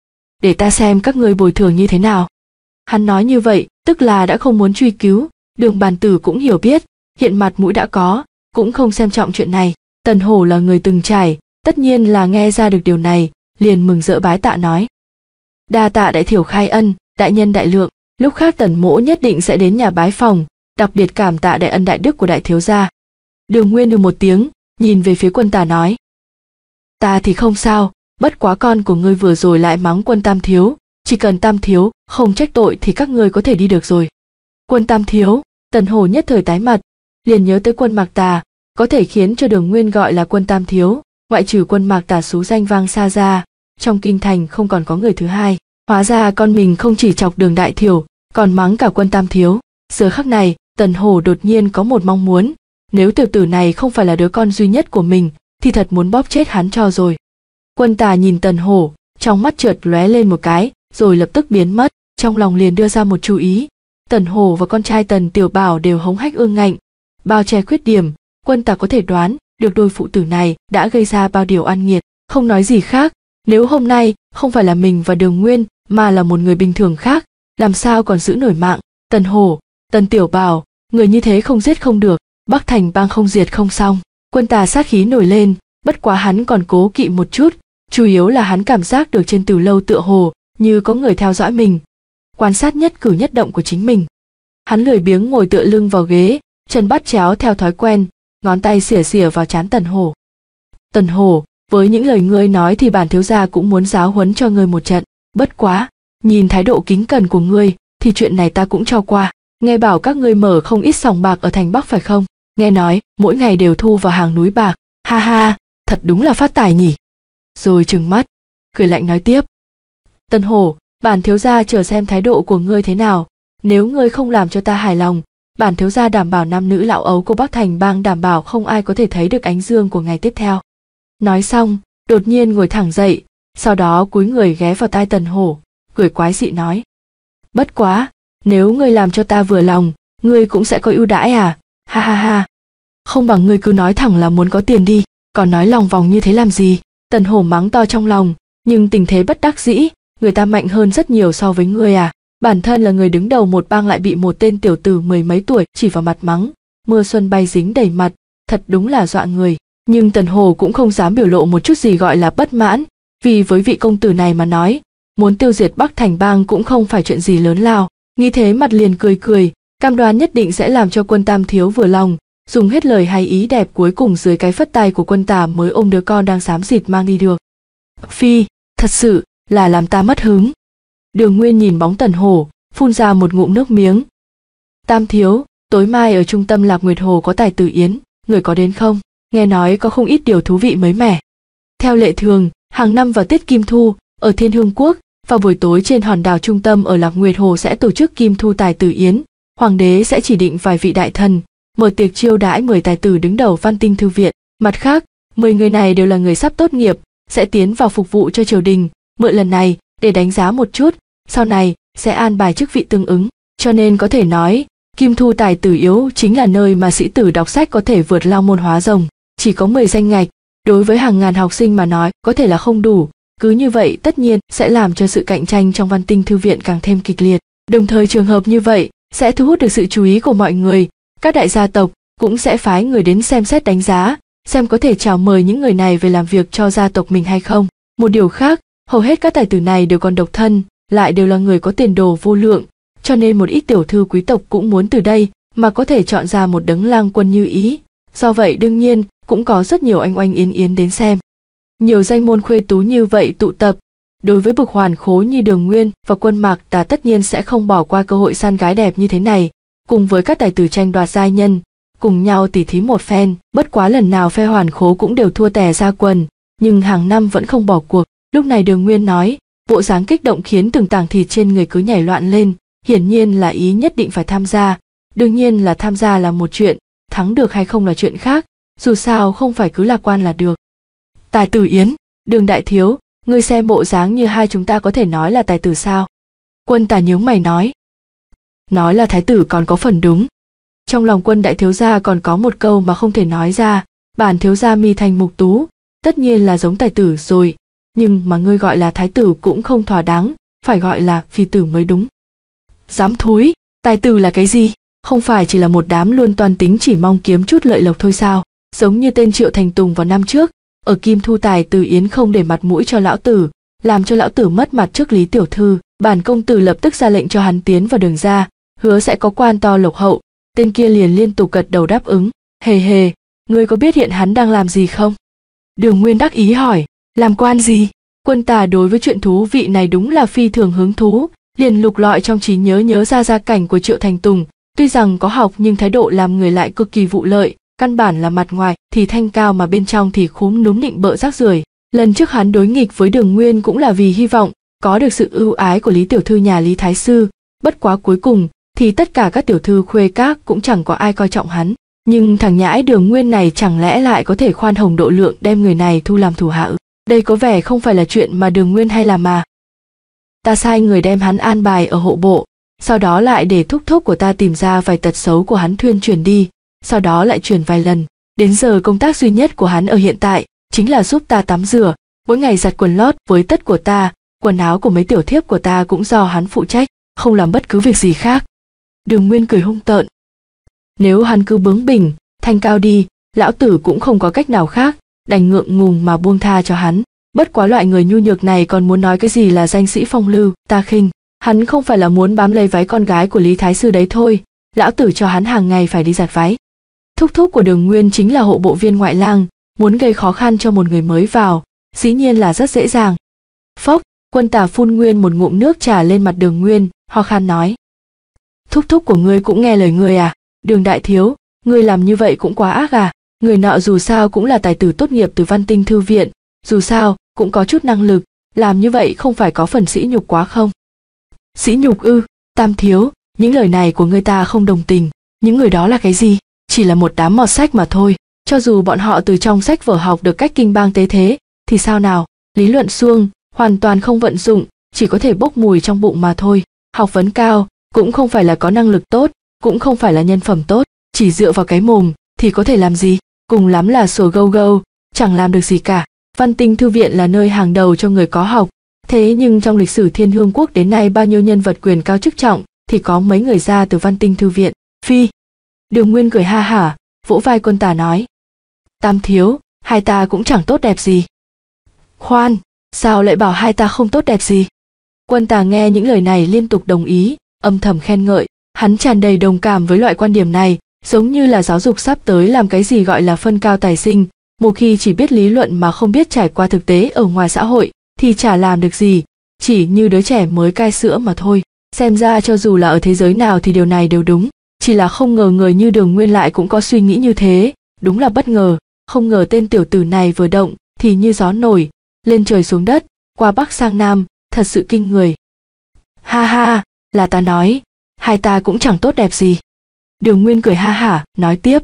để ta xem các ngươi bồi thường như thế nào. Hắn nói như vậy, tức là đã không muốn truy cứu, Đường bàn tử cũng hiểu biết, hiện mặt mũi đã có, cũng không xem trọng chuyện này. Tần Hổ là người từng trải, tất nhiên là nghe ra được điều này, liền mừng rỡ bái tạ nói: đa tạ đại thiểu khai ân, đại nhân đại lượng, lúc khác Tần mỗ nhất định sẽ đến nhà bái phòng, đặc biệt cảm tạ đại ân đại đức của đại thiếu gia. Đường Nguyên được một tiếng, nhìn về phía Quân Tà nói: ta thì không sao, bất quá con của ngươi vừa rồi lại mắng Quân Tam thiếu, chỉ cần Tam thiếu không trách tội thì các ngươi có thể đi được rồi. Quân Tam thiếu, Tần Hổ nhất thời tái mặt, liền nhớ tới Quân Mạc Tà, có thể khiến cho Đường Nguyên gọi là Quân Tam thiếu, ngoại trừ Quân Mạc Tà xú danh vang xa ra, trong kinh thành không còn có người thứ hai. Hóa ra con mình không chỉ chọc Đường đại thiểu, còn mắng cả Quân Tam thiếu. Giờ khắc này, Tần Hổ đột nhiên có một mong muốn, nếu tiểu tử này không phải là đứa con duy nhất của mình, thì thật muốn bóp chết hắn cho rồi. Quân Tà nhìn Tần Hổ, trong mắt chợt lóe lên một cái, rồi lập tức biến mất, trong lòng liền đưa ra một chú ý. Tần Hổ và con trai Tần Tiểu Bảo đều hống hách ương ngạnh, bao che khuyết điểm, Quân Tà có thể đoán được đôi phụ tử này đã gây ra bao điều oan nghiệt, không nói gì khác, nếu hôm nay không phải là mình và Đường Nguyên mà là một người bình thường khác, làm sao còn giữ nổi mạng. Tần Hổ, Tần Tiểu Bảo, người như thế không giết không được, Bắc Thành bang không diệt không xong. Quân Tà sát khí nổi lên, bất quá hắn còn cố kỵ một chút, chủ yếu là hắn cảm giác được trên từ lâu tựa hồ như có người theo dõi mình, quan sát nhất cử nhất động của chính mình. Hắn lười biếng ngồi tựa lưng vào ghế, chân bắt chéo theo thói quen, ngón tay xỉa xỉa vào trán Tần Hổ. Tần Hổ, với những lời ngươi nói thì bản thiếu gia cũng muốn giáo huấn cho ngươi một trận, bất quá, nhìn thái độ kính cẩn của ngươi thì chuyện này ta cũng cho qua. Nghe bảo các ngươi mở không ít sòng bạc ở thành Bắc phải không? Nghe nói mỗi ngày đều thu vào hàng núi bạc, ha ha, thật đúng là phát tài nhỉ. Rồi trừng mắt, cười lạnh nói tiếp: Tần Hổ, bản thiếu gia chờ xem thái độ của ngươi thế nào, nếu ngươi không làm cho ta hài lòng, bản thiếu gia đảm bảo nam nữ lão ấu của Bắc Thành Bang đảm bảo không ai có thể thấy được ánh dương của ngày tiếp theo. Nói xong, đột nhiên ngồi thẳng dậy, sau đó cúi người ghé vào tai Tần Hổ, cười quái dị nói: bất quá, nếu ngươi làm cho ta vừa lòng, ngươi cũng sẽ có ưu đãi à? Ha ha ha. Không bằng ngươi cứ nói thẳng là muốn có tiền đi, còn nói lòng vòng như thế làm gì? Tần Hổ mắng to trong lòng, nhưng tình thế bất đắc dĩ, người ta mạnh hơn rất nhiều so với ngươi à. Bản thân là người đứng đầu một bang lại bị một tên tiểu tử mười mấy tuổi chỉ vào mặt mắng, mưa xuân bay dính đầy mặt, thật đúng là dọa người. Nhưng Tần Hổ cũng không dám biểu lộ một chút gì gọi là bất mãn, vì với vị công tử này mà nói, muốn tiêu diệt Bắc Thành Bang cũng không phải chuyện gì lớn lao. Nghĩ thế mặt liền cười cười, cam đoan nhất định sẽ làm cho Quân Tam thiếu vừa lòng, dùng hết lời hay ý đẹp cuối cùng dưới cái phất tay của Quân Tà mới ôm đứa con đang xám xịt mang đi được. Phi, thật sự là làm ta mất hứng. Đường Nguyên nhìn bóng Tần Hổ, phun ra một ngụm nước miếng. Tam thiếu, tối mai ở trung tâm Lạc Nguyệt Hồ có tài tử yến, người có đến không? Nghe nói có không ít điều thú vị mới mẻ. Theo lệ thường, hàng năm vào tiết Kim Thu, ở Thiên Hương Quốc, vào buổi tối trên hòn đảo trung tâm ở Lạc Nguyệt Hồ sẽ tổ chức Kim Thu tài tử yến, hoàng đế sẽ chỉ định vài vị đại thần, mở tiệc chiêu đãi mười tài tử đứng đầu Văn Tinh thư viện. Mặt khác, mười người này đều là người sắp tốt nghiệp, sẽ tiến vào phục vụ cho triều đình, mượn lần này để đánh giá một chút, sau này sẽ an bài chức vị tương ứng. Cho nên có thể nói, Kim Thu tài tử yếu chính là nơi mà sĩ tử đọc sách có thể vượt lao môn hóa rồng. Chỉ có mười danh ngạch, đối với hàng ngàn học sinh mà nói có thể là không đủ, cứ như vậy tất nhiên sẽ làm cho sự cạnh tranh trong Văn Tinh thư viện càng thêm kịch liệt. Đồng thời trường hợp như vậy sẽ thu hút được sự chú ý của mọi người, các đại gia tộc cũng sẽ phái người đến xem xét đánh giá, xem có thể chào mời những người này về làm việc cho gia tộc mình hay không. Một điều khác, hầu hết các tài tử này đều còn độc thân, lại đều là người có tiền đồ vô lượng, cho nên một ít tiểu thư quý tộc cũng muốn từ đây mà có thể chọn ra một đấng lang quân như ý. Do vậy đương nhiên cũng có rất nhiều anh oanh yến yến đến xem. Nhiều danh môn khuê tú như vậy tụ tập, đối với bực hoàn khố như Đường Nguyên và Quân Mạc Tà tất nhiên sẽ không bỏ qua cơ hội săn gái đẹp như thế này, cùng với các tài tử tranh đoạt giai nhân, cùng nhau tỉ thí một phen. Bất quá lần nào phe hoàn khố cũng đều thua tè ra quần, nhưng hàng năm vẫn không bỏ cuộc. Lúc này Đường Nguyên nói, bộ dáng kích động khiến từng tảng thịt trên người cứ nhảy loạn lên, hiển nhiên là ý nhất định phải tham gia. Đương nhiên là tham gia là một chuyện, thắng được hay không là chuyện khác, dù sao không phải cứ lạc quan là được. Tài tử yến, Đường đại thiếu, ngươi xem bộ dáng như hai chúng ta có thể nói là tài tử sao? Quân Tà nhướng mày nói. Nói là thái tử còn có phần đúng. Trong lòng Quân đại thiếu gia còn có một câu mà không thể nói ra, bản thiếu gia mi thành mục tú, tất nhiên là giống tài tử rồi, nhưng mà ngươi gọi là thái tử cũng không thỏa đáng, phải gọi là phi tử mới đúng. Dám thúi, tài tử là cái gì? Không phải chỉ là một đám luôn toan tính chỉ mong kiếm chút lợi lộc thôi sao? Giống như tên Triệu Thành Tùng vào năm trước, ở Kim Thu tài tử yến không để mặt mũi cho lão tử, làm cho lão tử mất mặt trước Lý tiểu thư, bản công tử lập tức ra lệnh cho hắn tiến vào Đường ra, hứa sẽ có quan to lộc hậu. Tên kia liền liên tục gật đầu đáp ứng. Hề hề, ngươi có biết hiện hắn đang làm gì không? Đường Nguyên đắc ý hỏi. Làm quan gì? Quân Tà đối với chuyện thú vị này đúng là phi thường hứng thú, liền lục lọi trong trí nhớ nhớ ra gia cảnh của Triệu Thành Tùng. Tuy rằng có học nhưng thái độ làm người lại cực kỳ vụ lợi, căn bản là mặt ngoài thì thanh cao mà bên trong thì khúm núm nịnh bợ rác rưởi. Lần trước hắn đối nghịch với Đường Nguyên cũng là vì hy vọng có được sự ưu ái của Lý tiểu thư nhà Lý thái sư, bất quá cuối cùng thì tất cả các tiểu thư khuê các cũng chẳng có ai coi trọng hắn. Nhưng thằng nhãi Đường Nguyên này chẳng lẽ lại có thể khoan hồng độ lượng đem người này thu làm thủ hạ ư? Đây có vẻ không phải là chuyện mà Đường Nguyên hay làm mà. Ta sai người đem hắn an bài ở hộ bộ, sau đó lại để thúc thúc của ta tìm ra vài tật xấu của hắn thuyên truyền đi, sau đó lại truyền vài lần. Đến giờ công tác duy nhất của hắn ở hiện tại chính là giúp ta tắm rửa, mỗi ngày giặt quần lót với tất của ta, quần áo của mấy tiểu thiếp của ta cũng do hắn phụ trách, không làm bất cứ việc gì khác. Đường Nguyên cười hung tợn. Nếu hắn cứ bướng bỉnh, thanh cao đi, lão tử cũng không có cách nào khác, đành ngượng ngùng mà buông tha cho hắn. Bất quá loại người nhu nhược này còn muốn nói cái gì là danh sĩ phong lưu, ta khinh. Hắn không phải là muốn bám lấy váy con gái của Lý thái sư đấy thôi, lão tử cho hắn hàng ngày phải đi giặt váy. Thúc thúc của Đường Nguyên chính là hộ bộ viên ngoại lang, muốn gây khó khăn cho một người mới vào, dĩ nhiên là rất dễ dàng. Phốc, Quân Tà phun nguyên một ngụm nước trà lên mặt Đường Nguyên, ho khan nói. Thúc thúc của ngươi cũng nghe lời ngươi à? Đường đại thiếu, ngươi làm như vậy cũng quá ác à? Người nọ dù sao cũng là tài tử tốt nghiệp từ Văn Tinh thư viện, dù sao cũng có chút năng lực, làm như vậy không phải có phần sỉ nhục quá không? Sỉ nhục ư? Tam thiếu, những lời này của ngươi ta không đồng tình. Những người đó là cái gì? Chỉ là một đám mọt sách mà thôi. Cho dù bọn họ từ trong sách vở học được cách kinh bang tế thế, thì sao nào? Lý luận suông, hoàn toàn không vận dụng, chỉ có thể bốc mùi trong bụng mà thôi. Học vấn cao, cũng không phải là có năng lực tốt, cũng không phải là nhân phẩm tốt, chỉ dựa vào cái mồm, thì có thể làm gì? Cùng lắm là sủa gâu gâu, chẳng làm được gì cả. Văn Tinh Thư viện là nơi hàng đầu cho người có học. Thế nhưng trong lịch sử Thiên Hương Quốc đến nay bao nhiêu nhân vật quyền cao chức trọng, thì có mấy người ra từ Văn Tinh Thư viện? Phi. Đường Nguyên cười ha hả, vỗ vai Quân Tà nói. Tam thiếu, hai ta cũng chẳng tốt đẹp gì. Khoan, sao lại bảo hai ta không tốt đẹp gì? Quân Tà nghe những lời này liên tục đồng ý, âm thầm khen ngợi. Hắn tràn đầy đồng cảm với loại quan điểm này, giống như là giáo dục sắp tới làm cái gì gọi là phân cao tài sinh. Một khi chỉ biết lý luận mà không biết trải qua thực tế ở ngoài xã hội, thì chả làm được gì, chỉ như đứa trẻ mới cai sữa mà thôi. Xem ra cho dù là ở thế giới nào thì điều này đều đúng, chỉ là không ngờ người như Đường Nguyên lại cũng có suy nghĩ như thế, đúng là bất ngờ. Không ngờ tên tiểu tử này vừa động thì như gió nổi, lên trời xuống đất, qua bắc sang nam, thật sự kinh người. Ha ha, là ta nói, hai ta cũng chẳng tốt đẹp gì. Đường Nguyên cười ha hả, nói tiếp.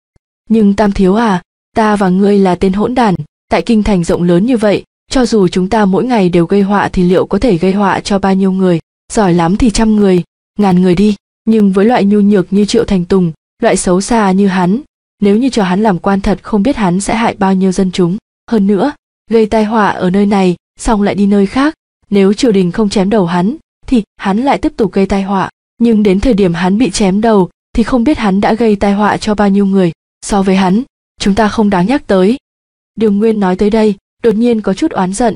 Nhưng Tam thiếu à, ta và ngươi là tên hỗn đản, tại kinh thành rộng lớn như vậy, cho dù chúng ta mỗi ngày đều gây họa thì liệu có thể gây họa cho bao nhiêu người? Giỏi lắm thì trăm người, ngàn người đi. Nhưng với loại nhu nhược như Triệu Thành Tùng, loại xấu xa như hắn, nếu như cho hắn làm quan thật không biết hắn sẽ hại bao nhiêu dân chúng. Hơn nữa, gây tai họa ở nơi này, xong lại đi nơi khác. Nếu triều đình không chém đầu hắn, thì hắn lại tiếp tục gây tai họa. Nhưng đến thời điểm hắn bị chém đầu, thì không biết hắn đã gây tai họa cho bao nhiêu người. So với hắn, chúng ta không đáng nhắc tới. Đường Nguyên nói tới đây, đột nhiên có chút oán giận.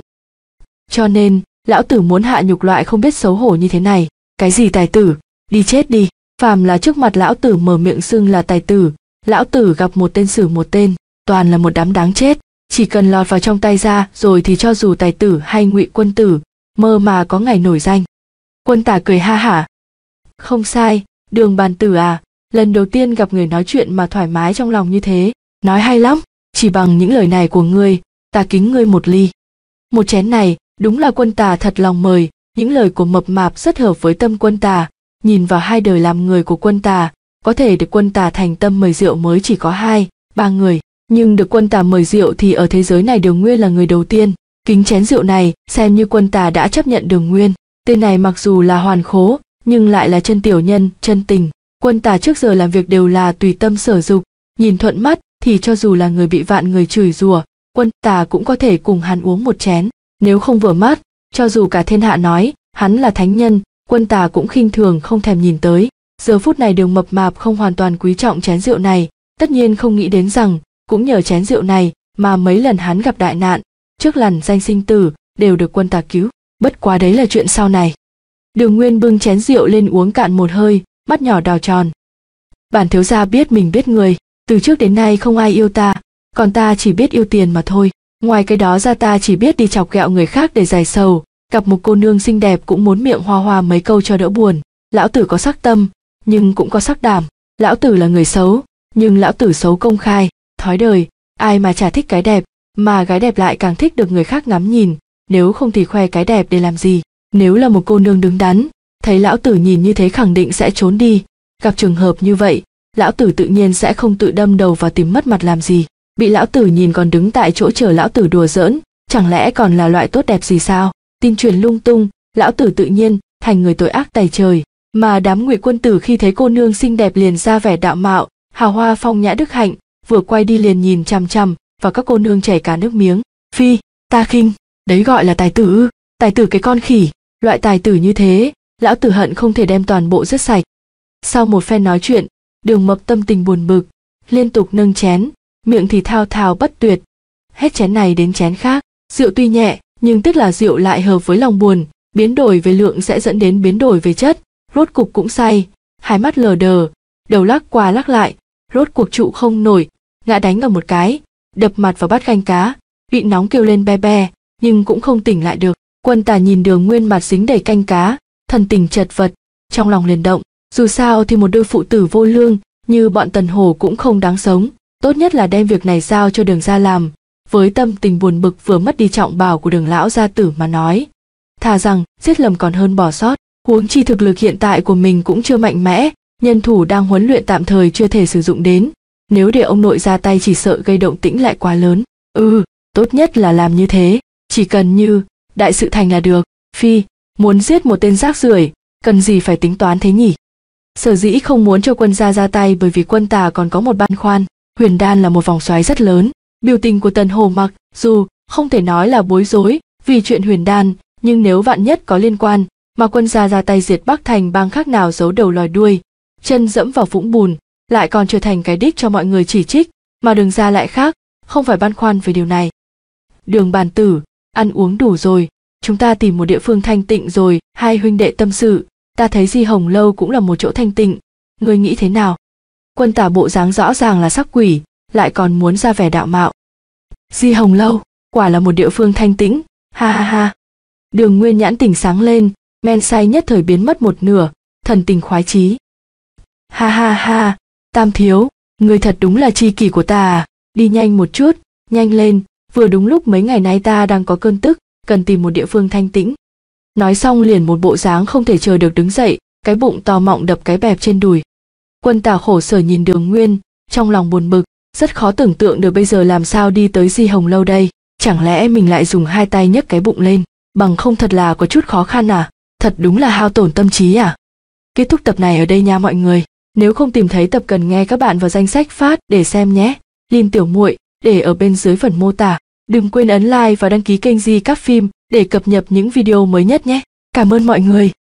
Cho nên, lão tử muốn hạ nhục loại không biết xấu hổ như thế này. Cái gì tài tử, đi chết đi. Phàm là trước mặt lão tử mở miệng xưng là tài tử, lão tử gặp một tên xử một tên, toàn là một đám đáng chết. Chỉ cần lọt vào trong tay ra rồi thì cho dù tài tử hay ngụy quân tử, mơ mà có ngày nổi danh. Quân Tả cười ha hả. Không sai, Đường bàn tử à, lần đầu tiên gặp người nói chuyện mà thoải mái trong lòng như thế, nói hay lắm, chỉ bằng những lời này của ngươi, ta kính ngươi một ly. Một chén này, đúng là Quân Tà thật lòng mời, những lời của mập mạp rất hợp với tâm Quân Tà, nhìn vào hai đời làm người của Quân Tà, có thể được Quân Tà thành tâm mời rượu mới chỉ có hai, ba người, nhưng được Quân Tà mời rượu thì ở thế giới này Đường Nguyên là người đầu tiên. Kính chén rượu này, xem như Quân Tà đã chấp nhận Đường Nguyên. Tên này mặc dù là hoàn khố, nhưng lại là chân tiểu nhân, chân tình. Quân Tà trước giờ làm việc đều là tùy tâm sở dục, nhìn thuận mắt thì cho dù là người bị vạn người chửi rủa, Quân Tà cũng có thể cùng hắn uống một chén. Nếu không vừa mắt, cho dù cả thiên hạ nói hắn là thánh nhân, Quân Tà cũng khinh thường không thèm nhìn tới. Giờ phút này Đường mập mạp không hoàn toàn quý trọng chén rượu này, tất nhiên không nghĩ đến rằng cũng nhờ chén rượu này mà mấy lần hắn gặp đại nạn, trước lằn danh sinh tử đều được Quân Tà cứu. Bất quá đấy là chuyện sau này. Đường Nguyên bưng chén rượu lên uống cạn một hơi, mắt nhỏ đào tròn. Bản thiếu gia biết mình biết người, từ trước đến nay không ai yêu ta, còn ta chỉ biết yêu tiền mà thôi. Ngoài cái đó ra ta chỉ biết đi chọc ghẹo người khác để giải sầu, gặp một cô nương xinh đẹp cũng muốn miệng hoa hoa mấy câu cho đỡ buồn. Lão tử có sắc tâm, nhưng cũng có sắc đảm. Lão tử là người xấu, nhưng lão tử xấu công khai. Thói đời, ai mà chả thích cái đẹp, mà gái đẹp lại càng thích được người khác ngắm nhìn. Nếu không thì khoe cái đẹp để làm gì? Nếu là một cô nương đứng đắn, thấy lão tử nhìn như thế khẳng định sẽ trốn đi. Gặp trường hợp như vậy, lão tử tự nhiên sẽ không tự đâm đầu vào tìm mất mặt làm gì. Bị lão tử nhìn còn đứng tại chỗ chờ lão tử đùa giỡn, chẳng lẽ còn là loại tốt đẹp gì sao? Tin truyền lung tung, lão tử tự nhiên thành người tội ác tày trời. Mà đám ngụy quân tử khi thấy cô nương xinh đẹp liền ra vẻ đạo mạo, hào hoa phong nhã đức hạnh, vừa quay đi liền nhìn chằm chằm vào các cô nương chảy cả nước miếng. Phi, ta khinh, đấy gọi là tài tử ư? Tài tử cái con khỉ, loại tài tử như thế, lão tử hận không thể đem toàn bộ rớt sạch. Sau một phen nói chuyện, Đường mập tâm tình buồn bực, liên tục nâng chén, miệng thì thao thao bất tuyệt, hết chén này đến chén khác. Rượu tuy nhẹ, nhưng tức là rượu lại hợp với lòng buồn, biến đổi về lượng sẽ dẫn đến biến đổi về chất. Rốt cục cũng say, hai mắt lờ đờ, đầu lắc qua lắc lại, rốt cuộc trụ không nổi, ngã đánh vào một cái, đập mặt vào bát canh cá, vị nóng kêu lên be be, nhưng cũng không tỉnh lại được. Quân Tà nhìn Đường Nguyên mặt dính đầy canh cá, thần tình chật vật, trong lòng liền động. Dù sao thì một đôi phụ tử vô lương như bọn Tần Hổ cũng không đáng sống, tốt nhất là đem việc này giao cho Đường gia làm. Với tâm tình buồn bực vừa mất đi trọng bảo của Đường lão gia tử mà nói, thà rằng giết lầm còn hơn bỏ sót. Huống chi thực lực hiện tại của mình cũng chưa mạnh mẽ, nhân thủ đang huấn luyện tạm thời chưa thể sử dụng đến. Nếu để ông nội ra tay chỉ sợ gây động tĩnh lại quá lớn. Ừ, tốt nhất là làm như thế, chỉ cần như đại sự thành là được. Phi, muốn giết một tên rác rưởi, cần gì phải tính toán thế nhỉ? Sở dĩ không muốn cho quân gia ra tay bởi vì quân Tả còn có một băn khoăn. Huyền đan là một vòng xoáy rất lớn. Biểu tình của Tần Hồ mặc dù không thể nói là bối rối vì chuyện huyền đan, nhưng nếu vạn nhất có liên quan mà quân gia ra tay diệt Bắc Thành bang khác nào giấu đầu lòi đuôi, chân dẫm vào vũng bùn, lại còn trở thành cái đích cho mọi người chỉ trích, mà Đường gia lại khác, không phải băn khoăn về điều này. Đường bàn tử, ăn uống đủ rồi, chúng ta tìm một địa phương thanh tịnh rồi, hai huynh đệ tâm sự, ta thấy Di Hồng Lâu cũng là một chỗ thanh tịnh, ngươi nghĩ thế nào? Quân Tả bộ dáng rõ ràng là sắc quỷ, lại còn muốn ra vẻ đạo mạo. Di Hồng Lâu, quả là một địa phương thanh tĩnh, ha ha ha. Đường Nguyên nhãn tỉnh sáng lên, men say nhất thời biến mất một nửa, thần tình khoái chí. Ha ha ha, Tam thiếu, người thật đúng là tri kỷ của ta à, đi nhanh một chút, nhanh lên, vừa đúng lúc mấy ngày nay ta đang có cơn tức, cần tìm một địa phương thanh tĩnh. Nói xong liền một bộ dáng không thể chờ được đứng dậy, cái bụng to mọng đập cái bẹp trên đùi. Quân Tả khổ sở nhìn Đường Nguyên, trong lòng buồn bực, rất khó tưởng tượng được bây giờ làm sao đi tới Di Hồng Lâu đây, chẳng lẽ mình lại dùng hai tay nhấc cái bụng lên, bằng không thật là có chút khó khăn à, thật đúng là hao tổn tâm trí à. Kết thúc tập này ở đây nha mọi người, nếu không tìm thấy tập cần nghe các bạn vào danh sách phát để xem nhé. Lin tiểu muội để ở bên dưới phần mô tả, đừng quên ấn like và đăng ký kênh Di Các Phim để cập nhật những video mới nhất nhé. Cảm ơn mọi người.